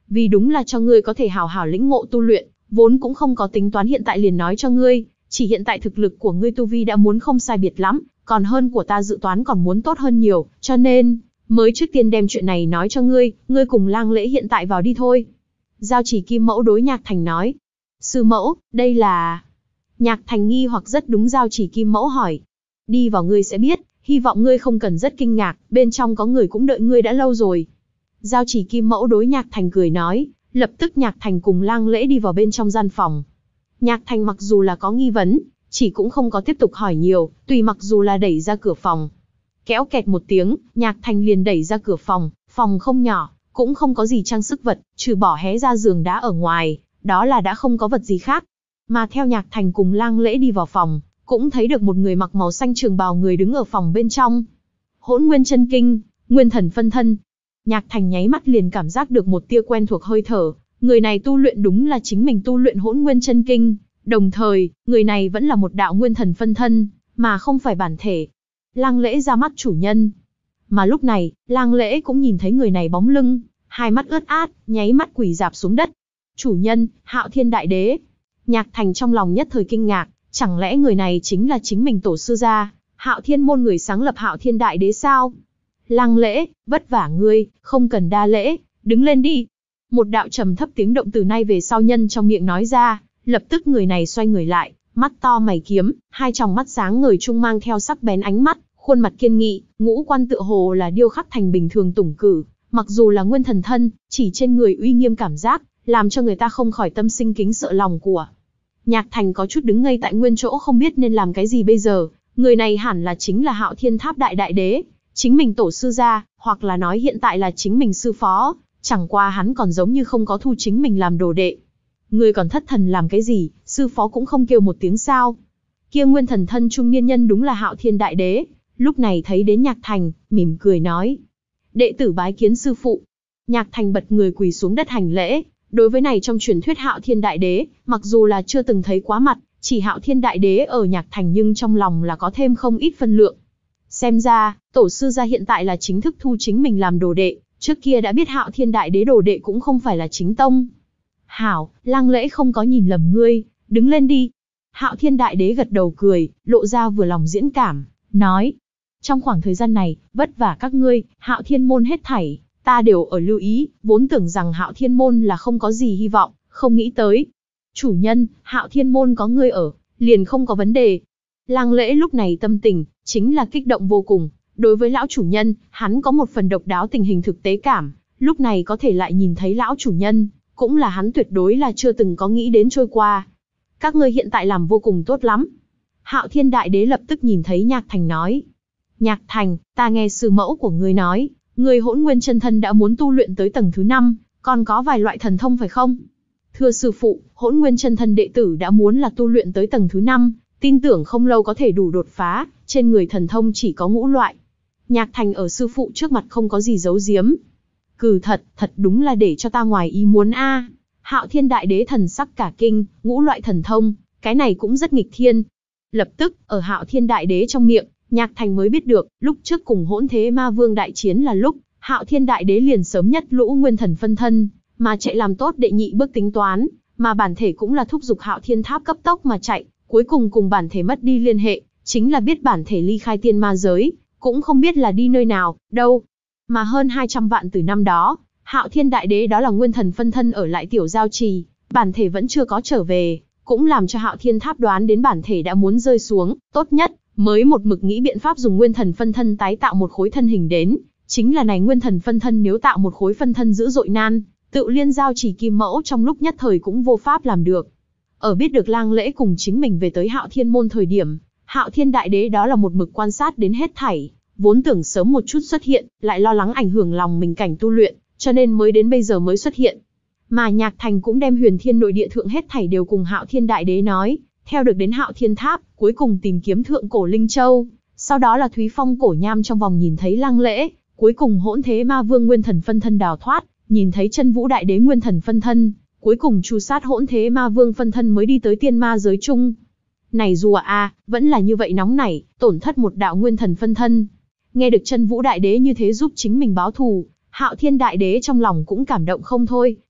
vì đúng là cho ngươi có thể hào hào lĩnh ngộ tu luyện, vốn cũng không có tính toán hiện tại liền nói cho ngươi, chỉ hiện tại thực lực của ngươi tu vi đã muốn không sai biệt lắm, còn hơn của ta dự toán còn muốn tốt hơn nhiều, cho nên, mới trước tiên đem chuyện này nói cho ngươi, ngươi cùng Lang Lễ hiện tại vào đi thôi. Giao Chỉ Kim Mẫu đối Nhạc Thành nói. Sư mẫu, đây là... Nhạc Thành nghi hoặc rất đúng Giao Chỉ Kim Mẫu hỏi. Đi vào ngươi sẽ biết, hy vọng ngươi không cần rất kinh ngạc, bên trong có người cũng đợi ngươi đã lâu rồi. Giao Chỉ Kim Mẫu đối Nhạc Thành cười nói, lập tức Nhạc Thành cùng Lang Lễ đi vào bên trong gian phòng. Nhạc Thành mặc dù là có nghi vấn, chỉ cũng không có tiếp tục hỏi nhiều, tùy mặc dù là đẩy ra cửa phòng. Kéo kẹt một tiếng, Nhạc Thành liền đẩy ra cửa phòng, phòng không nhỏ, cũng không có gì trang sức vật, trừ bỏ hé ra giường đá ở ngoài, đó là đã không có vật gì khác. Mà theo Nhạc Thành cùng Lang Lễ đi vào phòng, cũng thấy được một người mặc màu xanh trường bào người đứng ở phòng bên trong. Hỗn Nguyên Chân Kinh, Nguyên Thần Phân Thân. Nhạc Thành nháy mắt liền cảm giác được một tia quen thuộc hơi thở, người này tu luyện đúng là chính mình tu luyện Hỗn Nguyên Chân Kinh, đồng thời, người này vẫn là một đạo Nguyên Thần Phân Thân, mà không phải bản thể. Lang Lễ ra mắt chủ nhân. Mà lúc này, Lang Lễ cũng nhìn thấy người này bóng lưng, hai mắt ướt át, nháy mắt quỳ rạp xuống đất. Chủ nhân, Hạo Thiên Đại Đế. Nhạc Thành trong lòng nhất thời kinh ngạc, chẳng lẽ người này chính là chính mình tổ sư gia, Hạo Thiên môn người sáng lập Hạo Thiên Đại Đế sao? Lang Lễ, vất vả ngươi, không cần đa lễ, đứng lên đi. Một đạo trầm thấp tiếng động từ nay về sau nhân trong miệng nói ra, lập tức người này xoay người lại, mắt to mày kiếm, hai tròng mắt sáng ngời trung mang theo sắc bén ánh mắt, khuôn mặt kiên nghị, ngũ quan tựa hồ là điêu khắc thành bình thường tủng cử, mặc dù là nguyên thần thân, chỉ trên người uy nghiêm cảm giác, làm cho người ta không khỏi tâm sinh kính sợ lòng của. Nhạc Thành có chút đứng ngây tại nguyên chỗ không biết nên làm cái gì bây giờ, người này hẳn là chính là Hạo Thiên Tháp Đại Đại Đế, chính mình tổ sư gia, hoặc là nói hiện tại là chính mình sư phó, chẳng qua hắn còn giống như không có thu chính mình làm đồ đệ. Ngươi còn thất thần làm cái gì, sư phó cũng không kêu một tiếng sao? Kia nguyên thần thân trung niên nhân đúng là Hạo Thiên Đại Đế, lúc này thấy đến Nhạc Thành, mỉm cười nói. Đệ tử bái kiến sư phụ. Nhạc Thành bật người quỳ xuống đất hành lễ, đối với này trong truyền thuyết Hạo Thiên Đại Đế, mặc dù là chưa từng thấy quá mặt, chỉ Hạo Thiên Đại Đế ở Nhạc Thành nhưng trong lòng là có thêm không ít phân lượng. Xem ra, tổ sư gia hiện tại là chính thức thu chính mình làm đồ đệ, trước kia đã biết Hạo Thiên Đại Đế đồ đệ cũng không phải là chính tông. Hảo, Lang Lễ không có nhìn lầm ngươi, đứng lên đi. Hạo Thiên Đại Đế gật đầu cười, lộ ra vừa lòng diễn cảm, nói. Trong khoảng thời gian này, vất vả các ngươi, Hạo Thiên môn hết thảy, ta đều ở lưu ý, vốn tưởng rằng Hạo Thiên môn là không có gì hy vọng, không nghĩ tới. Chủ nhân, Hạo Thiên môn có ngươi ở, liền không có vấn đề. Lang Lễ lúc này tâm tình, chính là kích động vô cùng. Đối với lão chủ nhân, hắn có một phần độc đáo tình hình thực tế cảm, lúc này có thể lại nhìn thấy lão chủ nhân, cũng là hắn tuyệt đối là chưa từng có nghĩ đến trôi qua. Các ngươi hiện tại làm vô cùng tốt lắm. Hạo Thiên Đại Đế lập tức nhìn thấy Nhạc Thành nói. Nhạc Thành, ta nghe sư mẫu của ngươi nói, ngươi Hỗn Nguyên chân thân đã muốn tu luyện tới tầng thứ năm, còn có vài loại thần thông phải không? Thưa sư phụ, Hỗn Nguyên chân thân đệ tử đã muốn là tu luyện tới tầng thứ năm, tin tưởng không lâu có thể đủ đột phá, trên người thần thông chỉ có ngũ loại. Nhạc Thành ở sư phụ trước mặt không có gì giấu giếm. Cừ thật, thật đúng là để cho ta ngoài ý muốn a. À. Hạo Thiên Đại Đế thần sắc cả kinh, ngũ loại thần thông, cái này cũng rất nghịch thiên. Lập tức, ở Hạo Thiên Đại Đế trong miệng, Nhạc Thành mới biết được, lúc trước cùng Hỗn Thế Ma Vương đại chiến là lúc, Hạo Thiên Đại Đế liền sớm nhất lũ nguyên thần phân thân, mà chạy làm tốt đệ nhị bước tính toán, mà bản thể cũng là thúc giục Hạo Thiên Tháp cấp tốc mà chạy, cuối cùng cùng bản thể mất đi liên hệ, chính là biết bản thể ly khai tiên ma giới, cũng không biết là đi nơi nào, đâu. Mà hơn hai trăm vạn từ năm đó, Hạo Thiên Đại Đế đó là nguyên thần phân thân ở lại tiểu giao trì, bản thể vẫn chưa có trở về, cũng làm cho Hạo Thiên Tháp đoán đến bản thể đã muốn rơi xuống, tốt nhất, mới một mực nghĩ biện pháp dùng nguyên thần phân thân tái tạo một khối thân hình đến, chính là này nguyên thần phân thân nếu tạo một khối phân thân dữ dội nan, tự liên giao chỉ kim mẫu trong lúc nhất thời cũng vô pháp làm được. Ở biết được Lang Lễ cùng chính mình về tới Hạo Thiên môn thời điểm, Hạo Thiên Đại Đế đó là một mực quan sát đến hết thảy, vốn tưởng sớm một chút xuất hiện, lại lo lắng ảnh hưởng lòng mình cảnh tu luyện, cho nên mới đến bây giờ mới xuất hiện. Mà Nhạc Thành cũng đem Huyền Thiên nội địa thượng hết thảy đều cùng Hạo Thiên Đại Đế nói, theo được đến Hạo Thiên Tháp, cuối cùng tìm kiếm thượng cổ Linh Châu, sau đó là Thúy Phong cổ nham trong vòng nhìn thấy Lang Lễ, cuối cùng Hỗn Thế Ma Vương nguyên thần phân thân đào thoát, nhìn thấy Chân Vũ Đại Đế nguyên thần phân thân, cuối cùng tru sát Hỗn Thế Ma Vương phân thân mới đi tới tiên ma giới chung. Này rùa a, vẫn là như vậy nóng nảy, tổn thất một đạo nguyên thần phân thân. Nghe được Chân Vũ Đại Đế như thế giúp chính mình báo thù, Hạo Thiên Đại Đế trong lòng cũng cảm động không thôi,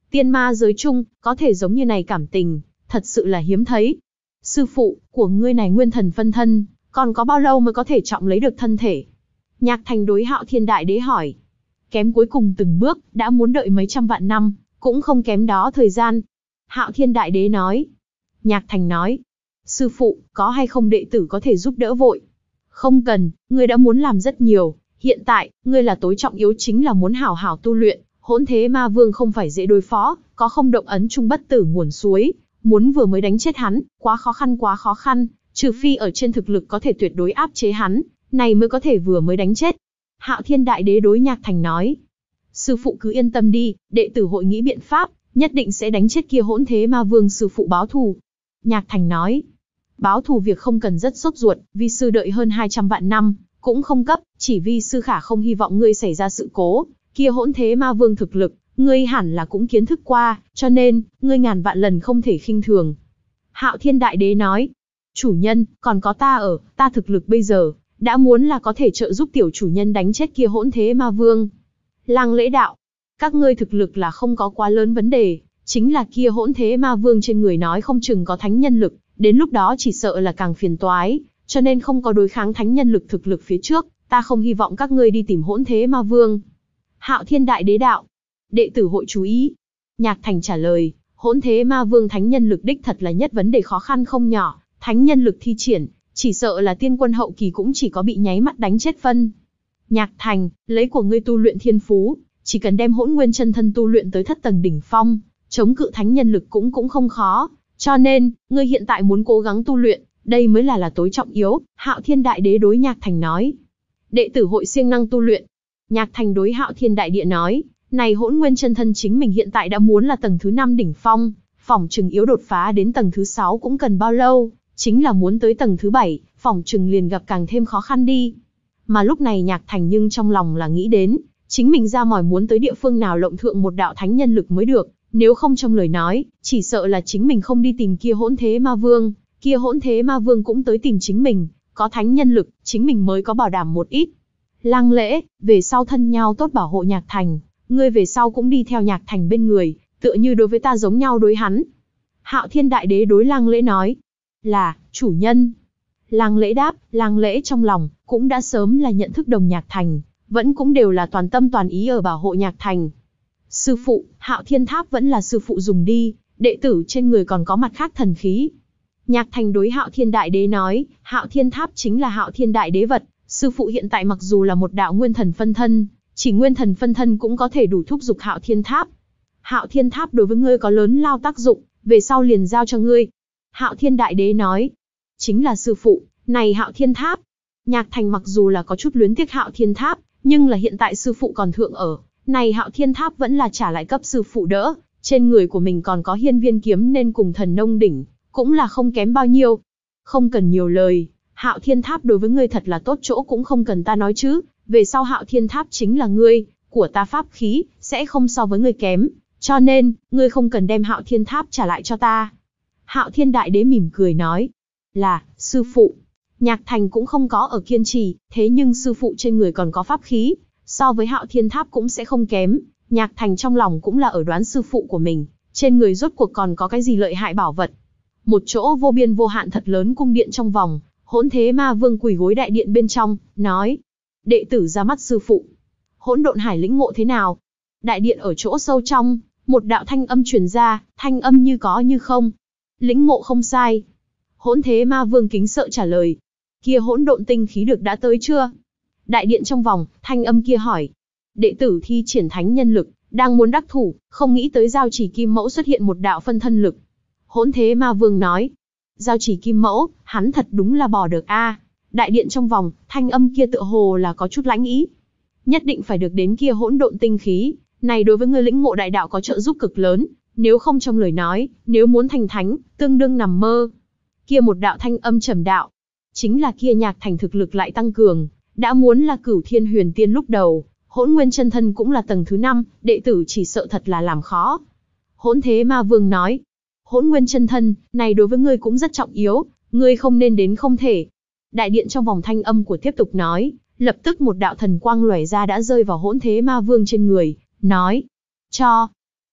Tiên ma giới chung, có thể giống như này cảm tình, thật sự là hiếm thấy. Sư phụ, của ngươi này nguyên thần phân thân, còn có bao lâu mới có thể trọng lấy được thân thể? Nhạc Thành đối Hạo Thiên Đại Đế hỏi. Kém cuối cùng từng bước, đã muốn đợi mấy trăm vạn năm, cũng không kém đó thời gian. Hạo Thiên Đại Đế nói. Nhạc Thành nói. Sư phụ, có hay không đệ tử có thể giúp đỡ vội? Không cần, ngươi đã muốn làm rất nhiều. Hiện tại, ngươi là tối trọng yếu chính là muốn hảo hảo tu luyện. Hỗn thế ma vương không phải dễ đối phó, có không động ấn trung bất tử nguồn suối. Muốn vừa mới đánh chết hắn, quá khó khăn quá khó khăn, trừ phi ở trên thực lực có thể tuyệt đối áp chế hắn, này mới có thể vừa mới đánh chết. Hạo Thiên Đại Đế đối Nhạc Thành nói. Sư phụ cứ yên tâm đi, đệ tử hội nghĩ biện pháp, nhất định sẽ đánh chết kia hỗn thế ma vương sư phụ báo thù. Nhạc Thành nói. Báo thù việc không cần rất sốt ruột, vi sư đợi hơn hai trăm vạn năm, cũng không cấp, chỉ vì sư khả không hy vọng ngươi xảy ra sự cố. Kia hỗn thế ma vương thực lực, ngươi hẳn là cũng kiến thức qua, cho nên, ngươi ngàn vạn lần không thể khinh thường. Hạo Thiên Đại Đế nói. Chủ nhân, còn có ta ở, ta thực lực bây giờ, đã muốn là có thể trợ giúp tiểu chủ nhân đánh chết kia hỗn thế ma vương. Lăng Lễ đạo. Các ngươi thực lực là không có quá lớn vấn đề, chính là kia hỗn thế ma vương trên người nói không chừng có thánh nhân lực, đến lúc đó chỉ sợ là càng phiền toái, cho nên không có đối kháng thánh nhân lực thực lực phía trước, ta không hy vọng các ngươi đi tìm hỗn thế ma vương. Hạo Thiên Đại Đế đạo. Đệ tử hội chú ý. Nhạc Thành trả lời, hỗn thế ma vương thánh nhân lực đích thật là nhất vấn đề khó khăn không nhỏ, thánh nhân lực thi triển, chỉ sợ là tiên quân hậu kỳ cũng chỉ có bị nháy mắt đánh chết phân. Nhạc Thành, lấy của ngươi tu luyện thiên phú, chỉ cần đem hỗn nguyên chân thân tu luyện tới thất tầng đỉnh phong, chống cự thánh nhân lực cũng cũng không khó, cho nên, ngươi hiện tại muốn cố gắng tu luyện, đây mới là là tối trọng yếu, Hạo Thiên Đại Đế đối Nhạc Thành nói. Đệ tử hội siêng năng tu luyện. Nhạc Thành đối Hạo Thiên Đại Địa nói, này hỗn nguyên chân thân chính mình hiện tại đã muốn là tầng thứ năm đỉnh phong, phỏng chừng yếu đột phá đến tầng thứ sáu cũng cần bao lâu, chính là muốn tới tầng thứ bảy, phỏng chừng liền gặp càng thêm khó khăn đi. Mà lúc này Nhạc Thành nhưng trong lòng là nghĩ đến, chính mình ra mỏi muốn tới địa phương nào lộng thượng một đạo thánh nhân lực mới được, nếu không trong lời nói, chỉ sợ là chính mình không đi tìm kia hỗn thế ma vương, kia hỗn thế ma vương cũng tới tìm chính mình, có thánh nhân lực, chính mình mới có bảo đảm một ít. Lăng Lễ, về sau thân nhau tốt bảo hộ Nhạc Thành, ngươi về sau cũng đi theo Nhạc Thành bên người, tựa như đối với ta giống nhau đối hắn. Hạo Thiên Đại Đế đối Lăng Lễ nói, là, chủ nhân. Lăng Lễ đáp, Lăng Lễ trong lòng, cũng đã sớm là nhận thức đồng Nhạc Thành, vẫn cũng đều là toàn tâm toàn ý ở bảo hộ Nhạc Thành. Sư phụ, Hạo Thiên Tháp vẫn là sư phụ dùng đi, đệ tử trên người còn có mặt khác thần khí. Nhạc Thành đối Hạo Thiên Đại Đế nói, Hạo Thiên Tháp chính là Hạo Thiên Đại Đế vật, sư phụ hiện tại mặc dù là một đạo nguyên thần phân thân, chỉ nguyên thần phân thân cũng có thể đủ thúc giục Hạo Thiên Tháp. Hạo Thiên Tháp đối với ngươi có lớn lao tác dụng, về sau liền giao cho ngươi. Hạo Thiên Đại Đế nói, chính là sư phụ, này Hạo Thiên Tháp. Nhạc Thành mặc dù là có chút luyến tiếc Hạo Thiên Tháp, nhưng là hiện tại sư phụ còn thượng ở, này Hạo Thiên Tháp vẫn là trả lại cấp sư phụ đỡ, trên người của mình còn có hiên viên kiếm nên cùng thần nông đỉnh, cũng là không kém bao nhiêu. Không cần nhiều lời, Hạo Thiên Tháp đối với ngươi thật là tốt chỗ cũng không cần ta nói chứ, về sau Hạo Thiên Tháp chính là ngươi, của ta pháp khí, sẽ không so với ngươi kém, cho nên, ngươi không cần đem Hạo Thiên Tháp trả lại cho ta. Hạo Thiên Đại Đế mỉm cười nói, là, sư phụ. Nhạc Thành cũng không có ở kiên trì, thế nhưng sư phụ trên người còn có pháp khí, so với Hạo Thiên Tháp cũng sẽ không kém. Nhạc Thành trong lòng cũng là ở đoán sư phụ của mình, trên người rốt cuộc còn có cái gì lợi hại bảo vật. Một chỗ vô biên vô hạn thật lớn cung điện trong vòng, hỗn thế ma vương quỳ gối đại điện bên trong, nói, đệ tử ra mắt sư phụ. Hỗn độn hải lĩnh ngộ thế nào? Đại điện ở chỗ sâu trong, một đạo thanh âm truyền ra, thanh âm như có như không. Lĩnh ngộ không sai. Hỗn thế ma vương kính sợ trả lời. Kia hỗn độn tinh khí được đã tới chưa? Đại điện trong vòng, thanh âm kia hỏi. Đệ tử thi triển thánh nhân lực, đang muốn đắc thủ, không nghĩ tới giao chỉ kim mẫu xuất hiện một đạo phân thân lực. Hỗn thế ma vương nói. Giao chỉ kim mẫu, hắn thật đúng là bỏ được a. Đại điện trong vòng, thanh âm kia tựa hồ là có chút lãnh ý. Nhất định phải được đến kia hỗn độn tinh khí, này đối với người lĩnh ngộ đại đạo có trợ giúp cực lớn, nếu không trong lời nói, nếu muốn thành thánh, tương đương nằm mơ. Kia một đạo thanh âm trầm đạo, chính là kia Nhạc Thành thực lực lại tăng cường, đã muốn là Cửu Thiên Huyền Tiên lúc đầu, hỗn nguyên chân thân cũng là tầng thứ năm, đệ tử chỉ sợ thật là làm khó. Hỗn thế ma vương nói, hỗn nguyên chân thân, này đối với ngươi cũng rất trọng yếu, ngươi không nên đến không thể. Đại điện trong vòng thanh âm của tiếp tục nói, lập tức một đạo thần quang lóe ra đã rơi vào hỗn thế ma vương trên người, nói, cho.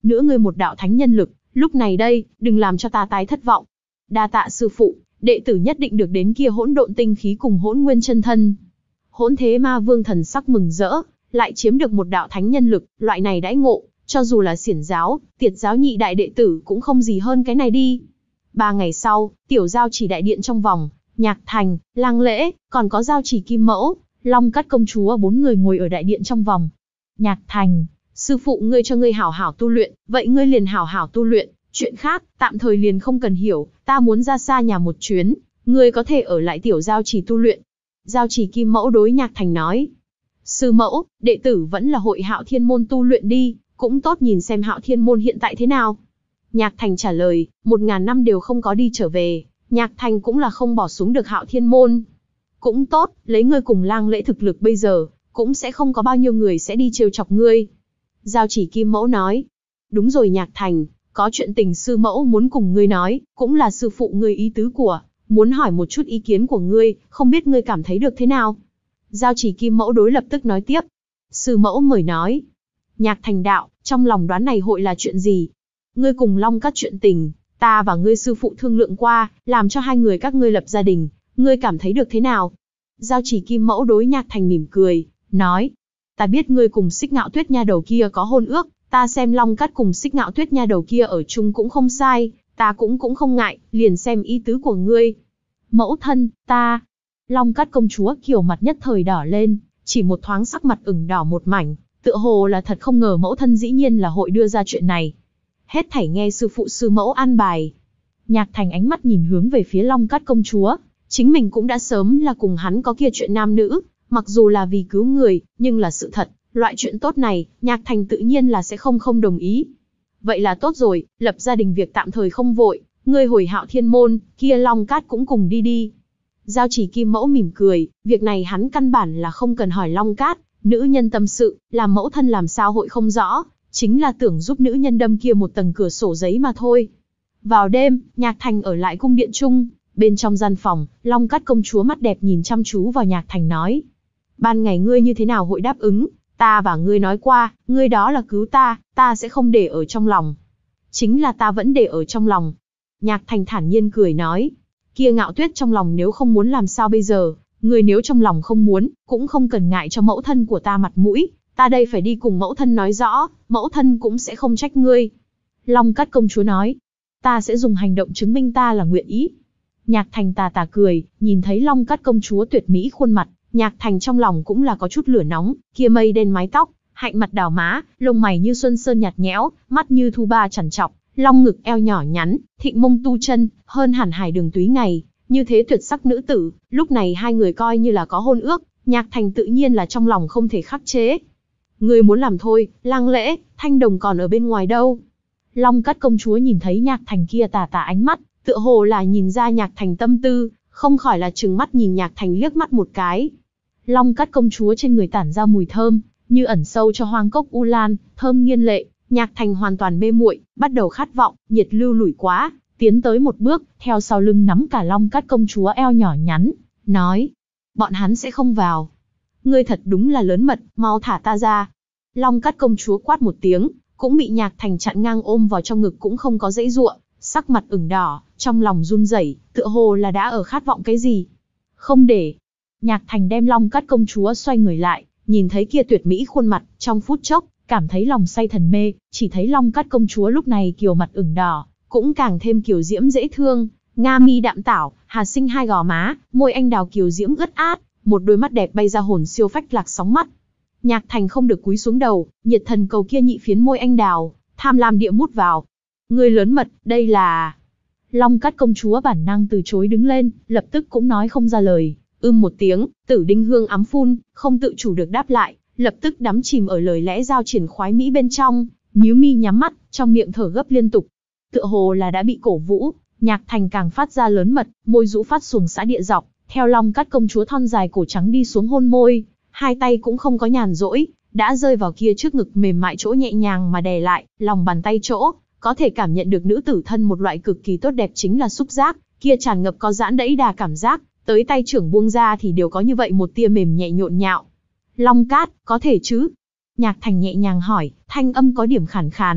nữa ngươi một đạo thánh nhân lực, lúc này đây, đừng làm cho ta tái thất vọng. Đa tạ sư phụ, đệ tử nhất định được đến kia hỗn độn tinh khí cùng hỗn nguyên chân thân. Hỗn Thế Ma Vương thần sắc mừng rỡ, lại chiếm được một đạo thánh nhân lực, loại này đãi ngộ, cho dù là xiển giáo, tiệt giáo nhị đại đệ tử cũng không gì hơn cái này đi. Ba ngày sau, tiểu giao chỉ đại điện trong vòng, Nhạc Thành, Lang Lễ, còn có giao chỉ Kim Mẫu, Long Cát công chúa bốn người ngồi ở đại điện trong vòng. Nhạc Thành, sư phụ ngươi cho ngươi hảo hảo tu luyện, vậy ngươi liền hảo hảo tu luyện, chuyện khác, tạm thời liền không cần hiểu, ta muốn ra xa nhà một chuyến, ngươi có thể ở lại tiểu giao chỉ tu luyện. Giao chỉ Kim Mẫu đối Nhạc Thành nói. Sư mẫu, đệ tử vẫn là hội Hạo Thiên Môn tu luyện đi, cũng tốt nhìn xem Hạo Thiên Môn hiện tại thế nào. Nhạc Thành trả lời, một ngàn năm đều không có đi trở về, Nhạc Thành cũng là không bỏ xuống được Hạo Thiên Môn. Cũng tốt, lấy ngươi cùng Lang Lễ thực lực bây giờ, cũng sẽ không có bao nhiêu người sẽ đi trêu chọc ngươi. Giao chỉ Kim Mẫu nói. Đúng rồi Nhạc Thành, có chuyện tình sư mẫu muốn cùng ngươi nói, cũng là sư phụ ngươi ý tứ của, muốn hỏi một chút ý kiến của ngươi, không biết ngươi cảm thấy được thế nào. Giao chỉ Kim Mẫu đối lập tức nói tiếp. Sư mẫu mời nói. Nhạc Thành đạo, trong lòng đoán này hội là chuyện gì? Ngươi cùng Long Cát chuyện tình, ta và ngươi sư phụ thương lượng qua, làm cho hai người các ngươi lập gia đình, ngươi cảm thấy được thế nào? Giao chỉ Kim Mẫu đối Nhạc Thành mỉm cười, nói. Ta biết ngươi cùng Xích Ngạo Tuyết nha đầu kia có hôn ước, ta xem Long Cát cùng Xích Ngạo Tuyết nha đầu kia ở chung cũng không sai, ta cũng cũng không ngại, liền xem ý tứ của ngươi. Mẫu thân, ta... Long Cát công chúa kiều mặt nhất thời đỏ lên, chỉ một thoáng sắc mặt ửng đỏ một mảnh, tựa hồ là thật không ngờ mẫu thân dĩ nhiên là hội đưa ra chuyện này. Hết thảy nghe sư phụ sư mẫu an bài. Nhạc Thành ánh mắt nhìn hướng về phía Long Cát công chúa, chính mình cũng đã sớm là cùng hắn có kia chuyện nam nữ, mặc dù là vì cứu người, nhưng là sự thật, loại chuyện tốt này, Nhạc Thành tự nhiên là sẽ không không đồng ý. Vậy là tốt rồi, lập gia đình việc tạm thời không vội, ngươi hồi Hạo Thiên Môn, kia Long Cát cũng cùng đi đi. Giao chỉ Kim Mẫu mỉm cười, việc này hắn căn bản là không cần hỏi Long Cát, nữ nhân tâm sự, làm mẫu thân làm sao hội không rõ, chính là tưởng giúp nữ nhân đâm kia một tầng cửa sổ giấy mà thôi. Vào đêm, Nhạc Thành ở lại cung điện chung, bên trong gian phòng, Long Cát công chúa mắt đẹp nhìn chăm chú vào Nhạc Thành nói. Ban ngày ngươi như thế nào hội đáp ứng, ta và ngươi nói qua, ngươi đó là cứu ta, ta sẽ không để ở trong lòng. Chính là ta vẫn để ở trong lòng. Nhạc Thành thản nhiên cười nói. Kia Ngạo Tuyết trong lòng nếu không muốn làm sao bây giờ, ngươi nếu trong lòng không muốn, cũng không cần ngại cho mẫu thân của ta mặt mũi, ta đây phải đi cùng mẫu thân nói rõ, mẫu thân cũng sẽ không trách ngươi. Long Cát công chúa nói, ta sẽ dùng hành động chứng minh ta là nguyện ý. Nhạc Thành tà tà cười, nhìn thấy Long Cát công chúa tuyệt mỹ khuôn mặt, Nhạc Thành trong lòng cũng là có chút lửa nóng, kia mây đen mái tóc, hạnh mặt đào má, lông mày như xuân sơn nhạt nhẽo, mắt như thu ba chằn chọc, long ngực eo nhỏ nhắn, thịnh mông tu chân, hơn hẳn hải đường túy ngày, như thế tuyệt sắc nữ tử, lúc này hai người coi như là có hôn ước, Nhạc Thành tự nhiên là trong lòng không thể khắc chế. Ngươi muốn làm thôi, Lang Lễ, Thanh Đồng còn ở bên ngoài đâu? Long Cát công chúa nhìn thấy Nhạc Thành kia tà tà ánh mắt, tựa hồ là nhìn ra Nhạc Thành tâm tư, không khỏi là trừng mắt nhìn Nhạc Thành liếc mắt một cái. Long Cát công chúa trên người tản ra mùi thơm, như ẩn sâu cho hoang cốc u lan, thơm nghiên lệ. Nhạc Thành hoàn toàn mê muội, bắt đầu khát vọng, nhiệt lưu lủi quá, tiến tới một bước, theo sau lưng nắm cả Long Cát công chúa eo nhỏ nhắn, nói: bọn hắn sẽ không vào. Ngươi thật đúng là lớn mật, mau thả ta ra. Long Cát công chúa quát một tiếng, cũng bị Nhạc Thành chặn ngang ôm vào trong ngực cũng không có dãy giụa, sắc mặt ửng đỏ, trong lòng run rẩy, tựa hồ là đã ở khát vọng cái gì. Không để. Nhạc Thành đem Long Cát công chúa xoay người lại, nhìn thấy kia tuyệt mỹ khuôn mặt, trong phút chốc, cảm thấy lòng say thần mê, chỉ thấy Long Cát công chúa lúc này kiều mặt ửng đỏ, cũng càng thêm kiều diễm dễ thương, nga mi đạm tảo, hà sinh hai gò má, môi anh đào kiều diễm ướt át, một đôi mắt đẹp bay ra hồn siêu phách lạc sóng mắt. Nhạc Thành không được cúi xuống đầu, nhiệt thần cầu kia nhị phiến môi anh đào, tham lam địa mút vào. Ngươi lớn mật, đây là... Long Cát công chúa bản năng từ chối đứng lên, lập tức cũng nói không ra lời, ưm một tiếng, tử đinh hương ám phun, không tự chủ được đáp lại, lập tức đắm chìm ở lời lẽ giao triển khoái mỹ bên trong, nhíu mi nhắm mắt, trong miệng thở gấp liên tục. Tựa hồ là đã bị cổ vũ, Nhạc Thành càng phát ra lớn mật, môi rũ phát xuồng xã địa dọc, theo Long Cát công chúa thon dài cổ trắng đi xuống hôn môi, hai tay cũng không có nhàn rỗi, đã rơi vào kia trước ngực mềm mại chỗ nhẹ nhàng mà đè lại, lòng bàn tay chỗ, có thể cảm nhận được nữ tử thân một loại cực kỳ tốt đẹp chính là xúc giác, kia tràn ngập có giãn đẫy đà cảm giác, tới tay trưởng buông ra thì đều có như vậy một tia mềm nhẹ nhộn nhạo. Long Cát, có thể chứ? Nhạc Thành nhẹ nhàng hỏi, thanh âm có điểm khàn khàn,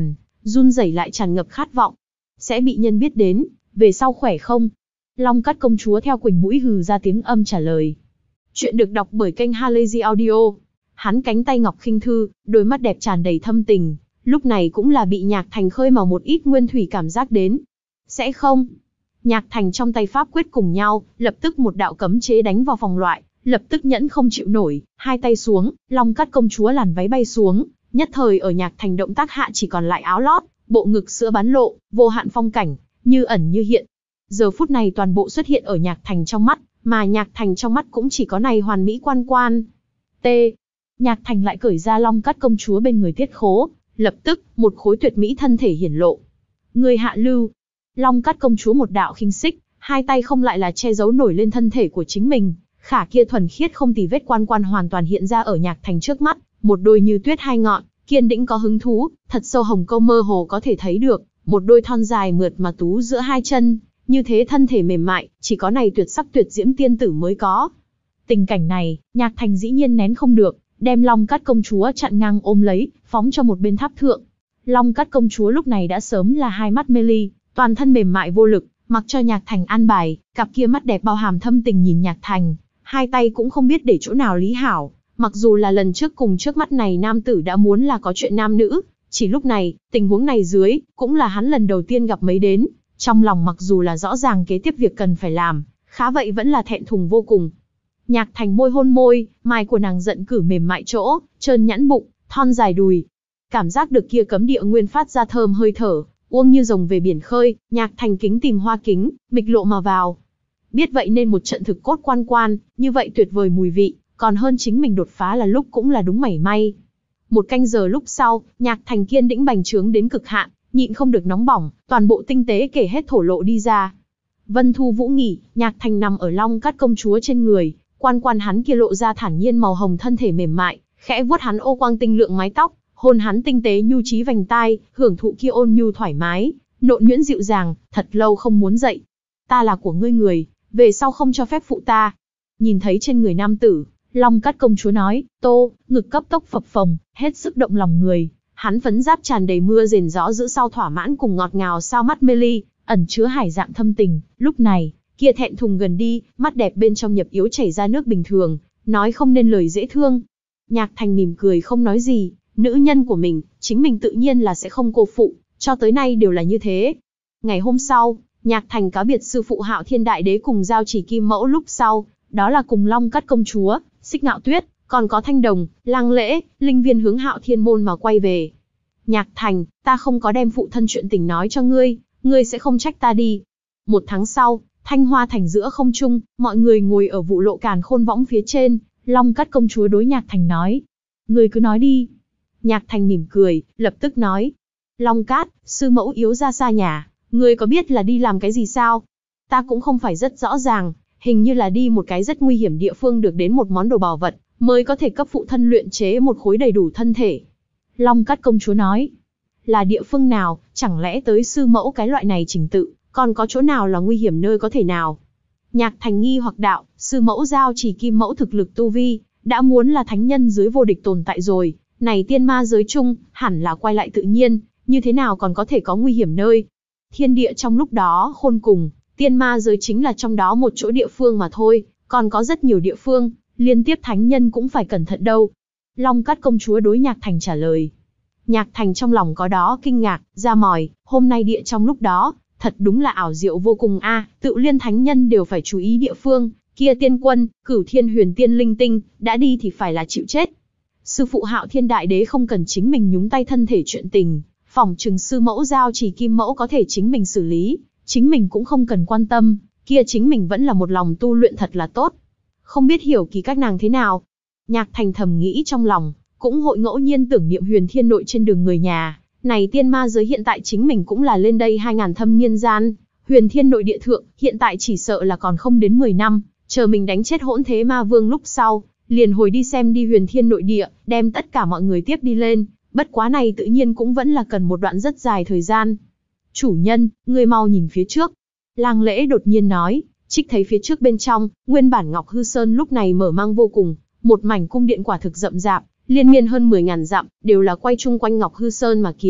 run rẩy lại tràn ngập khát vọng. Sẽ bị nhân biết đến, về sau khỏe không? Long Cát công chúa theo Quỳnh mũi hừ ra tiếng âm trả lời. Chuyện được đọc bởi kênh Halazy Audio. Hắn cánh tay ngọc khinh thư, đôi mắt đẹp tràn đầy thâm tình, lúc này cũng là bị Nhạc Thành khơi mào một ít nguyên thủy cảm giác đến. Sẽ không? Nhạc Thành trong tay pháp quyết cùng nhau, lập tức một đạo cấm chế đánh vào phòng loại, lập tức nhẫn không chịu nổi, hai tay xuống, Long Cát công chúa làn váy bay xuống, nhất thời ở Nhạc Thành động tác hạ chỉ còn lại áo lót, bộ ngực sữa bắn lộ, vô hạn phong cảnh, như ẩn như hiện. Giờ phút này toàn bộ xuất hiện ở Nhạc Thành trong mắt, mà Nhạc Thành trong mắt cũng chỉ có này hoàn mỹ quan quan. T. Nhạc Thành lại cởi ra Long Cát công chúa bên người tiết khố, lập tức, một khối tuyệt mỹ thân thể hiển lộ. Người hạ lưu. Long Cát công chúa một đạo khinh xích, hai tay không lại là che giấu nổi lên thân thể của chính mình, khả kia thuần khiết không tì vết quan quan hoàn toàn hiện ra ở Nhạc Thành trước mắt, một đôi như tuyết hai ngọn, kiên định có hứng thú, thật sâu hồng câu mơ hồ có thể thấy được, một đôi thon dài mượt mà tú giữa hai chân, như thế thân thể mềm mại, chỉ có này tuyệt sắc tuyệt diễm tiên tử mới có. Tình cảnh này, Nhạc Thành dĩ nhiên nén không được, đem Long Cát công chúa chặn ngang ôm lấy, phóng cho một bên tháp thượng. Long Cát công chúa lúc này đã sớm là hai mắt mê ly, toàn thân mềm mại vô lực, mặc cho Nhạc Thành an bài, cặp kia mắt đẹp bao hàm thâm tình nhìn Nhạc Thành, hai tay cũng không biết để chỗ nào lý hảo. Mặc dù là lần trước cùng trước mắt này nam tử đã muốn là có chuyện nam nữ, chỉ lúc này, tình huống này dưới, cũng là hắn lần đầu tiên gặp mấy đến, trong lòng mặc dù là rõ ràng kế tiếp việc cần phải làm, khá vậy vẫn là thẹn thùng vô cùng. Nhạc Thành môi hôn môi, mai của nàng giận cử mềm mại chỗ, trơn nhẵn bụng, thon dài đùi. Cảm giác được kia cấm địa nguyên phát ra thơm hơi thở, uông như rồng về biển khơi, Nhạc Thành kính tìm hoa kính, mịch lộ mà vào. Biết vậy nên một trận thực cốt quan quan, như vậy tuyệt vời mùi vị, còn hơn chính mình đột phá là lúc cũng là đúng mảy may. Một canh giờ lúc sau, Nhạc Thành kiên đĩnh bành trướng đến cực hạn, nhịn không được nóng bỏng, toàn bộ tinh tế kể hết thổ lộ đi ra. Vân Thu Vũ nghỉ, Nhạc Thành nằm ở Long Cát công chúa trên người, quan quan hắn kia lộ ra thản nhiên màu hồng thân thể mềm mại, khẽ vuốt hắn ô quang tinh lượng mái tóc, hôn hắn tinh tế nhu trí vành tai, hưởng thụ kia ôn nhu thoải mái, nộn nhuyễn dịu dàng, thật lâu không muốn dậy. Ta là của ngươi người, về sau không cho phép phụ ta. Nhìn thấy trên người nam tử, Long Cát công chúa nói, tô, ngực cấp tốc phập phồng, hết sức động lòng người. Hắn phấn giáp tràn đầy mưa rền gió giữ sau thỏa mãn cùng ngọt ngào sao mắt mê ly, ẩn chứa hải dạng thâm tình. Lúc này, kia thẹn thùng gần đi, mắt đẹp bên trong nhập yếu chảy ra nước bình thường, nói không nên lời dễ thương. Nhạc Thành mỉm cười không nói gì, nữ nhân của mình, chính mình tự nhiên là sẽ không cô phụ, cho tới nay đều là như thế. Ngày hôm sau, Nhạc Thành cáo biệt sư phụ Hạo Thiên Đại Đế cùng giao chỉ kim mẫu lúc sau, đó là cùng Long Cát công chúa, Xích Ngạo Tuyết, còn có Thanh Đồng, Lang Lễ, Linh Viên hướng Hạo Thiên môn mà quay về. Nhạc Thành, ta không có đem phụ thân chuyện tình nói cho ngươi, ngươi sẽ không trách ta đi. Một tháng sau, Thanh Hoa Thành giữa không trung, mọi người ngồi ở vụ lộ càn khôn võng phía trên, Long Cát công chúa đối Nhạc Thành nói. Ngươi cứ nói đi. Nhạc Thành mỉm cười, lập tức nói. Long Cát, sư mẫu yếu ra xa nhà, ngươi có biết là đi làm cái gì sao? Ta cũng không phải rất rõ ràng, hình như là đi một cái rất nguy hiểm địa phương được đến một món đồ bảo vật, mới có thể cấp phụ thân luyện chế một khối đầy đủ thân thể. Long Cát công chúa nói. Là địa phương nào, chẳng lẽ tới sư mẫu cái loại này trình tự, còn có chỗ nào là nguy hiểm nơi có thể nào? Nhạc Thành nghi hoặc đạo, sư mẫu giao chỉ kim mẫu thực lực tu vi, đã muốn là thánh nhân dưới vô địch tồn tại rồi, này tiên ma giới chung, hẳn là quay lại tự nhiên, như thế nào còn có thể có nguy hiểm nơi? Thiên địa trong lúc đó khôn cùng, tiên ma giới chính là trong đó một chỗ địa phương mà thôi, còn có rất nhiều địa phương, liên tiếp thánh nhân cũng phải cẩn thận đâu. Long Cát công chúa đối Nhạc Thành trả lời. Nhạc Thành trong lòng có đó kinh ngạc, ra mỏi, hôm nay địa trong lúc đó, thật đúng là ảo diệu vô cùng a, à, tự liên thánh nhân đều phải chú ý địa phương, kia tiên quân, cửu thiên huyền tiên linh tinh, đã đi thì phải là chịu chết. Sư phụ Hạo Thiên Đại Đế không cần chính mình nhúng tay thân thể chuyện tình, phỏng chừng sư mẫu giao chỉ kim mẫu có thể chính mình xử lý, chính mình cũng không cần quan tâm, kia chính mình vẫn là một lòng tu luyện thật là tốt. Không biết hiểu kỳ các nàng thế nào. Nhạc Thành thầm nghĩ trong lòng, cũng hội ngẫu nhiên tưởng niệm huyền thiên nội trên đường người nhà, này tiên ma giới hiện tại chính mình cũng là lên đây hai ngàn thâm niên gian, huyền thiên nội địa thượng, hiện tại chỉ sợ là còn không đến mười năm, chờ mình đánh chết hỗn thế ma vương lúc sau, liền hồi đi xem đi huyền thiên nội địa, đem tất cả mọi người tiếp đi lên, bất quá này tự nhiên cũng vẫn là cần một đoạn rất dài thời gian. Chủ nhân, ngươi mau nhìn phía trước. Lang Lễ đột nhiên nói, trích thấy phía trước bên trong, nguyên bản Ngọc Hư Sơn lúc này mở mang vô cùng, một mảnh cung điện quả thực rậm rạp, liên miên hơn mười ngàn dặm, đều là quay chung quanh Ngọc Hư Sơn mà kiến,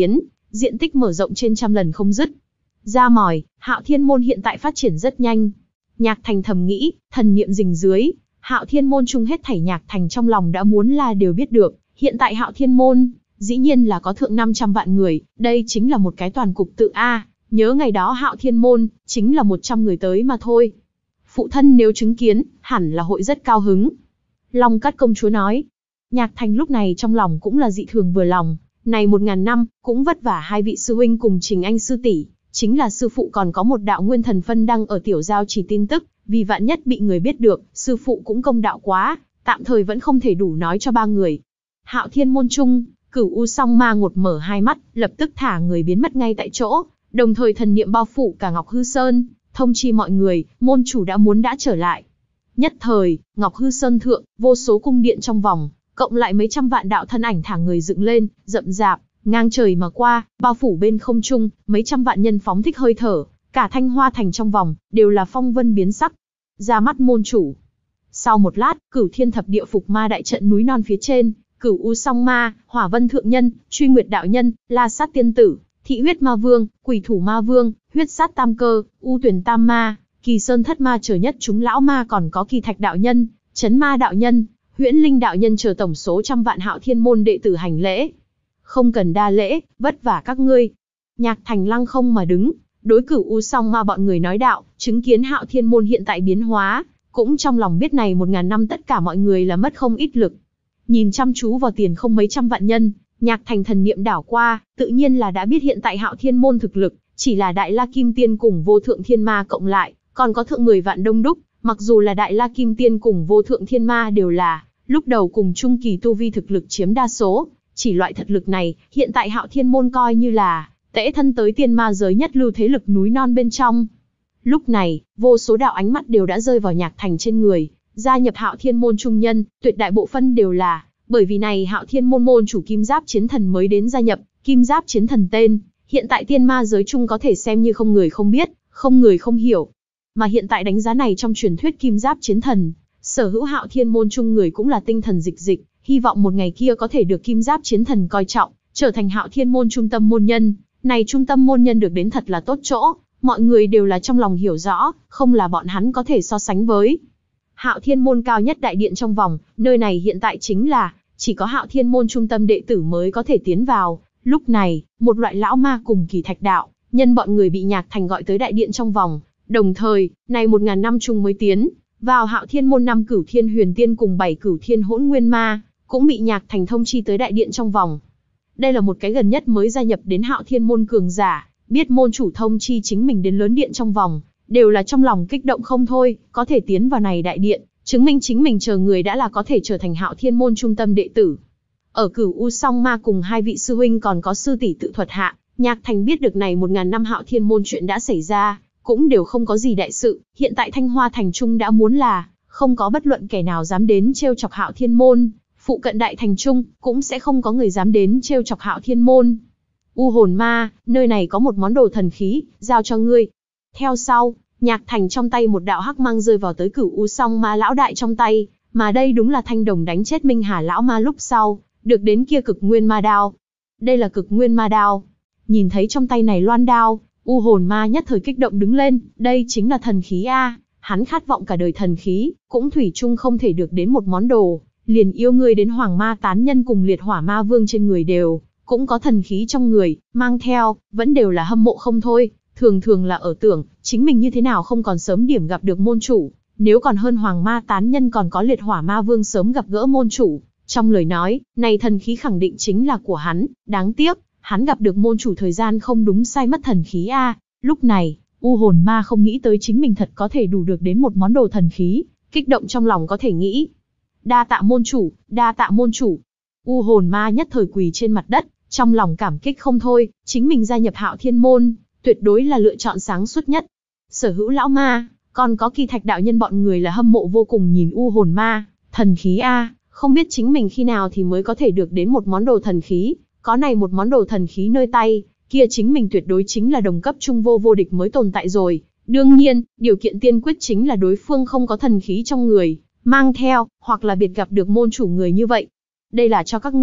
diện tích mở rộng trên trăm lần không dứt. Ra mỏi, Hạo Thiên Môn hiện tại phát triển rất nhanh. Nhạc Thành thầm nghĩ, thần niệm rình dưới, Hạo Thiên Môn chung hết thảy Nhạc Thành trong lòng đã muốn là đều biết được, hiện tại Hạo Thiên Môn, dĩ nhiên là có thượng năm trăm vạn người, đây chính là một cái toàn cục tự A, nhớ ngày đó Hạo Thiên Môn, chính là một trăm người tới mà thôi. Phụ thân nếu chứng kiến, hẳn là hội rất cao hứng. Long Cát công chúa nói. Nhạc Thành lúc này trong lòng cũng là dị thường vừa lòng, này một ngàn năm, cũng vất vả hai vị sư huynh cùng Trình Anh sư tỷ, chính là sư phụ còn có một đạo nguyên thần phân đăng ở tiểu giao chỉ tin tức, vì vạn nhất bị người biết được, sư phụ cũng công đạo quá, tạm thời vẫn không thể đủ nói cho ba người. Hạo Thiên Môn chung, Cửu U Song Ma ngột mở hai mắt, lập tức thả người biến mất ngay tại chỗ, đồng thời thần niệm bao phủ cả Ngọc Hư Sơn, thông chi mọi người, môn chủ đã muốn đã trở lại. Nhất thời, Ngọc Hư Sơn thượng, vô số cung điện trong vòng, cộng lại mấy trăm vạn đạo thân ảnh thả người dựng lên, rậm rạp, ngang trời mà qua, bao phủ bên không trung, mấy trăm vạn nhân phóng thích hơi thở, cả Thanh Hoa thành trong vòng, đều là phong vân biến sắc. Ra mắt môn chủ. Sau một lát, Cửu Thiên Thập Địa Phục Ma đại trận núi non phía trên, Cửu U Song Ma, Hỏa Vân Thượng Nhân, Truy Nguyệt Đạo Nhân, La Sát Tiên Tử, Thị Huyết Ma Vương, Quỷ Thủ Ma Vương, Huyết Sát Tam Cơ, U Tuyển Tam Ma, Kỳ Sơn Thất Ma chờ nhất chúng lão ma còn có Kỳ Thạch Đạo Nhân, Chấn Ma Đạo Nhân, Huyễn Linh Đạo Nhân chờ tổng số trăm vạn Hạo Thiên Môn đệ tử hành lễ. Không cần đa lễ, vất vả các ngươi. Nhạc Thành lăng không mà đứng, đối Cửu U Song Ma bọn người nói đạo, chứng kiến Hạo Thiên Môn hiện tại biến hóa, cũng trong lòng biết này một ngàn năm tất cả mọi người là mất không ít lực. Nhìn chăm chú vào tiền không mấy trăm vạn nhân, Nhạc Thành thần niệm đảo qua, tự nhiên là đã biết hiện tại Hạo Thiên Môn thực lực, chỉ là Đại La Kim Tiên cùng Vô Thượng Thiên Ma cộng lại, còn có thượng mười vạn đông đúc, mặc dù là Đại La Kim Tiên cùng Vô Thượng Thiên Ma đều là lúc đầu cùng trung kỳ tu vi thực lực chiếm đa số, chỉ loại thực lực này, hiện tại Hạo Thiên Môn coi như là tễ thân tới tiên ma giới nhất lưu thế lực núi non bên trong. Lúc này, vô số đạo ánh mắt đều đã rơi vào Nhạc Thành trên người, gia nhập Hạo Thiên Môn trung nhân, tuyệt đại bộ phân đều là bởi vì này Hạo Thiên Môn môn chủ Kim Giáp Chiến Thần mới đến gia nhập. Kim Giáp Chiến Thần tên, hiện tại tiên ma giới chung có thể xem như không người không biết, không người không hiểu. Mà hiện tại đánh giá này trong truyền thuyết Kim Giáp Chiến Thần, sở hữu Hạo Thiên Môn chung người cũng là tinh thần dịch dịch, hy vọng một ngày kia có thể được Kim Giáp Chiến Thần coi trọng, trở thành Hạo Thiên Môn trung tâm môn nhân. Này trung tâm môn nhân được đến thật là tốt chỗ, mọi người đều là trong lòng hiểu rõ, không là bọn hắn có thể so sánh với. Hạo Thiên Môn cao nhất đại điện trong vòng, nơi này hiện tại chính là chỉ có Hạo Thiên Môn trung tâm đệ tử mới có thể tiến vào. Lúc này, một loại lão ma cùng Kỳ Thạch Đạo Nhân bọn người bị Nhạc Thành gọi tới đại điện trong vòng, đồng thời, này một ngàn năm chung mới tiến vào Hạo Thiên Môn năm Cửu Thiên Huyền Tiên cùng bảy Cửu Thiên Hỗn Nguyên Ma, cũng bị Nhạc Thành thông chi tới đại điện trong vòng. Đây là một cái gần nhất mới gia nhập đến Hạo Thiên Môn cường giả, biết môn chủ thông chi chính mình đến lớn điện trong vòng, đều là trong lòng kích động không thôi, có thể tiến vào này đại điện, chứng minh chính mình chờ người đã là có thể trở thành Hạo Thiên Môn trung tâm đệ tử. Ở Cửu U Song Ma cùng hai vị sư huynh còn có sư tỷ tự thuật hạ, Nhạc Thành biết được này một ngàn năm Hạo Thiên Môn chuyện đã xảy ra, cũng đều không có gì đại sự, hiện tại Thanh Hoa thành trung đã muốn là không có bất luận kẻ nào dám đến trêu chọc Hạo Thiên Môn, phụ cận đại thành trung cũng sẽ không có người dám đến trêu chọc Hạo Thiên Môn. U hồn ma, nơi này có một món đồ thần khí, giao cho ngươi. Theo sau, Nhạc Thành trong tay một đạo hắc mang rơi vào tới Cửu U Song Ma lão đại trong tay, mà đây đúng là thanh đồng đánh chết Minh Hà lão ma lúc sau được đến kia Cực Nguyên Ma đao. Đây là Cực Nguyên Ma đao. Nhìn thấy trong tay này loan đao, U hồn ma nhất thời kích động đứng lên, đây chính là thần khí a, hắn khát vọng cả đời thần khí, cũng thủy chung không thể được đến một món đồ, liền yêu người đến Hoàng Ma tán nhân cùng Liệt Hỏa Ma Vương trên người đều cũng có thần khí trong người, mang theo, vẫn đều là hâm mộ không thôi, thường thường là ở tưởng, chính mình như thế nào không còn sớm điểm gặp được môn chủ, nếu còn hơn Hoàng Ma tán nhân còn có Liệt Hỏa Ma Vương sớm gặp gỡ môn chủ. Trong lời nói, này thần khí khẳng định chính là của hắn, đáng tiếc, hắn gặp được môn chủ thời gian không đúng sai mất thần khí a. Lúc này, U hồn ma không nghĩ tới chính mình thật có thể đủ được đến một món đồ thần khí, kích động trong lòng có thể nghĩ. Đa tạ môn chủ, đa tạ môn chủ. U hồn ma nhất thời quỳ trên mặt đất, trong lòng cảm kích không thôi, chính mình gia nhập Hạo Thiên Môn, tuyệt đối là lựa chọn sáng suốt nhất. Sở hữu lão ma, còn có Kỳ Thạch đạo nhân bọn người là hâm mộ vô cùng nhìn U hồn ma, thần khí a, không biết chính mình khi nào thì mới có thể được đến một món đồ thần khí, có này một món đồ thần khí nơi tay, kia chính mình tuyệt đối chính là đồng cấp trung vô vô địch mới tồn tại rồi. Đương nhiên, điều kiện tiên quyết chính là đối phương không có thần khí trong người, mang theo, hoặc là biệt gặp được môn chủ người như vậy. Đây là cho các ngươi,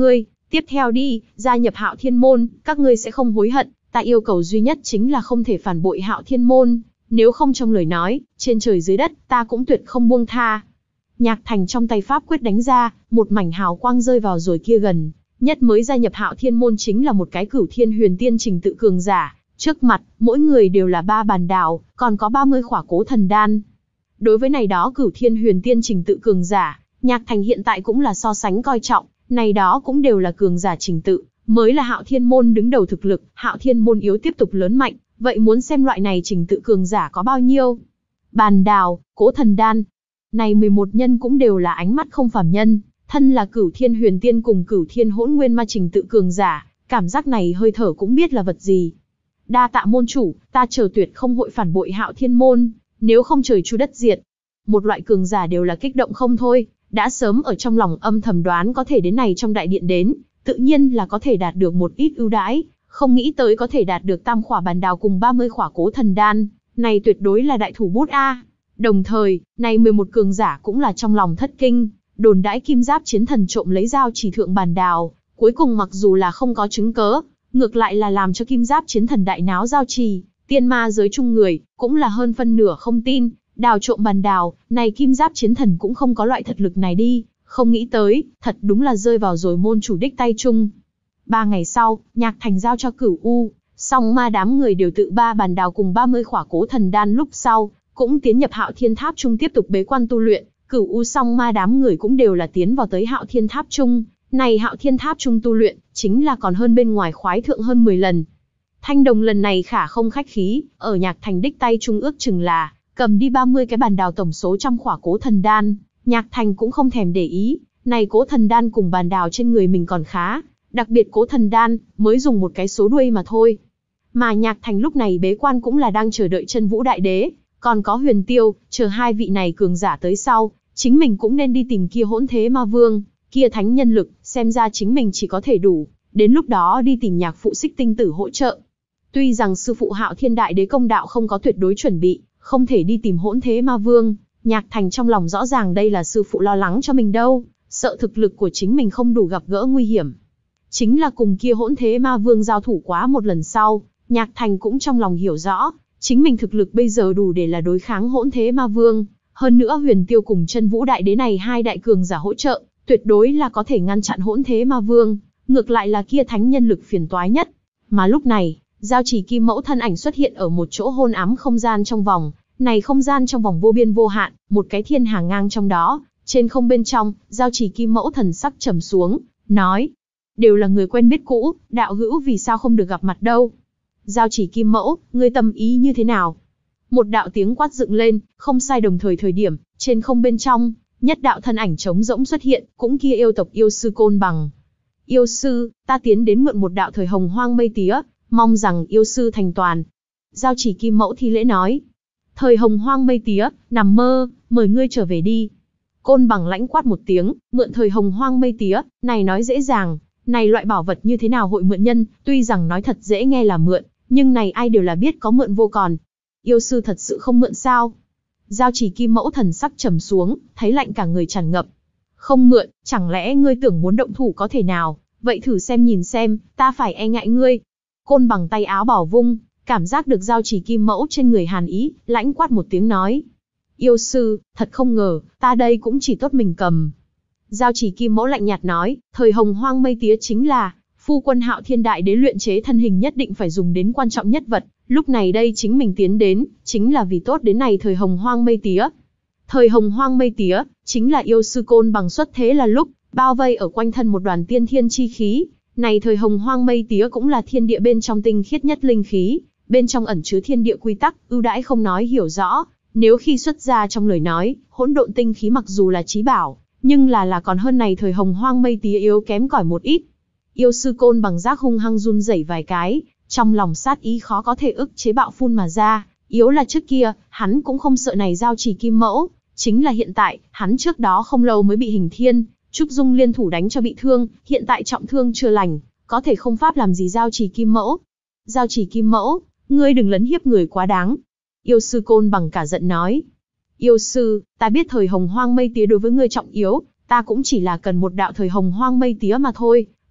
Tiếp theo đi, gia nhập Hạo Thiên Môn, các ngươi sẽ không hối hận, ta yêu cầu duy nhất chính là không thể phản bội Hạo Thiên Môn, nếu không trong lời nói, trên trời dưới đất, ta cũng tuyệt không buông tha. Nhạc Thành trong tay pháp quyết đánh ra, một mảnh hào quang rơi vào rồi kia gần nhất mới gia nhập Hạo Thiên Môn chính là một cái Cửu Thiên Huyền Tiên trình tự cường giả, trước mặt, mỗi người đều là ba bàn đào, còn có ba mươi khỏa Cố Thần Đan. Đối với này đó Cửu Thiên Huyền Tiên trình tự cường giả, Nhạc Thành hiện tại cũng là so sánh coi trọng, này đó cũng đều là cường giả trình tự, mới là Hạo Thiên Môn đứng đầu thực lực, Hạo Thiên Môn yếu tiếp tục lớn mạnh, vậy muốn xem loại này trình tự cường giả có bao nhiêu. Bàn đào, Cố Thần Đan, này mười một nhân cũng đều là ánh mắt không phàm nhân, thân là Cửu Thiên Huyền Tiên cùng Cửu Thiên Hỗn Nguyên Ma trình tự cường giả, cảm giác này hơi thở cũng biết là vật gì. Đa tạ môn chủ, ta chờ tuyệt không hội phản bội Hạo Thiên Môn, nếu không trời chu đất diệt. Một loại cường giả đều là kích động không thôi, đã sớm ở trong lòng âm thầm đoán có thể đến này trong đại điện đến, tự nhiên là có thể đạt được một ít ưu đãi, không nghĩ tới có thể đạt được tam khỏa bàn đào cùng ba mươi khỏa Cố Thần Đan, này tuyệt đối là đại thủ bút a. Đồng thời, này mười một cường giả cũng là trong lòng thất kinh, đồn đãi Kim Giáp Chiến Thần trộm lấy dao chỉ thượng bàn đào, cuối cùng mặc dù là không có chứng cớ, ngược lại là làm cho Kim Giáp Chiến Thần đại náo giao trì, tiên ma giới chung người, cũng là hơn phân nửa không tin, đào trộm bàn đào, này Kim Giáp Chiến Thần cũng không có loại thật lực này đi, không nghĩ tới, thật đúng là rơi vào rồi môn chủ đích tay chung. Ba ngày sau, Nhạc Thành giao cho Cửu U, song ma đám người đều tự ba bàn đào cùng ba mươi khỏa Cố Thần Đan lúc sau, cũng tiến nhập Hạo Thiên Tháp chung tiếp tục bế quan tu luyện, Cửu U song ma đám người cũng đều là tiến vào tới Hạo Thiên Tháp chung, này Hạo Thiên Tháp chung tu luyện, chính là còn hơn bên ngoài khoái thượng hơn mười lần. Thanh Đồng lần này khả không khách khí, ở Nhạc Thành đích tay chung ước chừng là cầm đi ba mươi cái bàn đào tổng số trăm khỏa Cố Thần Đan, Nhạc Thành cũng không thèm để ý, này Cố Thần Đan cùng bàn đào trên người mình còn khá, đặc biệt Cố Thần Đan mới dùng một cái số đuôi mà thôi. Mà Nhạc Thành lúc này bế quan cũng là đang chờ đợi Chân Vũ Đại Đế, còn có Huyền Tiêu, chờ hai vị này cường giả tới sau, chính mình cũng nên đi tìm kia Hỗn Thế Ma Vương, kia thánh nhân lực, xem ra chính mình chỉ có thể đủ, đến lúc đó đi tìm nhạc phụ Xích Tinh Tử hỗ trợ. Tuy rằng sư phụ Hạo Thiên Đại Đế công đạo không có tuyệt đối chuẩn bị, không thể đi tìm Hỗn Thế Ma Vương, Nhạc Thành trong lòng rõ ràng đây là sư phụ lo lắng cho mình đâu, sợ thực lực của chính mình không đủ gặp gỡ nguy hiểm. Chính là cùng kia Hỗn Thế Ma Vương giao thủ quá một lần sau, Nhạc Thành cũng trong lòng hiểu rõ, chính mình thực lực bây giờ đủ để là đối kháng Hỗn Thế Ma Vương, hơn nữa Huyền Tiêu cùng Chân Vũ Đại Đế này hai đại cường giả hỗ trợ, tuyệt đối là có thể ngăn chặn Hỗn Thế Ma Vương, ngược lại là kia thánh nhân lực phiền toái nhất. Mà lúc này, Giao Chỉ Kim Mẫu thân ảnh xuất hiện ở một chỗ hôn ám không gian trong vòng, này không gian trong vòng vô biên vô hạn, một cái thiên hàng ngang trong đó, trên không bên trong, Giao Chỉ Kim Mẫu thần sắc trầm xuống, nói: "Đều là người quen biết cũ, đạo hữu vì sao không được gặp mặt đâu?" Giao Chỉ Kim Mẫu, ngươi tâm ý như thế nào? Một đạo tiếng quát dựng lên, không sai đồng thời thời điểm, trên không bên trong, nhất đạo thân ảnh trống rỗng xuất hiện, cũng kia yêu tộc yêu sư Côn Bằng. Yêu sư, ta tiến đến mượn một đạo thời hồng hoang mây tía, mong rằng yêu sư thành toàn. Giao Chỉ Kim Mẫu thi lễ nói. Thời hồng hoang mây tía, nằm mơ, mời ngươi trở về đi. Côn Bằng lãnh quát một tiếng, mượn thời hồng hoang mây tía, này nói dễ dàng, này loại bảo vật như thế nào hội mượn nhân, tuy rằng nói thật dễ nghe là mượn, nhưng này ai đều là biết có mượn vô còn. Yêu sư thật sự không mượn sao? Giao Chỉ Kim Mẫu thần sắc trầm xuống, thấy lạnh cả người tràn ngập. Không mượn, chẳng lẽ ngươi tưởng muốn động thủ có thể nào, vậy thử xem nhìn xem, ta phải e ngại ngươi. Côn Bằng tay áo bảo vung, cảm giác được Giao Chỉ Kim Mẫu trên người hàn ý, lãnh quát một tiếng nói. Yêu sư, thật không ngờ, ta đây cũng chỉ tốt mình cầm. Giao Chỉ Kim Mẫu lạnh nhạt nói, thời hồng hoang mây tía chính là phu quân Hạo Thiên Đại Đế luyện chế thân hình nhất định phải dùng đến quan trọng nhất vật, lúc này đây chính mình tiến đến, chính là vì tốt đến này thời hồng hoang mây tía. Thời hồng hoang mây tía, chính là yêu sư Côn Bằng xuất thế là lúc, bao vây ở quanh thân một đoàn tiên thiên chi khí, này thời hồng hoang mây tía cũng là thiên địa bên trong tinh khiết nhất linh khí, bên trong ẩn chứa thiên địa quy tắc, ưu đãi không nói hiểu rõ, nếu khi xuất ra trong lời nói, hỗn độn tinh khí mặc dù là chí bảo, nhưng là là còn hơn này thời hồng hoang mây tía yếu kém cỏi một ít. Yêu sư Côn Bằng giác hung hăng run rẩy vài cái, trong lòng sát ý khó có thể ức chế bạo phun mà ra, yếu là trước kia, hắn cũng không sợ này Giao Chỉ Kim Mẫu, chính là hiện tại, hắn trước đó không lâu mới bị Hình Thiên, Trúc Dung liên thủ đánh cho bị thương, hiện tại trọng thương chưa lành, có thể không pháp làm gì Giao Chỉ Kim Mẫu. Giao Chỉ Kim Mẫu, ngươi đừng lấn hiếp người quá đáng. Yêu sư Côn Bằng cả giận nói. Yêu sư, ta biết thời hồng hoang mây tía đối với ngươi trọng yếu, ta cũng chỉ là cần một đạo thời hồng hoang mây tía mà thôi,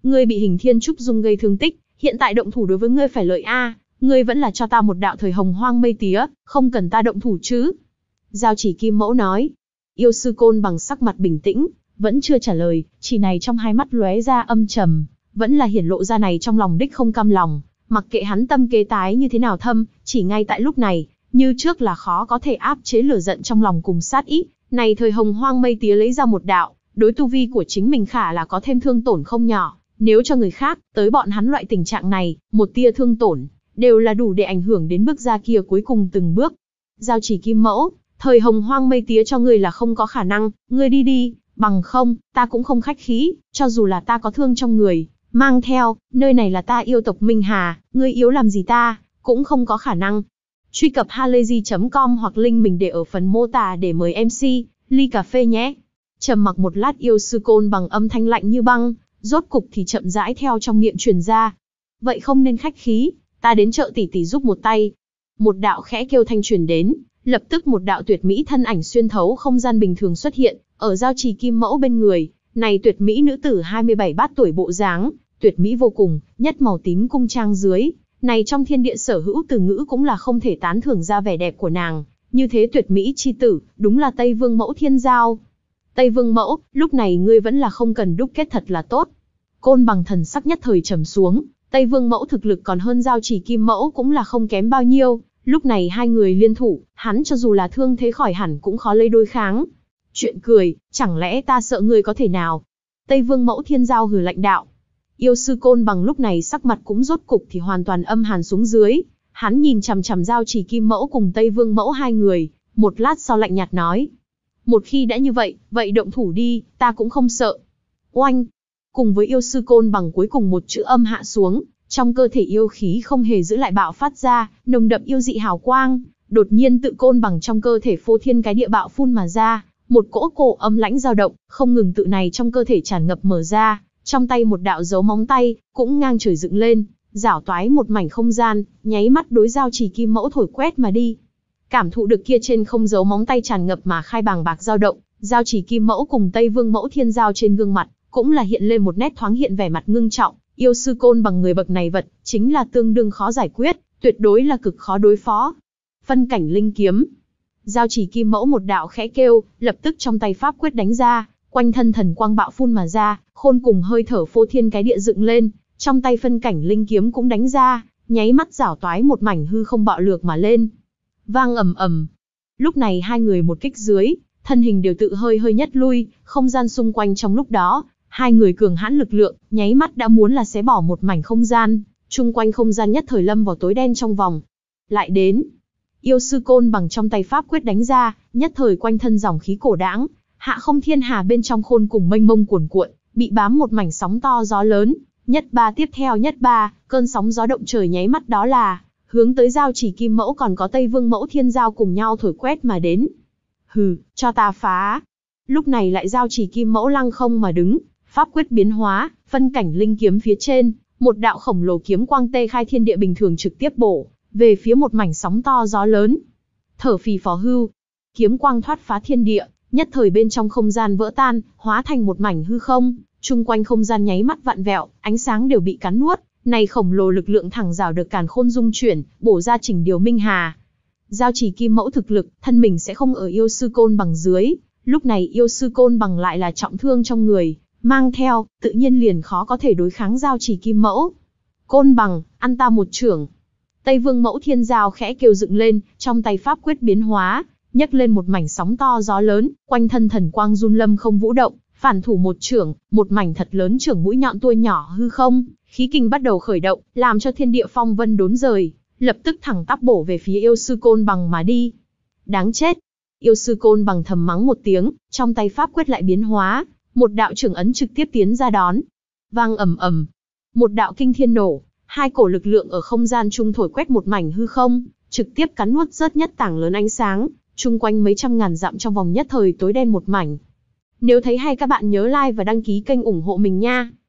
ngươi bị Hình Thiên Trúc Dung gây thương tích, hiện tại động thủ đối với ngươi phải lợi a, ngươi vẫn là cho ta một đạo thời hồng hoang mây tía, không cần ta động thủ chứ. Giao Chỉ Kim Mẫu nói. Yêu sư Côn Bằng sắc mặt bình tĩnh, vẫn chưa trả lời, chỉ này trong hai mắt lóe ra âm trầm, vẫn là hiển lộ ra này trong lòng đích không cam lòng, mặc kệ hắn tâm kế tái như thế nào thâm, chỉ ngay tại lúc này, như trước là khó có thể áp chế lửa giận trong lòng cùng sát ý, này thời hồng hoang mây tía lấy ra một đạo, đối tu vi của chính mình khả là có thêm thương tổn không nhỏ, nếu cho người khác, tới bọn hắn loại tình trạng này, một tia thương tổn, đều là đủ để ảnh hưởng đến bước ra kia cuối cùng từng bước. Giao Chỉ Kim Mẫu, thời hồng hoang mây tía cho ngươi là không có khả năng, ngươi đi đi, bằng không, ta cũng không khách khí, cho dù là ta có thương trong người, mang theo, nơi này là ta yêu tộc Minh Hà, ngươi yếu làm gì ta, cũng không có khả năng. Truy cập halayzi chấm com hoặc link mình để ở phần mô tả để mời em xê, ly cà phê nhé. Trầm mặc một lát, yêu sư Côn Bằng âm thanh lạnh như băng, rốt cục thì chậm rãi theo trong miệng truyền ra. Vậy không nên khách khí, ta đến chợ tỷ tỷ giúp một tay. Một đạo khẽ kêu thanh truyền đến, lập tức một đạo tuyệt mỹ thân ảnh xuyên thấu không gian bình thường xuất hiện, ở Giao Chỉ Kim Mẫu bên người, này tuyệt mỹ nữ tử hai mươi bảy bát tuổi bộ dáng, tuyệt mỹ vô cùng, nhất màu tím cung trang dưới, này trong thiên địa sở hữu từ ngữ cũng là không thể tán thưởng ra vẻ đẹp của nàng, như thế tuyệt mỹ chi tử, đúng là Tây Vương Mẫu Thiên Giao. Tây Vương Mẫu, lúc này ngươi vẫn là không cần đúc kết thật là tốt. Côn Bằng thần sắc nhất thời trầm xuống, Tây Vương Mẫu thực lực còn hơn Giao Chỉ Kim Mẫu cũng là không kém bao nhiêu, lúc này hai người liên thủ, hắn cho dù là thương thế khỏi hẳn cũng khó lấy đối kháng. Chuyện cười, chẳng lẽ ta sợ ngươi có thể nào? Tây Vương Mẫu Thiên Giao hừ lạnh đạo. Yêu sư Côn Bằng lúc này sắc mặt cũng rốt cục thì hoàn toàn âm hàn xuống dưới, hắn nhìn chằm chằm Giao Chỉ Kim Mẫu cùng Tây Vương Mẫu hai người, một lát sau lạnh nhạt nói. Một khi đã như vậy, vậy động thủ đi, ta cũng không sợ. Oanh! Cùng với yêu sư Côn Bằng cuối cùng một chữ âm hạ xuống, trong cơ thể yêu khí không hề giữ lại bạo phát ra, nồng đậm yêu dị hào quang, đột nhiên tự Côn Bằng trong cơ thể phô thiên cái địa bạo phun mà ra, một cỗ cổ âm lãnh dao động, không ngừng tự này trong cơ thể tràn ngập mở ra, trong tay một đạo dấu móng tay, cũng ngang trời dựng lên, rảo toái một mảnh không gian, nháy mắt đối Giao Chỉ Kim Mẫu thổi quét mà đi. Cảm thụ được kia trên không dấu móng tay tràn ngập mà khai bàng bạc dao động, Giao Chỉ Kim Mẫu cùng Tây Vương Mẫu Thiên Giao trên gương mặt, cũng là hiện lên một nét thoáng hiện vẻ mặt ngưng trọng, yêu sư Côn Bằng người bậc này vật, chính là tương đương khó giải quyết, tuyệt đối là cực khó đối phó. Phân cảnh linh kiếm. Giao Chỉ Kim Mẫu một đạo khẽ kêu, lập tức trong tay pháp quyết đánh ra, quanh thân thần quang bạo phun mà ra, khôn cùng hơi thở phô thiên cái địa dựng lên, trong tay phân cảnh linh kiếm cũng đánh ra, nháy mắt rảo toái một mảnh hư không bạo lược mà lên. Vang ầm ầm. Lúc này hai người một kích dưới, thân hình đều tự hơi hơi nhất lui, không gian xung quanh trong lúc đó, hai người cường hãn lực lượng, nháy mắt đã muốn là xé bỏ một mảnh không gian, chung quanh không gian nhất thời lâm vào tối đen trong vòng. Lại đến, yêu sư Côn Bằng trong tay pháp quyết đánh ra, nhất thời quanh thân dòng khí cổ đãng, hạ không thiên hà bên trong khôn cùng mênh mông cuồn cuộn, bị bám một mảnh sóng to gió lớn, nhất ba tiếp theo nhất ba, cơn sóng gió động trời nháy mắt đó là hướng tới Giao Chỉ Kim Mẫu còn có Tây Vương Mẫu Thiên Giao cùng nhau thổi quét mà đến. Hừ, cho ta phá. Lúc này lại Giao Chỉ Kim Mẫu lăng không mà đứng, pháp quyết biến hóa, phân cảnh linh kiếm phía trên, một đạo khổng lồ kiếm quang tê khai thiên địa bình thường trực tiếp bổ về phía một mảnh sóng to gió lớn. Thở phì phò hưu, kiếm quang thoát phá thiên địa, nhất thời bên trong không gian vỡ tan, hóa thành một mảnh hư không, chung quanh không gian nháy mắt vặn vẹo, ánh sáng đều bị cắn nuốt. Này khổng lồ lực lượng thẳng rào được càn khôn dung chuyển, bổ ra chỉnh điều Minh Hà. Giao Chỉ Kim Mẫu thực lực, thân mình sẽ không ở yêu sư Côn Bằng dưới, lúc này yêu sư Côn Bằng lại là trọng thương trong người, mang theo, tự nhiên liền khó có thể đối kháng Giao Chỉ Kim Mẫu. Côn Bằng, ăn ta một chưởng. Tây Vương Mẫu Thiên Giao khẽ kêu dựng lên, trong tay pháp quyết biến hóa, nhấc lên một mảnh sóng to gió lớn, quanh thân thần quang run lâm không vũ động, phản thủ một chưởng, một mảnh thật lớn chưởng mũi nhọn tua nhỏ hư không. Khí kinh bắt đầu khởi động, làm cho thiên địa phong vân đốn rời, lập tức thẳng tắp bổ về phía yêu sư Côn Bằng mà đi. Đáng chết! Yêu sư Côn Bằng thầm mắng một tiếng, trong tay pháp quyết lại biến hóa, một đạo trưởng ấn trực tiếp tiến ra đón. Vang ầm ầm, một đạo kinh thiên nổ, hai cổ lực lượng ở không gian chung thổi quét một mảnh hư không, trực tiếp cắn nuốt rớt nhất tảng lớn ánh sáng, chung quanh mấy trăm ngàn dặm trong vòng nhất thời tối đen một mảnh. Nếu thấy hay các bạn nhớ like và đăng ký kênh ủng hộ mình nha.